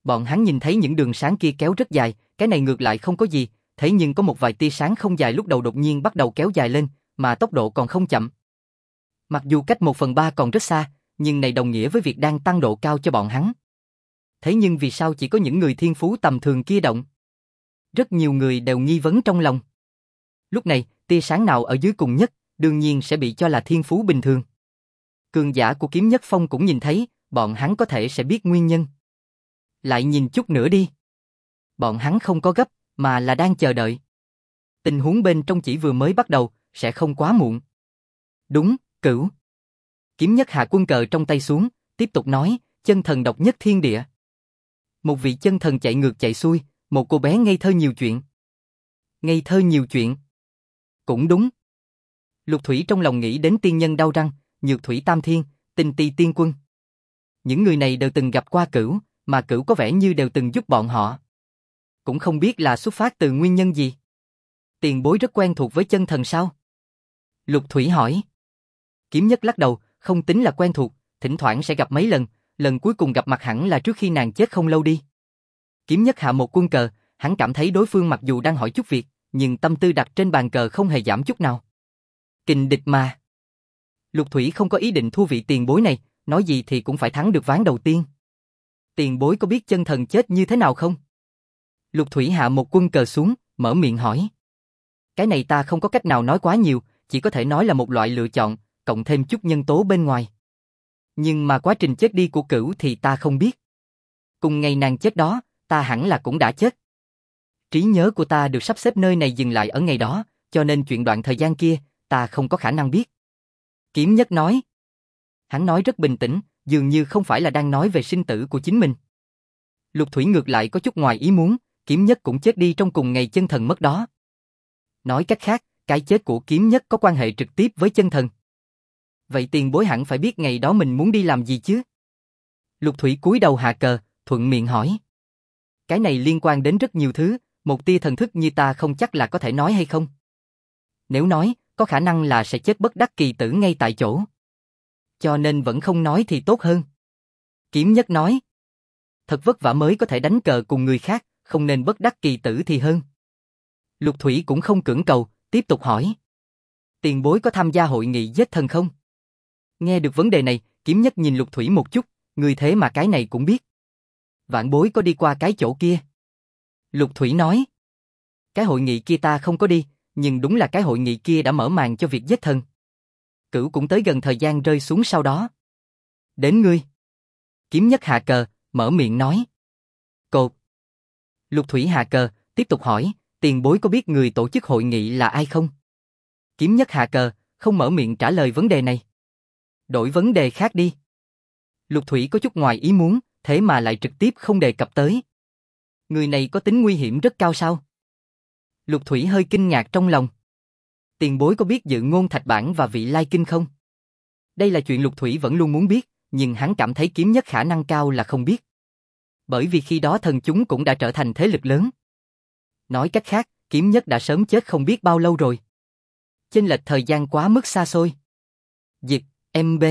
Bọn hắn nhìn thấy những đường sáng kia kéo rất dài, cái này ngược lại không có gì, thế nhưng có một vài tia sáng không dài lúc đầu đột nhiên bắt đầu kéo dài lên, mà tốc độ còn không chậm. Mặc dù cách 1/3 còn rất xa, nhưng này đồng nghĩa với việc đang tăng độ cao cho bọn hắn. Thế nhưng vì sao chỉ có những người thiên phú tầm thường kia động? Rất nhiều người đều nghi vấn trong lòng. Lúc này, tia sáng nào ở dưới cùng nhất, đương nhiên sẽ bị cho là thiên phú bình thường. Cường giả của Kiếm Nhất Phong cũng nhìn thấy, bọn hắn có thể sẽ biết nguyên nhân. Lại nhìn chút nữa đi. Bọn hắn không có gấp, mà là đang chờ đợi. Tình huống bên trong chỉ vừa mới bắt đầu, sẽ không quá muộn. Đúng, Cửu. Kiếm Nhất hạ quân cờ trong tay xuống, tiếp tục nói, chân thần độc nhất thiên địa. Một vị chân thần chạy ngược chạy xuôi, một cô bé ngây thơ nhiều chuyện. Ngây thơ nhiều chuyện. Cũng đúng. Lục Thủy trong lòng nghĩ đến tiên nhân đau răng, Nhược Thủy Tam Thiên, Tinh Ti Tiên Quân. Những người này đều từng gặp qua Cửu, mà Cửu có vẻ như đều từng giúp bọn họ. Cũng không biết là xuất phát từ nguyên nhân gì. Tiền bối rất quen thuộc với chân thần sao? Lục Thủy hỏi. Kiếm Nhất lắc đầu, không tính là quen thuộc, thỉnh thoảng sẽ gặp mấy lần, lần cuối cùng gặp mặt hẳn là trước khi nàng chết không lâu đi. Kiếm Nhất hạ một quân cờ, hắn cảm thấy đối phương mặc dù đang hỏi chút việc, nhưng tâm tư đặt trên bàn cờ không hề giảm chút nào. Kình địch mà. Lục Thủy không có ý định thua vị tiền bối này, nói gì thì cũng phải thắng được ván đầu tiên. Tiền bối có biết chân thần chết như thế nào không? Lục Thủy hạ một quân cờ xuống, mở miệng hỏi. Cái này ta không có cách nào nói quá nhiều, chỉ có thể nói là một loại lựa chọn, cộng thêm chút nhân tố bên ngoài. Nhưng mà quá trình chết đi của Cửu thì ta không biết. Cùng ngày nàng chết đó, ta hẳn là cũng đã chết. Trí nhớ của ta được sắp xếp nơi này dừng lại ở ngày đó, cho nên chuyện đoạn thời gian kia, ta không có khả năng biết. Kiếm Nhất nói. Hắn nói rất bình tĩnh, dường như không phải là đang nói về sinh tử của chính mình. Lục Thủy ngược lại có chút ngoài ý muốn, Kiếm Nhất cũng chết đi trong cùng ngày chân thần mất đó. Nói cách khác, cái chết của Kiếm Nhất có quan hệ trực tiếp với chân thần. Vậy tiền bối hẳn phải biết ngày đó mình muốn đi làm gì chứ? Lục Thủy cúi đầu hạ cờ, thuận miệng hỏi. Cái này liên quan đến rất nhiều thứ, một tia thần thức như ta không chắc là có thể nói hay không. Nếu nói, có khả năng là sẽ chết bất đắc kỳ tử ngay tại chỗ. Cho nên vẫn không nói thì tốt hơn. Kiếm Nhất nói. Thật vất vả mới có thể đánh cờ cùng người khác, không nên bất đắc kỳ tử thì hơn. Lục Thủy cũng không cưỡng cầu, tiếp tục hỏi. Tiền bối có tham gia hội nghị giết thần không? Nghe được vấn đề này, Kiếm Nhất nhìn Lục Thủy một chút, người thế mà cái này cũng biết. Vạn bối có đi qua cái chỗ kia. Lục Thủy nói. Cái hội nghị kia ta không có đi, nhưng đúng là cái hội nghị kia đã mở màn cho việc giết thần. Cửu cũng tới gần thời gian rơi xuống sau đó. Đến ngươi. Kiếm Nhất hạ cờ, mở miệng nói. Cột. Lục Thủy hạ cờ, tiếp tục hỏi, tiền bối có biết người tổ chức hội nghị là ai không? Kiếm Nhất hạ cờ, không mở miệng trả lời vấn đề này. Đổi vấn đề khác đi. Lục Thủy có chút ngoài ý muốn, thế mà lại trực tiếp không đề cập tới. Người này có tính nguy hiểm rất cao sao? Lục Thủy hơi kinh ngạc trong lòng. Tiền bối có biết Dự Ngôn Thạch Bản và Vị Lai Kinh không? Đây là chuyện Lục Thủy vẫn luôn muốn biết, nhưng hắn cảm thấy Kiếm Nhất khả năng cao là không biết. Bởi vì khi đó thần chúng cũng đã trở thành thế lực lớn. Nói cách khác, Kiếm Nhất đã sớm chết không biết bao lâu rồi. Chênh lệch thời gian quá mức xa xôi. Dịch, MB.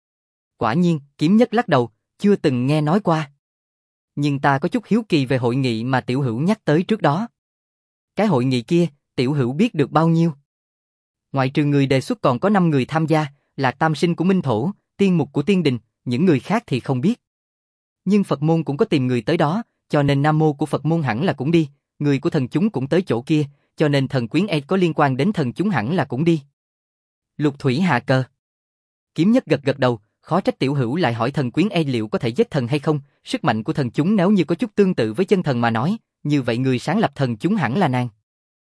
Quả nhiên, Kiếm Nhất lắc đầu, chưa từng nghe nói qua. Nhưng ta có chút hiếu kỳ về hội nghị mà Tiểu Hữu nhắc tới trước đó. Cái hội nghị kia, Tiểu Hữu biết được bao nhiêu? Ngoại trừ người đề xuất còn có 5 người tham gia, là Tam Sinh của Minh Thổ, Tiên Mục của Tiên Đình, những người khác thì không biết. Nhưng Phật môn cũng có tìm người tới đó, cho nên Nam Mô của Phật môn hẳn là cũng đi, người của thần chúng cũng tới chỗ kia, cho nên thần quyến E có liên quan đến thần chúng hẳn là cũng đi. Lục Thủy hạ cờ. Kiếm Nhất gật gật đầu, khó trách Tiểu Hữu lại hỏi thần quyến E liệu có thể giết thần hay không, sức mạnh của thần chúng nếu như có chút tương tự với chân thần mà nói, như vậy người sáng lập thần chúng hẳn là nàng.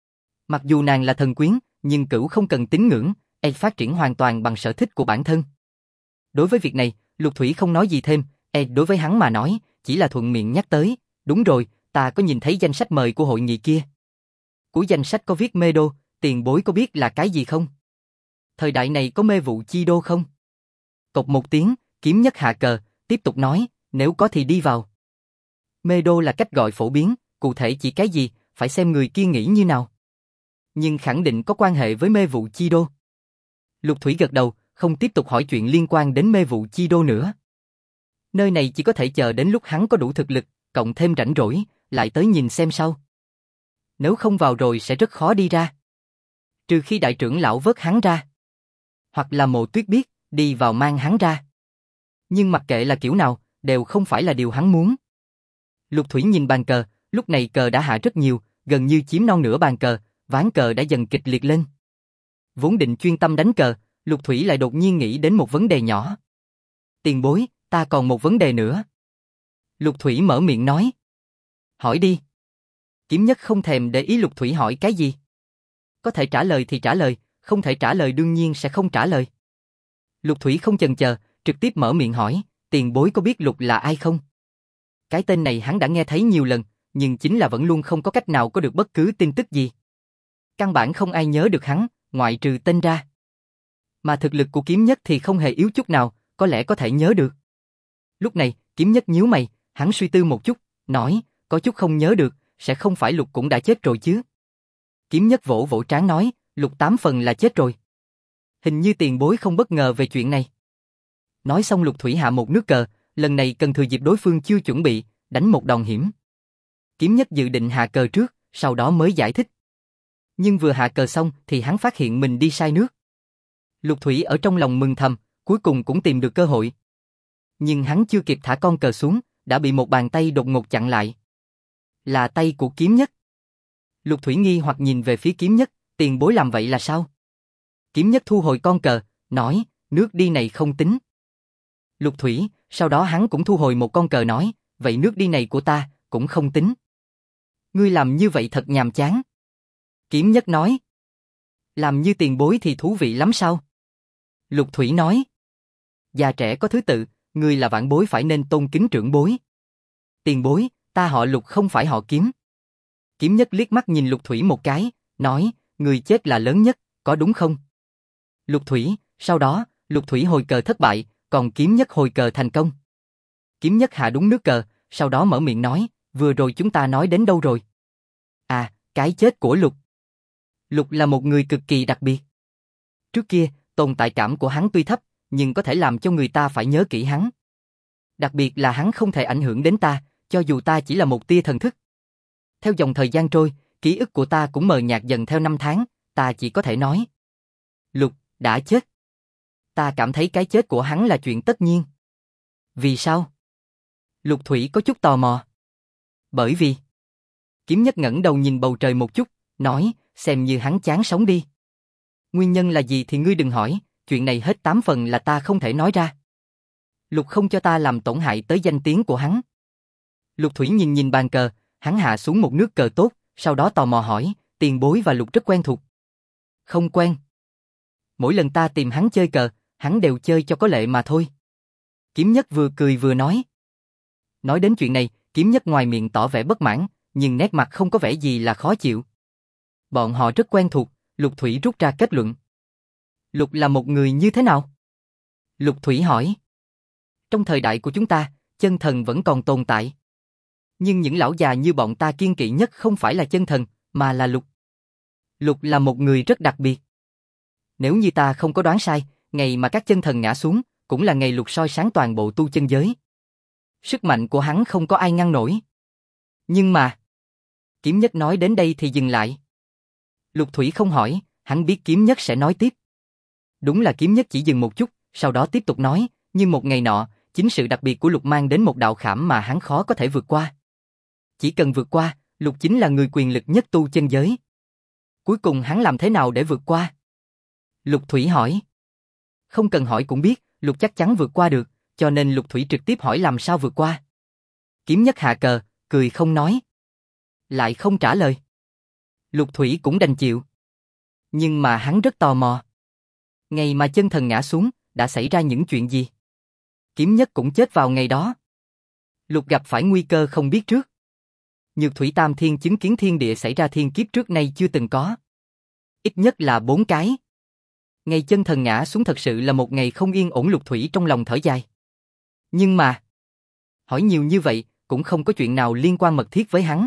Mặc dù nàng là thần quyến, nhưng Cửu không cần tín ngưỡng, E phát triển hoàn toàn bằng sở thích của bản thân. Đối với việc này, Lục Thủy không nói gì thêm, E đối với hắn mà nói, chỉ là thuận miệng nhắc tới, đúng rồi, ta có nhìn thấy danh sách mời của hội nghị kia. Cuối danh sách có viết mê đô, tiền bối có biết là cái gì không? Thời đại này có mê vụ chi đô không? Cộc một tiếng, Kiếm Nhất hạ cờ, tiếp tục nói, nếu có thì đi vào. Mê đô là cách gọi phổ biến, cụ thể chỉ cái gì, phải xem người kia nghĩ như nào. Nhưng khẳng định có quan hệ với mê vụ chi đô. Lục Thủy gật đầu, không tiếp tục hỏi chuyện liên quan đến mê vụ chi đô nữa. Nơi này chỉ có thể chờ đến lúc hắn có đủ thực lực, cộng thêm rảnh rỗi, lại tới nhìn xem sau. Nếu không vào rồi sẽ rất khó đi ra. Trừ khi đại trưởng lão vớt hắn ra. Hoặc là Mộ Tuyết biết, đi vào mang hắn ra. Nhưng mặc kệ là kiểu nào, đều không phải là điều hắn muốn. Lục Thủy nhìn bàn cờ, lúc này cờ đã hạ rất nhiều, gần như chiếm non nửa bàn cờ, ván cờ đã dần kịch liệt lên. Vốn định chuyên tâm đánh cờ, Lục Thủy lại đột nhiên nghĩ đến một vấn đề nhỏ. Tiền bối, ta còn một vấn đề nữa. Lục Thủy mở miệng nói. Hỏi đi. Kiếm Nhất không thèm để ý Lục Thủy hỏi cái gì. Có thể trả lời thì trả lời, không thể trả lời đương nhiên sẽ không trả lời. Lục Thủy không chần chờ, trực tiếp mở miệng hỏi, tiền bối có biết Lục là ai không? Cái tên này hắn đã nghe thấy nhiều lần, nhưng chính là vẫn luôn không có cách nào có được bất cứ tin tức gì. Căn bản không ai nhớ được hắn, ngoại trừ tên ra. Mà thực lực của Kiếm Nhất thì không hề yếu chút nào, có lẽ có thể nhớ được. Lúc này, Kiếm Nhất nhíu mày, hắn suy tư một chút, nói, có chút không nhớ được, sẽ không phải Lục cũng đã chết rồi chứ? Kiếm Nhất vỗ vỗ trán nói, Lục 8 phần là chết rồi. Hình như tiền bối không bất ngờ về chuyện này. Nói xong Lục Thủy hạ một nước cờ, lần này cần thừa dịp đối phương chưa chuẩn bị, đánh một đòn hiểm. Kiếm Nhất dự định hạ cờ trước, sau đó mới giải thích. Nhưng vừa hạ cờ xong thì hắn phát hiện mình đi sai nước. Lục Thủy ở trong lòng mừng thầm, cuối cùng cũng tìm được cơ hội. Nhưng hắn chưa kịp thả con cờ xuống, đã bị một bàn tay đột ngột chặn lại. Là tay của Kiếm Nhất. Lục Thủy nghi hoặc nhìn về phía Kiếm Nhất, tiền bối làm vậy là sao? Kiếm Nhất thu hồi con cờ, nói, nước đi này không tính. Lục Thủy, sau đó hắn cũng thu hồi một con cờ nói, vậy nước đi này của ta, cũng không tính. Ngươi làm như vậy thật nhàm chán. Kiếm Nhất nói, làm như tiền bối thì thú vị lắm sao? Lục Thủy nói, già trẻ có thứ tự, ngươi là vãn bối phải nên tôn kính trưởng bối. Tiền bối, ta họ Lục không phải họ Kiếm. Kiếm Nhất liếc mắt nhìn Lục Thủy một cái, nói, người chết là lớn nhất, có đúng không? Lục Thủy, sau đó, Lục Thủy hồi cờ thất bại, còn Kiếm Nhất hồi cờ thành công. Kiếm Nhất hạ đúng nước cờ, sau đó mở miệng nói, vừa rồi chúng ta nói đến đâu rồi? À, cái chết của Lục. Lục là một người cực kỳ đặc biệt. Trước kia, tồn tại cảm của hắn tuy thấp, nhưng có thể làm cho người ta phải nhớ kỹ hắn. Đặc biệt là hắn không thể ảnh hưởng đến ta, cho dù ta chỉ là một tia thần thức. Theo dòng thời gian trôi, ký ức của ta cũng mờ nhạt dần theo năm tháng, ta chỉ có thể nói. Lục, đã chết. Ta cảm thấy cái chết của hắn là chuyện tất nhiên. Vì sao? Lục Thủy có chút tò mò. Bởi vì... Kiếm Nhất ngẩng đầu nhìn bầu trời một chút, nói, xem như hắn chán sống đi. Nguyên nhân là gì thì ngươi đừng hỏi, chuyện này hết 8 phần là ta không thể nói ra. Lục không cho ta làm tổn hại tới danh tiếng của hắn. Lục Thủy nhìn nhìn bàn cờ, hắn hạ xuống một nước cờ tốt, sau đó tò mò hỏi, tiền bối và Lục rất quen thuộc. Không quen. Mỗi lần ta tìm hắn chơi cờ, hắn đều chơi cho có lệ mà thôi. Kiếm Nhất vừa cười vừa nói. Nói đến chuyện này, Kiếm Nhất ngoài miệng tỏ vẻ bất mãn, nhưng nét mặt không có vẻ gì là khó chịu. Bọn họ rất quen thuộc, Lục Thủy rút ra kết luận. Lục là một người như thế nào? Lục Thủy hỏi. Trong thời đại của chúng ta, chân thần vẫn còn tồn tại. Nhưng những lão già như bọn ta kiêng kỵ nhất không phải là chân thần, mà là Lục. Lục là một người rất đặc biệt. Nếu như ta không có đoán sai, ngày mà các chân thần ngã xuống, cũng là ngày Lục soi sáng toàn bộ tu chân giới. Sức mạnh của hắn không có ai ngăn nổi. Nhưng mà... Kiếm Nhất nói đến đây thì dừng lại. Lục Thủy không hỏi, hắn biết Kiếm Nhất sẽ nói tiếp. Đúng là Kiếm Nhất chỉ dừng một chút, sau đó tiếp tục nói, nhưng một ngày nọ, chính sự đặc biệt của Lục mang đến một đạo khảm mà hắn khó có thể vượt qua. Chỉ cần vượt qua, Lục chính là người quyền lực nhất tu chân giới. Cuối cùng hắn làm thế nào để vượt qua? Lục Thủy hỏi. Không cần hỏi cũng biết, Lục chắc chắn vượt qua được, cho nên Lục Thủy trực tiếp hỏi làm sao vượt qua. Kiếm Nhất hạ cờ, cười không nói. Lại không trả lời. Lục Thủy cũng đành chịu. Nhưng mà hắn rất tò mò. Ngày mà chân thần ngã xuống, đã xảy ra những chuyện gì? Kiếm Nhất cũng chết vào ngày đó. Lục gặp phải nguy cơ không biết trước. Nhược Thủy Tam Thiên chứng kiến thiên địa xảy ra thiên kiếp trước nay chưa từng có. Ít nhất là 4 cái. Ngày chân thần ngã xuống thật sự là một ngày không yên ổn. Lục Thủy trong lòng thở dài. Nhưng mà... hỏi nhiều như vậy, cũng không có chuyện nào liên quan mật thiết với hắn.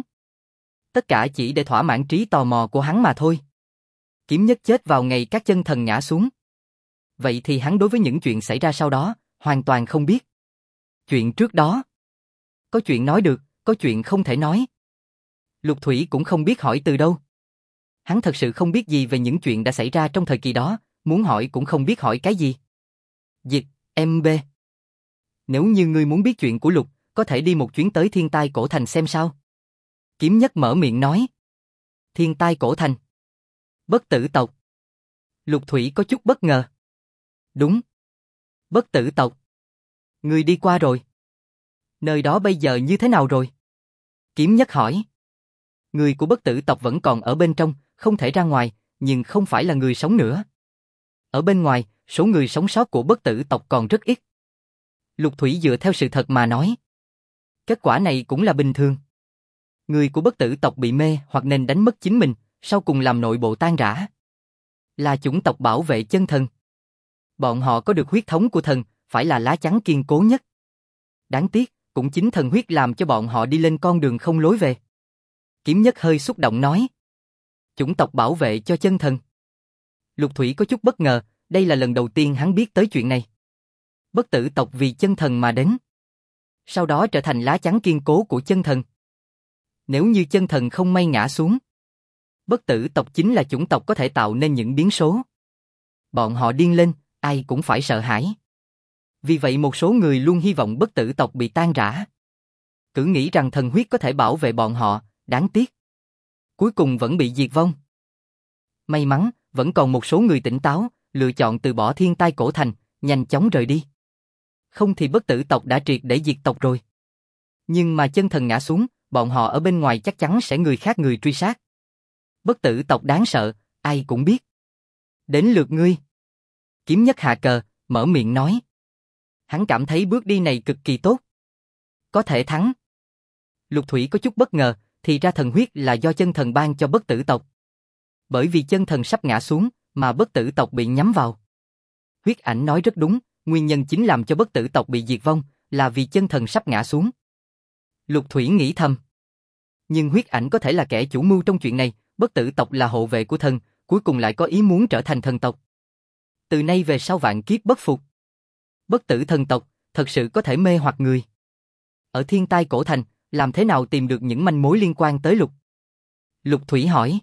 Tất cả chỉ để thỏa mãn trí tò mò của hắn mà thôi. Kiếm Nhất chết vào ngày các chân thần ngã xuống. Vậy thì hắn đối với những chuyện xảy ra sau đó, hoàn toàn không biết. Chuyện trước đó. Có chuyện nói được, có chuyện không thể nói. Lục Thủy cũng không biết hỏi từ đâu. Hắn thật sự không biết gì về những chuyện đã xảy ra trong thời kỳ đó, muốn hỏi cũng không biết hỏi cái gì. Dịch, MB. Nếu như ngươi muốn biết chuyện của Lục, có thể đi một chuyến tới Thiên Tai Cổ Thành xem sao. Kiếm Nhất mở miệng nói. Thiên Tai Cổ Thành. Bất tử tộc. Lục Thủy có chút bất ngờ. Đúng. Bất tử tộc. Ngươi đi qua rồi. Nơi đó bây giờ như thế nào rồi? Kiếm Nhất hỏi. Người của bất tử tộc vẫn còn ở bên trong, không thể ra ngoài, nhưng không phải là người sống nữa. Ở bên ngoài, số người sống sót của bất tử tộc còn rất ít. Lục Thủy dựa theo sự thật mà nói. Kết quả này cũng là bình thường. Người của bất tử tộc bị mê hoặc nên đánh mất chính mình, sau cùng làm nội bộ tan rã. Là chủng tộc bảo vệ chân thần. Bọn họ có được huyết thống của thần, phải là lá chắn kiên cố nhất. Đáng tiếc, cũng chính thần huyết làm cho bọn họ đi lên con đường không lối về. Kiếm Nhất hơi xúc động nói. Chủng tộc bảo vệ cho chân thần. Lục Thủy có chút bất ngờ, đây là lần đầu tiên hắn biết tới chuyện này. Bất tử tộc vì chân thần mà đến. Sau đó trở thành lá chắn kiên cố của chân thần. Nếu như chân thần không may ngã xuống, bất tử tộc chính là chủng tộc có thể tạo nên những biến số. Bọn họ điên lên, ai cũng phải sợ hãi. Vì vậy một số người luôn hy vọng bất tử tộc bị tan rã. Cứ nghĩ rằng thần huyết có thể bảo vệ bọn họ, đáng tiếc. Cuối cùng vẫn bị diệt vong. May mắn, vẫn còn một số người tỉnh táo, lựa chọn từ bỏ Thiên Tai Cổ Thành, nhanh chóng rời đi. Không thì bất tử tộc đã triệt để diệt tộc rồi. Nhưng mà chân thần ngã xuống, bọn họ ở bên ngoài chắc chắn sẽ người khác người truy sát. Bất tử tộc đáng sợ, ai cũng biết. Đến lượt ngươi. Kiếm Nhất hạ cờ, mở miệng nói. Hắn cảm thấy bước đi này cực kỳ tốt. Có thể thắng. Lục Thủy có chút bất ngờ, thì ra thần huyết là do chân thần ban cho bất tử tộc. Bởi vì chân thần sắp ngã xuống, mà bất tử tộc bị nhắm vào. Huyết Ảnh nói rất đúng, nguyên nhân chính làm cho bất tử tộc bị diệt vong, là vì chân thần sắp ngã xuống. Lục Thủy nghĩ thầm. Nhưng Huyết Ảnh có thể là kẻ chủ mưu trong chuyện này, bất tử tộc là hộ vệ của thần, cuối cùng lại có ý muốn trở thành thần tộc. Từ nay về sau vạn kiếp bất phục. Bất tử thần tộc, thật sự có thể mê hoặc người. Ở Thiên Tai Cổ Thành, làm thế nào tìm được những manh mối liên quan tới Lục? Lục Thủy hỏi.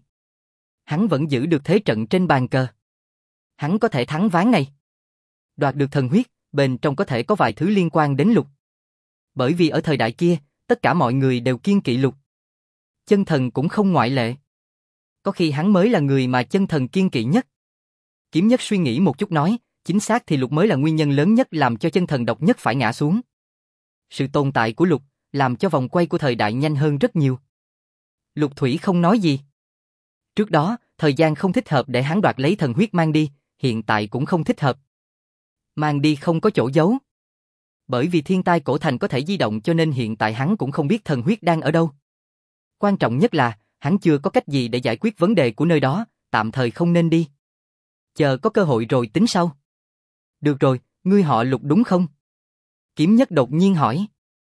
Hắn vẫn giữ được thế trận trên bàn cờ. Hắn có thể thắng ván này. Đoạt được thần huyết, bên trong có thể có vài thứ liên quan đến Lục. Bởi vì ở thời đại kia, tất cả mọi người đều kiêng kỵ Lục. Chân thần cũng không ngoại lệ. Có khi hắn mới là người mà chân thần kiêng kỵ nhất. Kiếm Nhất suy nghĩ một chút nói, chính xác thì Lục mới là nguyên nhân lớn nhất làm cho chân thần độc nhất phải ngã xuống. Sự tồn tại của Lục làm cho vòng quay của thời đại nhanh hơn rất nhiều. Lục Thủy không nói gì. Trước đó, thời gian không thích hợp để hắn đoạt lấy thần huyết mang đi, hiện tại cũng không thích hợp. Mang đi không có chỗ giấu. Bởi vì Thiên Tai Cổ Thành có thể di động cho nên hiện tại hắn cũng không biết thần huyết đang ở đâu. Quan trọng nhất là, hắn chưa có cách gì để giải quyết vấn đề của nơi đó, tạm thời không nên đi. Chờ có cơ hội rồi tính sau. Được rồi, ngươi họ Lục đúng không? Kiếm Nhất đột nhiên hỏi.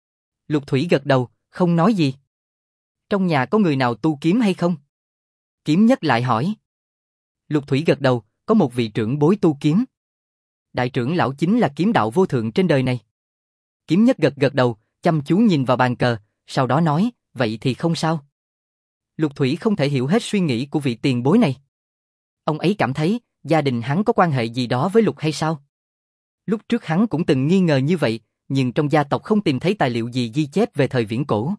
Lục Thủy gật đầu, không nói gì. Trong nhà có người nào tu kiếm hay không? Kiếm Nhất lại hỏi. Lục Thủy gật đầu, có một vị trưởng bối tu kiếm. Đại trưởng lão chính là kiếm đạo vô thượng trên đời này. Kiếm Nhất gật gật đầu, chăm chú nhìn vào bàn cờ, sau đó nói, vậy thì không sao. Lục Thủy không thể hiểu hết suy nghĩ của vị tiền bối này. Ông ấy cảm thấy, gia đình hắn có quan hệ gì đó với Lục hay sao? Lúc trước hắn cũng từng nghi ngờ như vậy, nhưng trong gia tộc không tìm thấy tài liệu gì ghi chép về thời viễn cổ.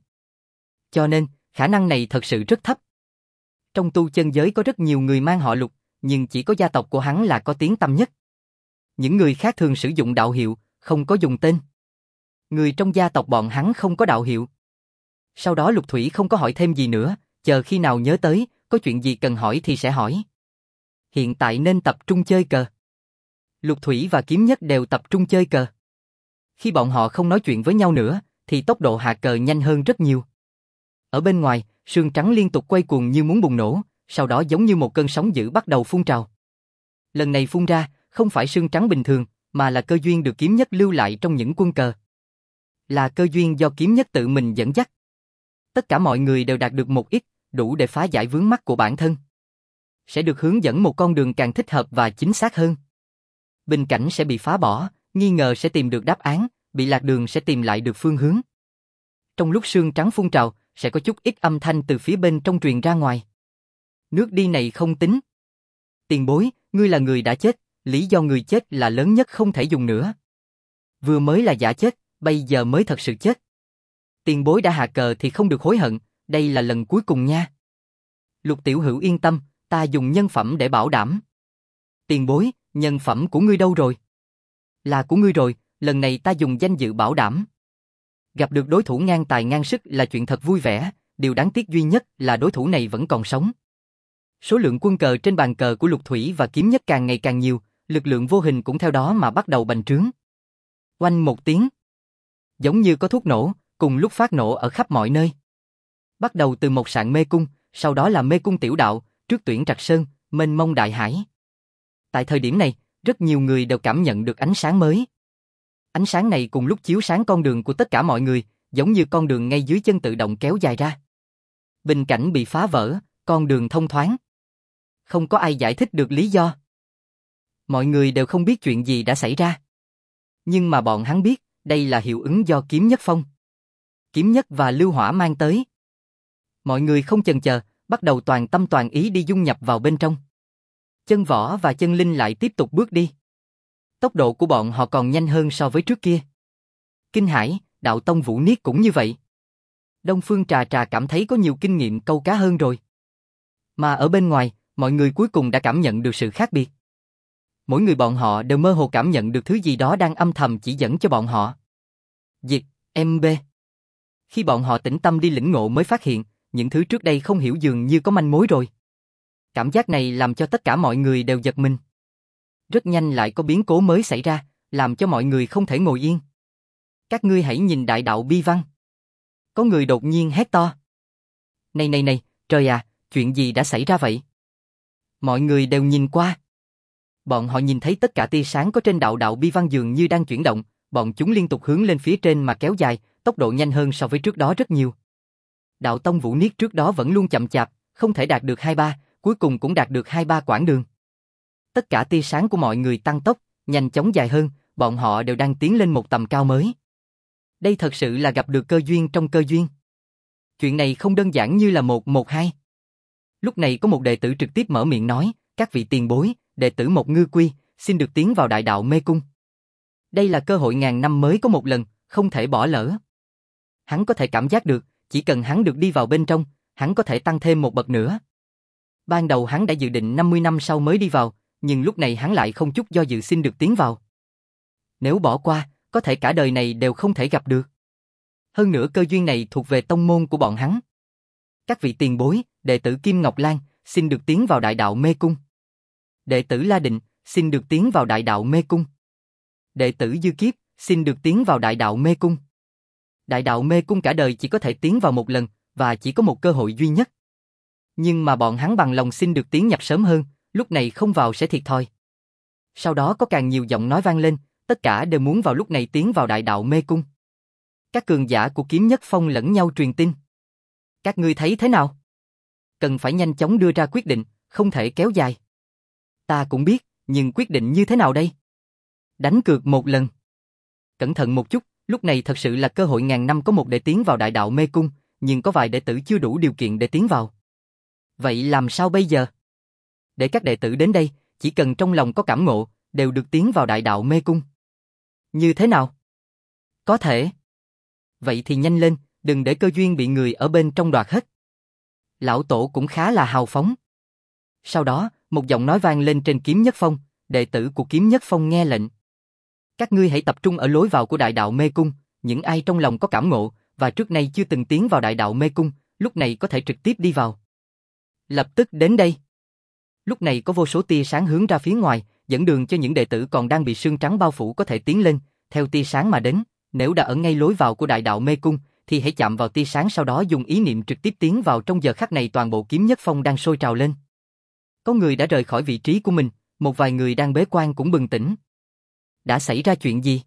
Cho nên, khả năng này thật sự rất thấp. Trong tu chân giới có rất nhiều người mang họ Lục, nhưng chỉ có gia tộc của hắn là có tiếng tăm nhất. Những người khác thường sử dụng đạo hiệu, không có dùng tên. Người trong gia tộc bọn hắn không có đạo hiệu. Sau đó Lục Thủy không có hỏi thêm gì nữa, chờ khi nào nhớ tới, có chuyện gì cần hỏi thì sẽ hỏi. Hiện tại nên tập trung chơi cờ. Lục Thủy và Kiếm Nhất đều tập trung chơi cờ. Khi bọn họ không nói chuyện với nhau nữa, thì tốc độ hạ cờ nhanh hơn rất nhiều. Ở bên ngoài, sương trắng liên tục quay cuồng như muốn bùng nổ, sau đó giống như một cơn sóng dữ bắt đầu phun trào. Lần này phun ra, không phải sương trắng bình thường, mà là cơ duyên được Kiếm Nhất lưu lại trong những quân cờ. Là cơ duyên do Kiếm Nhất tự mình dẫn dắt. Tất cả mọi người đều đạt được một ít, đủ để phá giải vướng mắc của bản thân. Sẽ được hướng dẫn một con đường càng thích hợp và chính xác hơn. Bình cảnh sẽ bị phá bỏ, nghi ngờ sẽ tìm được đáp án, bị lạc đường sẽ tìm lại được phương hướng. Trong lúc sương trắng phun trào, sẽ có chút ít âm thanh từ phía bên trong truyền ra ngoài. Nước đi này không tính. Tiền bối, ngươi là người đã chết, lý do người chết là lớn nhất không thể dùng nữa. Vừa mới là giả chết, bây giờ mới thật sự chết. Tiền bối đã hạ cờ thì không được hối hận, đây là lần cuối cùng nha. Lục Tiểu Hữu yên tâm, ta dùng nhân phẩm để bảo đảm. Tiền bối, nhân phẩm của ngươi đâu rồi? Là của ngươi rồi, lần này ta dùng danh dự bảo đảm. Gặp được đối thủ ngang tài ngang sức là chuyện thật vui vẻ, điều đáng tiếc duy nhất là đối thủ này vẫn còn sống. Số lượng quân cờ trên bàn cờ của Lục Thủy và Kiếm Nhất càng ngày càng nhiều, lực lượng vô hình cũng theo đó mà bắt đầu bành trướng. Oanh một tiếng. Giống như có thuốc nổ, cùng lúc phát nổ ở khắp mọi nơi. Bắt đầu từ một sạn mê cung, sau đó là mê cung tiểu đạo, trước tuyển trạc sơn, mênh mông đại hải. Tại thời điểm này, rất nhiều người đều cảm nhận được ánh sáng mới. Ánh sáng này cùng lúc chiếu sáng con đường của tất cả mọi người, giống như con đường ngay dưới chân tự động kéo dài ra. Bình cảnh bị phá vỡ, con đường thông thoáng. Không có ai giải thích được lý do. Mọi người đều không biết chuyện gì đã xảy ra. Nhưng mà bọn hắn biết, đây là hiệu ứng do Kiếm Nhất Phong, Kiếm Nhất và Lưu Hỏa mang tới. Mọi người không chần chờ, bắt đầu toàn tâm toàn ý đi dung nhập vào bên trong. Chân Võ và Chân Linh lại tiếp tục bước đi. Tốc độ của bọn họ còn nhanh hơn so với trước kia. Kinh Hải, Đạo Tông Vũ Niết cũng như vậy. Đông Phương Trà Trà cảm thấy có nhiều kinh nghiệm câu cá hơn rồi. Mà ở bên ngoài, mọi người cuối cùng đã cảm nhận được sự khác biệt. Mỗi người bọn họ đều mơ hồ cảm nhận được thứ gì đó đang âm thầm chỉ dẫn cho bọn họ. Diệt, MB. Khi bọn họ tĩnh tâm đi lĩnh ngộ mới phát hiện, những thứ trước đây không hiểu dường như có manh mối rồi. Cảm giác này làm cho tất cả mọi người đều giật mình. Rất nhanh lại có biến cố mới xảy ra, làm cho mọi người không thể ngồi yên. Các ngươi hãy nhìn đại đạo bi văn. Có người đột nhiên hét to. Này này này, trời à, chuyện gì đã xảy ra vậy? Mọi người đều nhìn qua. Bọn họ nhìn thấy tất cả tia sáng có trên đạo đạo bi văn dường như đang chuyển động, bọn chúng liên tục hướng lên phía trên mà kéo dài, tốc độ nhanh hơn so với trước đó rất nhiều. Đạo Tông Vũ Niết trước đó vẫn luôn chậm chạp, không thể đạt được 2-3, cuối cùng cũng đạt được 2-3 quãng đường. Tất cả tia sáng của mọi người tăng tốc, nhanh chóng dài hơn, bọn họ đều đang tiến lên một tầm cao mới. Đây thật sự là gặp được cơ duyên trong cơ duyên. Chuyện này không đơn giản như là 1-1-2. Lúc này có một đệ tử trực tiếp mở miệng nói, các vị tiền bối, đệ tử Một Ngư Quy, xin được tiến vào đại đạo mê cung. Đây là cơ hội ngàn năm mới có một lần, không thể bỏ lỡ. Hắn có thể cảm giác được, chỉ cần hắn được đi vào bên trong, hắn có thể tăng thêm một bậc nữa. Ban đầu hắn đã dự định 50 năm sau mới đi vào, nhưng lúc này hắn lại không chút do dự xin được tiến vào. Nếu bỏ qua, có thể cả đời này đều không thể gặp được. Hơn nữa cơ duyên này thuộc về tông môn của bọn hắn. Các vị tiền bối, đệ tử Kim Ngọc Lan, xin được tiến vào đại đạo mê cung. Đệ tử La Định, xin được tiến vào đại đạo mê cung. Đệ tử Dư Kiếp, xin được tiến vào đại đạo mê cung. Đại đạo mê cung cả đời chỉ có thể tiến vào một lần, và chỉ có một cơ hội duy nhất. Nhưng mà bọn hắn bằng lòng xin được tiến nhập sớm hơn, lúc này không vào sẽ thiệt thòi. Sau đó có càng nhiều giọng nói vang lên, tất cả đều muốn vào lúc này tiến vào đại đạo mê cung. Các cường giả của Kiếm Nhất Phong lẫn nhau truyền tin. Các ngươi thấy thế nào? Cần phải nhanh chóng đưa ra quyết định, không thể kéo dài. Ta cũng biết, nhưng quyết định như thế nào đây? Đánh cược một lần. Cẩn thận một chút, lúc này thật sự là cơ hội ngàn năm có một để tiến vào đại đạo mê cung, nhưng có vài đệ tử chưa đủ điều kiện để tiến vào. Vậy làm sao bây giờ? Để các đệ tử đến đây, chỉ cần trong lòng có cảm ngộ, đều được tiến vào đại đạo mê cung. Như thế nào? Có thể. Vậy thì nhanh lên, đừng để cơ duyên bị người ở bên trong đoạt hết. Lão Tổ cũng khá là hào phóng. Sau đó, một giọng nói vang lên trên Kiếm Nhất Phong, đệ tử của Kiếm Nhất Phong nghe lệnh. Các ngươi hãy tập trung ở lối vào của đại đạo mê cung, những ai trong lòng có cảm ngộ, và trước nay chưa từng tiến vào đại đạo mê cung, lúc này có thể trực tiếp đi vào. Lập tức đến đây. Lúc này có vô số tia sáng hướng ra phía ngoài, dẫn đường cho những đệ tử còn đang bị sương trắng bao phủ có thể tiến lên, theo tia sáng mà đến. Nếu đã ở ngay lối vào của đại đạo mê cung, thì hãy chạm vào tia sáng sau đó dùng ý niệm trực tiếp tiến vào. Trong giờ khắc này toàn bộ Kiếm Nhất Phong đang sôi trào lên. Có người đã rời khỏi vị trí của mình, một vài người đang bế quan cũng bừng tỉnh. Đã xảy ra chuyện gì?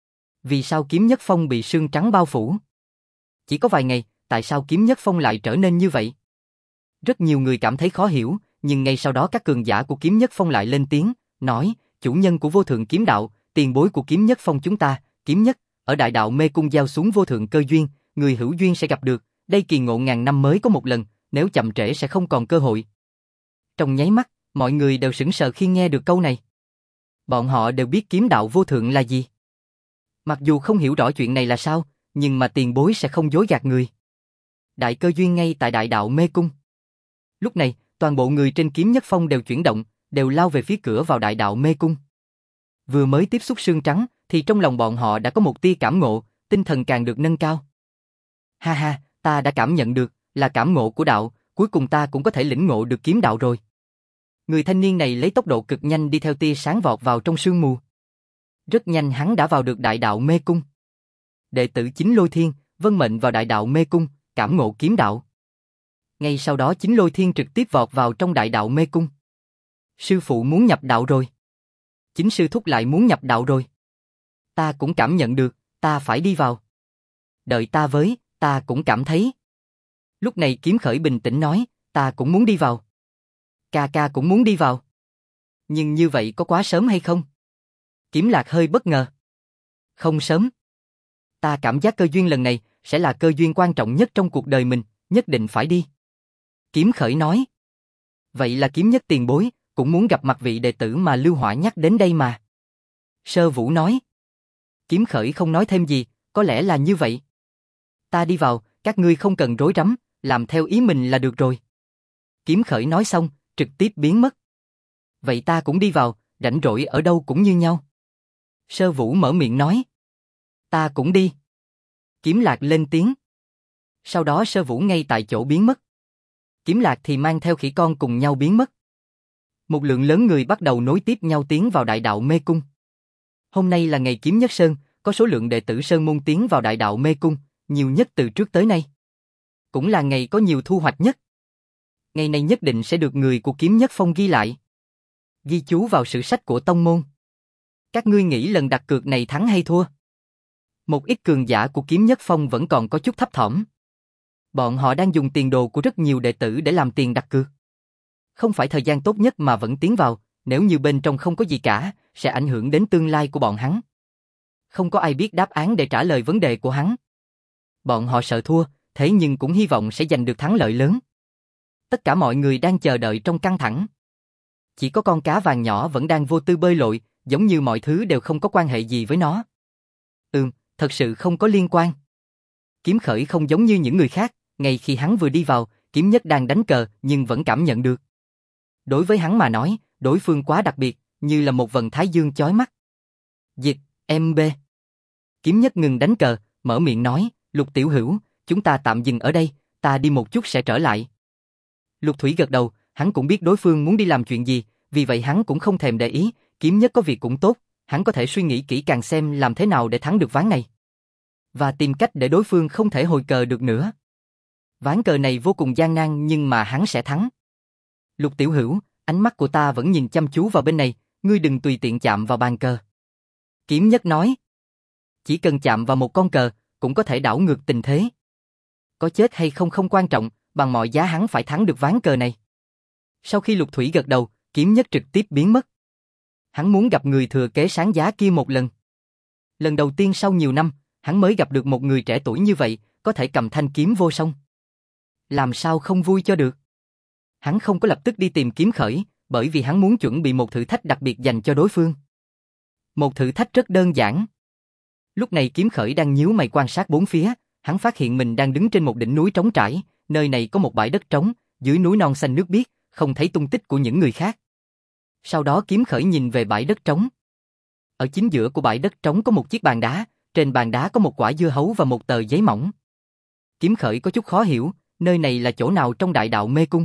Vì sao Kiếm Nhất Phong bị sương trắng bao phủ? Chỉ có vài ngày, tại sao Kiếm Nhất Phong lại trở nên như vậy? Rất nhiều người cảm thấy khó hiểu, nhưng ngay sau đó các cường giả của Kiếm Nhất Phong lại lên tiếng, nói, chủ nhân của vô thượng kiếm đạo, tiền bối của Kiếm Nhất Phong chúng ta, Kiếm Nhất, ở đại đạo mê cung giao xuống vô thượng cơ duyên, người hữu duyên sẽ gặp được, đây kỳ ngộ ngàn năm mới có một lần, nếu chậm trễ sẽ không còn cơ hội. Trong nháy mắt, mọi người đều sững sờ khi nghe được câu này. Bọn họ đều biết kiếm đạo vô thượng là gì. Mặc dù không hiểu rõ chuyện này là sao, nhưng mà tiền bối sẽ không dối gạt người. Đại cơ duyên ngay tại đại đạo mê cung. Lúc này, toàn bộ người trên kiếm nhất phong đều chuyển động, đều lao về phía cửa vào đại đạo mê cung. Vừa mới tiếp xúc sương trắng, thì trong lòng bọn họ đã có một tia cảm ngộ, tinh thần càng được nâng cao. Ha ha, ta đã cảm nhận được, là cảm ngộ của đạo, cuối cùng ta cũng có thể lĩnh ngộ được kiếm đạo rồi. Người thanh niên này lấy tốc độ cực nhanh đi theo tia sáng vọt vào trong sương mù. Rất nhanh hắn đã vào được đại đạo mê cung. Đệ tử Chính Lôi Thiên, vân mệnh vào đại đạo mê cung, cảm ngộ kiếm đạo. Ngay sau đó Chính Lôi Thiên trực tiếp vọt vào trong đại đạo mê cung. Sư phụ muốn nhập đạo rồi. Chính sư thúc lại muốn nhập đạo rồi. Ta cũng cảm nhận được, ta phải đi vào. Đợi ta với, ta cũng cảm thấy. Lúc này Kiếm Khởi bình tĩnh nói, ta cũng muốn đi vào. Ca ca cũng muốn đi vào. Nhưng như vậy có quá sớm hay không? Kiếm Lạc hơi bất ngờ. Không sớm. Ta cảm giác cơ duyên lần này sẽ là cơ duyên quan trọng nhất trong cuộc đời mình, nhất định phải đi. Kiếm Khởi nói. Vậy là Kiếm Nhất tiền bối, cũng muốn gặp mặt vị đệ tử mà Lưu Hỏa nhắc đến đây mà. Sơ Vũ nói. Kiếm Khởi không nói thêm gì, có lẽ là như vậy. Ta đi vào, các ngươi không cần rối rắm, làm theo ý mình là được rồi. Kiếm Khởi nói xong, trực tiếp biến mất. Vậy ta cũng đi vào, rảnh rỗi ở đâu cũng như nhau. Sơ Vũ mở miệng nói. Ta cũng đi. Kiếm Lạc lên tiếng. Sau đó Sơ Vũ ngay tại chỗ biến mất. Kiếm Lạc thì mang theo khỉ con cùng nhau biến mất. Một lượng lớn người bắt đầu nối tiếp nhau tiến vào đại đạo mê cung. Hôm nay là ngày Kiếm Nhất Sơn, có số lượng đệ tử Sơn môn tiến vào đại đạo mê cung, nhiều nhất từ trước tới nay. Cũng là ngày có nhiều thu hoạch nhất. Ngày này nhất định sẽ được người của Kiếm Nhất Phong ghi lại. Ghi chú vào sử sách của tông môn. Các ngươi nghĩ lần đặt cược này thắng hay thua? Một ít cường giả của Kiếm Nhất Phong vẫn còn có chút thấp thỏm. Bọn họ đang dùng tiền đồ của rất nhiều đệ tử để làm tiền đặt cược. Không phải thời gian tốt nhất mà vẫn tiến vào, nếu như bên trong không có gì cả, sẽ ảnh hưởng đến tương lai của bọn hắn. Không có ai biết đáp án để trả lời vấn đề của hắn. Bọn họ sợ thua, thế nhưng cũng hy vọng sẽ giành được thắng lợi lớn. Tất cả mọi người đang chờ đợi trong căng thẳng. Chỉ có con cá vàng nhỏ vẫn đang vô tư bơi lội, giống như mọi thứ đều không có quan hệ gì với nó. Thật sự không có liên quan. Kiếm Khởi không giống như những người khác, ngay khi hắn vừa đi vào, Kiếm Nhất đang đánh cờ nhưng vẫn cảm nhận được. Đối với hắn mà nói, đối phương quá đặc biệt, như là một vầng thái dương chói mắt. Dịch, MB. Kiếm Nhất ngừng đánh cờ, mở miệng nói, Lục tiểu hữu, chúng ta tạm dừng ở đây, ta đi một chút sẽ trở lại. Lục Thủy gật đầu, hắn cũng biết đối phương muốn đi làm chuyện gì, vì vậy hắn cũng không thèm để ý, Kiếm Nhất có việc cũng tốt, hắn có thể suy nghĩ kỹ càng xem làm thế nào để thắng được ván này. Và tìm cách để đối phương không thể hồi cờ được nữa. Ván cờ này vô cùng gian nan nhưng mà hắn sẽ thắng. Lục tiểu hữu, ánh mắt của ta vẫn nhìn chăm chú vào bên này, ngươi đừng tùy tiện chạm vào bàn cờ. Kiếm Nhất nói. Chỉ cần chạm vào một con cờ, cũng có thể đảo ngược tình thế. Có chết hay không không quan trọng, bằng mọi giá hắn phải thắng được ván cờ này. Sau khi Lục Thủy gật đầu, Kiếm Nhất trực tiếp biến mất. Hắn muốn gặp người thừa kế sáng giá kia một lần. Lần đầu tiên sau nhiều năm, hắn mới gặp được một người trẻ tuổi như vậy, có thể cầm thanh kiếm vô song. Làm sao không vui cho được? Hắn không có lập tức đi tìm Kiếm Khởi, bởi vì hắn muốn chuẩn bị một thử thách đặc biệt dành cho đối phương. Một thử thách rất đơn giản. Lúc này Kiếm Khởi đang nhíu mày quan sát bốn phía, hắn phát hiện mình đang đứng trên một đỉnh núi trống trải, nơi này có một bãi đất trống, dưới núi non xanh nước biếc, không thấy tung tích của những người khác. Sau đó Kiếm Khởi nhìn về bãi đất trống. Ở chính giữa của bãi đất trống có một chiếc bàn đá, trên bàn đá có một quả dưa hấu và một tờ giấy mỏng. Kiếm Khởi có chút khó hiểu, nơi này là chỗ nào trong đại đạo mê cung?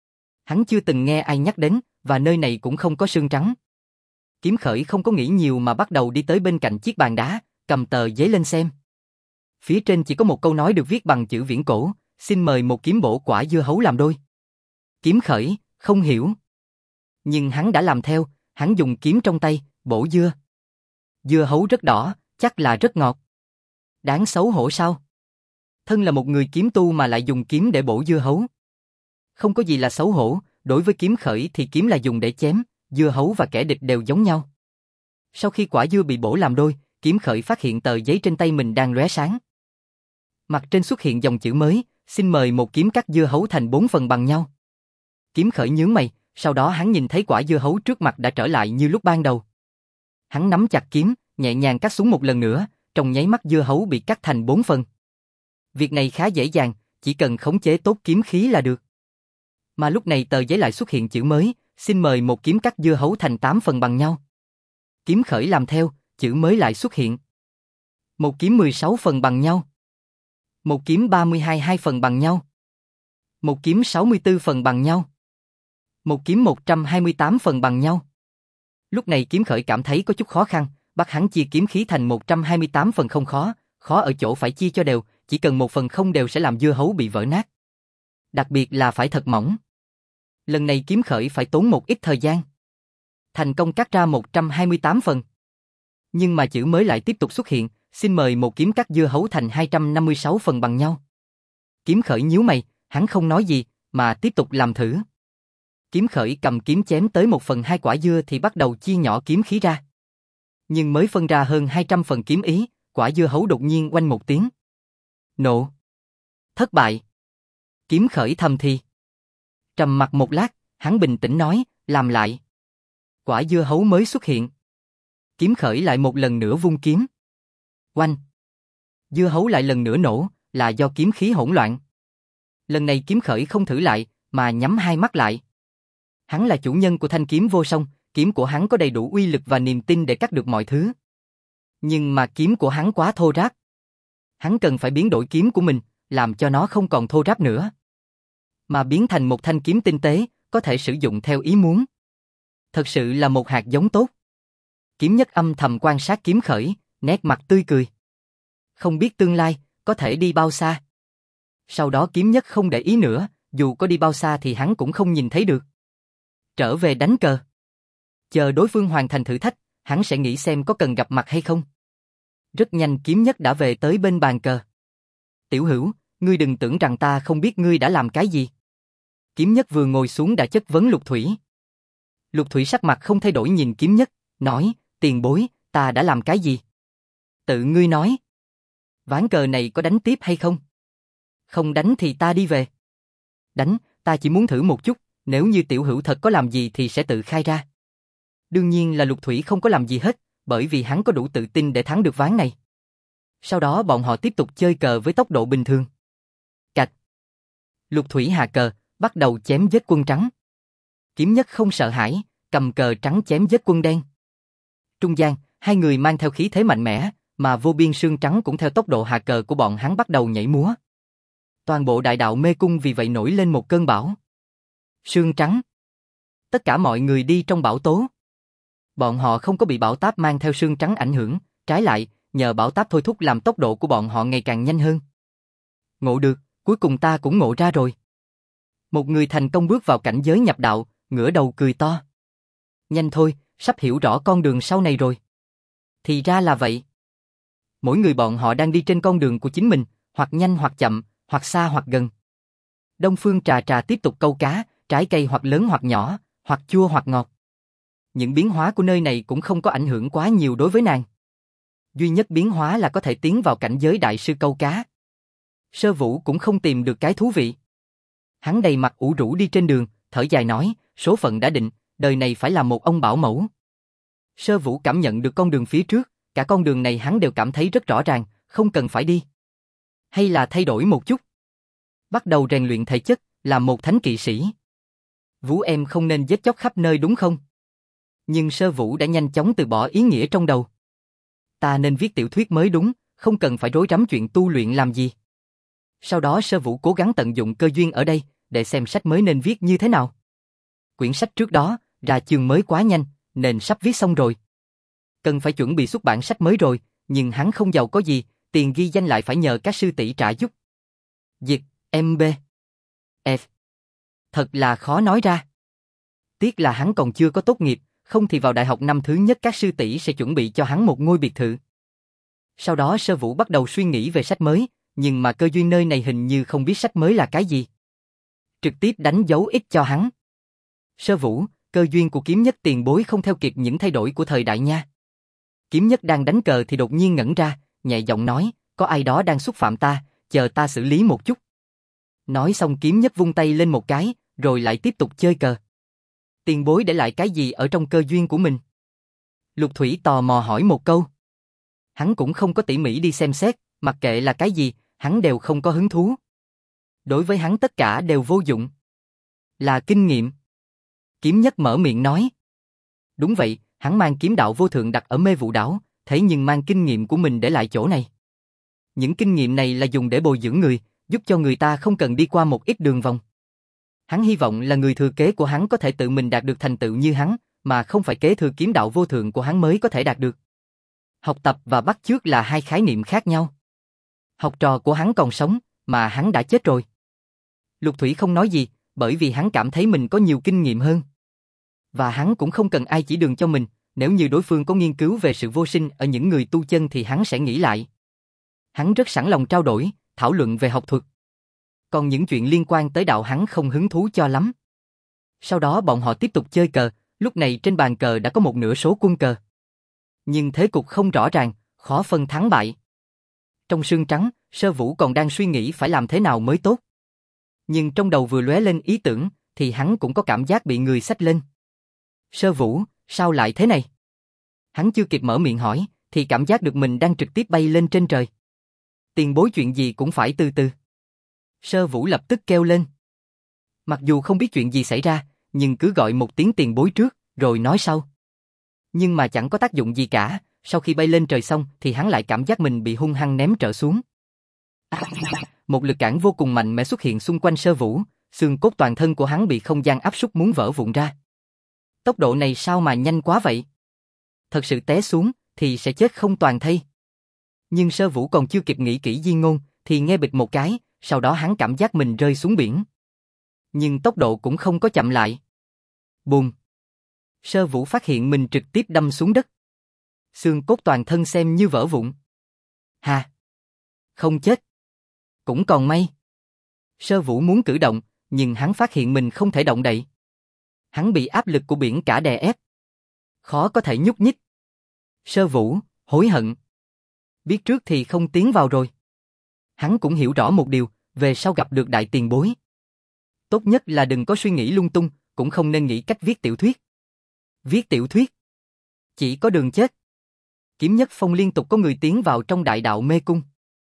Hắn chưa từng nghe ai nhắc đến, và nơi này cũng không có sương trắng. Kiếm Khởi không có nghĩ nhiều mà bắt đầu đi tới bên cạnh chiếc bàn đá, cầm tờ giấy lên xem. Phía trên chỉ có một câu nói được viết bằng chữ viễn cổ, xin mời một kiếm bổ quả dưa hấu làm đôi. Kiếm Khởi, không hiểu. Nhưng hắn đã làm theo, hắn dùng kiếm trong tay, bổ dưa. Dưa hấu rất đỏ, chắc là rất ngọt. Đáng xấu hổ sao? Thân là một người kiếm tu mà lại dùng kiếm để bổ dưa hấu. Không có gì là xấu hổ, đối với Kiếm Khởi thì kiếm là dùng để chém, dưa hấu và kẻ địch đều giống nhau. Sau khi quả dưa bị bổ làm đôi, Kiếm Khởi phát hiện tờ giấy trên tay mình đang lóe sáng. Mặt trên xuất hiện dòng chữ mới, xin mời một kiếm cắt dưa hấu thành 4 phần bằng nhau. Kiếm Khởi nhướng mày, sau đó hắn nhìn thấy quả dưa hấu trước mặt đã trở lại như lúc ban đầu. Hắn nắm chặt kiếm, nhẹ nhàng cắt xuống một lần nữa, trong nháy mắt dưa hấu bị cắt thành 4 phần. Việc này khá dễ dàng, chỉ cần khống chế tốt kiếm khí là được. Mà lúc này tờ giấy lại xuất hiện chữ mới, xin mời một kiếm cắt dưa hấu thành 8 phần bằng nhau. Kiếm Khởi làm theo, chữ mới lại xuất hiện. Một kiếm 16 phần bằng nhau. Một kiếm 32 phần bằng nhau. Một kiếm 64 phần bằng nhau. Một kiếm 128 phần bằng nhau. Lúc này Kiếm Khởi cảm thấy có chút khó khăn, bắt hắn chia kiếm khí thành 128 phần không khó, khó ở chỗ phải chia cho đều, chỉ cần một phần không đều sẽ làm dưa hấu bị vỡ nát. Đặc biệt là phải thật mỏng. Lần này Kiếm Khởi phải tốn một ít thời gian. Thành công cắt ra 128 phần. Nhưng mà chữ mới lại tiếp tục xuất hiện, xin mời một kiếm cắt dưa hấu thành 256 phần bằng nhau. Kiếm Khởi nhíu mày, hắn không nói gì, mà tiếp tục làm thử. Kiếm Khởi cầm kiếm chém tới 1/2 quả dưa thì bắt đầu chia nhỏ kiếm khí ra. Nhưng mới phân ra hơn 200 phần kiếm ý, quả dưa hấu đột nhiên oanh một tiếng. Nổ. Thất bại. Kiếm Khởi thầm thì. Trầm mặc một lát, hắn bình tĩnh nói, làm lại. Quả dưa hấu mới xuất hiện. Kiếm Khởi lại một lần nữa vung kiếm. Oanh. Dưa hấu lại lần nữa nổ, là do kiếm khí hỗn loạn. Lần này Kiếm Khởi không thử lại, mà nhắm hai mắt lại. Hắn là chủ nhân của thanh kiếm vô song, kiếm của hắn có đầy đủ uy lực và niềm tin để cắt được mọi thứ. Nhưng mà kiếm của hắn quá thô ráp. Hắn cần phải biến đổi kiếm của mình, làm cho nó không còn thô ráp nữa. Mà biến thành một thanh kiếm tinh tế, có thể sử dụng theo ý muốn. Thật sự là một hạt giống tốt. Kiếm Nhất âm thầm quan sát Kiếm Khởi, nét mặt tươi cười. Không biết tương lai, có thể đi bao xa. Sau đó Kiếm Nhất không để ý nữa, dù có đi bao xa thì hắn cũng không nhìn thấy được. Trở về đánh cờ. Chờ đối phương hoàn thành thử thách, hắn sẽ nghĩ xem có cần gặp mặt hay không. Rất nhanh Kiếm Nhất đã về tới bên bàn cờ. Tiểu Hữu, ngươi đừng tưởng rằng ta không biết ngươi đã làm cái gì. Kiếm Nhất vừa ngồi xuống đã chất vấn Lục Thủy. Lục Thủy sắc mặt không thay đổi nhìn Kiếm Nhất, nói, tiền bối, ta đã làm cái gì? Tự ngươi nói. Ván cờ này có đánh tiếp hay không? Không đánh thì ta đi về. Đánh, ta chỉ muốn thử một chút, nếu như Tiểu Hữu thật có làm gì thì sẽ tự khai ra. Đương nhiên là Lục Thủy không có làm gì hết, bởi vì hắn có đủ tự tin để thắng được ván này. Sau đó bọn họ tiếp tục chơi cờ với tốc độ bình thường. Cạch. Lục Thủy hạ cờ, bắt đầu chém giết quân trắng. Kiếm Nhất không sợ hãi, cầm cờ trắng chém giết quân đen. Trung gian, hai người mang theo khí thế mạnh mẽ, mà vô biên sương trắng cũng theo tốc độ hạ cờ của bọn hắn bắt đầu nhảy múa. Toàn bộ đại đạo mê cung vì vậy nổi lên một cơn bão. Sương trắng. Tất cả mọi người đi trong bão tố. Bọn họ không có bị bão táp mang theo sương trắng ảnh hưởng, trái lại, nhờ bão táp thôi thúc làm tốc độ của bọn họ ngày càng nhanh hơn. Ngộ được, cuối cùng ta cũng ngộ ra rồi. Một người thành công bước vào cảnh giới nhập đạo, ngửa đầu cười to. Nhanh thôi, sắp hiểu rõ con đường sau này rồi. Thì ra là vậy. Mỗi người bọn họ đang đi trên con đường của chính mình, hoặc nhanh hoặc chậm, hoặc xa hoặc gần. Đông Phương Trà Trà tiếp tục câu cá, trái cây hoặc lớn hoặc nhỏ, hoặc chua hoặc ngọt. Những biến hóa của nơi này cũng không có ảnh hưởng quá nhiều đối với nàng. Duy nhất biến hóa là có thể tiến vào cảnh giới đại sư câu cá. Sơ Vũ cũng không tìm được cái thú vị. Hắn đầy mặt ủ rũ đi trên đường, thở dài nói, số phận đã định, đời này phải làm một ông bảo mẫu. Sơ Vũ cảm nhận được con đường phía trước, cả con đường này hắn đều cảm thấy rất rõ ràng, không cần phải đi. Hay là thay đổi một chút. Bắt đầu rèn luyện thể chất, làm một thánh kỵ sĩ. Vũ em không nên giết chóc khắp nơi đúng không? Nhưng Sơ Vũ đã nhanh chóng từ bỏ ý nghĩa trong đầu. Ta nên viết tiểu thuyết mới đúng, không cần phải rối rắm chuyện tu luyện làm gì. Sau đó Sơ Vũ cố gắng tận dụng cơ duyên ở đây, để xem sách mới nên viết như thế nào. Quyển sách trước đó, ra chương mới quá nhanh, nên sắp viết xong rồi. Cần phải chuẩn bị xuất bản sách mới rồi, nhưng hắn không giàu có gì, tiền ghi danh lại phải nhờ các sư tỷ trả giúp. Dịch, MB. F. Thật là khó nói ra. Tiếc là hắn còn chưa có tốt nghiệp, không thì vào đại học năm thứ nhất các sư tỷ sẽ chuẩn bị cho hắn một ngôi biệt thự. Sau đó Sơ Vũ bắt đầu suy nghĩ về sách mới, nhưng mà cơ duyên nơi này hình như không biết sách mới là cái gì. Trực tiếp đánh dấu ít cho hắn. Sơ Vũ, cơ duyên của Kiếm Nhất tiền bối không theo kịp những thay đổi của thời đại nha. Kiếm Nhất đang đánh cờ thì đột nhiên ngẩn ra, nhẹ giọng nói, có ai đó đang xúc phạm ta, chờ ta xử lý một chút. Nói xong kiếm nhất vung tay lên một cái, rồi lại tiếp tục chơi cờ. Tiền bối để lại cái gì ở trong cơ duyên của mình? Lục Thủy tò mò hỏi một câu. Hắn cũng không có tỉ mỉ đi xem xét, mặc kệ là cái gì, hắn đều không có hứng thú. Đối với hắn tất cả đều vô dụng. Là kinh nghiệm. Kiếm nhất mở miệng nói. Đúng vậy, hắn mang kiếm đạo vô thượng đặt ở Mê Vụ Đảo, thế nhưng mang kinh nghiệm của mình để lại chỗ này. Những kinh nghiệm này là dùng để bồi dưỡng người, giúp cho người ta không cần đi qua một ít đường vòng. Hắn hy vọng là người thừa kế của hắn có thể tự mình đạt được thành tựu như hắn, mà không phải kế thừa kiếm đạo vô thượng của hắn mới có thể đạt được. Học tập và bắt chước là hai khái niệm khác nhau. Học trò của hắn còn sống, mà hắn đã chết rồi. Lục Thủy không nói gì, bởi vì hắn cảm thấy mình có nhiều kinh nghiệm hơn. Và hắn cũng không cần ai chỉ đường cho mình, nếu như đối phương có nghiên cứu về sự vô sinh ở những người tu chân thì hắn sẽ nghĩ lại. Hắn rất sẵn lòng trao đổi, thảo luận về học thuật. Còn những chuyện liên quan tới đạo hắn không hứng thú cho lắm. Sau đó bọn họ tiếp tục chơi cờ, lúc này trên bàn cờ đã có một nửa số quân cờ. Nhưng thế cục không rõ ràng, khó phân thắng bại. Trong sương trắng, Sơ Vũ còn đang suy nghĩ phải làm thế nào mới tốt. Nhưng trong đầu vừa lóe lên ý tưởng, thì hắn cũng có cảm giác bị người xách lên. Sơ Vũ, sao lại thế này? Hắn chưa kịp mở miệng hỏi, thì cảm giác được mình đang trực tiếp bay lên trên trời. Tiền bối chuyện gì cũng phải từ từ. Sơ Vũ lập tức kêu lên. Mặc dù không biết chuyện gì xảy ra, nhưng cứ gọi một tiếng tiền bối trước, rồi nói sau. Nhưng mà chẳng có tác dụng gì cả, sau khi bay lên trời xong thì hắn lại cảm giác mình bị hung hăng ném trở xuống. Một lực cản vô cùng mạnh mẽ xuất hiện xung quanh Sơ Vũ, xương cốt toàn thân của hắn bị không gian áp suất muốn vỡ vụn ra. Tốc độ này sao mà nhanh quá vậy? Thật sự té xuống thì sẽ chết không toàn thây. Nhưng Sơ Vũ còn chưa kịp nghĩ kỹ di ngôn thì nghe bịch một cái, sau đó hắn cảm giác mình rơi xuống biển. Nhưng tốc độ cũng không có chậm lại. Bùm! Sơ Vũ phát hiện mình trực tiếp đâm xuống đất. Xương cốt toàn thân xem như vỡ vụn. Hà! Không chết. Cũng còn may. Sơ Vũ muốn cử động, nhưng hắn phát hiện mình không thể động đậy. Hắn bị áp lực của biển cả đè ép. Khó có thể nhúc nhích. Sơ Vũ, hối hận. Biết trước thì không tiến vào rồi. Hắn cũng hiểu rõ một điều, về sau gặp được đại tiền bối. Tốt nhất là đừng có suy nghĩ lung tung, cũng không nên nghĩ cách viết tiểu thuyết. Viết tiểu thuyết. Chỉ có đường chết. Kiếm Nhất Phong liên tục có người tiến vào trong đại đạo mê cung.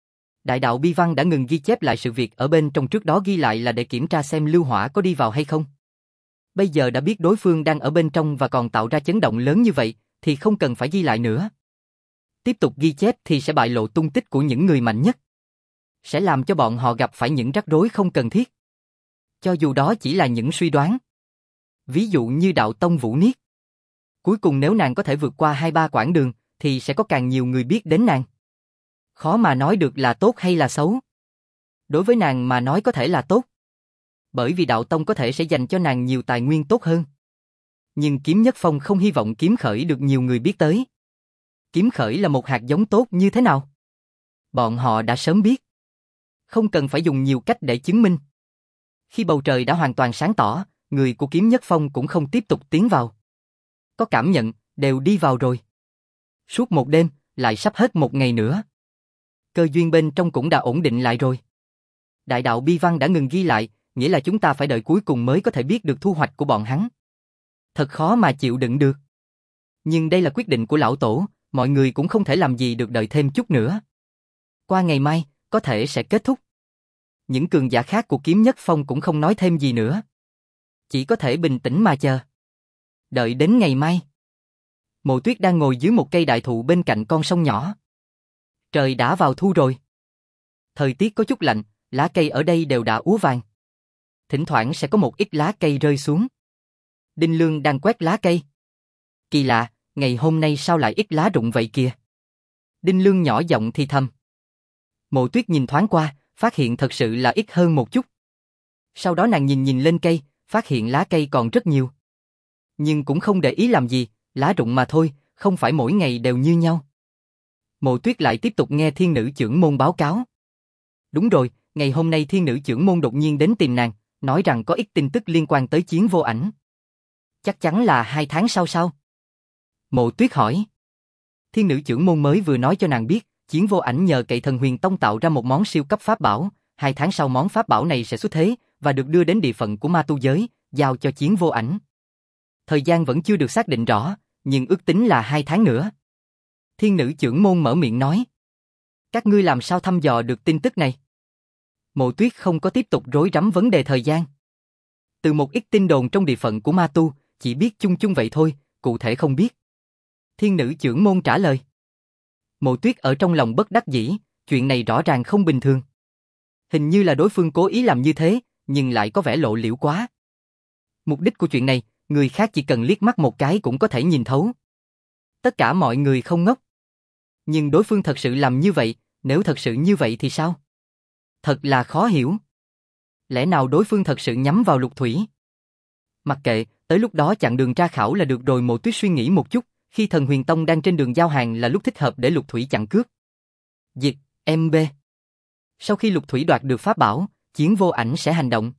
Đại đạo bi văn đã ngừng ghi chép lại sự việc ở bên trong, trước đó ghi lại là để kiểm tra xem Lưu Hỏa có đi vào hay không. Bây giờ đã biết đối phương đang ở bên trong và còn tạo ra chấn động lớn như vậy, thì không cần phải ghi lại nữa. Tiếp tục ghi chép thì sẽ bại lộ tung tích của những người mạnh nhất. Sẽ làm cho bọn họ gặp phải những rắc rối không cần thiết. Cho dù đó chỉ là những suy đoán. Ví dụ như đạo tông Vũ Niết. Cuối cùng nếu nàng có thể vượt qua 2-3 quãng đường, thì sẽ có càng nhiều người biết đến nàng. Khó mà nói được là tốt hay là xấu. Đối với nàng mà nói có thể là tốt. Bởi vì đạo tông có thể sẽ dành cho nàng nhiều tài nguyên tốt hơn. Nhưng Kiếm Nhất Phong không hy vọng Kiếm Khởi được nhiều người biết tới. Kiếm Khởi là một hạt giống tốt như thế nào? Bọn họ đã sớm biết. Không cần phải dùng nhiều cách để chứng minh. Khi bầu trời đã hoàn toàn sáng tỏ, người của Kiếm Nhất Phong cũng không tiếp tục tiến vào. Có cảm nhận, đều đi vào rồi. Suốt một đêm, lại sắp hết một ngày nữa. Cơ duyên bên trong cũng đã ổn định lại rồi. Đại đạo bi văn đã ngừng ghi lại, nghĩa là chúng ta phải đợi cuối cùng mới có thể biết được thu hoạch của bọn hắn. Thật khó mà chịu đựng được. Nhưng đây là quyết định của lão tổ, mọi người cũng không thể làm gì được đợi thêm chút nữa. Qua ngày mai, có thể sẽ kết thúc. Những cường giả khác của Kiếm Nhất Phong cũng không nói thêm gì nữa. Chỉ có thể bình tĩnh mà chờ. Đợi đến ngày mai. Mộ Tuyết đang ngồi dưới một cây đại thụ bên cạnh con sông nhỏ. Trời đã vào thu rồi. Thời tiết có chút lạnh, lá cây ở đây đều đã úa vàng. Thỉnh thoảng sẽ có một ít lá cây rơi xuống. Đinh Lương đang quét lá cây. Kỳ lạ, ngày hôm nay sao lại ít lá rụng vậy kìa? Đinh Lương nhỏ giọng thì thầm. Mộ Tuyết nhìn thoáng qua, phát hiện thật sự là ít hơn một chút. Sau đó nàng nhìn lên cây, phát hiện lá cây còn rất nhiều. Nhưng cũng không để ý làm gì, lá rụng mà thôi, không phải mỗi ngày đều như nhau. Mộ Tuyết lại tiếp tục nghe Thiên Nữ Chưởng Môn báo cáo. Đúng rồi, ngày hôm nay Thiên Nữ Chưởng Môn đột nhiên đến tìm nàng, nói rằng có ít tin tức liên quan tới Chiến Vô Ảnh. Chắc chắn là 2 tháng sau sao? Mộ Tuyết hỏi. Thiên Nữ Chưởng Môn mới vừa nói cho nàng biết, Chiến Vô Ảnh nhờ cậy Thần Huyền Tông tạo ra một món siêu cấp pháp bảo, 2 tháng sau món pháp bảo này sẽ xuất thế và được đưa đến địa phận của ma tu giới, giao cho Chiến Vô Ảnh. Thời gian vẫn chưa được xác định rõ, nhưng ước tính là 2 tháng nữa. Thiên nữ trưởng môn mở miệng nói. Các ngươi làm sao thăm dò được tin tức này? Mộ Tuyết không có tiếp tục rối rắm vấn đề thời gian. Từ một ít tin đồn trong địa phận của ma tu, chỉ biết chung chung vậy thôi, cụ thể không biết. Thiên nữ trưởng môn trả lời. Mộ Tuyết ở trong lòng bất đắc dĩ, chuyện này rõ ràng không bình thường. Hình như là đối phương cố ý làm như thế, nhưng lại có vẻ lộ liễu quá. Mục đích của chuyện này, người khác chỉ cần liếc mắt một cái cũng có thể nhìn thấu. Tất cả mọi người không ngốc. Nhưng đối phương thật sự làm như vậy, nếu thật sự như vậy thì sao? Thật là khó hiểu. Lẽ nào đối phương thật sự nhắm vào Lục Thủy? Mặc kệ, tới lúc đó chặn đường tra khảo là được rồi. Mộ Tuyết suy nghĩ một chút, khi Thần Huyền Tông đang trên đường giao hàng là lúc thích hợp để Lục Thủy chặn cướp. Diệt, MB. Sau khi Lục Thủy đoạt được pháp bảo, Chiến Vô Ảnh sẽ hành động.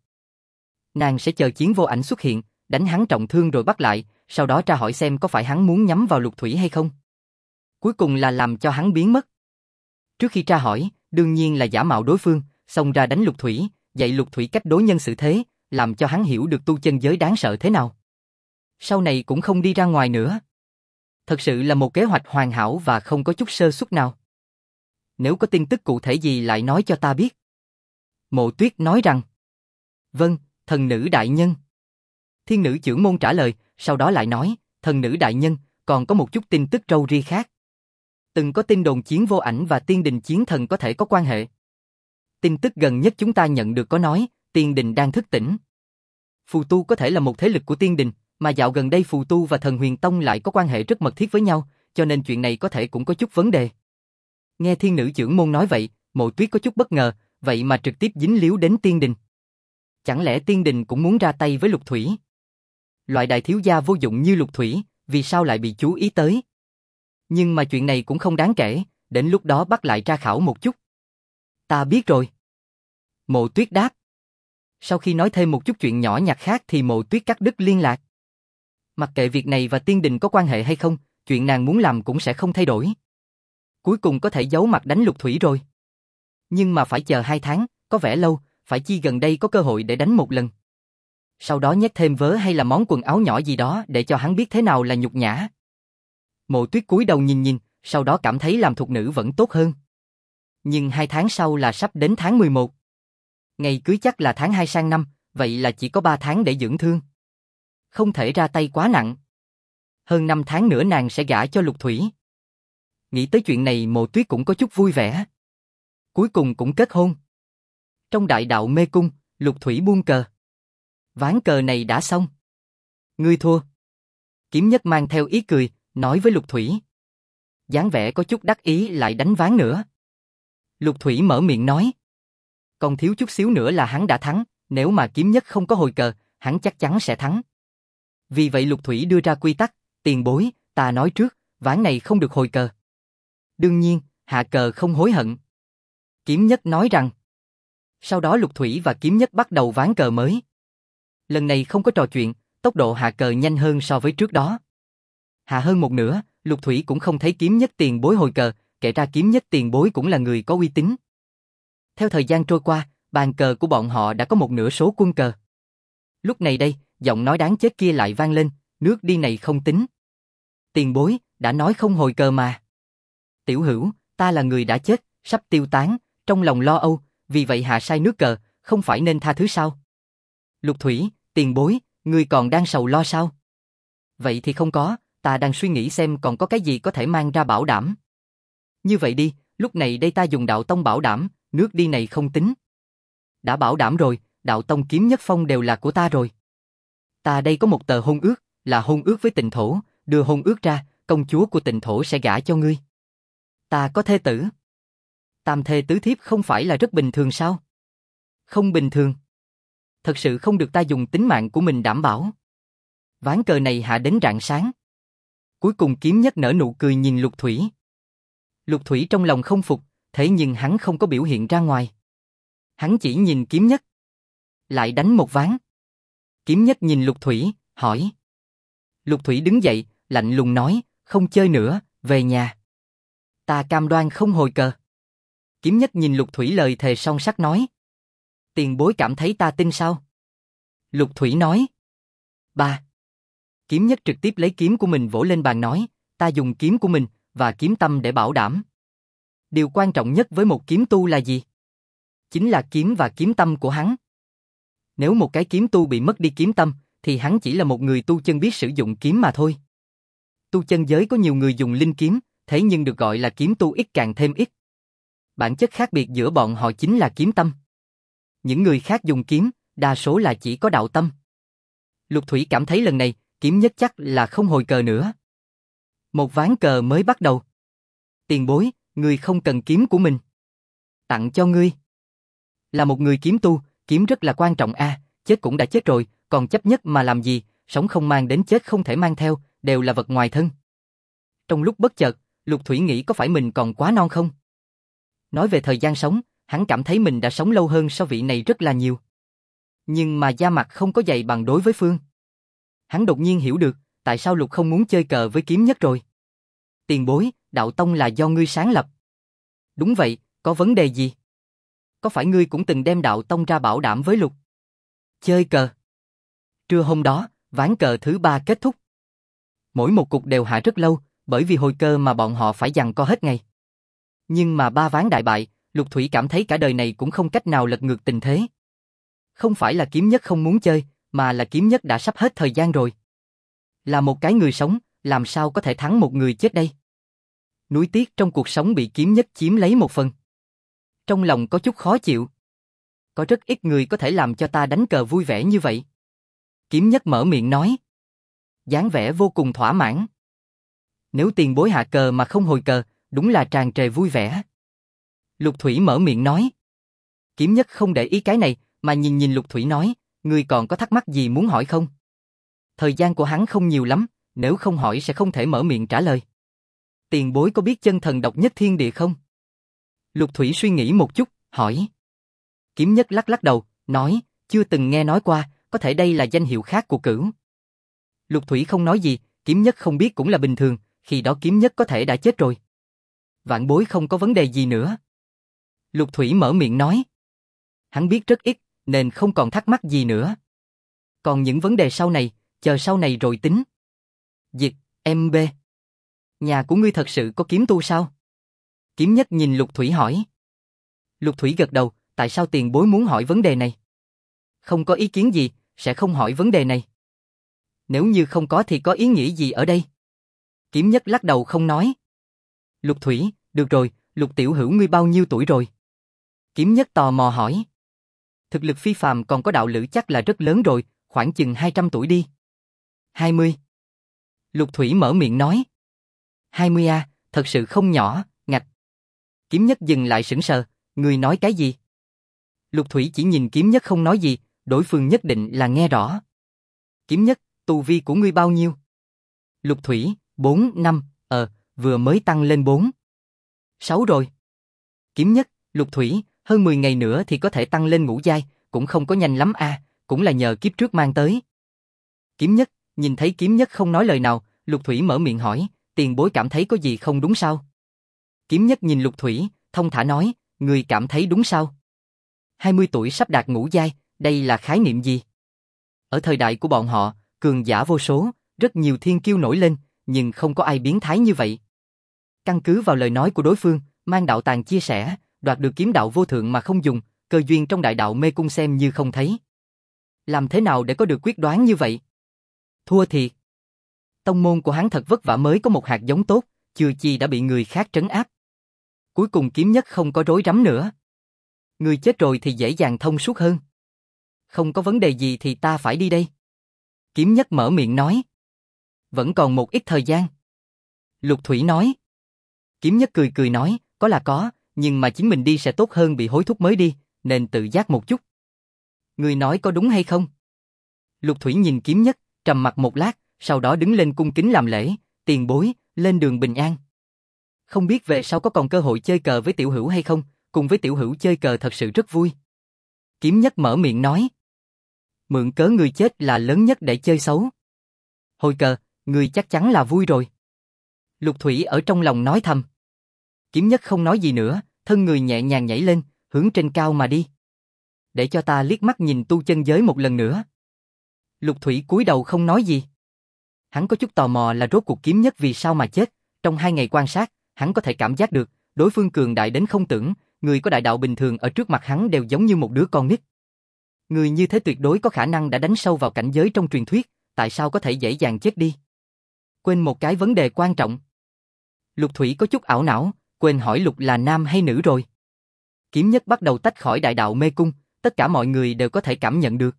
Nàng sẽ chờ Chiến Vô Ảnh xuất hiện, đánh hắn trọng thương rồi bắt lại, sau đó tra hỏi xem có phải hắn muốn nhắm vào Lục Thủy hay không. Cuối cùng là làm cho hắn biến mất. Trước khi tra hỏi, đương nhiên là giả mạo đối phương, xông ra đánh Lục Thủy, dạy Lục Thủy cách đối nhân xử thế, làm cho hắn hiểu được tu chân giới đáng sợ thế nào. Sau này cũng không đi ra ngoài nữa. Thật sự là một kế hoạch hoàn hảo và không có chút sơ suất nào. Nếu có tin tức cụ thể gì lại nói cho ta biết. Mộ Tuyết nói rằng. Vâng, thần nữ đại nhân. Thiên nữ trưởng môn trả lời, sau đó lại nói, thần nữ đại nhân, còn có một chút tin tức râu ria khác. Từng có tin đồn Chiến Vô Ảnh và Tiên Đình Chiến Thần có thể có quan hệ. Tin tức gần nhất chúng ta nhận được có nói, Tiên Đình đang thức tỉnh. Phù tu có thể là một thế lực của Tiên Đình, mà dạo gần đây Phù tu và Thần Huyền Tông lại có quan hệ rất mật thiết với nhau, cho nên chuyện này có thể cũng có chút vấn đề. Nghe thiên nữ trưởng môn nói vậy, Mộ Tuyết có chút bất ngờ, vậy mà trực tiếp dính líu đến Tiên Đình. Chẳng lẽ Tiên Đình cũng muốn ra tay với Lục Thủy? Loại đại thiếu gia vô dụng như Lục Thủy, vì sao lại bị chú ý tới? Nhưng mà chuyện này cũng không đáng kể, đến lúc đó bắt lại tra khảo một chút. Ta biết rồi. Mộ Tuyết đáp. Sau khi nói thêm một chút chuyện nhỏ nhặt khác thì Mộ Tuyết cắt đứt liên lạc. Mặc kệ việc này và Tiên Đình có quan hệ hay không, chuyện nàng muốn làm cũng sẽ không thay đổi. Cuối cùng có thể giấu mặt đánh Lục Thủy rồi. Nhưng mà phải chờ 2 tháng, có vẻ lâu, phải chi gần đây có cơ hội để đánh một lần. Sau đó nhét thêm vớ hay là món quần áo nhỏ gì đó để cho hắn biết thế nào là nhục nhã. Mộ Tuyết cúi đầu nhìn nhìn, sau đó cảm thấy làm thục nữ vẫn tốt hơn. Nhưng 2 tháng sau là sắp đến tháng 11. Ngày cưới chắc là tháng 2 sang năm, vậy là chỉ có 3 tháng để dưỡng thương. Không thể ra tay quá nặng. Hơn 5 tháng nữa nàng sẽ gả cho Lục Thủy. Nghĩ tới chuyện này Mộ Tuyết cũng có chút vui vẻ. Cuối cùng cũng kết hôn. Trong đại đạo mê cung, Lục Thủy buông cờ. Ván cờ này đã xong. Ngươi thua. Kiếm Nhất mang theo ý cười, nói với Lục Thủy. Dáng vẻ có chút đắc ý lại đánh ván nữa. Lục Thủy mở miệng nói. Còn thiếu chút xíu nữa là hắn đã thắng, nếu mà Kiếm Nhất không có hồi cờ, hắn chắc chắn sẽ thắng. Vì vậy Lục Thủy đưa ra quy tắc, tiền bối, ta nói trước, ván này không được hồi cờ. Đương nhiên, hạ cờ không hối hận. Kiếm Nhất nói rằng. Sau đó Lục Thủy và Kiếm Nhất bắt đầu ván cờ mới. Lần này không có trò chuyện, tốc độ hạ cờ nhanh hơn so với trước đó. Hạ hơn một nửa, Lục Thủy cũng không thấy Kiếm Nhất tiền bối hồi cờ, kể ra Kiếm Nhất tiền bối cũng là người có uy tín. Theo thời gian trôi qua, bàn cờ của bọn họ đã có một nửa số quân cờ. Lúc này đây, giọng nói đáng chết kia lại vang lên, nước đi này không tính. Tiền bối, đã nói không hồi cờ mà. Tiểu hữu, ta là người đã chết, sắp tiêu tán, trong lòng lo âu, vì vậy hạ sai nước cờ, không phải nên tha thứ sao? Lục Thủy, tiền bối, ngươi còn đang sầu lo sao? Vậy thì không có, ta đang suy nghĩ xem còn có cái gì có thể mang ra bảo đảm. Như vậy đi, lúc này đây ta dùng đạo tông bảo đảm, nước đi này không tính. Đã bảo đảm rồi, đạo tông Kiếm Nhất Phong đều là của ta rồi. Ta đây có một tờ hôn ước, là hôn ước với Tịnh Thổ, đưa hôn ước ra, công chúa của Tịnh Thổ sẽ gả cho ngươi. Ta có thê tử. Tam thê tứ thiếp không phải là rất bình thường sao? Không bình thường. Thật sự không được ta dùng tính mạng của mình đảm bảo. Ván cờ này hạ đến rạng sáng. Cuối cùng Kiếm Nhất nở nụ cười nhìn Lục Thủy. Lục Thủy trong lòng không phục, thế nhưng hắn không có biểu hiện ra ngoài. Hắn chỉ nhìn Kiếm Nhất. Lại đánh một ván. Kiếm Nhất nhìn Lục Thủy, hỏi. Lục Thủy đứng dậy, lạnh lùng nói, không chơi nữa, về nhà. Ta cam đoan không hồi cờ. Kiếm Nhất nhìn Lục Thủy lời thề son sắt nói. Tiền bối cảm thấy ta tin sao? Lục Thủy nói. Ba. Kiếm Nhất trực tiếp lấy kiếm của mình vỗ lên bàn nói, ta dùng kiếm của mình và kiếm tâm để bảo đảm. Điều quan trọng nhất với một kiếm tu là gì? Chính là kiếm và kiếm tâm của hắn. Nếu một cái kiếm tu bị mất đi kiếm tâm, thì hắn chỉ là một người tu chân biết sử dụng kiếm mà thôi. Tu chân giới có nhiều người dùng linh kiếm, thế nhưng được gọi là kiếm tu ít càng thêm ít. Bản chất khác biệt giữa bọn họ chính là kiếm tâm. Những người khác dùng kiếm, đa số là chỉ có đạo tâm. Lục Thủy cảm thấy lần này, Kiếm Nhất chắc là không hồi cờ nữa. Một ván cờ mới bắt đầu. Tiền bối, ngươi không cần kiếm của mình. Tặng cho ngươi. Là một người kiếm tu, kiếm rất là quan trọng a, chết cũng đã chết rồi, còn chấp nhất mà làm gì, sống không mang đến chết không thể mang theo, đều là vật ngoài thân. Trong lúc bất chợt, Lục Thủy nghĩ có phải mình còn quá non không? Nói về thời gian sống, hắn cảm thấy mình đã sống lâu hơn so vị này rất là nhiều. Nhưng mà da mặt không có dày bằng đối với Phương. Hắn đột nhiên hiểu được, tại sao Lục không muốn chơi cờ với Kiếm Nhất rồi. Tiền bối, đạo tông là do ngươi sáng lập. Đúng vậy, có vấn đề gì? Có phải ngươi cũng từng đem đạo tông ra bảo đảm với Lục? Chơi cờ. Trưa hôm đó, ván cờ thứ 3 kết thúc. Mỗi một cục đều hạ rất lâu, bởi vì hồi cơ mà bọn họ phải giằng co hết ngày. Nhưng mà 3 ván đại bại, Lục Thủy cảm thấy cả đời này cũng không cách nào lật ngược tình thế. Không phải là Kiếm Nhất không muốn chơi, mà là Kiếm Nhất đã sắp hết thời gian rồi. Là một cái người sống, làm sao có thể thắng một người chết đây? Nuối tiếc trong cuộc sống bị Kiếm Nhất chiếm lấy một phần. Trong lòng có chút khó chịu. Có rất ít người có thể làm cho ta đánh cờ vui vẻ như vậy. Kiếm Nhất mở miệng nói. Dáng vẻ vô cùng thỏa mãn. Nếu tiền bối hạ cờ mà không hồi cờ, đúng là tràn trề vui vẻ. Lục Thủy mở miệng nói. Kiếm Nhất không để ý cái này, mà nhìn Lục Thủy nói, ngươi còn có thắc mắc gì muốn hỏi không? Thời gian của hắn không nhiều lắm, nếu không hỏi sẽ không thể mở miệng trả lời. Tiền bối có biết chân thần độc nhất thiên địa không? Lục Thủy suy nghĩ một chút, hỏi. Kiếm Nhất lắc lắc đầu, nói, chưa từng nghe nói qua, có thể đây là danh hiệu khác của Cửu. Lục Thủy không nói gì, Kiếm Nhất không biết cũng là bình thường, khi đó Kiếm Nhất có thể đã chết rồi. Vạn bối không có vấn đề gì nữa. Lục Thủy mở miệng nói. Hắn biết rất ít, nên không còn thắc mắc gì nữa. Còn những vấn đề sau này, chờ sau này rồi tính. Dịch, MB. Nhà của ngươi thật sự có kiếm tu sao? Kiếm Nhất nhìn Lục Thủy hỏi. Lục Thủy gật đầu, tại sao tiền bối muốn hỏi vấn đề này? Không có ý kiến gì, sẽ không hỏi vấn đề này. Nếu như không có thì có ý nghĩa gì ở đây? Kiếm Nhất lắc đầu không nói. Lục Thủy, được rồi, Lục tiểu hữu ngươi bao nhiêu tuổi rồi? Kiếm Nhất tò mò hỏi. Thực lực phi phàm còn có đạo lữ chắc là rất lớn rồi, khoảng chừng 200 tuổi đi. 20. Lục Thủy mở miệng nói. 20 a, thật sự không nhỏ, ngạch. Kiếm Nhất dừng lại sững sờ, ngươi nói cái gì? Lục Thủy chỉ nhìn Kiếm Nhất không nói gì, đối phương nhất định là nghe rõ. Kiếm Nhất, tu vi của ngươi bao nhiêu? Lục Thủy, 4, 5, vừa mới tăng lên 4. 6 rồi. Kiếm Nhất, Lục Thủy, hơn 10 ngày nữa thì có thể tăng lên ngũ giai, cũng không có nhanh lắm a, cũng là nhờ kiếp trước mang tới. Kiếm Nhất, nhìn thấy Kiếm Nhất không nói lời nào, Lục Thủy mở miệng hỏi, tiền bối cảm thấy có gì không đúng sao? Kiếm Nhất nhìn Lục Thủy, thông thả nói, người cảm thấy đúng sao? 20 tuổi sắp đạt ngũ giai, đây là khái niệm gì? Ở thời đại của bọn họ, cường giả vô số, rất nhiều thiên kiêu nổi lên, nhưng không có ai biến thái như vậy. Căn cứ vào lời nói của đối phương, Mang Đạo Tàng chia sẻ, đoạt được kiếm đạo vô thượng mà không dùng, cơ duyên trong đại đạo mê cung xem như không thấy. Làm thế nào để có được quyết đoán như vậy? Thua thiệt. Tông môn của hắn thật vất vả mới có một hạt giống tốt, chưa chi đã bị người khác trấn áp. Cuối cùng Kiếm Nhất không có rối rắm nữa. Người chết rồi thì dễ dàng thông suốt hơn. Không có vấn đề gì thì ta phải đi đây. Kiếm Nhất mở miệng nói. Vẫn còn một ít thời gian. Lục Thủy nói. Kiếm Nhất cười cười nói, có là có, nhưng mà chính mình đi sẽ tốt hơn bị hối thúc mới đi, nên tự giác một chút. Người nói có đúng hay không? Lục Thủy nhìn Kiếm Nhất, trầm mặc một lát, sau đó đứng lên cung kính làm lễ, tiền bối, lên đường bình an. Không biết về sau có còn cơ hội chơi cờ với tiểu hữu hay không, cùng với tiểu hữu chơi cờ thật sự rất vui. Kiếm Nhất mở miệng nói. Mượn cớ người chết là lớn nhất để chơi xấu. Hồi cờ, người chắc chắn là vui rồi. Lục Thủy ở trong lòng nói thầm. Kiếm Nhất không nói gì nữa, thân người nhẹ nhàng nhảy lên, hướng trên cao mà đi. Để cho ta liếc mắt nhìn tu chân giới một lần nữa. Lục Thủy cúi đầu không nói gì. Hắn có chút tò mò là rốt cuộc Kiếm Nhất vì sao mà chết, trong 2 ngày quan sát, hắn có thể cảm giác được, đối phương cường đại đến không tưởng, người có đại đạo bình thường ở trước mặt hắn đều giống như một đứa con nít. Người như thế tuyệt đối có khả năng đã đánh sâu vào cảnh giới trong truyền thuyết, tại sao có thể dễ dàng chết đi? Quên một cái vấn đề quan trọng. Lục Thủy có chút ảo não, quên hỏi Lục là nam hay nữ rồi. Kiếm Nhất bắt đầu tách khỏi đại đạo mê cung, tất cả mọi người đều có thể cảm nhận được.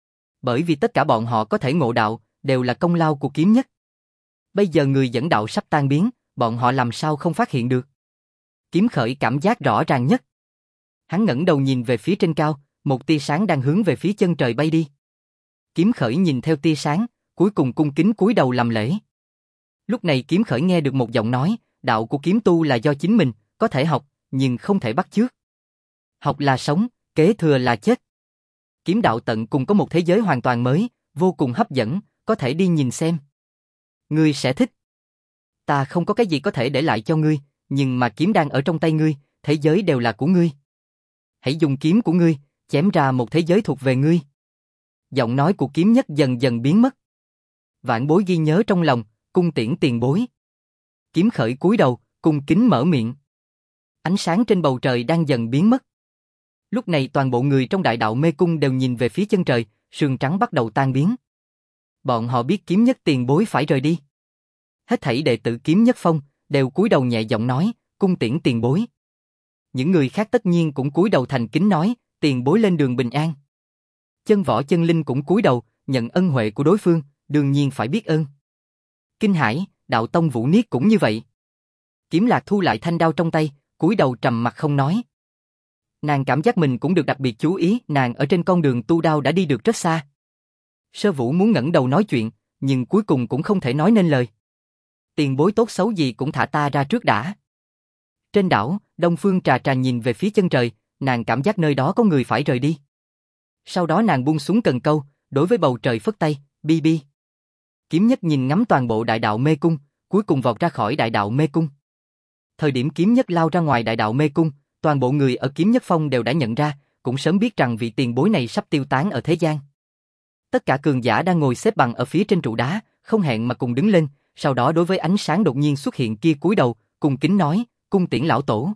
Bởi vì tất cả bọn họ có thể ngộ đạo, đều là công lao của Kiếm Nhất. Bây giờ người dẫn đạo sắp tan biến, bọn họ làm sao không phát hiện được. Kiếm Khởi cảm giác rõ ràng nhất. Hắn ngẩng đầu nhìn về phía trên cao, một tia sáng đang hướng về phía chân trời bay đi. Kiếm Khởi nhìn theo tia sáng, cuối cùng cung kính cúi đầu làm lễ. Lúc này Kiếm Khởi nghe được một giọng nói, đạo của kiếm tu là do chính mình, có thể học, nhưng không thể bắt chước. Học là sống, kế thừa là chết. Kiếm đạo tận cùng có một thế giới hoàn toàn mới, vô cùng hấp dẫn, có thể đi nhìn xem. Ngươi sẽ thích. Ta không có cái gì có thể để lại cho ngươi, nhưng mà kiếm đang ở trong tay ngươi, thế giới đều là của ngươi. Hãy dùng kiếm của ngươi, chém ra một thế giới thuộc về ngươi. Giọng nói của Kiếm Nhất dần dần biến mất. Vạn Bối ghi nhớ trong lòng, cung tiễn tiền bối. Kiếm Khởi cúi đầu, cung kính mở miệng. Ánh sáng trên bầu trời đang dần biến mất. Lúc này toàn bộ người trong đại đạo mê cung đều nhìn về phía chân trời, sương trắng bắt đầu tan biến. Bọn họ biết Kiếm Nhất tiền bối phải rời đi. Hết thảy đệ tử Kiếm Nhất Phong đều cúi đầu nhẹ giọng nói, cung tiễn tiền bối. Những người khác tất nhiên cũng cúi đầu thành kính nói, tiền bối lên đường bình an. Chân Võ Chân Linh cũng cúi đầu, nhận ân huệ của đối phương, đương nhiên phải biết ơn. Kinh Hải, Đạo Tông Vũ Niết cũng như vậy. Kiếm Lạc thu lại thanh đao trong tay, cúi đầu trầm mặt không nói. Nàng cảm giác mình cũng được đặc biệt chú ý, nàng ở trên con đường tu đao đã đi được rất xa. Sơ Vũ muốn ngẩng đầu nói chuyện, nhưng cuối cùng cũng không thể nói nên lời. Tiền bối tốt xấu gì cũng thả ta ra trước đã. Trên đảo, Đông Phương Trà Trà nhìn về phía chân trời, nàng cảm giác nơi đó có người phải rời đi. Sau đó nàng buông xuống cần câu, đối với bầu trời phất tay, bi bi. Kiếm Nhất nhìn ngắm toàn bộ đại đạo mê cung, cuối cùng vọt ra khỏi đại đạo mê cung. Thời điểm Kiếm Nhất lao ra ngoài đại đạo mê cung, toàn bộ người ở Kiếm Nhất Phong đều đã nhận ra, cũng sớm biết rằng vị tiền bối này sắp tiêu tán ở thế gian. Tất cả cường giả đang ngồi xếp bằng ở phía trên trụ đá, không hẹn mà cùng đứng lên, sau đó đối với ánh sáng đột nhiên xuất hiện kia cúi đầu, cung kính nói, cung tiễn lão tổ.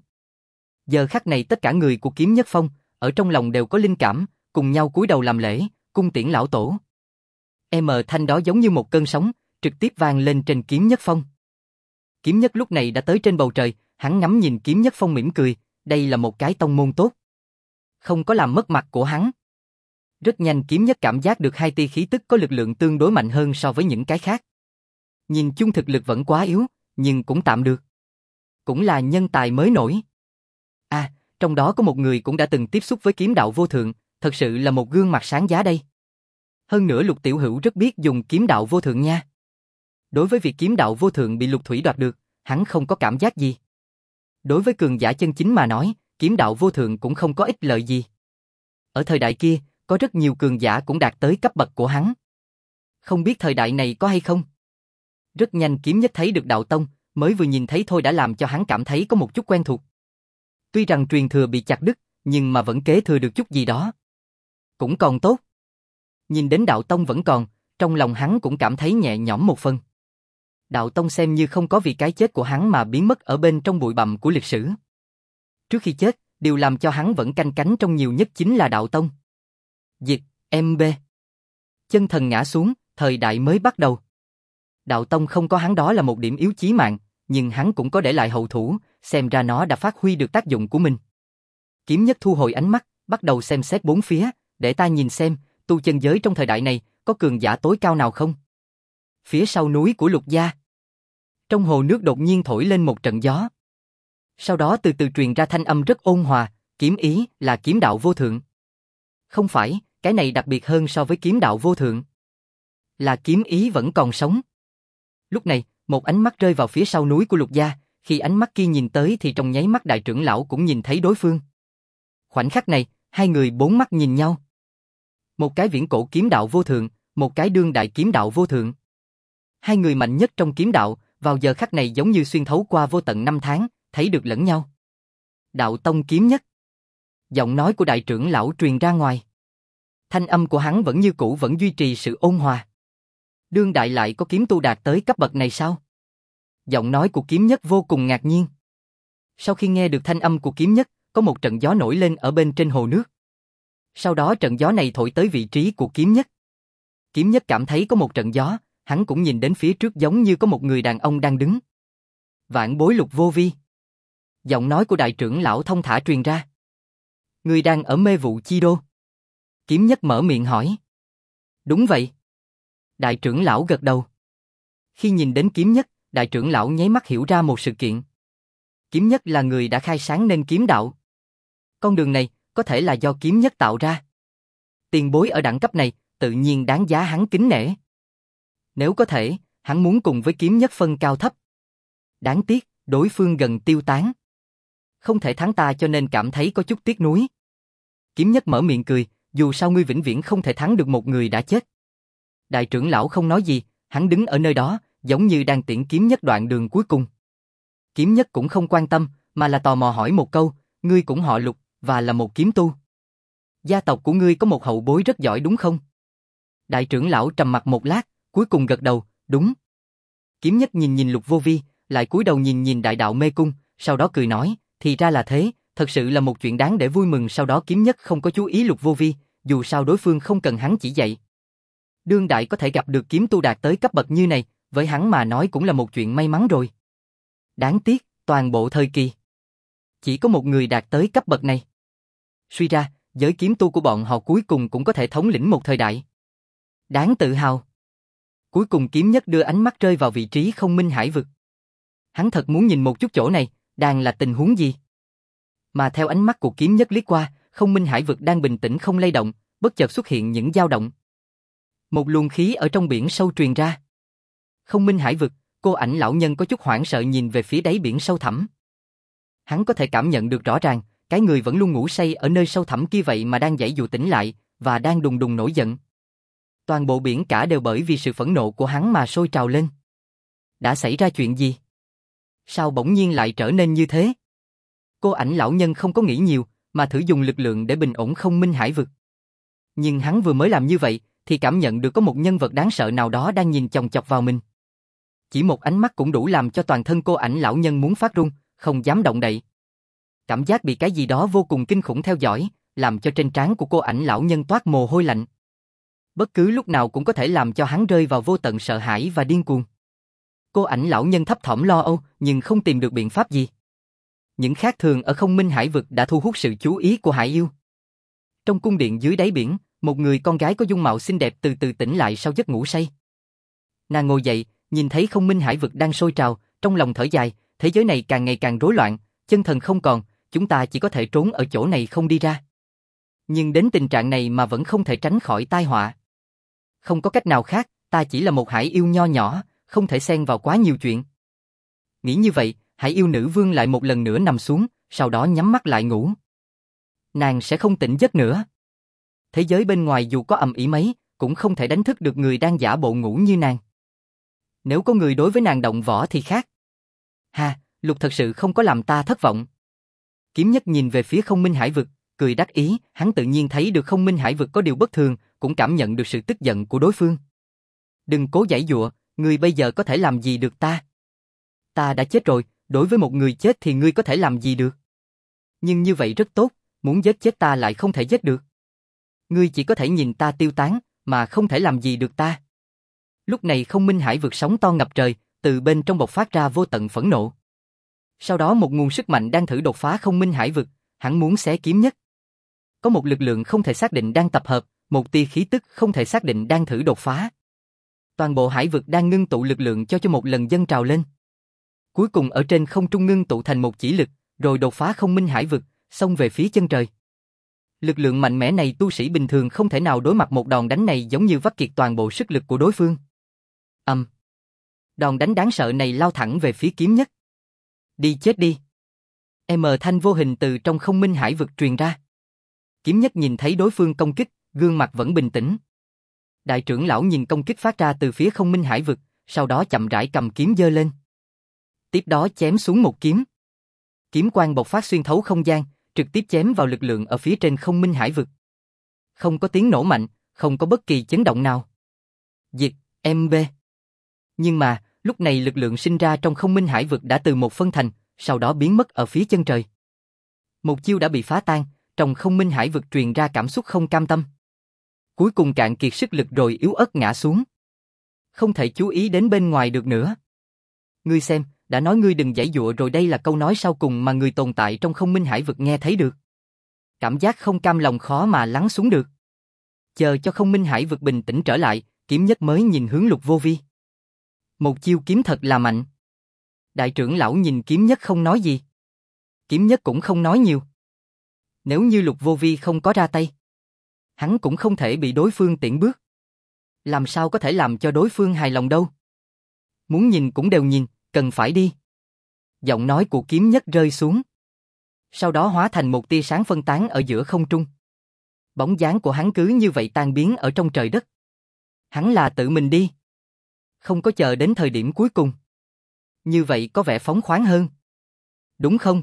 Giờ khắc này tất cả người của Kiếm Nhất Phong, ở trong lòng đều có linh cảm, cùng nhau cúi đầu làm lễ, cung tiễn lão tổ. Thanh đó giống như một cơn sóng, trực tiếp vang lên trên Kiếm Nhất Phong. Kiếm Nhất lúc này đã tới trên bầu trời, hắn ngắm nhìn Kiếm Nhất Phong mỉm cười, đây là một cái tông môn tốt. Không có làm mất mặt của hắn. Rất nhanh Kiếm Nhất cảm giác được 2 tia khí tức có lực lượng tương đối mạnh hơn so với những cái khác. Nhìn chung thực lực vẫn quá yếu, nhưng cũng tạm được. Cũng là nhân tài mới nổi. Trong đó có một người cũng đã từng tiếp xúc với kiếm đạo vô thượng, thật sự là một gương mặt sáng giá đây. Hơn nữa Lục Tiểu Hữu rất biết dùng kiếm đạo vô thượng nha. Đối với việc kiếm đạo vô thượng bị Lục Thủy đoạt được, hắn không có cảm giác gì. Đối với cường giả chân chính mà nói, kiếm đạo vô thượng cũng không có ích lợi gì. Ở thời đại kia, có rất nhiều cường giả cũng đạt tới cấp bậc của hắn. Không biết thời đại này có hay không? Rất nhanh Kiếm Nhất thấy được đạo tông, mới vừa nhìn thấy thôi đã làm cho hắn cảm thấy có một chút quen thuộc. Tuy rằng truyền thừa bị chặt đứt, nhưng mà vẫn kế thừa được chút gì đó. Cũng còn tốt. Nhìn đến đạo tông vẫn còn, trong lòng hắn cũng cảm thấy nhẹ nhõm một phần. Đạo tông xem như không có vì cái chết của hắn mà biến mất ở bên trong bụi bặm của lịch sử. Trước khi chết, điều làm cho hắn vẫn canh cánh trong nhiều nhất chính là đạo tông. Diệt, MB. Chân thần ngã xuống, thời đại mới bắt đầu. Đạo tông không có hắn đó là một điểm yếu chí mạng, nhưng hắn cũng có để lại hậu thủ, xem ra nó đã phát huy được tác dụng của mình. Kiếm Nhất thu hồi ánh mắt, bắt đầu xem xét bốn phía, để ta nhìn xem, tu chân giới trong thời đại này, có cường giả tối cao nào không? Phía sau núi của Lục gia. Trong hồ nước đột nhiên thổi lên một trận gió. Sau đó từ từ truyền ra thanh âm rất ôn hòa, kiếm ý là kiếm đạo vô thượng. Không phải, cái này đặc biệt hơn so với kiếm đạo vô thượng. Là kiếm ý vẫn còn sống. Lúc này, một ánh mắt rơi vào phía sau núi của Lục gia, khi ánh mắt kia nhìn tới thì trong nháy mắt đại trưởng lão cũng nhìn thấy đối phương. Khoảnh khắc này, hai người bốn mắt nhìn nhau. Một cái viễn cổ kiếm đạo vô thượng, một cái đương đại kiếm đạo vô thượng. Hai người mạnh nhất trong kiếm đạo, vào giờ khắc này giống như xuyên thấu qua vô tận năm tháng, thấy được lẫn nhau. Đạo tông kiếm nhất. Giọng nói của đại trưởng lão truyền ra ngoài. Thanh âm của hắn vẫn như cũ, vẫn duy trì sự ôn hòa. Đương đại lại có kiếm tu đạt tới cấp bậc này sao? Giọng nói của kiếm nhất vô cùng ngạc nhiên. Sau khi nghe được thanh âm của kiếm nhất, có một trận gió nổi lên ở bên trên hồ nước. Sau đó trận gió này thổi tới vị trí của kiếm nhất. Kiếm nhất cảm thấy có một trận gió, hắn cũng nhìn đến phía trước giống như có một người đàn ông đang đứng. Vạn bối Lục Vô Vi. Giọng nói của đại trưởng lão thông thả truyền ra. Người đang ở mê vụ chi đô. Kiếm nhất mở miệng hỏi. Đúng vậy. Đại trưởng lão gật đầu. Khi nhìn đến kiếm nhất, đại trưởng lão nháy mắt hiểu ra một sự kiện. Kiếm nhất là người đã khai sáng nên kiếm đạo. Con đường này có thể là do kiếm nhất tạo ra. Tiền bối ở đẳng cấp này tự nhiên đáng giá hắn kính nể. Nếu có thể, hắn muốn cùng với kiếm nhất phân cao thấp. Đáng tiếc, đối phương gần tiêu tán. Không thể thắng ta cho nên cảm thấy có chút tiếc nuối. Kiếm nhất mở miệng cười, dù sao ngươi vĩnh viễn không thể thắng được một người đã chết. Đại trưởng lão không nói gì, hắn đứng ở nơi đó, giống như đang tiễn kiếm nhất đoạn đường cuối cùng. Kiếm nhất cũng không quan tâm, mà là tò mò hỏi một câu, ngươi cũng họ Lục, và là một kiếm tu. Gia tộc của ngươi có một hậu bối rất giỏi đúng không? Đại trưởng lão trầm mặc một lát, cuối cùng gật đầu, đúng. Kiếm nhất nhìn nhìn Lục Vô Vi, lại cúi đầu nhìn nhìn đại đạo mê cung, sau đó cười nói, thì ra là thế, thật sự là một chuyện đáng để vui mừng. Sau đó kiếm nhất không có chú ý Lục Vô Vi, dù sao đối phương không cần hắn chỉ dạy. Đương đại có thể gặp được kiếm tu đạt tới cấp bậc như này, với hắn mà nói cũng là một chuyện may mắn rồi. Đáng tiếc, toàn bộ thời kỳ chỉ có một người đạt tới cấp bậc này. Suy ra, giới kiếm tu của bọn họ cuối cùng cũng có thể thống lĩnh một thời đại. Đáng tự hào. Cuối cùng kiếm nhất đưa ánh mắt rơi vào vị trí Không Minh Hải vực. Hắn thật muốn nhìn một chút chỗ này, đang là tình huống gì. Mà theo ánh mắt của kiếm nhất liếc qua, Không Minh Hải vực đang bình tĩnh không lay động, bất chợt xuất hiện những dao động. Một luồng khí ở trong biển sâu truyền ra. Không Minh Hải vực, Cô Ảnh lão nhân có chút hoảng sợ nhìn về phía đáy biển sâu thẳm. Hắn có thể cảm nhận được rõ ràng, cái người vẫn luôn ngủ say ở nơi sâu thẳm kia vậy mà đang giãy giụa tỉnh lại, và đang đùng đùng nổi giận. Toàn bộ biển cả đều bởi vì sự phẫn nộ của hắn mà sôi trào lên. Đã xảy ra chuyện gì? Sao bỗng nhiên lại trở nên như thế? Cô Ảnh lão nhân không có nghĩ nhiều, mà thử dùng lực lượng để bình ổn Không Minh Hải vực. Nhưng hắn vừa mới làm như vậy, thì cảm nhận được có một nhân vật đáng sợ nào đó đang nhìn chòng chọc vào mình. Chỉ một ánh mắt cũng đủ làm cho toàn thân Cô Ảnh lão nhân muốn phát run, không dám động đậy. Cảm giác bị cái gì đó vô cùng kinh khủng theo dõi, làm cho trên trán của Cô Ảnh lão nhân toát mồ hôi lạnh. Bất cứ lúc nào cũng có thể làm cho hắn rơi vào vô tận sợ hãi và điên cuồng. Cô Ảnh lão nhân thấp thỏm lo âu, nhưng không tìm được biện pháp gì. Những khác thường ở Không Minh Hải vực đã thu hút sự chú ý của hải yêu. Trong cung điện dưới đáy biển, một người con gái có dung mạo xinh đẹp từ từ tỉnh lại sau giấc ngủ say. Nàng ngồi dậy, nhìn thấy Không Minh Hải vực đang sôi trào, trong lòng thở dài, thế giới này càng ngày càng rối loạn, chân thần không còn, chúng ta chỉ có thể trốn ở chỗ này không đi ra. Nhưng đến tình trạng này mà vẫn không thể tránh khỏi tai họa. Không có cách nào khác, ta chỉ là một hải yêu nho nhỏ, không thể xen vào quá nhiều chuyện. Nghĩ như vậy, hải yêu nữ vương lại một lần nữa nằm xuống, sau đó nhắm mắt lại ngủ. Nàng sẽ không tỉnh giấc nữa. Thế giới bên ngoài dù có ầm ĩ mấy, cũng không thể đánh thức được người đang giả bộ ngủ như nàng. Nếu có người đối với nàng động võ thì khác. Ha, Lục thật sự không có làm ta thất vọng. Kiếm nhất nhìn về phía Không Minh Hải vực, cười đắc ý, hắn tự nhiên thấy được Không Minh Hải vực có điều bất thường, cũng cảm nhận được sự tức giận của đối phương. Đừng cố giãy giụa, ngươi bây giờ có thể làm gì được ta? Ta đã chết rồi, đối với một người chết thì ngươi có thể làm gì được? Nhưng như vậy rất tốt, muốn giết chết ta lại không thể giết được. Ngươi chỉ có thể nhìn ta tiêu tán, mà không thể làm gì được ta. Lúc này Không Minh Hải vực sóng to ngập trời, từ bên trong bộc phát ra vô tận phẫn nộ. Sau đó một nguồn sức mạnh đang thử đột phá Không Minh Hải vực, hắn muốn xé kiếm nhất. Có một lực lượng không thể xác định đang tập hợp, một tia khí tức không thể xác định đang thử đột phá. Toàn bộ hải vực đang ngưng tụ lực lượng cho một lần dâng trào lên. Cuối cùng ở trên không trung ngưng tụ thành một chỉ lực, rồi đột phá Không Minh Hải vực, xông về phía chân trời. Lực lượng mạnh mẽ này tu sĩ bình thường không thể nào đối mặt một đòn đánh này, giống như vắt kiệt toàn bộ sức lực của đối phương. Đòn đánh đáng sợ này lao thẳng về phía kiếm nhất. Đi chết đi. Thanh vô hình từ trong Không Minh Hải vực truyền ra. Kiếm nhất nhìn thấy đối phương công kích, gương mặt vẫn bình tĩnh. Đại trưởng lão nhìn công kích phát ra từ phía Không Minh Hải vực, sau đó chậm rãi cầm kiếm giơ lên. Tiếp đó chém xuống một kiếm. Kiếm quang bộc phát xuyên thấu không gian, trực tiếp chém vào lực lượng ở phía trên không minh hải vực. Không có tiếng nổ mạnh, không có bất kỳ chấn động nào. Diệt, MB. Nhưng mà, lúc này lực lượng sinh ra trong không minh hải vực đã từ một phân thành, sau đó biến mất ở phía chân trời. Một chiêu đã bị phá tan, trong không minh hải vực truyền ra cảm xúc không cam tâm. Cuối cùng cạn kiệt sức lực rồi yếu ớt ngã xuống. Không thể chú ý đến bên ngoài được nữa. Ngươi xem, đã nói ngươi đừng giãy giụa rồi, đây là câu nói sau cùng mà người tồn tại trong không minh hải vực nghe thấy được. Cảm giác không cam lòng khó mà lắng xuống được. Chờ cho không minh hải vực bình tĩnh trở lại, Kiếm Nhất mới nhìn hướng Lục Vô Vi. Một chiêu kiếm thật là mạnh. Đại trưởng lão nhìn Kiếm Nhất không nói gì. Kiếm Nhất cũng không nói nhiều. Nếu như Lục Vô Vi không có ra tay, hắn cũng không thể bị đối phương tiễn bước. Làm sao có thể làm cho đối phương hài lòng đâu. Muốn nhìn cũng đều nhìn, cần phải đi. Giọng nói của Kiếm Nhất rơi xuống. Sau đó hóa thành một tia sáng phân tán ở giữa không trung. Bóng dáng của hắn cứ như vậy tan biến ở trong trời đất. Hắn là tự mình đi. Không có chờ đến thời điểm cuối cùng. Như vậy có vẻ phóng khoáng hơn. Đúng không?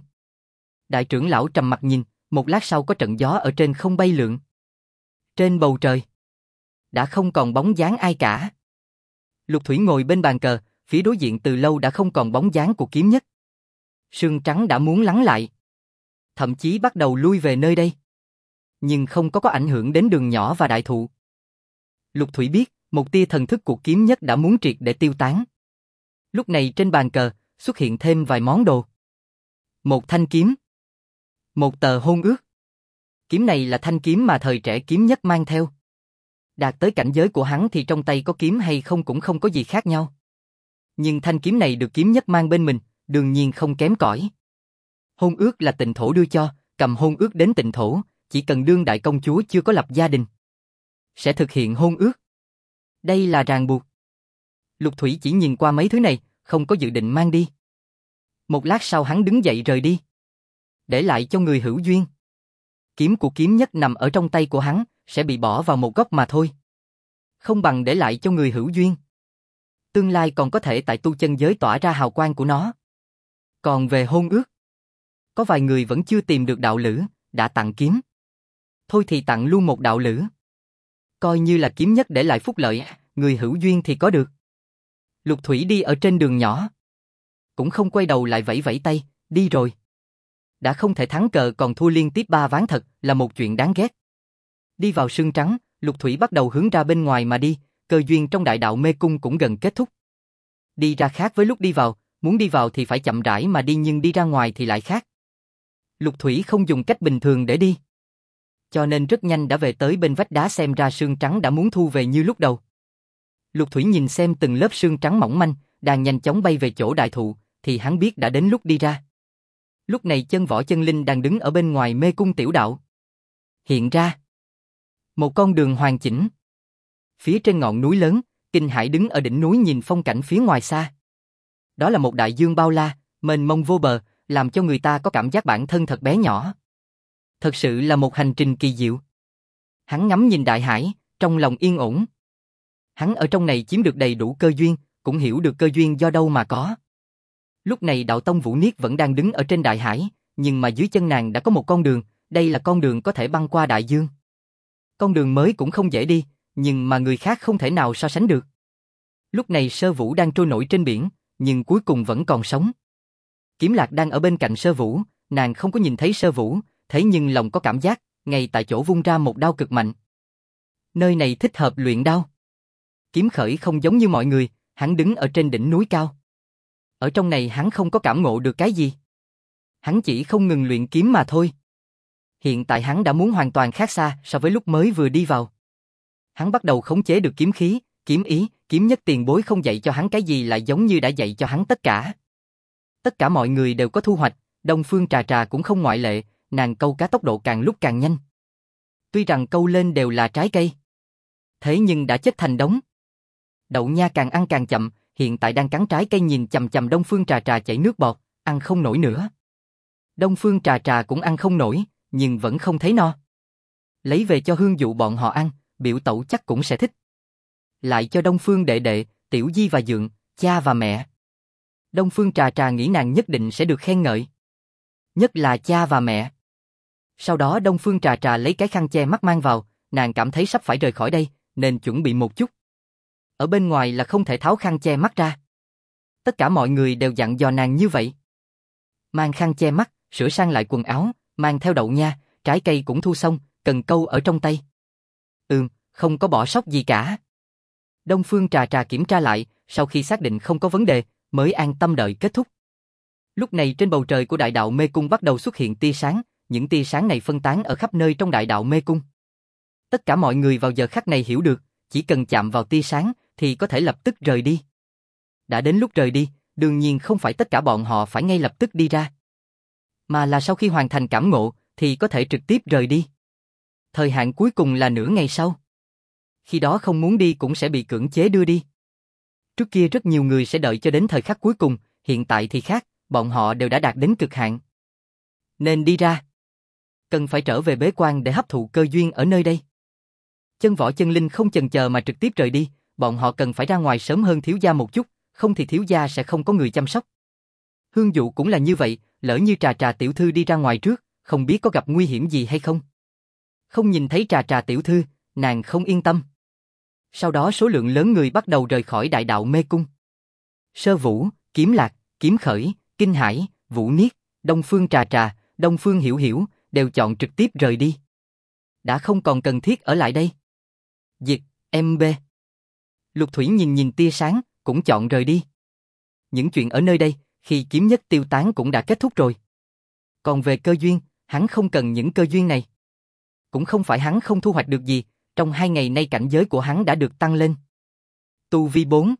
Đại trưởng lão trầm mặt nhìn, một lát sau có trận gió ở trên không bay lượn. Trên bầu trời đã không còn bóng dáng ai cả. Lục Thủy ngồi bên bàn cờ, phía đối diện từ lâu đã không còn bóng dáng của Kiếm Nhất. Sương trắng đã muốn lắng lại. Thậm chí bắt đầu lui về nơi đây. Nhưng không có ảnh hưởng đến đường nhỏ và đại thụ. Lục Thủy biết, một tia thần thức của Kiếm Nhất đã muốn triệt để tiêu tán. Lúc này trên bàn cờ, xuất hiện thêm vài món đồ. Một thanh kiếm. Một tờ hôn ước. Kiếm này là thanh kiếm mà thời trẻ Kiếm Nhất mang theo. Đạt tới cảnh giới của hắn thì trong tay có kiếm hay không cũng không có gì khác nhau. Nhưng thanh kiếm này được Kiếm Nhất mang bên mình, đương nhiên không kém cỏi. Hôn ước là Tịnh Thổ đưa cho, cầm hôn ước đến Tịnh Thổ, chỉ cần đương đại công chúa chưa có lập gia đình, sẽ thực hiện hôn ước. Đây là ràng buộc. Lục Thủy chỉ nhìn qua mấy thứ này, không có dự định mang đi. Một lát sau hắn đứng dậy rời đi. Để lại cho người hữu duyên. Kiếm của Kiếm Nhất nằm ở trong tay của hắn, sẽ bị bỏ vào một góc mà thôi. Không bằng để lại cho người hữu duyên. Tương lai còn có thể tại tu chân giới tỏa ra hào quang của nó. Còn về hôn ước, có vài người vẫn chưa tìm được đạo lữ, đã tặng kiếm. Thôi thì tặng luôn một đạo lữ. Coi như là Kiếm Nhất để lại phúc lợi, người hữu duyên thì có được. Lục Thủy đi ở trên đường nhỏ. Cũng không quay đầu lại vẫy vẫy tay, đi rồi. Đã không thể thắng cờ còn thua liên tiếp 3 ván thật là một chuyện đáng ghét. Đi vào sương trắng, Lục Thủy bắt đầu hướng ra bên ngoài mà đi, cơ duyên trong đại đạo mê cung cũng gần kết thúc. Đi ra khác với lúc đi vào, muốn đi vào thì phải chậm rãi mà đi nhưng đi ra ngoài thì lại khác. Lục Thủy không dùng cách bình thường để đi. Cho nên rất nhanh đã về tới bên vách đá, xem ra sương trắng đã muốn thu về như lúc đầu. Lục Thủy nhìn xem từng lớp sương trắng mỏng manh, đang nhanh chóng bay về chỗ đại thụ, thì hắn biết đã đến lúc đi ra. Lúc này Chân Võ Chân Linh đang đứng ở bên ngoài mê cung tiểu đạo. Hiện ra một con đường hoàn chỉnh. Phía trên ngọn núi lớn, Kinh Hải đứng ở đỉnh núi nhìn phong cảnh phía ngoài xa. Đó là một đại dương bao la, mênh mông vô bờ, làm cho người ta có cảm giác bản thân thật bé nhỏ. Thật sự là một hành trình kỳ diệu. Hắn ngắm nhìn đại hải, trong lòng yên ổn. Hắn ở trong này chiếm được đầy đủ cơ duyên, cũng hiểu được cơ duyên do đâu mà có. Lúc này Đạo Tông Vũ Niết vẫn đang đứng ở trên đại hải, nhưng mà dưới chân nàng đã có một con đường, đây là con đường có thể băng qua đại dương. Con đường mới cũng không dễ đi, nhưng mà người khác không thể nào so sánh được. Lúc này Sơ Vũ đang trôi nổi trên biển, nhưng cuối cùng vẫn còn sống. Kiếm Lạc đang ở bên cạnh Sơ Vũ, nàng không có nhìn thấy Sơ Vũ, thế nhưng lòng có cảm giác, ngay tại chỗ vung ra một đao cực mạnh. Nơi này thích hợp luyện đao. Kiếm Khởi không giống như mọi người, hắn đứng ở trên đỉnh núi cao. Ở trong này hắn không có cảm ngộ được cái gì. Hắn chỉ không ngừng luyện kiếm mà thôi. Hiện tại hắn đã muốn hoàn toàn khác xa so với lúc mới vừa đi vào. Hắn bắt đầu khống chế được kiếm khí, kiếm ý, Kiếm Nhất tiền bối không dạy cho hắn cái gì lại giống như đã dạy cho hắn tất cả. Tất cả mọi người đều có thu hoạch, Đông Phương Trà Trà cũng không ngoại lệ, nàng câu cá tốc độ càng lúc càng nhanh. Tuy rằng câu lên đều là trái cây, thế nhưng đã chất thành đống. Đậu Nha càng ăn càng chậm, hiện tại đang cắn trái cây nhìn chằm chằm Đông Phương Trà Trà chảy nước bọt, ăn không nổi nữa. Đông Phương Trà Trà cũng ăn không nổi, nhưng vẫn không thấy no. Lấy về cho Hương Dụ bọn họ ăn, Biểu Tẩu chắc cũng sẽ thích. Lại cho Đông Phương đệ đệ, Tiểu Di và Dượng, cha và mẹ. Đông Phương Trà Trà nghĩ nàng nhất định sẽ được khen ngợi. nhất là cha và mẹ. Sau đó Đông Phương Trà Trà lấy cái khăn che mắt mang vào, nàng cảm thấy sắp phải rời khỏi đây, nên chuẩn bị một chút. Ở bên ngoài là không thể tháo khăn che mắt ra. Tất cả mọi người đều dặn dò nàng như vậy. Mang khăn che mắt, sửa sang lại quần áo, mang theo đậu nha, trái cây cũng thu xong, cần câu ở trong tay. Không có bỏ sót gì cả. Đông Phương Trà Trà kiểm tra lại, sau khi xác định không có vấn đề, mới an tâm đợi kết thúc. Lúc này trên bầu trời của đại đạo mê cung bắt đầu xuất hiện tia sáng, những tia sáng này phân tán ở khắp nơi trong đại đạo mê cung. Tất cả mọi người vào giờ khắc này hiểu được, chỉ cần chạm vào tia sáng thì có thể lập tức rời đi. Đã đến lúc rời đi, đương nhiên không phải tất cả bọn họ phải ngay lập tức đi ra, mà là sau khi hoàn thành cảm ngộ thì có thể trực tiếp rời đi. Thời hạn cuối cùng là nửa ngày sau. Khi đó không muốn đi cũng sẽ bị cưỡng chế đưa đi. Trước kia rất nhiều người sẽ đợi cho đến thời khắc cuối cùng, hiện tại thì khác, bọn họ đều đã đạt đến cực hạn. Nên đi ra. Cần phải trở về bế quan để hấp thụ cơ duyên ở nơi đây. Chân Võ Chân Linh không chần chờ mà trực tiếp rời đi, bọn họ cần phải ra ngoài sớm hơn thiếu gia một chút, không thì thiếu gia sẽ không có người chăm sóc. Hương Dụ cũng là như vậy, lỡ như Trà Trà tiểu thư đi ra ngoài trước, không biết có gặp nguy hiểm gì hay không. Không nhìn thấy Trà Trà tiểu thư, nàng không yên tâm. Sau đó số lượng lớn người bắt đầu rời khỏi đại đạo mê cung. Sơ Vũ, Kiếm Lạc, Kiếm Khởi, Kinh Hải, Vũ Niết, Đông Phương Trà Trà, Đông Phương Hiểu Hiểu đều chọn trực tiếp rời đi. Đã không còn cần thiết ở lại đây. Diệt, MB. Lục Thủy nhìn tia sáng, cũng chọn rời đi. Những chuyện ở nơi đây, khi kiếm nhất tiêu tán cũng đã kết thúc rồi. Còn về cơ duyên, hắn không cần những cơ duyên này. Cũng không phải hắn không thu hoạch được gì, trong 2 ngày nay cảnh giới của hắn đã được tăng lên. Tu vi 4,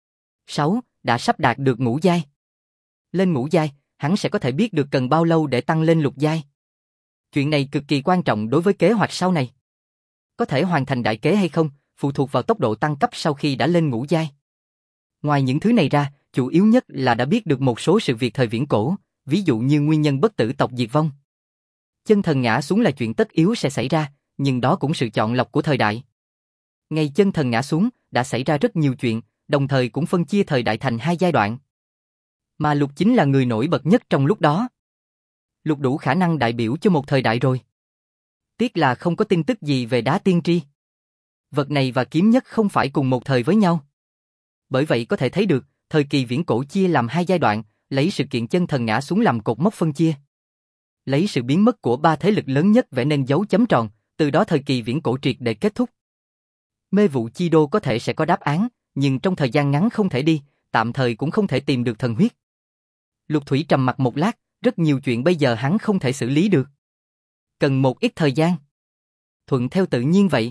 6, đã sắp đạt được ngũ giai. Lên ngũ giai, hắn sẽ có thể biết được cần bao lâu để tăng lên lục giai. Chuyện này cực kỳ quan trọng đối với kế hoạch sau này. Có thể hoàn thành đại kế hay không, phụ thuộc vào tốc độ tăng cấp sau khi đã lên ngũ giai. Ngoài những thứ này ra, chủ yếu nhất là đã biết được một số sự việc thời viễn cổ, ví dụ như nguyên nhân bất tử tộc diệt vong. Chân thần ngã xuống là chuyện tất yếu sẽ xảy ra, nhưng đó cũng sự chọn lọc của thời đại. Ngày chân thần ngã xuống, đã xảy ra rất nhiều chuyện, đồng thời cũng phân chia thời đại thành 2 giai đoạn. Mà Lục chính là người nổi bật nhất trong lúc đó. Lục đủ khả năng đại biểu cho một thời đại rồi. Tiếc là không có tin tức gì về đá tiên tri. Vật này và kiếm nhất không phải cùng một thời với nhau. Bởi vậy có thể thấy được, thời kỳ viễn cổ chia làm 2 giai đoạn, lấy sự kiện chân thần ngã xuống làm cột mốc phân chia. Lấy sự biến mất của 3 thế lực lớn nhất vẽ nên dấu chấm tròn, từ đó thời kỳ viễn cổ triệt để kết thúc. Mê vụ chi đô có thể sẽ có đáp án, nhưng trong thời gian ngắn không thể đi, tạm thời cũng không thể tìm được thần huyết. Lục Thủy trầm mặc một lát, rất nhiều chuyện bây giờ hắn không thể xử lý được. Cần một ít thời gian. Thuận theo tự nhiên vậy.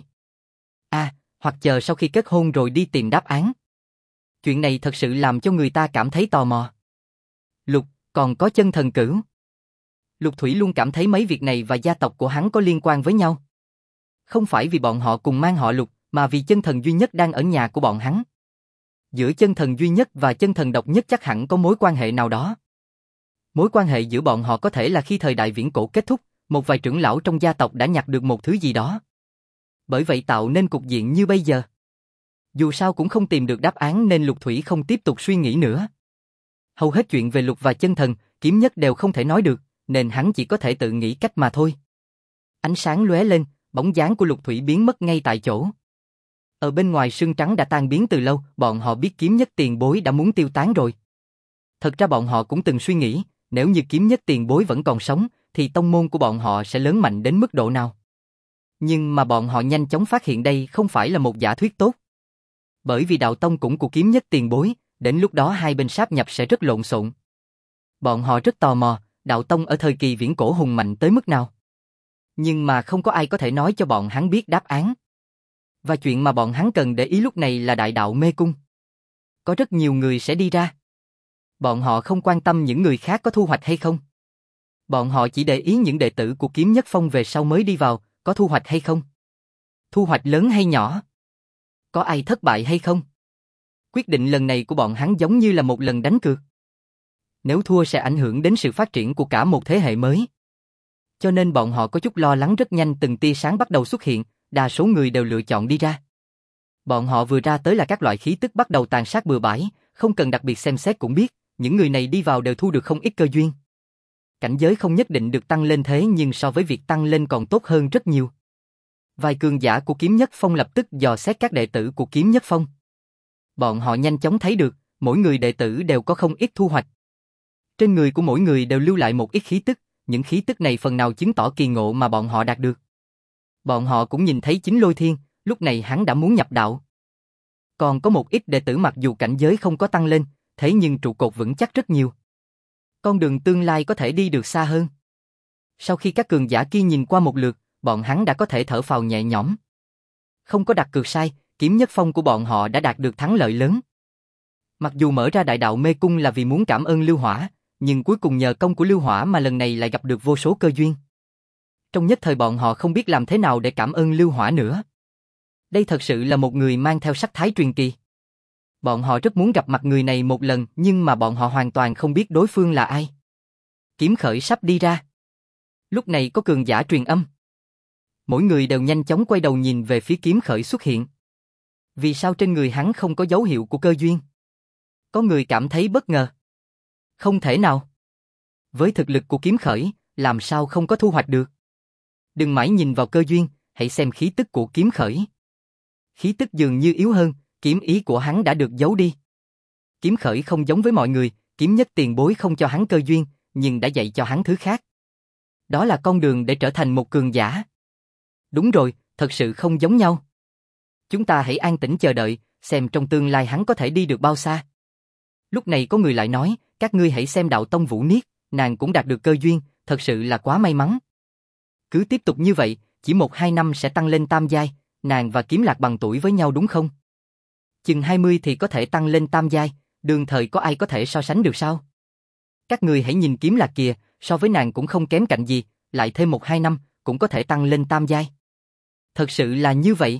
Hoặc chờ sau khi kết hôn rồi đi tìm đáp án. Chuyện này thật sự làm cho người ta cảm thấy tò mò. Lục, còn có chân thần cửu. Lục Thủy luôn cảm thấy mấy việc này và gia tộc của hắn có liên quan với nhau. Không phải vì bọn họ cùng mang họ Lục, mà vì chân thần duy nhất đang ở nhà của bọn hắn. Giữa chân thần duy nhất và chân thần độc nhất chắc hẳn có mối quan hệ nào đó. Mối quan hệ giữa bọn họ có thể là khi thời đại viễn cổ kết thúc, một vài trưởng lão trong gia tộc đã nhặt được một thứ gì đó. Bởi vậy tạo nên cục diện như bây giờ. Dù sao cũng không tìm được đáp án nên Lục Thủy không tiếp tục suy nghĩ nữa. Hầu hết chuyện về Lục và chân thần, kiếm nhất đều không thể nói được, nên hắn chỉ có thể tự nghĩ cách mà thôi. Ánh sáng lóe lên, bóng dáng của Lục Thủy biến mất ngay tại chỗ. Ở bên ngoài sương trắng đã tan biến từ lâu, bọn họ biết kiếm nhất tiền bối đã muốn tiêu tán rồi. Thật ra bọn họ cũng từng suy nghĩ, nếu như kiếm nhất tiền bối vẫn còn sống, thì tông môn của bọn họ sẽ lớn mạnh đến mức độ nào. Nhưng mà bọn họ nhanh chóng phát hiện đây không phải là một giả thuyết tốt. Bởi vì đạo tông cũng của kiếm nhất tiền bối, đến lúc đó hai bên sáp nhập sẽ rất lộn xộn. Bọn họ rất tò mò, đạo tông ở thời kỳ viễn cổ hùng mạnh tới mức nào. Nhưng mà không có ai có thể nói cho bọn hắn biết đáp án. Và chuyện mà bọn hắn cần để ý lúc này là đại đạo mê cung. Có rất nhiều người sẽ đi ra. Bọn họ không quan tâm những người khác có thu hoạch hay không. Bọn họ chỉ để ý những đệ tử của kiếm nhất phong về sau mới đi vào, có thu hoạch hay không. Thu hoạch lớn hay nhỏ. Có ai thất bại hay không. Quyết định lần này của bọn hắn giống như là một lần đánh cược. Nếu thua sẽ ảnh hưởng đến sự phát triển của cả một thế hệ mới. Cho nên bọn họ có chút lo lắng, rất nhanh từng tia sáng bắt đầu xuất hiện, đa số người đều lựa chọn đi ra. Bọn họ vừa ra tới là các loại khí tức bắt đầu tàn sát bừa bãi, không cần đặc biệt xem xét cũng biết, những người này đi vào đều thu được không ít cơ duyên. cảnh giới không nhất định được tăng lên thế nhưng so với việc tăng lên còn tốt hơn rất nhiều. Vài cường giả của Kiếm Nhất Phong lập tức dò xét các đệ tử của Kiếm Nhất Phong. Bọn họ nhanh chóng thấy được, mỗi người đệ tử đều có không ít thu hoạch. Trên người của mỗi người đều lưu lại một ít khí tức, những khí tức này phần nào chứng tỏ kỳ ngộ mà bọn họ đạt được. Bọn họ cũng nhìn thấy chính Lôi Thiên, lúc này hắn đã muốn nhập đạo. Còn có một ít đệ tử mặc dù cảnh giới không có tăng lên, thế nhưng trụ cột vững chắc rất nhiều. Con đường tương lai có thể đi được xa hơn. Sau khi các cường giả kia nhìn qua một lượt, bọn hắn đã có thể thở phào nhẹ nhõm. Không có đặt cược sai, Kiếm Nhất Phong của bọn họ đã đạt được thắng lợi lớn. Mặc dù mở ra đại đạo mê cung là vì muốn cảm ơn Lưu Hỏa, nhưng cuối cùng nhờ công của Lưu Hỏa mà lần này lại gặp được vô số cơ duyên. Trong nhất thời bọn họ không biết làm thế nào để cảm ơn Lưu Hỏa nữa. Đây thật sự là một người mang theo sắc thái truyền kỳ. Bọn họ rất muốn gặp mặt người này một lần nhưng mà bọn họ hoàn toàn không biết đối phương là ai. Kiếm Khởi sắp đi ra. Lúc này có cường giả truyền âm. Mỗi người đều nhanh chóng quay đầu nhìn về phía Kiếm Khởi xuất hiện. Vì sao trên người hắn không có dấu hiệu của cơ duyên? Có người cảm thấy bất ngờ. Không thể nào. Với thực lực của Kiếm Khởi, làm sao không có thu hoạch được? Đừng mãi nhìn vào cơ duyên, hãy xem khí tức của Kiếm Khởi. Khí tức dường như yếu hơn, kiếm ý của hắn đã được giấu đi. Kiếm Khởi không giống với mọi người, Kiếm Nhất tiền bối không cho hắn cơ duyên, nhưng đã dạy cho hắn thứ khác. Đó là con đường để trở thành một cường giả. Đúng rồi, thật sự không giống nhau. Chúng ta hãy an tĩnh chờ đợi, xem trong tương lai hắn có thể đi được bao xa. Lúc này có người lại nói, các ngươi hãy xem đạo tông Vũ Niết, nàng cũng đạt được cơ duyên, thật sự là quá may mắn. Cứ tiếp tục như vậy, chỉ 1-2 năm sẽ tăng lên tam giai, nàng và Kiếm Lạc bằng tuổi với nhau đúng không? Chừng 20 thì có thể tăng lên tam giai, đương thời có ai có thể so sánh được sao? Các người hãy nhìn Kiếm Lạc kìa, so với nàng cũng không kém cạnh gì, lại thêm 1-2 năm, cũng có thể tăng lên tam giai. Thật sự là như vậy.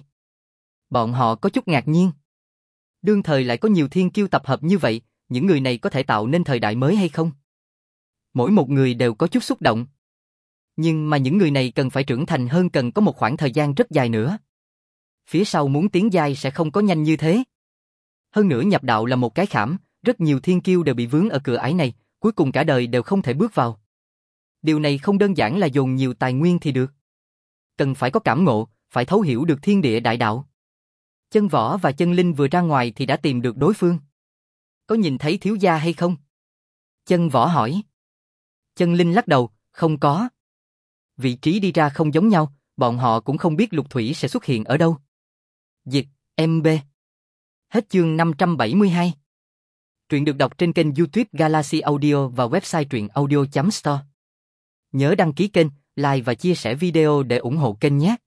Bọn họ có chút ngạc nhiên. Đương thời lại có nhiều thiên kiêu tập hợp như vậy, những người này có thể tạo nên thời đại mới hay không? Mỗi một người đều có chút xúc động. Nhưng mà những người này cần phải trưởng thành hơn, cần có một khoảng thời gian rất dài nữa. Phía sau muốn tiến giai sẽ không có nhanh như thế. Hơn nữa nhập đạo là một cái khảm, rất nhiều thiên kiêu đều bị vướng ở cửa ải này, cuối cùng cả đời đều không thể bước vào. Điều này không đơn giản là dồn nhiều tài nguyên thì được. Cần phải có cảm ngộ, phải thấu hiểu được thiên địa đại đạo. Chân Võ và Chân Linh vừa ra ngoài thì đã tìm được đối phương. Có nhìn thấy thiếu gia hay không? Chân Võ hỏi. Chân Linh lắc đầu, không có. Vị trí đi ra không giống nhau, bọn họ cũng không biết Lục Thủy sẽ xuất hiện ở đâu. Dịch, MB. Hết chương 572. Truyện được đọc trên kênh YouTube Galaxy Audio và website truyệnaudio.store. Nhớ đăng ký kênh, like và chia sẻ video để ủng hộ kênh nhé.